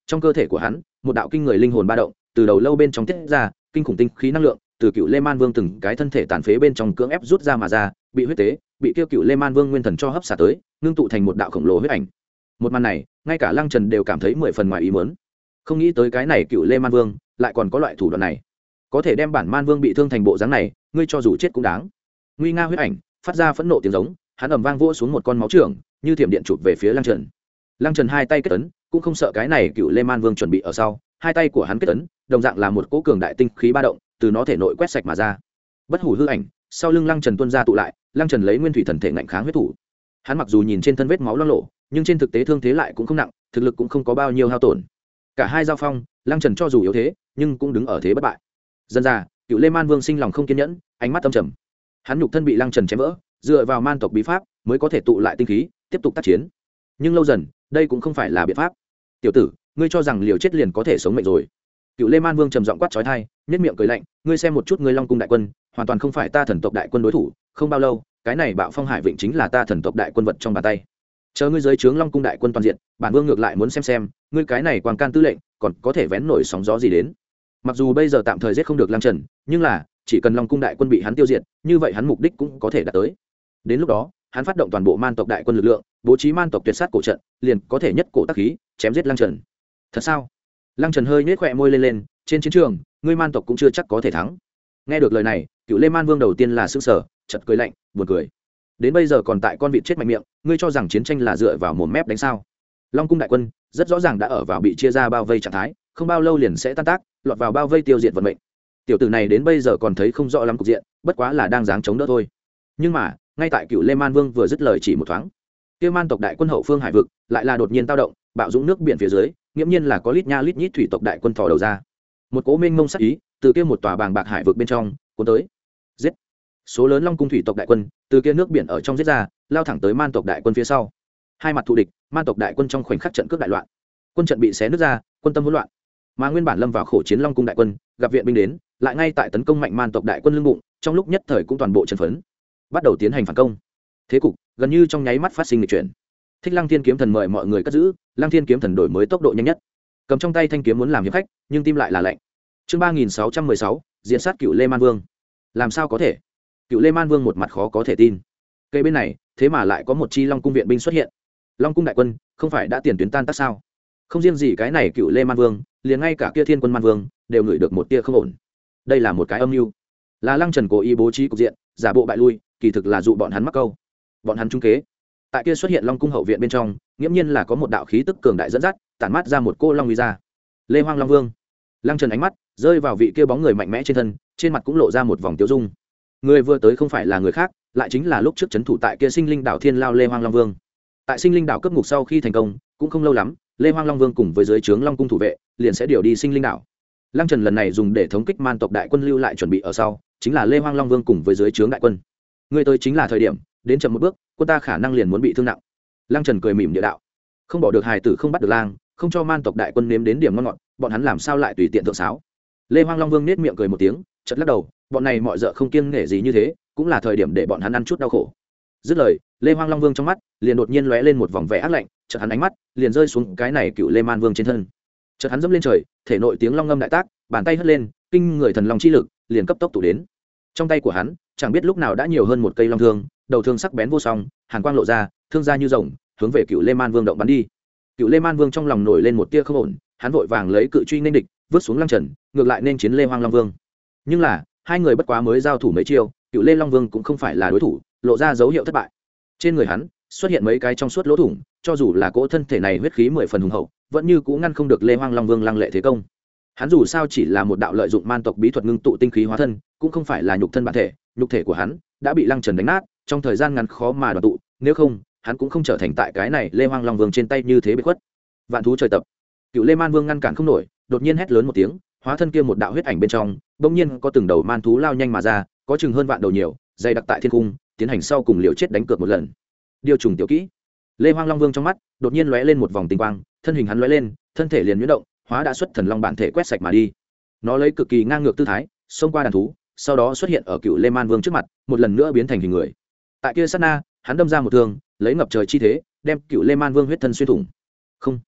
trong cơ thể của hắn một đạo kinh người linh hồn ba động từ đầu lâu bên trong tiết ra, kinh khủng tinh khí năng lượng từ cựu lê man vương từng cái thân thể tàn phế bên trong cưỡng ép rút ra mà ra, bị huyết tế, bị kêu cựu lê man vương nguyên thần cho hấp xả tới, ngưng tụ thành một đạo khổng lồ huyết ảnh. Một màn này ngay cả Lăng Trần đều cảm thấy mười phần ngoài ý muốn, không nghĩ tới cái này cựu lê man vương lại còn có loại thủ đoạn này, có thể đem bản man vương bị thương thành bộ dáng này, ngươi cho dù chết cũng đáng. Nguy nga huyết ảnh phát ra phẫn nộ tiếng giống, hắn ầm vang vỗ xuống một con máu trưởng, như thiểm điện chụp về phía Lăng Trần. Lăng Trần hai tay kết ấn, cũng không sợ cái này cựu lê man vương chuẩn bị ở sau, hai tay của hắn kết ấn đồng dạng là một cỗ cường đại tinh khí ba động từ nó thể nội quét sạch mà ra. Bất hủ hư ảnh sau lưng Lăng Trần tuôn ra tụ lại, Lăng Trần lấy nguyên thủy thần thể ngạnh kháng huyết thủ. Hắn mặc dù nhìn trên thân vết máu loang lổ, nhưng trên thực tế thương thế lại cũng không nặng, thực lực cũng không có bao nhiêu hao tổn. Cả hai giao phong, Lăng Trần cho dù yếu thế, nhưng cũng đứng ở thế bất bại. Dân ra, cựu lê man vương sinh lòng không kiên nhẫn, ánh mắt âm trầm. Hắn nhục thân bị Lăng Trần chém vỡ, dựa vào man tộc bí pháp mới có thể tụ lại tinh khí, tiếp tục tác chiến. Nhưng lâu dần, đây cũng không phải là biện pháp. Tiểu tử, ngươi cho rằng liều chết liền có thể sống mệnh rồi? Cựu lê man vương trầm giọng quát chói tai, nhếch miệng cười lạnh, ngươi xem một chút ngươi Long cung đại quân, hoàn toàn không phải ta thần tộc đại quân đối thủ. Không bao lâu, cái này bạo phong hải vịnh chính là ta thần tộc đại quân vật trong bàn tay. Chờ ngươi dưới trướng Long cung đại quân toàn diện, bản vương ngược lại muốn xem xem ngươi cái này quang can tư lệnh còn có thể vén nổi sóng gió gì đến. Mặc dù bây giờ tạm thời giết không được Lăng Trần, nhưng là chỉ cần Long cung đại quân bị hắn tiêu diệt, như vậy hắn mục đích cũng có thể đạt tới. Đến lúc đó, hắn phát động toàn bộ man tộc đại quân lực lượng, bố trí man tộc tuyệt sát cổ trận, liền có thể nhất cổ tác khí chém giết Lăng Trần. Thật sao? Lăng Trần hơi nhếch khóe môi lên lên, trên chiến trường, ngươi man tộc cũng chưa chắc có thể thắng. Nghe được lời này, cựu lê man vương đầu tiên là sững sờ, chợt cười lạnh, buồn cười. Đến bây giờ còn tại con vịt chết mạnh miệng, ngươi cho rằng chiến tranh là dựa vào mồm mép đánh sao? Long cung đại quân rất rõ ràng đã ở vào bị chia ra bao vây trạng thái, không bao lâu liền sẽ tan tác, lọt vào bao vây tiêu diệt vận mệnh. Tiểu tử này đến bây giờ còn thấy không rõ lắm cục diện, bất quá là đang dáng chống đỡ thôi. Nhưng mà, ngay tại cựu lê man vương vừa dứt lời chỉ một thoáng, kia man tộc đại quân hậu phương hải vực lại là đột nhiên tao động, bạo dũng nước biển phía dưới, nghiễm nhiên là có lít nha lít nhít thủy tộc đại quân thò đầu ra. Một cỗ mênh mông sắc ý từ kia một tòa bàng bạc hải vực bên trong cuốn tới. Giết! Số lớn Long cung thủy tộc đại quân từ kia nước biển ở trong giết ra, lao thẳng tới man tộc đại quân phía sau. Hai mặt thù địch, man tộc đại quân trong khoảnh khắc trận cướp đại loạn. Quân trận bị xé nứt ra, quân tâm hỗn loạn. Mà nguyên bản lâm vào khổ chiến Long cung đại quân, gặp viện binh đến, lại ngay tại tấn công mạnh man tộc đại quân lưng bụng, trong lúc nhất thời cũng toàn bộ chân phấn, bắt đầu tiến hành phản công. Thế cục gần như trong nháy mắt phát sinh lịch chuyển. Thích Lăng Thiên kiếm thần mời mọi người cất giữ, Lăng Thiên kiếm thần đổi mới tốc độ nhanh nhất, cầm trong tay thanh kiếm muốn làm hiệp khách, nhưng tim lại là lạnh. Chương ba nghìn sáu trăm mười sáu, diện sát cựu lê man vương. Làm sao có thể? Cựu lê man vương một mặt khó có thể tin. Cây bên này thế mà lại có một chi Long cung viện binh xuất hiện. Long cung đại quân không phải đã tiền tuyến tan tác sao? Không riêng gì cái này cựu lê man vương, liền ngay cả kia thiên quân man vương đều ngửi được một tia không ổn. Đây là một cái âm mưu, là Lăng Trần cố ý bố trí cục diện, giả bộ bại lui, kỳ thực là dụ bọn hắn mắc câu. Bọn hắn trung kế. Tại kia xuất hiện Long cung hậu viện bên trong, nghiễm nhiên là có một đạo khí tức cường đại dẫn dắt, tản mát ra một cô long uy ra. Lê Hoang Long Vương. Lăng Trần ánh mắt rơi vào vị kia bóng người mạnh mẽ trên thân, trên mặt cũng lộ ra một vòng tiêu dung. Người vừa tới không phải là người khác, lại chính là lúc trước trấn thủ tại kia Sinh Linh đảo Thiên Lao Lê Hoang Long Vương. Tại Sinh Linh đảo cấp ngục sau khi thành công, cũng không lâu lắm, Lê Hoang Long Vương cùng với dưới trướng Long cung thủ vệ, liền sẽ điều đi Sinh Linh đảo. Lăng Trần lần này dùng để thống kích man tộc đại quân lưu lại chuẩn bị ở sau, chính là Lê Hoang Long Vương cùng với dưới trướng đại quân. Người tới chính là thời điểm, đến chậm một bước, quân ta khả năng liền muốn bị thương nặng. Lăng Trần cười mỉm địa đạo, không bỏ được hài tử không bắt được lang, không cho man tộc đại quân nếm đến điểm ngon ngọt, bọn hắn làm sao lại tùy tiện thượng sáo. Lê Hoang Long Vương nết miệng cười một tiếng, chợt lắc đầu, bọn này mọi dợ không kiêng nể gì như thế, cũng là thời điểm để bọn hắn ăn chút đau khổ. Dứt lời, Lê Hoang Long Vương trong mắt liền đột nhiên lóe lên một vòng vẻ ác lạnh, chợt hắn ánh mắt liền rơi xuống cái này cựu Lê Man Vương trên thân. Chợt hắn dẫm lên trời, thể nội tiếng long ngâm đại tác, bàn tay hất lên, kinh người thần long chi lực liền cấp tốc tụ đến. Trong tay của hắn, chẳng biết lúc nào đã nhiều hơn một cây long thương, đầu thương sắc bén vô song, hàn quang lộ ra, thương ra như rồng, hướng về cựu Lê Man Vương động bắn đi. Cựu Lê Man Vương trong lòng nổi lên một tia không ổn, hắn vội vàng lấy cự truy nên địch, vứt xuống Lăng Trần, ngược lại nên chiến Lê Hoang Long Vương. Nhưng là, hai người bất quá mới giao thủ mấy chiêu, cựu Lê Long Vương cũng không phải là đối thủ, lộ ra dấu hiệu thất bại. Trên người hắn xuất hiện mấy cái trong suốt lỗ thủng, cho dù là cỗ thân thể này huyết khí mười phần hùng hậu, vẫn như cũ ngăn không được Lê Hoang Long Vương lăng lệ thế công. Hắn dù sao chỉ là một đạo lợi dụng man tộc bí thuật ngưng tụ tinh khí hóa thân, cũng không phải là nhục thân bản thể, nhục thể của hắn đã bị Lăng Trần đánh nát, trong thời gian ngắn khó mà đoàn tụ, nếu không, hắn cũng không trở thành tại cái này Lê Hoang Long Vương trên tay như thế bị khuất. Vạn thú trời tập. Cựu Lê Man Vương ngăn cản không nổi, đột nhiên hét lớn một tiếng, hóa thân kia một đạo huyết ảnh bên trong, bỗng nhiên có từng đầu man thú lao nhanh mà ra, có chừng hơn vạn đầu nhiều, dày đặc tại thiên cung, tiến hành sau cùng liều chết đánh cược một lần. Điều trùng tiểu kỹ. Lê Hoang Long Vương trong mắt đột nhiên lóe lên một vòng tinh quang, thân hình hắn lóe lên, thân thể liền nhuyễn động, hóa đã xuất thần long bản thể quét sạch mà đi. Nó lấy cực kỳ ngang ngược tư thái, xông qua đàn thú, sau đó xuất hiện ở Cựu Lê Man Vương trước mặt, một lần nữa biến thành hình người. Tại kia sát na, hắn đâm ra một thương, lấy ngập trời chi thế, đem Cựu Lê Man Vương huyết thân xuyên thủng. Không,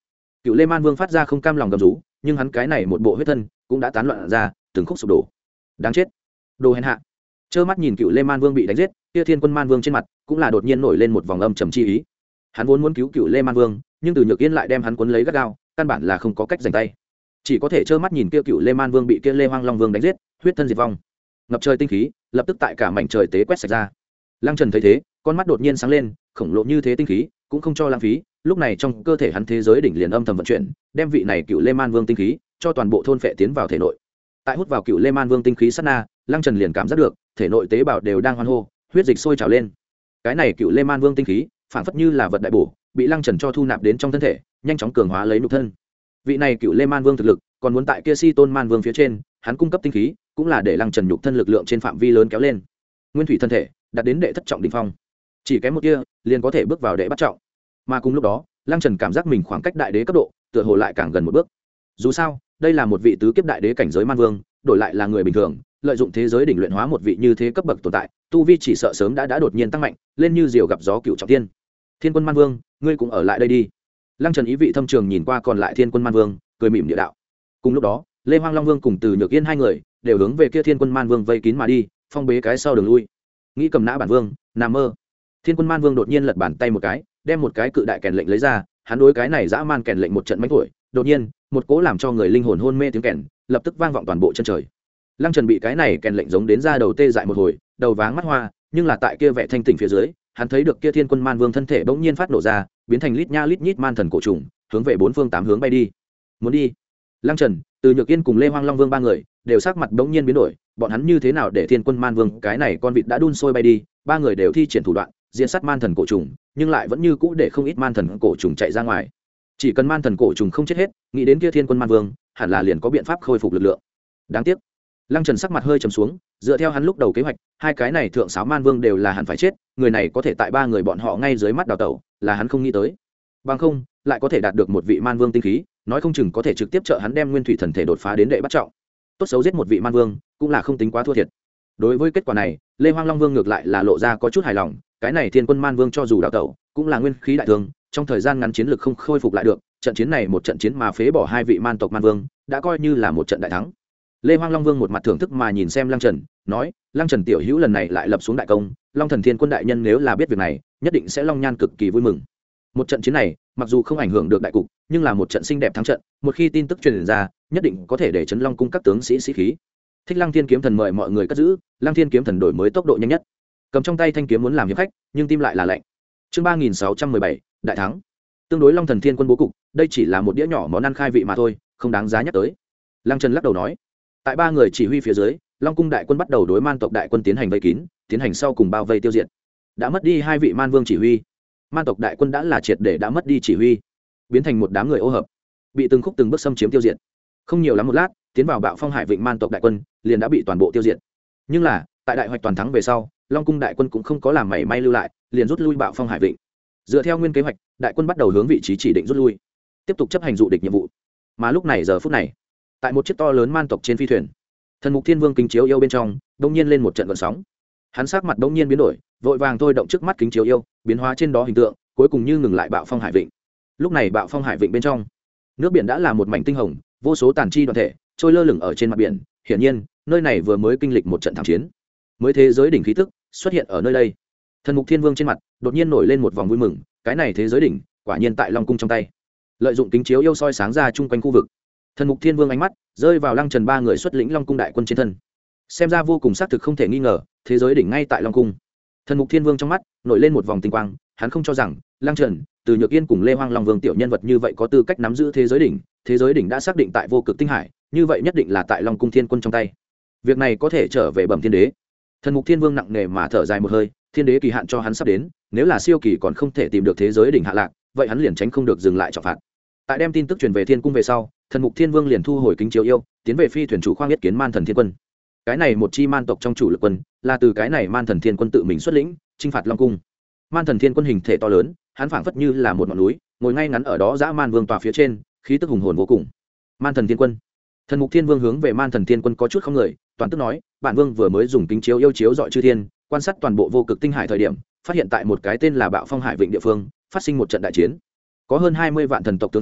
Cựu Lê Man Vương phát ra không cam lòng gầm rú, nhưng hắn cái này một bộ huyết thân cũng đã tán loạn ra, từng khúc sụp đổ. Đáng chết, đồ hèn hạ. Trơ mắt nhìn Cựu Lê Man Vương bị đánh giết, kia Thiên Quân Man Vương trên mặt cũng là đột nhiên nổi lên một vòng âm trầm chi ý. Hắn vốn muốn cứu Cựu Lê Man Vương, nhưng Từ Nhược Yên lại đem hắn cuốn lấy gắt gao, căn bản là không có cách giành tay, chỉ có thể trơ mắt nhìn kia Cựu Lê Man Vương bị kia Lê Hoang Long Vương đánh giết, huyết thân diệt vong. Ngập trời tinh khí lập tức tại cả mảnh trời tế quét sạch ra. Lăng Trần thấy thế, con mắt đột nhiên sáng lên, khổng lồ như thế tinh khí cũng không cho lãng phí, lúc này trong cơ thể hắn thế giới đỉnh liền âm thầm vận chuyển, đem vị này Cựu Lê Man Vương tinh khí cho toàn bộ thôn phệ tiến vào thể nội. Tại hút vào Cựu Lê Man Vương tinh khí sát na, Lăng Trần liền cảm giác được thể nội tế bào đều đang hoan hô, huyết dịch sôi trào lên. Cái này Cựu Lê Man Vương tinh khí phảng phất như là vật đại bổ, bị Lăng Trần cho thu nạp đến trong thân thể, nhanh chóng cường hóa lấy nhục thân. Vị này Cựu Lê Man Vương thực lực còn muốn tại kia Si Tôn Man Vương phía trên, hắn cung cấp tinh khí cũng là để Lăng Trần nhục thân lực lượng trên phạm vi lớn kéo lên. Nguyên thủy thân thể đạt đến đệ thất trọng đỉnh phong, chỉ kém một kia liền có thể bước vào đệ bắt trọng. Mà cùng lúc đó, Lăng Trần cảm giác mình khoảng cách đại đế cấp độ tựa hồ lại càng gần một bước. Dù sao, đây là một vị tứ kiếp đại đế cảnh giới man vương, đổi lại là người bình thường, lợi dụng thế giới đỉnh luyện hóa một vị như thế cấp bậc tồn tại, tu vi chỉ sợ sớm đã đã đột nhiên tăng mạnh, lên như diều gặp gió cựu trọng thiên. Thiên Quân Man Vương, ngươi cũng ở lại đây đi. Lăng Trần ý vị thâm trường nhìn qua còn lại Thiên Quân Man Vương, cười mỉm địa đạo. Cùng lúc đó, Lê Hoang Long Vương cùng Từ Nhược Yên hai người đều hướng về kia Thiên Quân Man Vương vây kín mà đi, phong bế cái sau đường lui. Nghĩ cầm nã bản vương, nằm mơ. Thiên Quân Man Vương đột nhiên lật bàn tay một cái, đem một cái cự đại kèn lệnh lấy ra, hắn đối cái này dã man kèn lệnh một trận mánh thổi, đột nhiên, một cỗ làm cho người linh hồn hôn mê tiếng kèn, lập tức vang vọng toàn bộ chân trời. Lăng Trần bị cái này kèn lệnh giống đến ra đầu tê dại một hồi, đầu váng mắt hoa, nhưng là tại kia vẻ thanh tỉnh phía dưới, hắn thấy được kia Thiên Quân Man Vương thân thể bỗng nhiên phát nổ ra, biến thành lít nha lít nhít man thần cổ trùng, hướng về bốn phương tám hướng bay đi. Muốn đi? Lăng Trần, Từ Nhược Yên cùng Lê Hoang Long Vương ba người đều sắc mặt bỗng nhiên biến đổi, bọn hắn như thế nào để Thiên Quân Man Vương cái này con vịt đã đun sôi bay đi, ba người đều thi triển thủ đoạn, diễn sát man thần cổ trùng, nhưng lại vẫn như cũ để không ít man thần cổ trùng chạy ra ngoài. Chỉ cần man thần cổ trùng không chết hết, nghĩ đến kia Thiên Quân Man Vương, hẳn là liền có biện pháp khôi phục lực lượng. Đáng tiếc, Lăng Trần sắc mặt hơi trầm xuống, dựa theo hắn lúc đầu kế hoạch, hai cái này thượng sáo man vương đều là hẳn phải chết, người này có thể tại ba người bọn họ ngay dưới mắt đào tẩu, là hắn không nghĩ tới. Bằng không, lại có thể đạt được một vị man vương tinh khí, nói không chừng có thể trực tiếp trợ hắn đem nguyên thủy thần thể đột phá đến đệ bắt trọng. Tốt xấu giết một vị man vương, cũng là không tính quá thua thiệt. Đối với kết quả này, Lê Hoang Long Vương ngược lại là lộ ra có chút hài lòng, cái này Thiên Quân Man Vương cho dù đào tẩu, cũng là nguyên khí đại thương, trong thời gian ngắn chiến lực không khôi phục lại được, trận chiến này một trận chiến mà phế bỏ hai vị man tộc man vương, đã coi như là một trận đại thắng. Lê Hoang Long Vương một mặt thưởng thức mà nhìn xem Lăng Trần, nói: "Lăng Trần tiểu hữu lần này lại lập xuống đại công, Long Thần Thiên Quân đại nhân nếu là biết việc này, nhất định sẽ long nhan cực kỳ vui mừng." Một trận chiến này, mặc dù không ảnh hưởng được đại cục, nhưng là một trận xinh đẹp thắng trận, một khi tin tức truyền ra, nhất định có thể để chấn Long cung các tướng sĩ sĩ khí. Thích Lăng Thiên kiếm thần mời mọi người cất giữ, Lăng Thiên kiếm thần đổi mới tốc độ nhanh nhất. Cầm trong tay thanh kiếm muốn làm hiệp khách, nhưng tim lại là lạnh. Chương ba nghìn sáu trăm mười bảy, đại thắng. Tương đối Long Thần Thiên Quân bố cục, đây chỉ là một đĩa nhỏ món ăn khai vị mà thôi, không đáng giá nhắc tới. Lăng Trần lắc đầu nói. Tại ba người chỉ huy phía dưới, Long cung đại quân bắt đầu đối man tộc đại quân tiến hành vây kín, tiến hành sau cùng bao vây tiêu diệt. Đã mất đi hai vị man vương chỉ huy, man tộc đại quân đã là triệt để đã mất đi chỉ huy, biến thành một đám người ô hợp, bị từng khúc từng bước xâm chiếm tiêu diệt. Không nhiều lắm một lát, tiến vào Bạo Phong Hải Vịnh man tộc đại quân liền đã bị toàn bộ tiêu diệt. Nhưng là, tại đại hoạch toàn thắng về sau, Long cung đại quân cũng không có làm mảy may lưu lại, liền rút lui Bạo Phong Hải Vịnh. Dựa theo nguyên kế hoạch, đại quân bắt đầu hướng vị trí chỉ định rút lui, tiếp tục chấp hành dụ địch nhiệm vụ. Mà lúc này giờ phút này, tại một chiếc to lớn man tộc trên phi thuyền, Thần Mục Thiên Vương kính chiếu yêu bên trong đông nhiên lên một trận gợn sóng. Hắn sắc mặt đông nhiên biến đổi, vội vàng thôi động trước mắt kính chiếu yêu, biến hóa trên đó hình tượng, cuối cùng như ngừng lại Bạo Phong Hải Vịnh. Lúc này Bạo Phong Hải Vịnh bên trong, nước biển đã là một mảnh tinh hồng, vô số tàn chi đoàn thể trôi lơ lửng ở trên mặt biển. Hiển nhiên, nơi này vừa mới kinh lịch một trận thảm chiến, mới thế giới đỉnh khí tức xuất hiện ở nơi đây. Thần Mục Thiên Vương trên mặt đột nhiên nổi lên một vòng vui mừng, cái này thế giới đỉnh quả nhiên tại Long cung trong tay. Lợi dụng kính chiếu yêu soi sáng ra chung quanh khu vực, Thần Mục Thiên Vương ánh mắt rơi vào Lăng Trần ba người xuất lĩnh Long cung đại quân trên thân, xem ra vô cùng xác thực không thể nghi ngờ, thế giới đỉnh ngay tại Long cung. Thần Mục Thiên Vương trong mắt nổi lên một vòng tinh quang, hắn không cho rằng Lăng Trần, Từ Nhược Yên cùng Lê Hoang Long Vương tiểu nhân vật như vậy có tư cách nắm giữ thế giới đỉnh, thế giới đỉnh đã xác định tại Vô Cực Tinh Hải, như vậy nhất định là tại Long cung Thiên Quân trong tay. Việc này có thể trở về Bẩm Thiên Đế. Thần Mục Thiên Vương nặng nề mà thở dài một hơi, Thiên Đế kỳ hạn cho hắn sắp đến, nếu là siêu kỳ còn không thể tìm được thế giới đỉnh hạ lạc, vậy hắn liền tránh không được dừng lại trọng phạt. Tại đem tin tức truyền về Thiên cung về sau, Thần Mục Thiên Vương liền thu hồi kính chiếu yêu, tiến về phi thuyền chủ khoang yết kiến Man Thần Thiên Quân. Cái này một chi man tộc trong chủ lực quân, là từ cái này Man Thần Thiên Quân tự mình xuất lĩnh, chinh phạt Long cung. Man Thần Thiên Quân hình thể to lớn, hắn phảng phất như là một ngọn núi, ngồi ngay ngắn ở đó dã man vương tòa phía trên, khí tức hùng hồn vô cùng. Man Thần Thiên Quân. Thần Mục Thiên Vương hướng về Man Thần Thiên Quân có chút không người, toàn tức nói, bản vương vừa mới dùng kính chiếu yêu chiếu dọi chư thiên, quan sát toàn bộ Vô Cực Tinh Hải thời điểm, phát hiện tại một cái tên là Bạo Phong Hải Vịnh địa phương, phát sinh một trận đại chiến. Có hơn hai mươi vạn thần tộc tướng sĩ,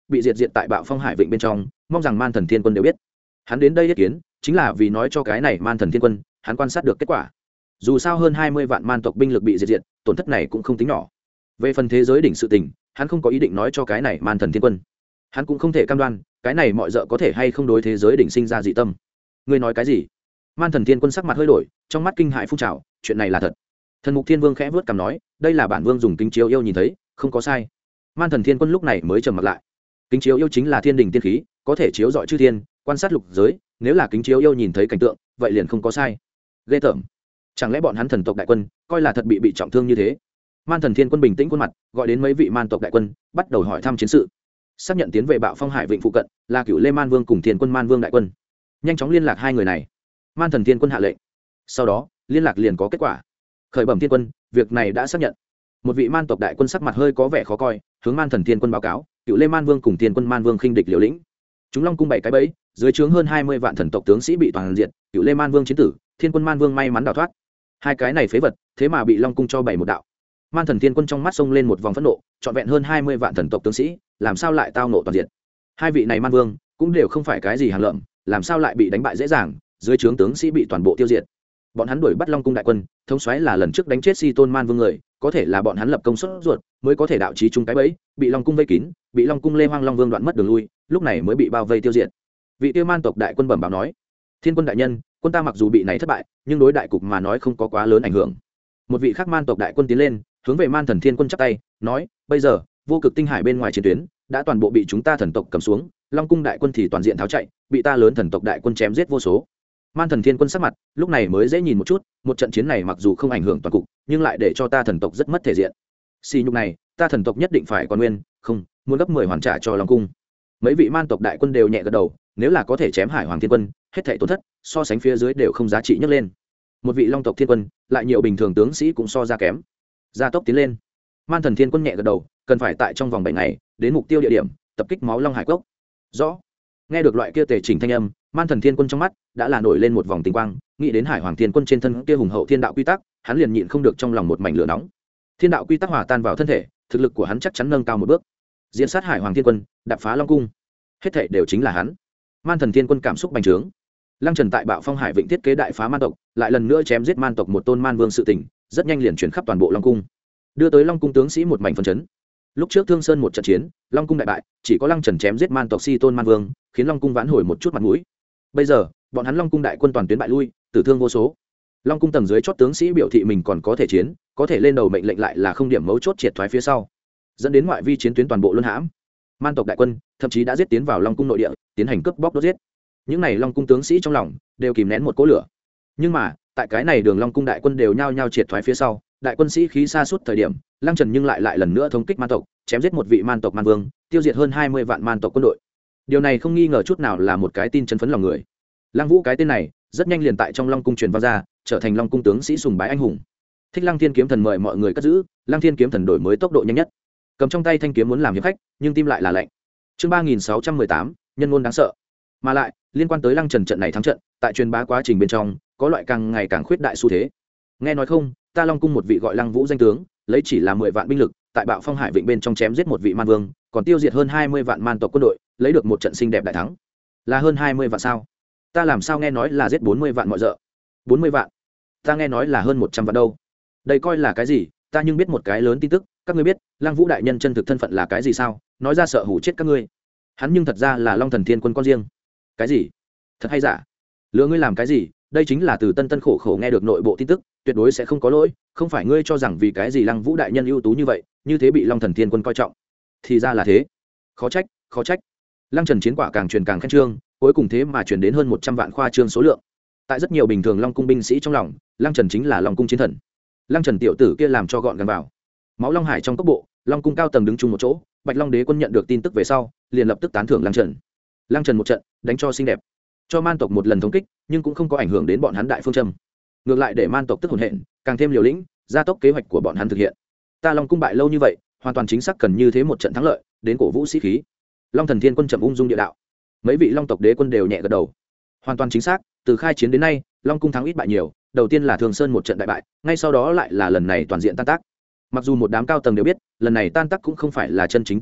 bị diệt diệt tại bạo phong hải vịnh bên trong, mong rằng man thần thiên quân đều biết. Hắn đến đây ý kiến chính là vì nói cho cái này man thần thiên quân hắn quan sát được kết quả. Dù sao hơn hai mươi vạn man tộc binh lực bị diệt diệt, tổn thất này cũng không tính nhỏ. Về phần thế giới đỉnh sự tình, hắn không có ý định nói cho cái này man thần thiên quân. Hắn cũng không thể cam đoan cái này mọi dợ có thể hay không đối thế giới đỉnh sinh ra dị tâm. Ngươi nói cái gì? Man thần thiên quân sắc mặt hơi đổi, trong mắt kinh hãi phun trào, chuyện này là thật. Thần mục thiên vương khẽ vớt cằm nói, đây là bản vương dùng kính chiếu yêu nhìn thấy, không có sai. Man thần thiên quân lúc này mới trầm mặt lại. Kính chiếu yêu chính là thiên đình tiên khí, có thể chiếu rọi chư thiên, quan sát lục giới, nếu là kính chiếu yêu nhìn thấy cảnh tượng, vậy liền không có sai. Ghê tởm. Chẳng lẽ bọn hắn thần tộc đại quân coi là thật bị bị trọng thương như thế? Man thần thiên quân bình tĩnh khuôn mặt, gọi đến mấy vị man tộc đại quân, bắt đầu hỏi thăm chiến sự. Xác nhận tiến về bạo phong hải vịnh phụ cận là Cửu Lê Man Vương cùng Thiên Quân Man Vương đại quân. Nhanh chóng liên lạc hai người này. Man thần thiên quân hạ lệnh. Sau đó liên lạc liền có kết quả. Khởi bẩm thiên quân, việc này đã xác nhận. Một vị man tộc đại quân sắc mặt hơi có vẻ khó coi, hướng man thần thiên quân báo cáo, Cửu Lê Man Vương cùng Thiên Quân Man Vương khinh địch liều lĩnh. Chúng Long cung bảy cái bẫy, dưới trướng hơn hai mươi vạn thần tộc tướng sĩ bị toàn diệt, Cửu Lê Man Vương chiến tử, Thiên Quân Man Vương may mắn đào thoát. Hai cái này phế vật, thế mà bị Long cung cho bảy một đạo. Man thần thiên quân trong mắt xông lên một vòng phẫn nộ, trọn vẹn hơn hai mươi vạn thần tộc tướng sĩ, làm sao lại tao nộ toàn diện? Hai vị này man vương cũng đều không phải cái gì hàng lợm, làm sao lại bị đánh bại dễ dàng, dưới trướng tướng sĩ bị toàn bộ tiêu diệt. Bọn hắn đuổi bắt Long cung đại quân, thống soái là lần trước đánh chết Si Tôn Man Vương người, có thể là bọn hắn lập công suất ruột, mới có thể đạo trí chung cái bẫy, bị Long cung vây kín, bị Long cung Lê Hoang Long Vương đoạn mất đường lui, lúc này mới bị bao vây tiêu diệt. Vị tiêu man tộc đại quân bẩm báo nói, Thiên quân đại nhân, quân ta mặc dù bị này thất bại, nhưng đối đại cục mà nói không có quá lớn ảnh hưởng. Một vị khác man tộc đại quân tiến lên, hướng về man thần thiên quân chắp tay nói, bây giờ vô cực tinh hải bên ngoài chiến tuyến đã toàn bộ bị chúng ta thần tộc cầm xuống, Long cung đại quân thì toàn diện tháo chạy, bị ta lớn thần tộc đại quân chém giết vô số. Man thần thiên quân sắc mặt lúc này mới dễ nhìn một chút, một trận chiến này mặc dù không ảnh hưởng toàn cục, nhưng lại để cho ta thần tộc rất mất thể diện. Xì nhục này ta thần tộc nhất định phải còn nguyên, không muốn gấp mười hoàn trả cho Long cung. Mấy vị man tộc đại quân đều nhẹ gật đầu, nếu là có thể chém hải hoàng thiên quân, hết thảy tổn thất so sánh phía dưới đều không giá trị nhấc lên. Một vị long tộc thiên quân lại nhiều bình thường tướng sĩ cũng so ra kém, gia tốc tiến lên. Man thần thiên quân nhẹ gật đầu, cần phải tại trong vòng bảy ngày đến mục tiêu địa điểm, tập kích máu long hải cốc. Rõ. Nghe được loại kia tề chỉnh thanh âm, man thần thiên quân trong mắt đã là nổi lên một vòng tinh quang, nghĩ đến hải hoàng thiên quân trên thân kia hùng hậu thiên đạo quy tắc, hắn liền nhịn không được trong lòng một mảnh lửa nóng. Thiên đạo quy tắc hòa tan vào thân thể, thực lực của hắn chắc chắn nâng cao một bước. Diễn sát hải hoàng thiên quân, đạp phá long cung, hết thảy đều chính là hắn. Man thần thiên quân cảm xúc bành trướng. Lăng Trần tại bạo phong hải vịnh thiết kế đại phá man tộc, lại lần nữa chém giết man tộc một tôn man vương sự tình, rất nhanh liền chuyển khắp toàn bộ long cung, đưa tới long cung tướng sĩ một mảnh phấn chấn. Lúc trước Thương Sơn một trận chiến, long cung đại bại, chỉ có Lăng Trần chém giết man tộc Si Tôn Man Vương, khiến long cung vãn hồi một chút mặt mũi. Bây giờ bọn hắn long cung đại quân toàn tuyến bại lui, tử thương vô số. Long cung tầng dưới chót tướng sĩ biểu thị mình còn có thể chiến, có thể lên đầu mệnh lệnh lại là không điểm mấu chốt triệt thoái phía sau, dẫn đến ngoại vi chiến tuyến toàn bộ luân hãm. Man tộc đại quân thậm chí đã giết tiến vào long cung nội địa, tiến hành cướp bóc đốt giết. Những này long cung tướng sĩ trong lòng đều kìm nén một cỗ lửa. Nhưng mà tại cái này đường long cung đại quân đều nhao nhao triệt thoái phía sau, đại quân sĩ khí xa suốt thời điểm, Lăng Trần nhưng lại lại lần nữa thống kích man tộc, chém giết một vị man tộc man vương, tiêu diệt hơn hai mươi vạn man tộc quân đội. Điều này không nghi ngờ chút nào là một cái tin chấn phấn lòng người. Lăng Vũ cái tên này rất nhanh liền tại trong long cung truyền vang ra, trở thành long cung tướng sĩ sùng bái anh hùng. Thích Lăng Thiên kiếm thần mời mọi người cất giữ, Lăng Thiên kiếm thần đổi mới tốc độ nhanh nhất. Cầm trong tay thanh kiếm muốn làm hiệp khách, nhưng tim lại là lạnh. Chương ba nghìn sáu trăm mười tám, nhân ngôn đáng sợ. Mà lại, liên quan tới Lăng Trần trận này thắng trận, tại truyền bá quá trình bên trong, có loại càng ngày càng khuyết đại xu thế. Nghe nói không, ta long cung một vị gọi Lăng Vũ danh tướng, lấy chỉ là mười vạn binh lực, tại bạo phong hải vịnh bên trong chém giết một vị man vương, còn tiêu diệt hơn hai mươi vạn man tộc quân đội, lấy được một trận xinh đẹp đại thắng. Là hơn hai mươi vạn sao? Ta làm sao nghe nói là giết bốn mươi vạn mọi dợ? bốn mươi vạn? Ta nghe nói là hơn một trăm vạn đâu. Đây coi là cái gì? Ta nhưng biết một cái lớn tin tức, các ngươi biết Lăng Vũ đại nhân chân thực thân phận là cái gì sao? Nói ra sợ hủ chết các ngươi. Hắn nhưng thật ra là Long Thần Thiên Quân con riêng. Cái gì? Thật hay giả? Lừa ngươi làm cái gì? Đây chính là từ tân tân khổ khổ nghe được nội bộ tin tức, tuyệt đối sẽ không có lỗi, không phải ngươi cho rằng vì cái gì Lăng Vũ đại nhân ưu tú như vậy, như thế bị Long Thần Thiên Quân coi trọng. Thì ra là thế. Khó trách, khó trách. Lăng Trần chiến quả càng truyền càng khen trương, cuối cùng thế mà truyền đến hơn một trăm vạn khoa trương số lượng. Tại rất nhiều bình thường Long cung binh sĩ trong lòng, Lăng Trần chính là Long cung chiến thần. Lăng Trần tiểu tử kia làm cho gọn gàng vào. Máu Long Hải trong cốc bộ, Long cung cao tầng đứng chung một chỗ, Bạch Long đế quân nhận được tin tức về sau, liền lập tức tán thưởng Lăng Trần. Lăng Trần một trận đánh cho xinh đẹp, cho man tộc một lần thống kích, nhưng cũng không có ảnh hưởng đến bọn hắn đại phương châm, ngược lại để man tộc tức hồn hện, càng thêm liều lĩnh, gia tốc kế hoạch của bọn hắn thực hiện. Ta Long cung bại lâu như vậy, hoàn toàn chính xác cần như thế một trận thắng lợi, đến cổ vũ sĩ khí. Long Thần Thiên Quân trầm ung dung địa đạo. Mấy vị Long tộc đế quân đều nhẹ gật đầu. Hoàn toàn chính xác, từ khai chiến đến nay, Long cung thắng ít bại nhiều, đầu tiên là Thường Sơn một trận đại bại, ngay sau đó lại là lần này toàn diện tan tác. Mặc dù một đám cao tầng đều biết, lần này tan tác cũng không phải là chân chính tan tác,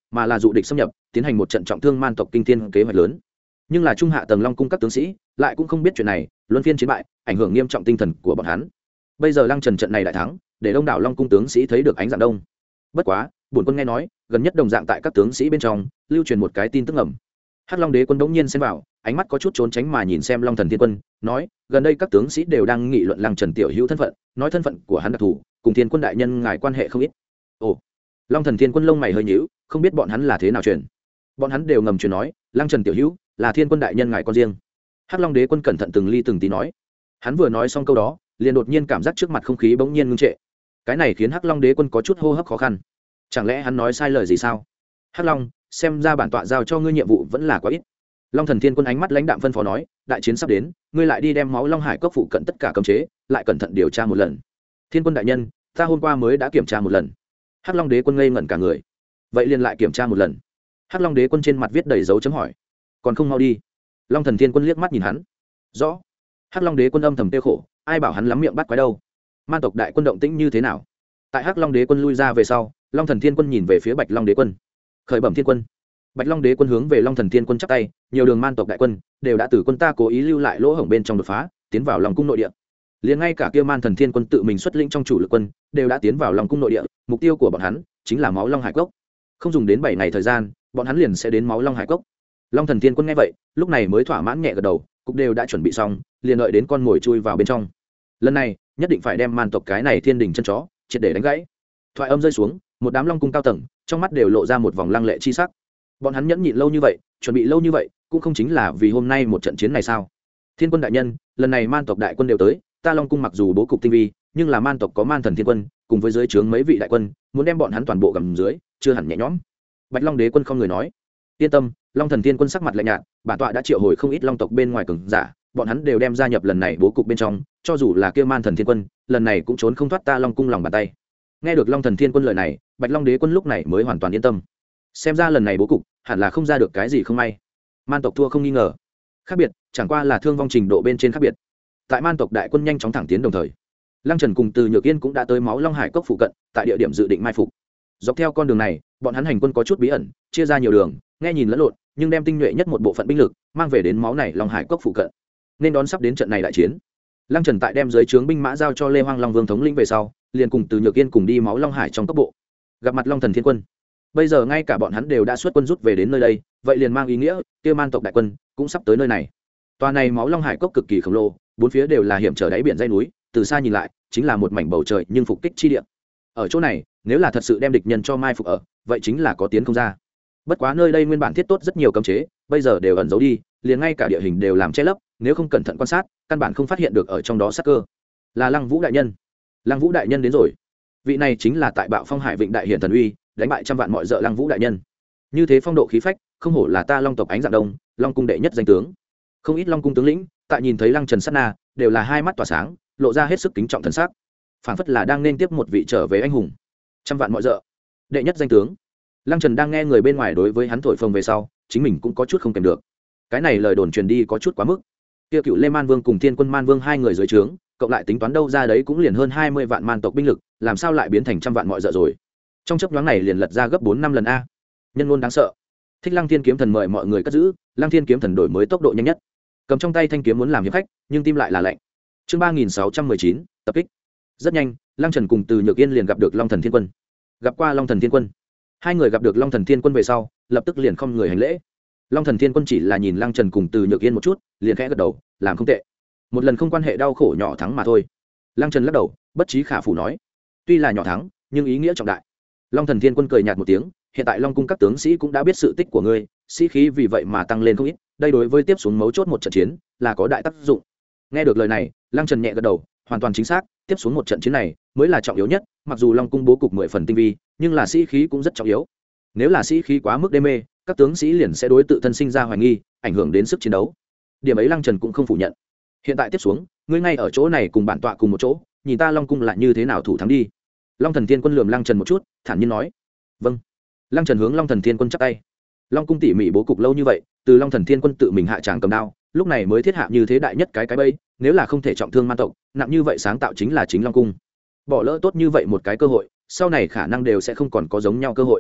mà là dụ địch xâm nhập tiến hành một trận trọng thương man tộc kinh thiên kế hoạch lớn. Nhưng là trung hạ tầng long cung các tướng sĩ lại cũng không biết chuyện này, luân phiên chiến bại ảnh hưởng nghiêm trọng tinh thần của bọn hắn. Bây giờ Lăng Trần trận này đại thắng để đông đảo long cung tướng sĩ thấy được ánh dạng đông. Bất quá bổn quân nghe nói gần nhất đồng dạng tại các tướng sĩ bên trong lưu truyền một cái tin tức ngầm. Hắc Long Đế quân đống nhiên xen vào, ánh mắt có chút trốn tránh mà nhìn xem Long Thần Thiên Quân, nói, gần đây các tướng sĩ đều đang nghị luận Lăng Trần tiểu hữu thân phận, nói thân phận của hắn đặc thù, cùng Thiên Quân đại nhân ngài quan hệ không ít. Ồ. Long Thần Thiên Quân lông mày hơi nhíu, không biết bọn hắn là thế nào truyền. Bọn hắn đều ngầm truyền nói, Lăng Trần tiểu hữu là Thiên Quân đại nhân ngài con riêng. Hắc Long Đế quân cẩn thận từng ly từng tí nói. Hắn vừa nói xong câu đó, liền đột nhiên cảm giác trước mặt không khí bỗng nhiên ngưng trệ. Cái này khiến Hắc Long Đế quân có chút hô hấp khó khăn. Chẳng lẽ hắn nói sai lời gì sao? Hắc Long, xem ra bản tọa giao cho ngươi nhiệm vụ vẫn là quá ít. Long Thần Thiên Quân ánh mắt lãnh đạm phân phó nói, đại chiến sắp đến, ngươi lại đi đem máu Long Hải cốc phụ cận tất cả cấm chế, lại cẩn thận điều tra một lần. Thiên Quân đại nhân, ta hôm qua mới đã kiểm tra một lần. Hắc Long Đế quân ngây ngẩn cả người. Vậy liền lại kiểm tra một lần. Hắc Long Đế quân trên mặt viết đầy dấu chấm hỏi. Còn không mau đi. Long Thần Thiên Quân liếc mắt nhìn hắn. Rõ. Hắc Long Đế quân âm thầm tiêu khổ, ai bảo hắn lắm miệng bắt quái đâu. Man tộc đại quân động tĩnh như thế nào? Tại Hắc Long Đế quân lui ra về sau, Long Thần Thiên Quân nhìn về phía Bạch Long Đế quân. Khởi bẩm Thiên Quân. Bạch Long Đế quân hướng về Long Thần Thiên Quân chắp tay, nhiều đường man tộc đại quân đều đã từ quân ta cố ý lưu lại lỗ hổng bên trong đột phá, tiến vào Long cung nội địa. Liền ngay cả kia Man Thần Thiên Quân tự mình xuất lĩnh trong chủ lực quân, đều đã tiến vào Long cung nội địa, mục tiêu của bọn hắn chính là máu Long Hải cốc. Không dùng đến bảy ngày thời gian, bọn hắn liền sẽ đến máu Long Hải cốc. Long Thần Thiên Quân nghe vậy, lúc này mới thỏa mãn nhẹ gật đầu, cục đều đã chuẩn bị xong, liền đợi đến con mồi chui vào bên trong. Lần này, nhất định phải đem man tộc cái này thiên đình chân chó triệt để đánh gãy. Thoại âm rơi xuống, một đám Long cung cao tầng, trong mắt đều lộ ra một vòng lăng lệ chi sắc. Bọn hắn nhẫn nhịn lâu như vậy, chuẩn bị lâu như vậy, cũng không chính là vì hôm nay một trận chiến này sao? Thiên Quân đại nhân, lần này man tộc đại quân đều tới, ta Long cung mặc dù bố cục tinh vi, nhưng là man tộc có Man Thần Thiên Quân, cùng với dưới trướng mấy vị đại quân, muốn đem bọn hắn toàn bộ gầm dưới, chưa hẳn nhẹ nhõm. Bạch Long Đế quân không người nói, yên tâm, Long Thần Thiên Quân sắc mặt lạnh nhạt, bản tọa đã triệu hồi không ít long tộc bên ngoài cường giả, bọn hắn đều đem gia nhập lần này bố cục bên trong, cho dù là kia Man Thần Thiên Quân, lần này cũng trốn không thoát ta Long cung lòng bàn tay. Nghe được Long Thần Thiên Quân lời này, Bạch Long Đế quân lúc này mới hoàn toàn yên tâm. Xem ra lần này bố cục hẳn là không ra được cái gì không may. Man tộc thua không nghi ngờ, khác biệt chẳng qua là thương vong trình độ bên trên khác biệt. Tại man tộc đại quân nhanh chóng thẳng tiến đồng thời, Lăng Trần cùng Từ Nhược Yên cũng đã tới máu Long Hải cốc phụ cận, tại địa điểm dự định mai phục. Dọc theo con đường này, bọn hắn hành quân có chút bí ẩn, chia ra nhiều đường, nghe nhìn lẫn lộn, nhưng đem tinh nhuệ nhất một bộ phận binh lực mang về đến máu này Long Hải cốc phụ cận, nên đón sắp đến trận này đại chiến. Lăng Trần tại đem dưới trướng binh mã giao cho Lê Hoang Long Vương thống lĩnh về sau, liền cùng Từ Nhược Yên cùng đi máu Long Hải trong cốc bộ, gặp mặt Long Thần Thiên Quân. Bây giờ ngay cả bọn hắn đều đã xuất quân rút về đến nơi đây, vậy liền mang ý nghĩa kia man tộc đại quân cũng sắp tới nơi này. Toa này máu Long Hải cốc cực kỳ khổng lồ, bốn phía đều là hiểm trở đáy biển dãy núi, từ xa nhìn lại chính là một mảnh bầu trời nhưng phục kích chi địa. Ở chỗ này, nếu là thật sự đem địch nhân cho mai phục ở, vậy chính là có tiến không ra. Bất quá nơi đây nguyên bản thiết tốt rất nhiều cấm chế, bây giờ đều ẩn giấu đi, liền ngay cả địa hình đều làm che lấp, nếu không cẩn thận quan sát, căn bản không phát hiện được ở trong đó sát cơ. Là Lăng Vũ đại nhân. Lăng Vũ đại nhân đến rồi. Vị này chính là tại Bạo Phong Hải Vịnh đại hiển thần uy, đánh bại trăm vạn mọi dợ Lăng Vũ đại nhân. Như thế phong độ khí phách, không hổ là ta Long tộc ánh dạng đông, Long cung đệ nhất danh tướng. Không ít Long cung tướng lĩnh, tại nhìn thấy Lăng Trần sát na, đều là hai mắt tỏa sáng, lộ ra hết sức kính trọng thần sắc. Phảng phất là đang nên tiếp một vị trở về anh hùng. Trăm vạn mọi dợ, đệ nhất danh tướng. Lăng Trần đang nghe người bên ngoài đối với hắn thổi phồng về sau, chính mình cũng có chút không kèm được. Cái này lời đồn truyền đi có chút quá mức. Kia Cựu Lê Man Vương cùng Thiên Quân Man Vương hai người dưới trướng, cộng lại tính toán đâu ra đấy cũng liền hơn hai mươi vạn man tộc binh lực, làm sao lại biến thành trăm vạn mọi dợ rồi? Trong chớp nhoáng này liền lật ra gấp bốn năm lần a. Nhân ngôn đáng sợ. Thích Lăng Thiên kiếm thần mời mọi người cất giữ, Lăng Thiên kiếm thần đổi mới tốc độ nhanh nhất. Cầm trong tay thanh kiếm muốn làm hiệp khách, nhưng tim lại là lạnh. Chương ba nghìn sáu trăm mười chín, tập kích. Rất nhanh, Lăng Trần cùng Từ Nhược Yên liền gặp được Long Thần Thiên Quân. Gặp qua Long Thần Thiên Quân. Hai người gặp được Long Thần Thiên Quân về sau, lập tức liền không người hành lễ. Long Thần Thiên Quân chỉ là nhìn Lăng Trần cùng Từ Nhược Yên một chút, liền khẽ gật đầu, làm không tệ. Một lần không quan hệ đau khổ nhỏ thắng mà thôi. Lăng Trần lắc đầu, bất trí khả phủ nói, tuy là nhỏ thắng, nhưng ý nghĩa trọng đại. Long Thần Thiên Quân cười nhạt một tiếng, hiện tại Long cung các tướng sĩ cũng đã biết sự tích của ngươi, sĩ khí vì vậy mà tăng lên không ít, đây đối với tiếp xuống mấu chốt một trận chiến là có đại tác dụng. Nghe được lời này, Lăng Trần nhẹ gật đầu, hoàn toàn chính xác, tiếp xuống một trận chiến này mới là trọng yếu nhất, mặc dù Long cung bố cục mười phần tinh vi, nhưng là sĩ khí cũng rất trọng yếu. Nếu là sĩ khí quá mức đê mê, các tướng sĩ liền sẽ đối tự thân sinh ra hoài nghi, ảnh hưởng đến sức chiến đấu. Điểm ấy Lăng Trần cũng không phủ nhận. Hiện tại tiếp xuống, ngươi ngay ở chỗ này cùng bản tọa cùng một chỗ, nhìn ta Long cung lại như thế nào thủ thắng đi. Long Thần Thiên Quân lườm Lăng Trần một chút, thản nhiên nói, vâng. Lăng Trần hướng Long Thần Thiên Quân chắp tay. Long cung tỉ mỉ bố cục lâu như vậy, từ Long Thần Thiên Quân tự mình hạ tràng cầm đao, lúc này mới thiết hạ như thế đại nhất cái cái bẫy, nếu là không thể trọng thương man tộc, nặng như vậy sáng tạo chính là chính Long cung. Bỏ lỡ tốt như vậy một cái cơ hội, sau này khả năng đều sẽ không còn có giống nhau cơ hội.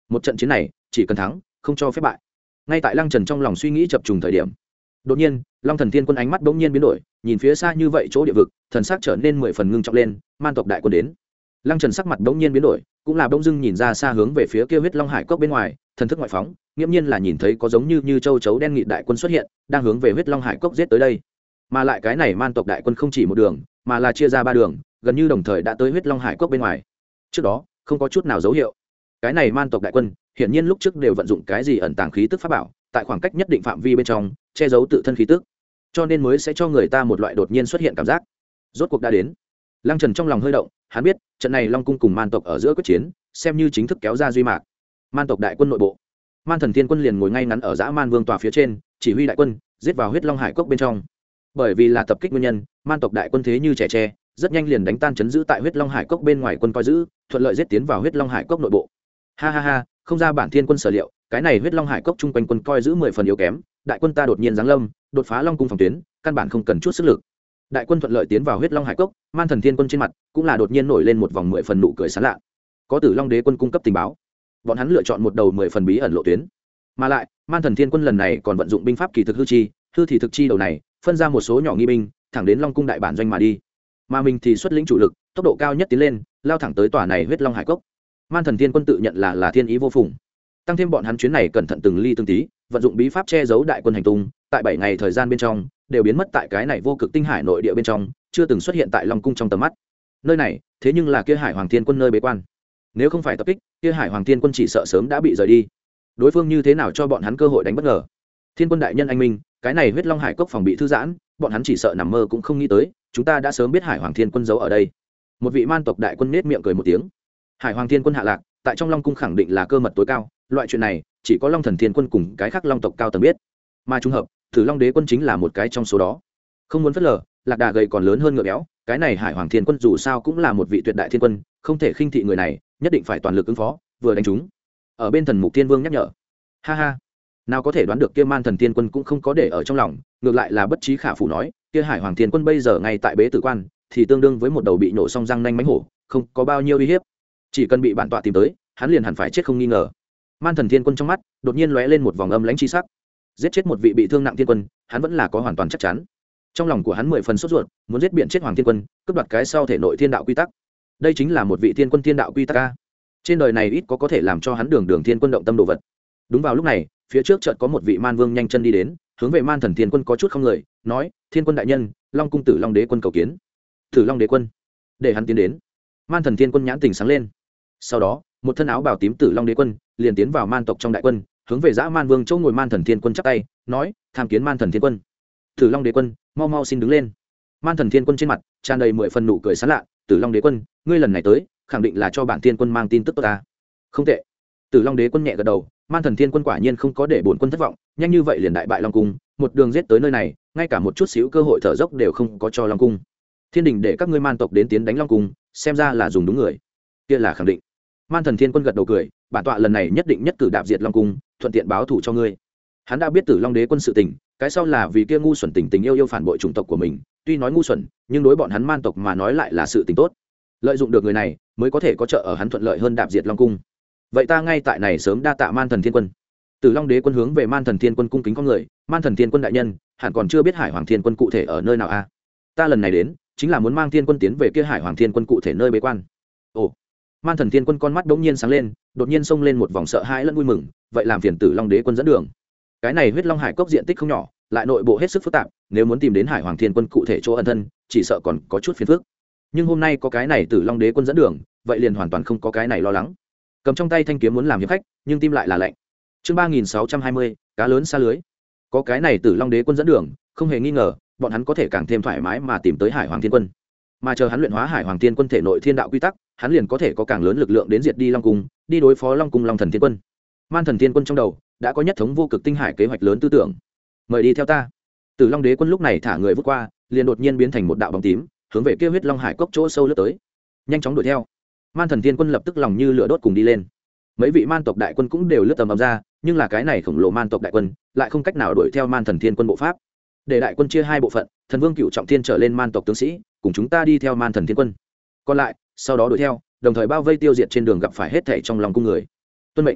một trận chiến này chỉ cần thắng không cho phép bại. Ngay tại Lăng Trần trong lòng suy nghĩ chập trùng thời điểm, đột nhiên Long Thần Thiên Quân ánh mắt bỗng nhiên biến đổi, nhìn phía xa như vậy chỗ địa vực, thần sắc trở nên mười phần ngưng trọng lên. Man tộc đại quân đến. Lăng Trần sắc mặt bỗng nhiên biến đổi, cũng là bỗng dưng nhìn ra xa hướng về phía kia huyết long hải cốc bên ngoài, thần thức ngoại phóng, nghiễm nhiên là nhìn thấy có giống như như châu chấu đen nghị đại quân xuất hiện, đang hướng về huyết long hải cốc giết tới đây. Mà lại cái này man tộc đại quân không chỉ một đường, mà là chia ra ba đường, gần như đồng thời đã tới huyết long hải cốc bên ngoài. Trước đó không có chút nào dấu hiệu. Cái này man tộc đại quân hiển nhiên lúc trước đều vận dụng cái gì ẩn tàng khí tức pháp bảo, tại khoảng cách nhất định phạm vi bên trong che giấu tự thân khí tức, cho nên mới sẽ cho người ta một loại đột nhiên xuất hiện cảm giác. Rốt cuộc đã đến. Lăng Trần trong lòng hơi động, hắn biết trận này Long cung cùng man tộc ở giữa quyết chiến xem như chính thức kéo ra duy mạc. Man tộc đại quân nội bộ, Man Thần Thiên Quân liền ngồi ngay ngắn ở dã man vương tòa phía trên, chỉ huy đại quân giết vào huyết long hải cốc bên trong. Bởi vì là tập kích nguyên nhân, man tộc đại quân thế như trẻ tre, rất nhanh liền đánh tan chấn giữ tại huyết long hải cốc bên ngoài quân coi giữ, thuận lợi giết tiến vào huyết long hải cốc nội bộ. Ha ha ha, không ra bản thiên quân sở liệu, cái này huyết long hải cốc chung quanh quân coi giữ mười phần yếu kém, đại quân ta đột nhiên giáng lâm, đột phá long cung phòng tuyến, căn bản không cần chút sức lực. Đại quân thuận lợi tiến vào huyết long hải cốc, Man Thần Thiên Quân trên mặt cũng là đột nhiên nổi lên một vòng mười phần nụ cười sán lạ. Có Tử Long Đế quân cung cấp tình báo, bọn hắn lựa chọn một đầu mười phần bí ẩn lộ tuyến, mà lại Man Thần Thiên Quân lần này còn vận dụng binh pháp kỳ thực hư chi, hư thì thực chi đầu này phân ra một số nhỏ nghi binh, thẳng đến long cung đại bản doanh mà đi, mà mình thì xuất lĩnh chủ lực, tốc độ cao nhất tiến lên, lao thẳng tới tòa này huyết long hải cốc. Man Thần Thiên Quân tự nhận là là thiên ý vô phùng, tăng thêm bọn hắn chuyến này cẩn thận từng ly từng tí, vận dụng bí pháp che giấu đại quân hành tung, tại bảy ngày thời gian bên trong đều biến mất tại cái này vô cực tinh hải nội địa bên trong, chưa từng xuất hiện tại long cung trong tầm mắt. Nơi này thế nhưng là kia Hải Hoàng Thiên Quân nơi bế quan, nếu không phải tập kích, kia Hải Hoàng Thiên Quân chỉ sợ sớm đã bị rời đi. Đối phương như thế nào cho bọn hắn cơ hội đánh bất ngờ? Thiên Quân đại nhân anh minh, cái này huyết long hải cốc phòng bị thư giãn, bọn hắn chỉ sợ nằm mơ cũng không nghĩ tới, chúng ta đã sớm biết Hải Hoàng Thiên Quân giấu ở đây. Một vị man tộc đại quân nết miệng cười một tiếng. Hải Hoàng Thiên Quân hạ lạc, tại trong long cung khẳng định là cơ mật tối cao, loại chuyện này chỉ có Long Thần Thiên Quân cùng cái khác long tộc cao tầng biết, mà trùng hợp Tử Long Đế quân chính là một cái trong số đó. Không muốn phớt lờ, lạc đà gầy còn lớn hơn ngựa béo, cái này Hải Hoàng Thiên Quân dù sao cũng là một vị tuyệt đại thiên quân, không thể khinh thị người này, nhất định phải toàn lực ứng phó, vừa đánh chúng. Ở bên Thần Mục Thiên Vương nhắc nhở. Ha ha, nào có thể đoán được kia Man Thần Thiên Quân cũng không có để ở trong lòng, ngược lại là bất trí khả phủ nói, kia Hải Hoàng Thiên Quân bây giờ ngay tại bế tử quan, thì tương đương với một đầu bị nổ xong răng nanh mánh hổ, không có bao nhiêu uy hiếp, chỉ cần bị bản tọa tìm tới, hắn liền hẳn phải chết không nghi ngờ. Man Thần Thiên Quân trong mắt đột nhiên lóe lên một vòng âm lãnh chi sắc. Giết chết một vị bị thương nặng thiên quân, hắn vẫn là có hoàn toàn chắc chắn. Trong lòng của hắn mười phần sốt ruột, muốn giết biện chết Hoàng Thiên Quân, cướp đoạt cái sau thể nội thiên đạo quy tắc. Đây chính là một vị thiên quân thiên đạo quy tắc a. Trên đời này ít có có thể làm cho hắn đường đường thiên quân động tâm đồ vật. Đúng vào lúc này, phía trước chợt có một vị man vương nhanh chân đi đến, hướng về Man Thần Thiên Quân có chút không người, nói: "Thiên quân đại nhân, Long cung Tử Long Đế quân cầu kiến." Tử Long Đế quân, để hắn tiến đến. Man Thần Thiên Quân nhãn tình sáng lên. Sau đó, một thân áo bào tím Tử Long Đế quân liền tiến vào man tộc trong đại quân, hướng về dã man vương chỗ ngồi Man Thần Thiên Quân chắp tay, nói: "Tham kiến Man Thần Thiên Quân." Tử Long Đế quân, mau mau xin đứng lên. Man Thần Thiên Quân trên mặt tràn đầy mười phần nụ cười sán lạ. Tử Long Đế quân, ngươi lần này tới, khẳng định là cho bản Thiên Quân mang tin tức tốt ta. Không tệ. Tử Long Đế quân nhẹ gật đầu. Man Thần Thiên Quân quả nhiên không có để bổn quân thất vọng, nhanh như vậy liền đại bại Long cung, một đường giết tới nơi này, ngay cả một chút xíu cơ hội thở dốc đều không có cho Long cung. Thiên đình để các ngươi man tộc đến tiến đánh Long cung, xem ra là dùng đúng người. Kia là khẳng định. Man Thần Thiên Quân gật đầu cười, bản tọa lần này nhất định nhất cử đạp diệt Long cung, thuận tiện báo thù cho ngươi. Hắn đã biết Tử Long Đế quân sự tình, cái sau là vì kia ngu xuẩn tình tình yêu yêu phản bội chủng tộc của mình, tuy nói ngu xuẩn, nhưng đối bọn hắn man tộc mà nói lại là sự tình tốt. Lợi dụng được người này, mới có thể có trợ ở hắn thuận lợi hơn đạp diệt Long cung. Vậy ta ngay tại này sớm đa tạ Man Thần Thiên Quân. Tử Long Đế quân hướng về Man Thần Thiên Quân cung kính con người, Man Thần Thiên Quân đại nhân, hẳn còn chưa biết Hải Hoàng Thiên Quân cụ thể ở nơi nào a? À? Ta lần này đến, chính là muốn mang Thiên Quân tiến về kia Hải Hoàng Thiên Quân cụ thể nơi bế quan. Ồ. Man Thần Thiên Quân con mắt bỗng nhiên sáng lên, đột nhiên xông lên một vòng sợ hãi lẫn vui mừng, vậy làm phiền Tử Long Đế quân dẫn đường. Cái này huyết long hải cốc diện tích không nhỏ, lại nội bộ hết sức phức tạp, nếu muốn tìm đến Hải Hoàng Thiên Quân cụ thể chỗ ẩn thân, chỉ sợ còn có chút phiền phức. Nhưng hôm nay có cái này Tử Long Đế quân dẫn đường, vậy liền hoàn toàn không có cái này lo lắng. Cầm trong tay thanh kiếm muốn làm hiệp khách, nhưng tim lại là lạnh. Chương ba nghìn sáu trăm hai mươi, cá lớn xa lưới. Có cái này Tử Long Đế quân dẫn đường, không hề nghi ngờ, bọn hắn có thể càng thêm thoải mái mà tìm tới Hải Hoàng Thiên Quân. Mà chờ hắn luyện hóa Hải Hoàng Thiên Quân thể nội thiên đạo quy tắc, hắn liền có thể có càng lớn lực lượng đến diệt đi Long cung, đi đối phó Long cung Long Thần Thiên Quân. Man Thần Thiên Quân trong đầu đã có nhất thống vô cực tinh hải kế hoạch lớn tư tưởng. Mời đi theo ta. Tử Long Đế quân lúc này thả người vút qua, liền đột nhiên biến thành một đạo bóng tím, hướng về kia huyết long hải cốc chỗ sâu lướt tới. Nhanh chóng đuổi theo. Man Thần Thiên Quân lập tức lòng như lửa đốt cùng đi lên. Mấy vị man tộc đại quân cũng đều lướt tầm ầm ra, nhưng là cái này khổng lồ man tộc đại quân lại không cách nào đuổi theo Man Thần Thiên Quân bộ pháp. Để đại quân chia hai bộ phận, Thần Vương Cựu Trọng Thiên trở lên man tộc tướng sĩ, cùng chúng ta đi theo Man Thần Thiên Quân. Còn lại, sau đó đuổi theo, đồng thời bao vây tiêu diệt trên đường gặp phải hết thảy trong lòng cung người. Tuân mệnh.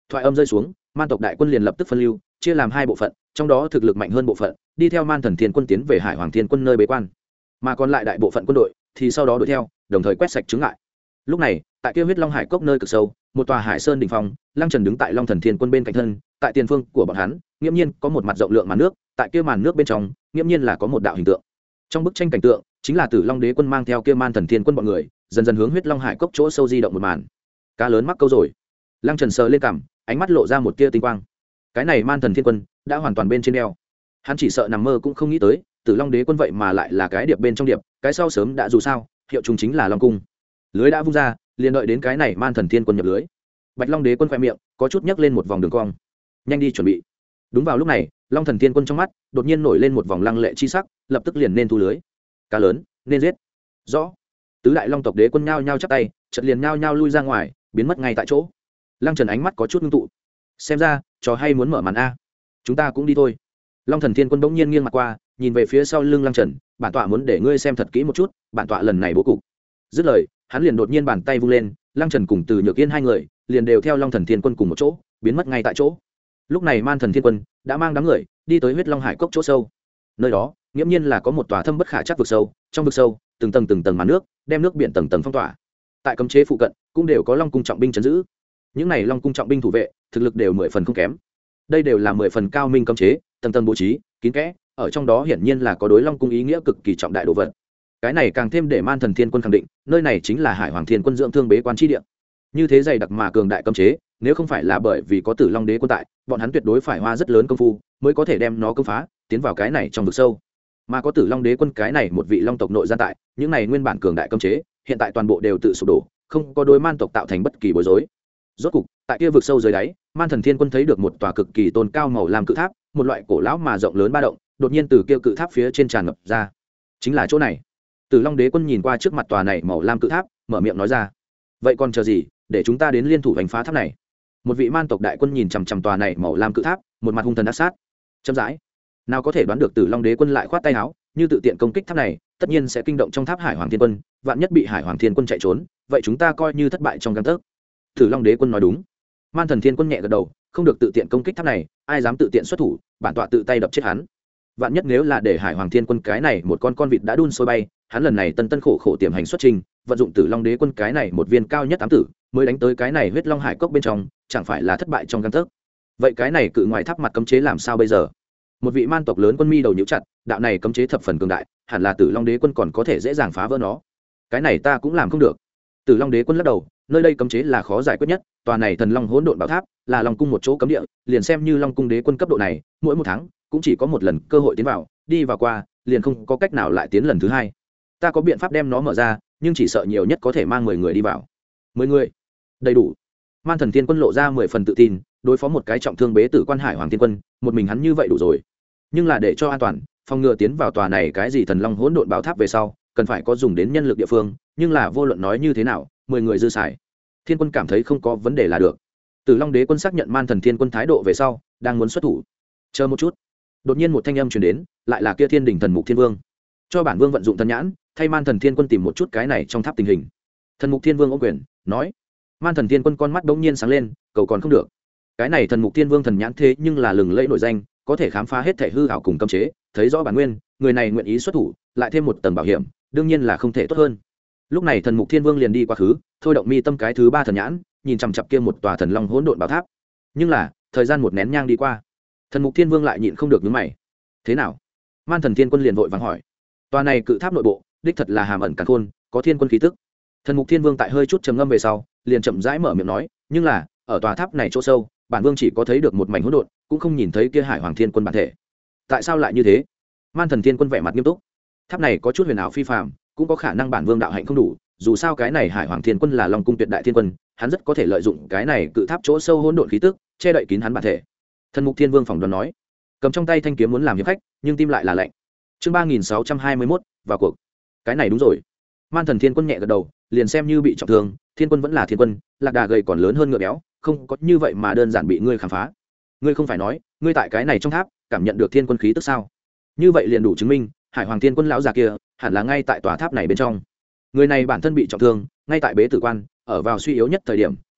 thoại âm rơi xuống, man tộc đại quân liền lập tức phân lưu, chia làm hai bộ phận, trong đó thực lực mạnh hơn bộ phận đi theo man thần thiên quân tiến về hải hoàng thiên quân nơi bế quan, mà còn lại đại bộ phận quân đội thì sau đó đuổi theo, đồng thời quét sạch chứng ngại. Lúc này tại kia huyết long hải cốc nơi cực sâu, một tòa hải sơn đỉnh phong, Lăng Trần đứng tại long thần thiên quân bên cạnh thân, tại tiền phương của bọn hắn nghiễm nhiên có một mặt rộng lượng màn nước, tại kia màn nước bên trong nghiễm nhiên là có một đạo hình tượng. Trong bức tranh cảnh tượng chính là Tử Long Đế quân mang theo kia man thần thiên quân bọn người dần dần hướng huyết long hải cốc chỗ sâu di động một màn. Cá lớn mắc câu rồi. Lăng Trần sờ lên cằm, ánh mắt lộ ra một tia tinh quang. Cái này man thần thiên quân đã hoàn toàn bên trên đeo. Hắn chỉ sợ nằm mơ cũng không nghĩ tới, Tử Long Đế quân vậy mà lại là cái điệp bên trong điệp, cái sau sớm đã dù sao, hiệu chúng chính là Long cung. Lưới đã vung ra, liền đợi đến cái này man thần thiên quân nhập lưới. Bạch Long Đế quân khoe miệng có chút nhấc lên một vòng đường cong. Nhanh đi chuẩn bị. Đúng vào lúc này, Long thần thiên quân trong mắt đột nhiên nổi lên một vòng lăng lệ chi sắc, lập tức liền nên thu lưới. Cá lớn nên giết. Rõ. Tứ đại long tộc đế quân nhao nhao chắp tay, chợt liền nhao nhao lui ra ngoài, biến mất ngay tại chỗ. Lăng Trần ánh mắt có chút ngưng tụ. Xem ra trò hay muốn mở màn a, chúng ta cũng đi thôi. Long thần thiên quân bỗng nhiên nghiêng mặt qua, nhìn về phía sau lưng Lăng Trần, bản tọa muốn để ngươi xem thật kỹ một chút, bản tọa lần này bố cục. Dứt lời, hắn liền đột nhiên bàn tay vung lên, Lăng Trần cùng Từ Nhược Yên hai người liền đều theo Long thần thiên quân cùng một chỗ biến mất ngay tại chỗ. Lúc này man thần thiên quân đã mang đám người đi tới huyết long hải cốc chỗ sâu. Nơi đó nghiễm nhiên là có một tòa thâm bất khả chắc vực sâu, trong vực sâu từng tầng từng tầng màn nước đem nước biển tầng tầng phong tỏa. Tại cấm chế phụ cận cũng đều có long cung trọng binh trấn giữ. Những này long cung trọng binh thủ vệ thực lực đều mười phần không kém. Đây đều là mười phần cao minh cấm chế, tầng tầng bố trí kín kẽ, ở trong đó hiển nhiên là có đối long cung ý nghĩa cực kỳ trọng đại đồ vật. Cái này càng thêm để man thần thiên quân khẳng định nơi này chính là hải hoàng thiên quân dưỡng thương bế quan tri địa. Như thế dày đặc mà cường đại cấm chế, nếu không phải là bởi vì có Tử Long Đế quân tại, bọn hắn tuyệt đối phải hoa rất lớn công phu mới có thể đem nó công phá, tiến vào cái này trong vực sâu. Mà có Tử Long Đế quân cái này một vị long tộc nội gian tại, những này nguyên bản cường đại cấm chế hiện tại toàn bộ đều tự sụp đổ, không có đối man tộc tạo thành bất kỳ bối rối. Rốt cục tại kia vực sâu dưới đáy, man thần thiên quân thấy được một tòa cực kỳ tôn cao màu lam cự tháp, một loại cổ lão mà rộng lớn ba động đột nhiên từ kia cự tháp phía trên tràn ngập ra. Chính là chỗ này. Tử Long Đế quân nhìn qua trước mặt tòa này màu lam cự tháp, mở miệng nói ra: vậy còn chờ gì, để chúng ta đến liên thủ đánh phá tháp này. Một vị man tộc đại quân nhìn chằm chằm tòa này màu lam cự tháp, một mặt hung thần ác sát. Chậm rãi, nào có thể đoán được Tử Long Đế quân lại khoát tay áo, như tự tiện công kích tháp này, tất nhiên sẽ kinh động trong tháp Hải Hoàng Thiên Quân, vạn nhất bị Hải Hoàng Thiên Quân chạy trốn, vậy chúng ta coi như thất bại trong gang tấc. Tử Long Đế quân nói đúng. Man Thần Thiên Quân nhẹ gật đầu, không được tự tiện công kích tháp này, ai dám tự tiện xuất thủ, bản tọa tự tay đập chết hắn. Vạn nhất nếu là để Hải Hoàng Thiên Quân cái này một con con vịt đã đun sôi bay, hắn lần này tân tân khổ khổ tiềm hành xuất trình, vận dụng Tử Long Đế quân cái này một viên cao nhất tám tử, mới đánh tới cái này huyết long hải cốc bên trong, chẳng phải là thất bại trong gang tấc. Vậy cái này cự ngoài tháp mặt cấm chế làm sao bây giờ? Một vị man tộc lớn quân mi đầu nhíu chặt, đạo này cấm chế thập phần cường đại, hẳn là Tử Long Đế quân còn có thể dễ dàng phá vỡ nó. Cái này ta cũng làm không được. Tử Long Đế quân lắc đầu, nơi đây cấm chế là khó giải quyết nhất, tòa này thần long hỗn độn bảo tháp là long cung một chỗ cấm địa, liền xem như long cung đế quân cấp độ này, mỗi một tháng cũng chỉ có một lần cơ hội tiến vào, đi vào qua, liền không có cách nào lại tiến lần thứ hai. Ta có biện pháp đem nó mở ra, nhưng chỉ sợ nhiều nhất có thể mang mười người đi vào. Mười người, đầy đủ. Man Thần Thiên Quân lộ ra mười phần tự tin, đối phó một cái trọng thương bế tử quan Hải Hoàng Thiên Quân, một mình hắn như vậy đủ rồi. Nhưng là để cho an toàn, phòng ngừa tiến vào tòa này cái gì thần long hỗn độn bảo tháp về sau, cần phải có dùng đến nhân lực địa phương, nhưng là vô luận nói như thế nào, mười người dư xài. Thiên Quân cảm thấy không có vấn đề là được. Tử Long Đế quân xác nhận Man Thần Thiên Quân thái độ về sau, đang muốn xuất thủ. Chờ một chút. Đột nhiên một thanh âm truyền đến, lại là kia Thiên Đình Thần Mục Thiên Vương. Cho bản vương vận dụng thần nhãn, thay Man Thần Thiên Quân tìm một chút cái này trong tháp tình hình. Thần Mục Thiên Vương ôm quyền nói. Man Thần Thiên Quân con mắt đống nhiên sáng lên, cầu còn không được. Cái này Thần Mục Thiên Vương thần nhãn thế nhưng là lừng lẫy nổi danh, có thể khám phá hết thể hư ảo cùng cấm chế, thấy rõ bản nguyên, người này nguyện ý xuất thủ, lại thêm một tầng bảo hiểm, đương nhiên là không thể tốt hơn. Lúc này Thần Mục Thiên Vương liền đi quá khứ, thôi động mi tâm cái thứ ba thần nhãn, nhìn chằm chằm kia một tòa thần long hỗn độn bảo tháp. Nhưng là, thời gian một nén nhang đi qua, Thần Mục Thiên Vương lại nhịn không được nhướng mày. Thế nào? Man Thần Thiên Quân liền vội vàng hỏi. Tòa này cự tháp nội bộ, đích thật là hàm ẩn càn khôn, có thiên quân khí tức. Thần Mục Thiên Vương tại hơi chút trầm ngâm về sau, liền chậm rãi mở miệng nói, nhưng là, ở tòa tháp này chỗ sâu, bản vương chỉ có thấy được một mảnh hỗn độn, cũng không nhìn thấy kia Hải Hoàng Thiên Quân bản thể. Tại sao lại như thế? Man Thần Thiên Quân vẻ mặt nghiêm túc. Tháp này có chút huyền ảo phi phàm, cũng có khả năng bản vương đạo hạnh không đủ, dù sao cái này Hải Hoàng Thiên Quân là Long cung tuyệt đại thiên quân, hắn rất có thể lợi dụng cái này cự tháp chỗ sâu hỗn độn khí tức, che đậy kín hắn bản thể. Thần Mục Thiên Vương phỏng đoán nói, cầm trong tay thanh kiếm muốn làm hiệp khách, nhưng tim lại là lạnh. Chương ba nghìn sáu trăm hai mươi mốt, vào cuộc. Cái này đúng rồi. Man Thần Thiên Quân nhẹ gật đầu, liền xem như bị trọng thương, Thiên Quân vẫn là Thiên Quân, lạc đà gầy còn lớn hơn ngựa béo, không có như vậy mà đơn giản bị ngươi khám phá. Ngươi không phải nói, ngươi tại cái này trong tháp, cảm nhận được thiên quân khí tức sao? Như vậy liền đủ chứng minh, Hải Hoàng Thiên Quân lão già kia, hẳn là ngay tại tòa tháp này bên trong. Người này bản thân bị trọng thương, ngay tại bế tử quan, ở vào suy yếu nhất thời điểm,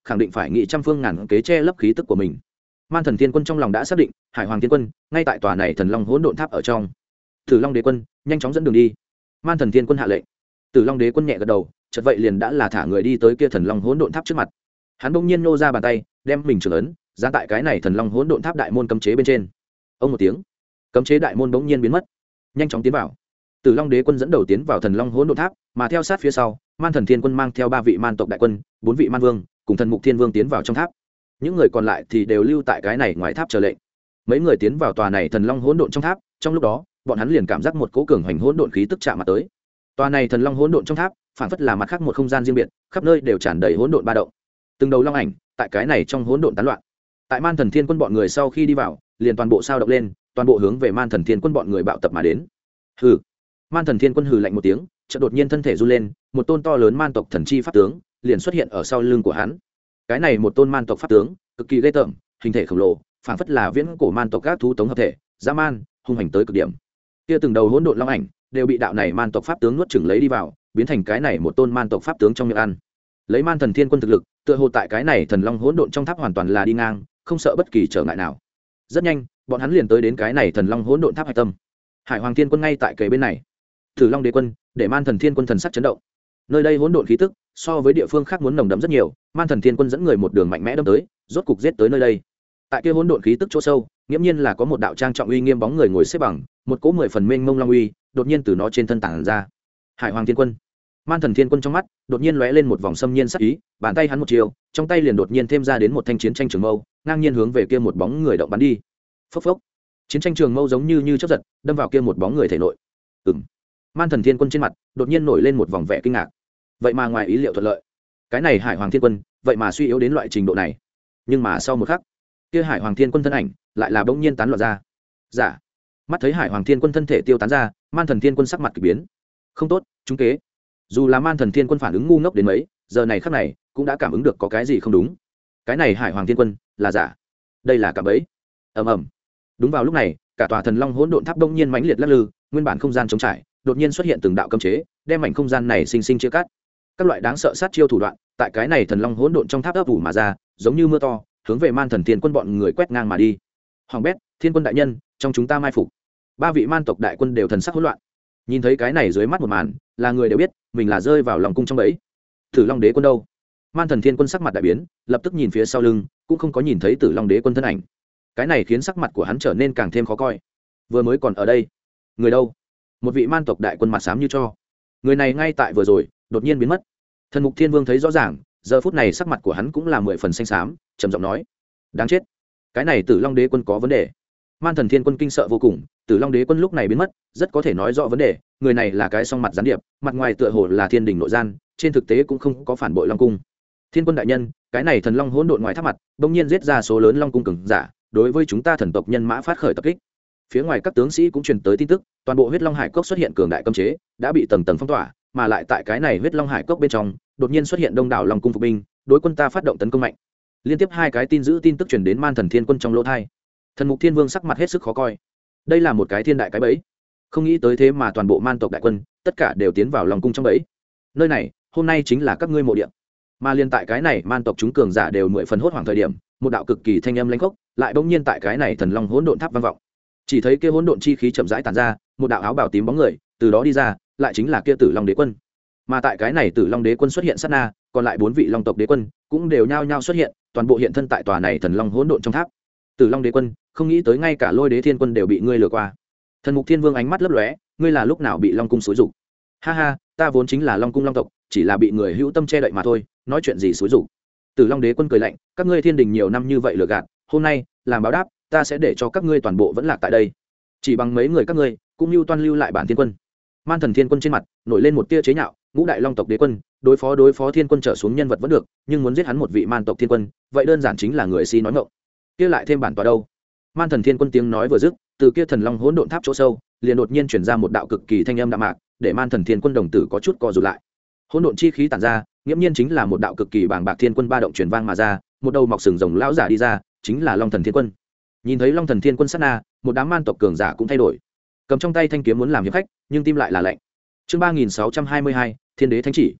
khẳng định phải nghị trăm phương ngàn kế che lấp khí tức của mình. Man Thần Thiên Quân trong lòng đã xác định, Hải Hoàng Thiên Quân ngay tại tòa này Thần Long Hỗn Độn Tháp ở trong. Tử Long Đế Quân, nhanh chóng dẫn đường đi. Man Thần Thiên Quân hạ lệnh. Tử Long Đế Quân nhẹ gật đầu, chợt vậy liền đã là thả người đi tới kia Thần Long Hỗn Độn Tháp trước mặt. Hắn bỗng nhiên nô ra bàn tay, đem mình trưởng ấn ra tại cái này Thần Long Hỗn Độn Tháp đại môn cấm chế bên trên. Ông một tiếng, cấm chế đại môn bỗng nhiên biến mất, nhanh chóng tiến vào. Tử Long Đế Quân dẫn đầu tiến vào Thần Long Hỗn Độn Tháp, mà theo sát phía sau, Man Thần Thiên Quân mang theo ba vị man tộc đại quân, bốn vị man vương, cùng Thần Mục Thiên Vương tiến vào trong tháp. Những người còn lại thì đều lưu tại cái này ngoài tháp chờ lệnh. Mấy người tiến vào tòa này Thần Long Hỗn Độn trong tháp, trong lúc đó, bọn hắn liền cảm giác một cỗ cường hoành hỗn độn khí tức chạm mặt tới. Tòa này Thần Long Hỗn Độn trong tháp, phản phất là mặt khác một không gian riêng biệt, khắp nơi đều tràn đầy hỗn độn ba động. Từng đầu long ảnh, tại cái này trong hỗn độn tán loạn. Tại Man Thần Thiên Quân bọn người sau khi đi vào, liền toàn bộ sao động lên, toàn bộ hướng về Man Thần Thiên Quân bọn người bạo tập mà đến. Hừ. Man Thần Thiên Quân hừ lạnh một tiếng, chợt đột nhiên thân thể run lên, một tôn to lớn man tộc thần chi pháp tướng liền xuất hiện ở sau lưng của hắn. Cái này một tôn man tộc pháp tướng, cực kỳ ghê tởm, hình thể khổng lồ, phảng phất là viễn cổ man tộc các thú tống hợp thể, dã man, hung hành tới cực điểm. Kia từng đầu hỗn độn long ảnh đều bị đạo này man tộc pháp tướng nuốt chửng lấy đi vào, biến thành cái này một tôn man tộc pháp tướng trong miệng ăn. Lấy Man Thần Thiên Quân thực lực, tựa hồ tại cái này Thần Long Hỗn Độn trong tháp hoàn toàn là đi ngang, không sợ bất kỳ trở ngại nào. Rất nhanh, bọn hắn liền tới đến cái này Thần Long Hỗn Độn tháp hải tâm. Hải Hoàng Thiên Quân ngay tại kề bên này. Tử Long Đế Quân, để Man Thần Thiên Quân thần sắc chấn động. Nơi đây hỗn độn khí tức, so với địa phương khác muốn nồng đậm rất nhiều, Man Thần Thiên Quân dẫn người một đường mạnh mẽ đâm tới, rốt cục giết tới nơi đây. Tại kia hỗn độn khí tức chỗ sâu, nghiễm nhiên là có một đạo trang trọng uy nghiêm bóng người ngồi xếp bằng, một cỗ mười phần mênh mông long uy, đột nhiên từ nó trên thân tản ra. Hải Hoàng Thiên Quân, Man Thần Thiên Quân trong mắt đột nhiên lóe lên một vòng xâm nhiên sắc ý, bàn tay hắn một chiều, trong tay liền đột nhiên thêm ra đến một thanh chiến tranh trường mâu, ngang nhiên hướng về kia một bóng người động bắn đi. Phốc phốc, chiến tranh trường mâu giống như như chớp giật, đâm vào kia một bóng người thể nội. Ừm. Man Thần Thiên Quân trên mặt đột nhiên nổi lên một vòng vẻ kinh ngạc. Vậy mà ngoài ý liệu thuận lợi, cái này Hải Hoàng Thiên Quân vậy mà suy yếu đến loại trình độ này. Nhưng mà sau một khắc, kia Hải Hoàng Thiên Quân thân ảnh lại là bỗng nhiên tán loạn ra. Dạ. Mắt thấy Hải Hoàng Thiên Quân thân thể tiêu tán ra, Man Thần Thiên Quân sắc mặt kỳ biến. Không tốt, trúng kế. Dù là Man Thần Thiên Quân phản ứng ngu ngốc đến mấy, giờ này khắc này cũng đã cảm ứng được có cái gì không đúng. Cái này Hải Hoàng Thiên Quân là giả. Đây là cả bẫy. Ầm ầm. Đúng vào lúc này, cả tòa Thần Long Hỗn Độn Tháp bỗng nhiên mãnh liệt lắc lư, nguyên bản không gian trống trải, đột nhiên xuất hiện từng đạo cấm chế, đem mảnh không gian này sinh sinh chia cắt. Các loại đáng sợ sát chiêu thủ đoạn, tại cái này Thần Long Hỗn Độn trong tháp ấp ủ mà ra, giống như mưa to, hướng về Man Thần Thiên Quân bọn người quét ngang mà đi. Hoàng bét, Thiên Quân đại nhân, trong chúng ta mai phục. Ba vị man tộc đại quân đều thần sắc hỗn loạn. Nhìn thấy cái này dưới mắt một màn, là người đều biết, mình là rơi vào lòng cung trong bẫy. Tử Long Đế Quân đâu? Man Thần Thiên Quân sắc mặt đại biến, lập tức nhìn phía sau lưng, cũng không có nhìn thấy Tử Long Đế Quân thân ảnh. Cái này khiến sắc mặt của hắn trở nên càng thêm khó coi. Vừa mới còn ở đây, người đâu? Một vị man tộc đại quân mặt xám như cho. Người này ngay tại vừa rồi, đột nhiên biến mất. Thần Mục Thiên Vương thấy rõ ràng, giờ phút này sắc mặt của hắn cũng là mười phần xanh xám, trầm giọng nói: đáng chết, cái này Tử Long Đế Quân có vấn đề. Man Thần Thiên Quân kinh sợ vô cùng, Tử Long Đế Quân lúc này biến mất, rất có thể nói rõ vấn đề, người này là cái song mặt gián điệp, mặt ngoài tựa hồ là thiên đình nội gian, trên thực tế cũng không có phản bội Long cung. Thiên Quân đại nhân, cái này Thần Long hỗn độn ngoài tháp mặt, bỗng nhiên giết ra số lớn Long cung cường giả, đối với chúng ta thần tộc nhân mã phát khởi tập kích. Phía ngoài các tướng sĩ cũng truyền tới tin tức, toàn bộ Huyết Long Hải Cốc xuất hiện cường đại cấm chế, đã bị tầng tầng phong tỏa, mà lại tại cái này Huyết Long Hải Cốc bên trong, đột nhiên xuất hiện đông đảo Long cung phục binh, đối quân ta phát động tấn công mạnh. Liên tiếp hai cái tin giữ tin tức truyền đến Man Thần Thiên Quân trong lỗ tai. Thần Mục Thiên Vương sắc mặt hết sức khó coi. Đây là một cái thiên đại cái bẫy. Không nghĩ tới thế mà toàn bộ man tộc đại quân, tất cả đều tiến vào Long cung trong bẫy. Nơi này, hôm nay chính là các ngươi mộ địa. Mà liên tại cái này man tộc chúng cường giả đều mười phần hốt hoảng thời điểm, một đạo cực kỳ thanh âm lãnh khốc, lại bỗng nhiên tại cái này Thần Long hỗn độn tháp vang vọng. Chỉ thấy kia hỗn độn chi khí chậm rãi tản ra, một đạo áo bào tím bóng người, từ đó đi ra, lại chính là kia Tử Long Đế Quân. Mà tại cái này Tử Long Đế Quân xuất hiện sát na, còn lại bốn vị Long tộc đế quân cũng đều nhao nhao xuất hiện, toàn bộ hiện thân tại tòa này Thần Long hỗn độn trong tháp. Tử Long Đế Quân, không nghĩ tới ngay cả Lôi Đế Thiên Quân đều bị ngươi lừa qua. Thần Mục Thiên Vương ánh mắt lấp lóe, ngươi là lúc nào bị Long cung xúi dục? Ha ha, ta vốn chính là Long cung Long tộc, chỉ là bị người hữu tâm che đậy mà thôi, nói chuyện gì xúi dục? Tử Long Đế Quân cười lạnh, các ngươi Thiên đình nhiều năm như vậy lừa gạt, hôm nay làm báo đáp, ta sẽ để cho các ngươi toàn bộ vẫn lạc tại đây. Chỉ bằng mấy người các ngươi, cũng lưu toan lưu lại bản Thiên Quân. Man Thần Thiên Quân trên mặt nổi lên một tia chế nhạo, ngũ đại Long tộc đế quân, đối phó đối phó Thiên Quân trở xuống nhân vật vẫn được, nhưng muốn giết hắn một vị man tộc Thiên Quân, vậy đơn giản chính là người si nói ngọng. Kia lại thêm bản tòa đâu? Man Thần Thiên Quân tiếng nói vừa dứt, từ kia Thần Long hỗn độn tháp chỗ sâu, liền đột nhiên truyền ra một đạo cực kỳ thanh âm đạm mạc, để Man Thần Thiên Quân đồng tử có chút co rụt lại. Hỗn độn chi khí tản ra, nghiễm nhiên chính là một đạo cực kỳ bàng bạc Thiên Quân ba động truyền vang mà ra, một đầu mọc sừng rồng lão giả đi ra, chính là Long Thần Thiên Quân. Nhìn thấy Long Thần Thiên Quân sát na, một đám man tộc cường giả cũng thay đổi, cầm trong tay thanh kiếm muốn làm hiệp khách, nhưng tim lại là lạnh. Chương ba nghìn sáu trăm hai mươi hai, Thiên Đế Thánh Chỉ.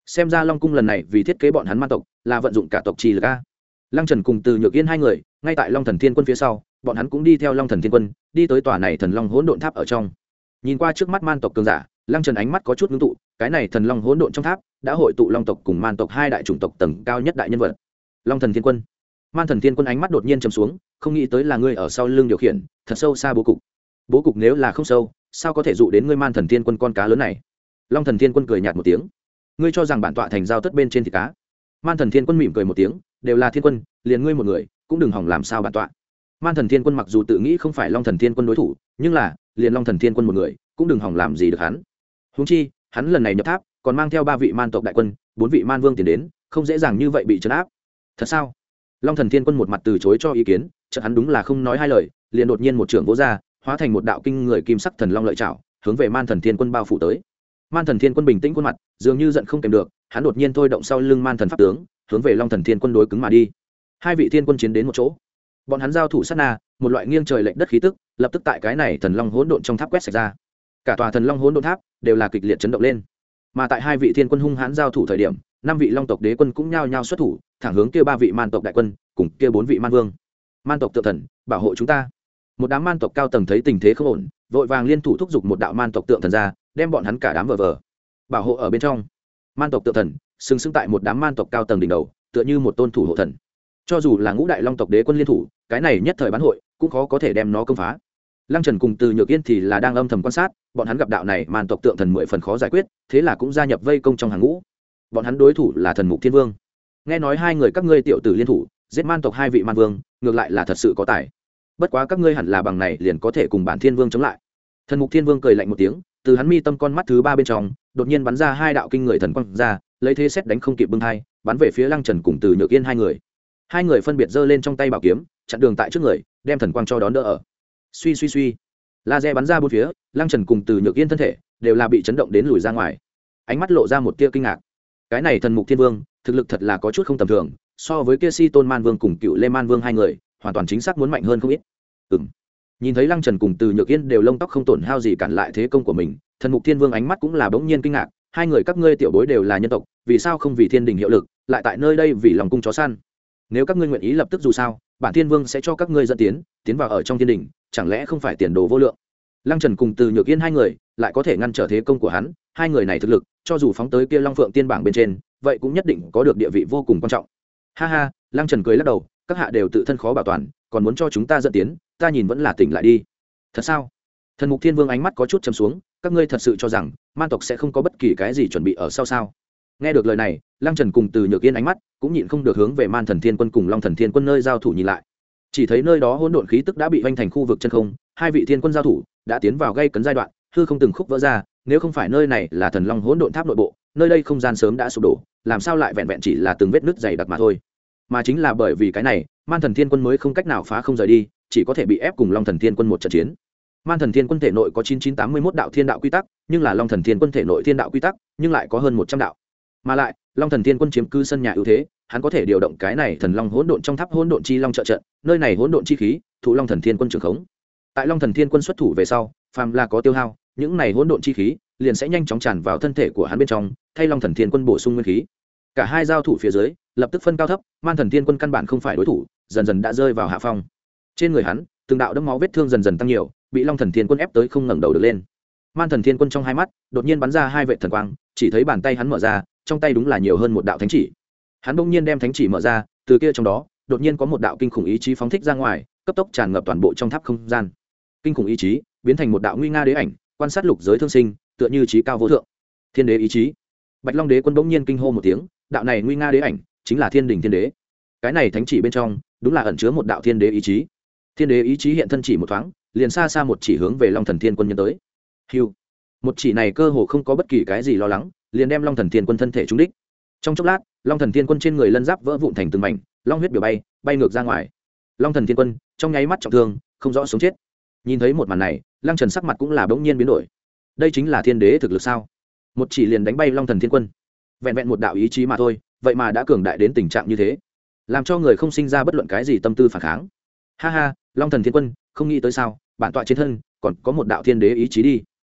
xem ra long cung lần này vì thiết kế bọn hắn man tộc là vận dụng cả tộc trì lực a. Lăng Trần cùng Từ Nhược Yên hai người ngay tại Long Thần Thiên Quân phía sau, bọn hắn cũng đi theo Long Thần Thiên Quân đi tới tòa này thần long hỗn độn tháp ở trong. Nhìn qua trước mắt man tộc cường giả, Lăng Trần ánh mắt có chút ngưng tụ, cái này thần long hỗn độn trong tháp đã hội tụ long tộc cùng man tộc hai đại chủng tộc tầng cao nhất đại nhân vật. Long Thần Thiên Quân, Man Thần Thiên Quân ánh mắt đột nhiên trầm xuống, không nghĩ tới là ngươi ở sau lưng điều khiển, thật sâu xa bố cục. Bố cục nếu là không sâu, sao có thể dụ đến ngươi Man Thần Thiên Quân con cá lớn này? Long Thần Thiên Quân cười nhạt một tiếng, ngươi cho rằng bản tọa thành giao tất bên trên thì cá? Man Thần Thiên Quân mỉm cười một tiếng, đều là thiên quân, liền ngươi một người cũng đừng hỏng làm sao bản tọa. Man Thần Thiên Quân mặc dù tự nghĩ không phải Long Thần Thiên Quân đối thủ, nhưng là liền Long Thần Thiên Quân một người cũng đừng hỏng làm gì được hắn. Huống chi hắn lần này nhập tháp còn mang theo ba vị man tộc đại quân, bốn vị man vương tiền đến, không dễ dàng như vậy bị trấn áp. Thật sao? Long Thần Thiên Quân một mặt từ chối cho ý kiến, chợt hắn đúng là không nói hai lời, liền đột nhiên một trường vỗ ra, hóa thành một đạo kinh người kim sắc thần long lợi chảo, hướng về Man Thần Thiên Quân bao phủ tới. Man Thần Thiên Quân bình tĩnh khuôn mặt, dường như giận không kèm được, hắn đột nhiên thôi động sau lưng Man Thần pháp tướng, hướng về Long Thần Thiên Quân đối cứng mà đi. Hai vị thiên quân chiến đến một chỗ, bọn hắn giao thủ sát na, một loại nghiêng trời lệch đất khí tức lập tức tại cái này thần long hỗn độn trong tháp quét sạch ra. Cả tòa thần long hỗn độn tháp đều là kịch liệt chấn động lên. Mà tại hai vị thiên quân hung hãn giao thủ thời điểm, năm vị long tộc đế quân cũng nhao nhao xuất thủ, thẳng hướng kia ba vị man tộc đại quân cùng kia bốn vị man vương. Man tộc tự thần, bảo hộ chúng ta. Một đám man tộc cao tầng thấy tình thế không ổn, vội vàng liên thủ thúc giục một đạo man tộc tượng thần ra, đem bọn hắn cả đám vờ vờ bảo hộ ở bên trong. Man tộc tượng thần sừng sững tại một đám man tộc cao tầng đỉnh đầu, tựa như một tôn thủ hộ thần. Cho dù là ngũ đại long tộc đế quân liên thủ, cái này nhất thời bán hội cũng khó có thể đem nó công phá. Lăng Trần cùng Từ Nhược Yên thì là đang âm thầm quan sát, bọn hắn gặp đạo này man tộc tượng thần mười phần khó giải quyết, thế là cũng gia nhập vây công trong hàng ngũ. Bọn hắn đối thủ là Thần Mục Thiên Vương. Nghe nói hai người các ngươi tiểu tử liên thủ, giết man tộc hai vị man vương, ngược lại là thật sự có tài. Bất quá các ngươi hẳn là bằng này liền có thể cùng bản Thiên Vương chống lại. Thần Mục Thiên Vương cười lạnh một tiếng, từ hắn mi tâm con mắt thứ ba bên trong, đột nhiên bắn ra hai đạo kinh người thần quang ra, lấy thế xét đánh không kịp bưng hai, bắn về phía Lăng Trần cùng Từ Nhược Yên hai người. Hai người phân biệt giơ lên trong tay bảo kiếm, chặn đường tại trước người, đem thần quang cho đón đỡ ở. Suy suy suy, laser bắn ra bốn phía, Lăng Trần cùng Từ Nhược Yên thân thể đều là bị chấn động đến lùi ra ngoài. Ánh mắt lộ ra một tia kinh ngạc. Cái này Thần Mục Thiên Vương, thực lực thật là có chút không tầm thường, so với kia Si Tôn Man Vương cùng Cựu Lê Man Vương hai người, hoàn toàn chính xác muốn mạnh hơn không ít. Ừm. Nhìn thấy Lăng Trần cùng Từ Nhược Yên đều lông tóc không tổn hao gì cản lại thế công của mình, Thần Mục Thiên Vương ánh mắt cũng là bỗng nhiên kinh ngạc, hai người các ngươi tiểu bối đều là nhân tộc, vì sao không vì thiên đình hiệu lực, lại tại nơi đây vì lòng cung chó săn? Nếu các ngươi nguyện ý lập tức dù sao, bản Thiên Vương sẽ cho các ngươi dẫn tiến, tiến vào ở trong thiên đình, chẳng lẽ không phải tiền đồ vô lượng? Lăng Trần cùng Từ Nhược Yên hai người lại có thể ngăn trở thế công của hắn, hai người này thực lực, cho dù phóng tới kia Long Phượng Tiên bảng bên trên, vậy cũng nhất định có được địa vị vô cùng quan trọng. Ha ha, Lăng Trần cười lắc đầu, các hạ đều tự thân khó bảo toàn, còn muốn cho chúng ta dẫn tiến, ta nhìn vẫn là tỉnh lại đi. Thật sao? Thần Mục Thiên Vương ánh mắt có chút trầm xuống, các ngươi thật sự cho rằng man tộc sẽ không có bất kỳ cái gì chuẩn bị ở sau sao? Nghe được lời này, Lăng Trần cùng Từ Nhược Yên ánh mắt cũng nhịn không được hướng về Man Thần Thiên Quân cùng Long Thần Thiên Quân nơi giao thủ nhìn lại. Chỉ thấy nơi đó hỗn độn khí tức đã bị vây thành khu vực chân không, hai vị thiên quân giao thủ đã tiến vào gây cấn giai đoạn, hư không từng khúc vỡ ra, nếu không phải nơi này là Thần Long hỗn độn tháp nội bộ, nơi đây không gian sớm đã sụp đổ, làm sao lại vẹn vẹn chỉ là từng vết nứt dày đặc mà thôi. Mà chính là bởi vì cái này, Man Thần Thiên Quân mới không cách nào phá không rời đi, chỉ có thể bị ép cùng Long Thần Thiên Quân một trận chiến. Man Thần Thiên Quân thể nội có chín chín tám mươi mốt đạo thiên đạo quy tắc, nhưng là Long Thần Thiên Quân thể nội thiên đạo quy tắc, nhưng lại có hơn một trăm đạo. Mà lại, Long Thần Thiên Quân chiếm cứ sân nhà ưu thế, hắn có thể điều động cái này Thần Long hỗn độn trong tháp hỗn độn chi long trợ trận, nơi này hỗn độn chi khí, thụ Long Thần Thiên Quân trưởng khống. Tại Long Thần Thiên Quân xuất thủ về sau, phàm là có tiêu hao, những này hỗn độn chi khí liền sẽ nhanh chóng tràn vào thân thể của hắn bên trong, thay Long Thần Thiên Quân bổ sung nguyên khí. Cả hai giao thủ phía dưới, lập tức phân cao thấp, Man Thần Thiên Quân căn bản không phải đối thủ, dần dần đã rơi vào hạ phong. Trên người hắn, từng đạo đẫm máu vết thương dần dần tăng nhiều, bị Long Thần Thiên Quân ép tới không ngẩng đầu được lên. Man Thần Thiên Quân trong hai mắt đột nhiên bắn ra hai vệt thần quang, chỉ thấy bàn tay hắn mở ra, trong tay đúng là nhiều hơn một đạo thánh chỉ. Hắn bỗng nhiên đem thánh chỉ mở ra, từ kia trong đó, đột nhiên có một đạo kinh khủng ý chí phóng thích ra ngoài, cấp tốc tràn ngập toàn bộ trong tháp không gian. Kinh khủng ý chí biến thành một đạo nguy nga đế ảnh, quan sát lục giới thương sinh, tựa như chí cao vô thượng. Thiên đế ý chí. Bạch Long Đế Quân bỗng nhiên kinh hô một tiếng, đạo này nguy nga đế ảnh chính là Thiên Đình Thiên Đế. Cái này thánh chỉ bên trong, đúng là ẩn chứa một đạo thiên đế ý chí. Thiên đế ý chí hiện thân chỉ một thoáng, liền xa xa một chỉ hướng về Long Thần Thiên Quân nhân tới. Hưu. Một chỉ này cơ hồ không có bất kỳ cái gì lo lắng, liền đem Long Thần Thiên Quân thân thể trúng đích. Trong chốc lát, Long Thần Thiên Quân trên người lân giáp vỡ vụn thành từng mảnh, long huyết biểu bay, bay ngược ra ngoài. Long Thần Thiên Quân trong nháy mắt trọng thương, không rõ sống chết. Nhìn thấy một màn này, Lăng Trần sắc mặt cũng là bỗng nhiên biến đổi. Đây chính là thiên đế thực lực sao? Một chỉ liền đánh bay Long Thần Thiên Quân. Vẹn vẹn một đạo ý chí mà thôi, vậy mà đã cường đại đến tình trạng như thế, làm cho người không sinh ra bất luận cái gì tâm tư phản kháng. Ha ha, Long Thần Thiên Quân, không nghĩ tới sao, bản tọa trên thân còn có một đạo thiên đế ý chí đi.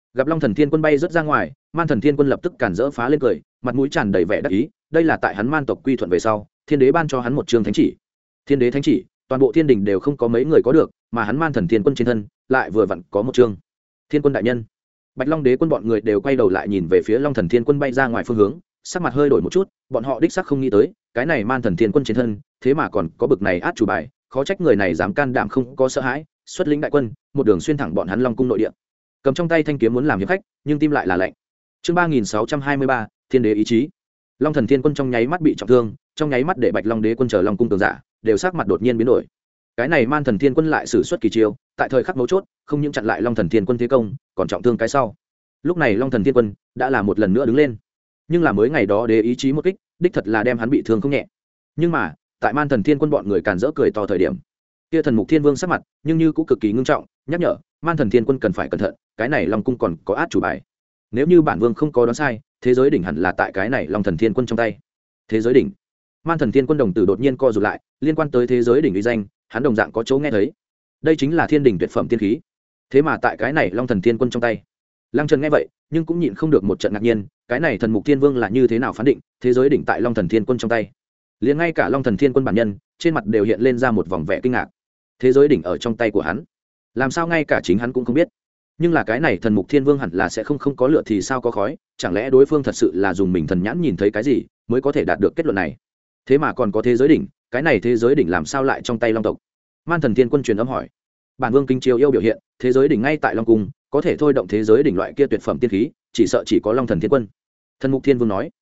gặp long thần thiên quân bay rớt ra ngoài, man thần thiên quân lập tức cản rỡ phá lên cười, mặt mũi tràn đầy vẻ đắc ý. Đây là tại hắn man tộc quy thuận về sau, thiên đế ban cho hắn một chương thánh chỉ. Thiên đế thánh chỉ, toàn bộ thiên đình đều không có mấy người có được, mà hắn man thần thiên quân trên thân lại vừa vặn có một chương. Thiên quân đại nhân, bạch long đế quân bọn người đều quay đầu lại nhìn về phía long thần thiên quân bay ra ngoài phương hướng, sắc mặt hơi đổi một chút. Bọn họ đích sắc không nghĩ tới, cái này man thần thiên quân trên thân thế mà còn có bực này át chủ bài, khó trách người này dám can đảm không có sợ hãi, xuất lĩnh đại quân một đường xuyên thẳng bọn hắn long cung nội địa, cầm trong tay thanh kiếm muốn làm hiệp khách, nhưng tim lại là lạnh. Chương ba nghìn sáu trăm hai mươi ba, thiên đế ý chí. Long thần thiên quân trong nháy mắt bị trọng thương, trong nháy mắt để bạch long đế quân chờ long cung tường giả đều sắc mặt đột nhiên biến đổi. Cái này man thần thiên quân lại sử xuất kỳ chiêu, tại thời khắc mấu chốt không những chặn lại long thần thiên quân thế công, còn trọng thương cái sau. Lúc này long thần thiên quân đã là một lần nữa đứng lên, nhưng là mới ngày đó đế ý chí một kích đích thật là đem hắn bị thương không nhẹ. Nhưng mà tại man thần thiên quân bọn người càn rỡ cười to thời điểm, kia thần mục thiên vương sắc mặt nhưng như cũng cực kỳ ngưng trọng, nhắc nhở man thần thiên quân cần phải cẩn thận, cái này long cung còn có át chủ bài. Nếu như bản vương không có đoán sai, thế giới đỉnh hẳn là tại cái này long thần thiên quân trong tay. Thế giới đỉnh. Man thần thiên quân đồng tử đột nhiên co rụt lại, liên quan tới thế giới đỉnh uy danh hắn đồng dạng có chỗ nghe thấy. Đây chính là thiên đỉnh tuyệt phẩm tiên khí, thế mà tại cái này long thần thiên quân trong tay. Lăng Trần nghe vậy nhưng cũng nhịn không được một trận ngạc nhiên, cái này thần mục thiên vương là như thế nào phán định thế giới đỉnh tại long thần thiên quân trong tay. Liền ngay cả long thần thiên quân bản nhân trên mặt đều hiện lên ra một vòng vẻ kinh ngạc. Thế giới đỉnh ở trong tay của hắn, làm sao ngay cả chính hắn cũng không biết. Nhưng là cái này thần mục thiên vương hẳn là sẽ không không có lửa thì sao có khói, chẳng lẽ đối phương thật sự là dùng mình thần nhãn nhìn thấy cái gì mới có thể đạt được kết luận này. Thế mà còn có thế giới đỉnh, cái này thế giới đỉnh làm sao lại trong tay long tộc? Man thần thiên quân truyền âm hỏi. Bản vương kinh chiêu yêu biểu hiện thế giới đỉnh ngay tại long cung, có thể thôi động thế giới đỉnh loại kia tuyệt phẩm tiên khí, chỉ sợ chỉ có long thần thiên quân. Thần mục thiên vương nói.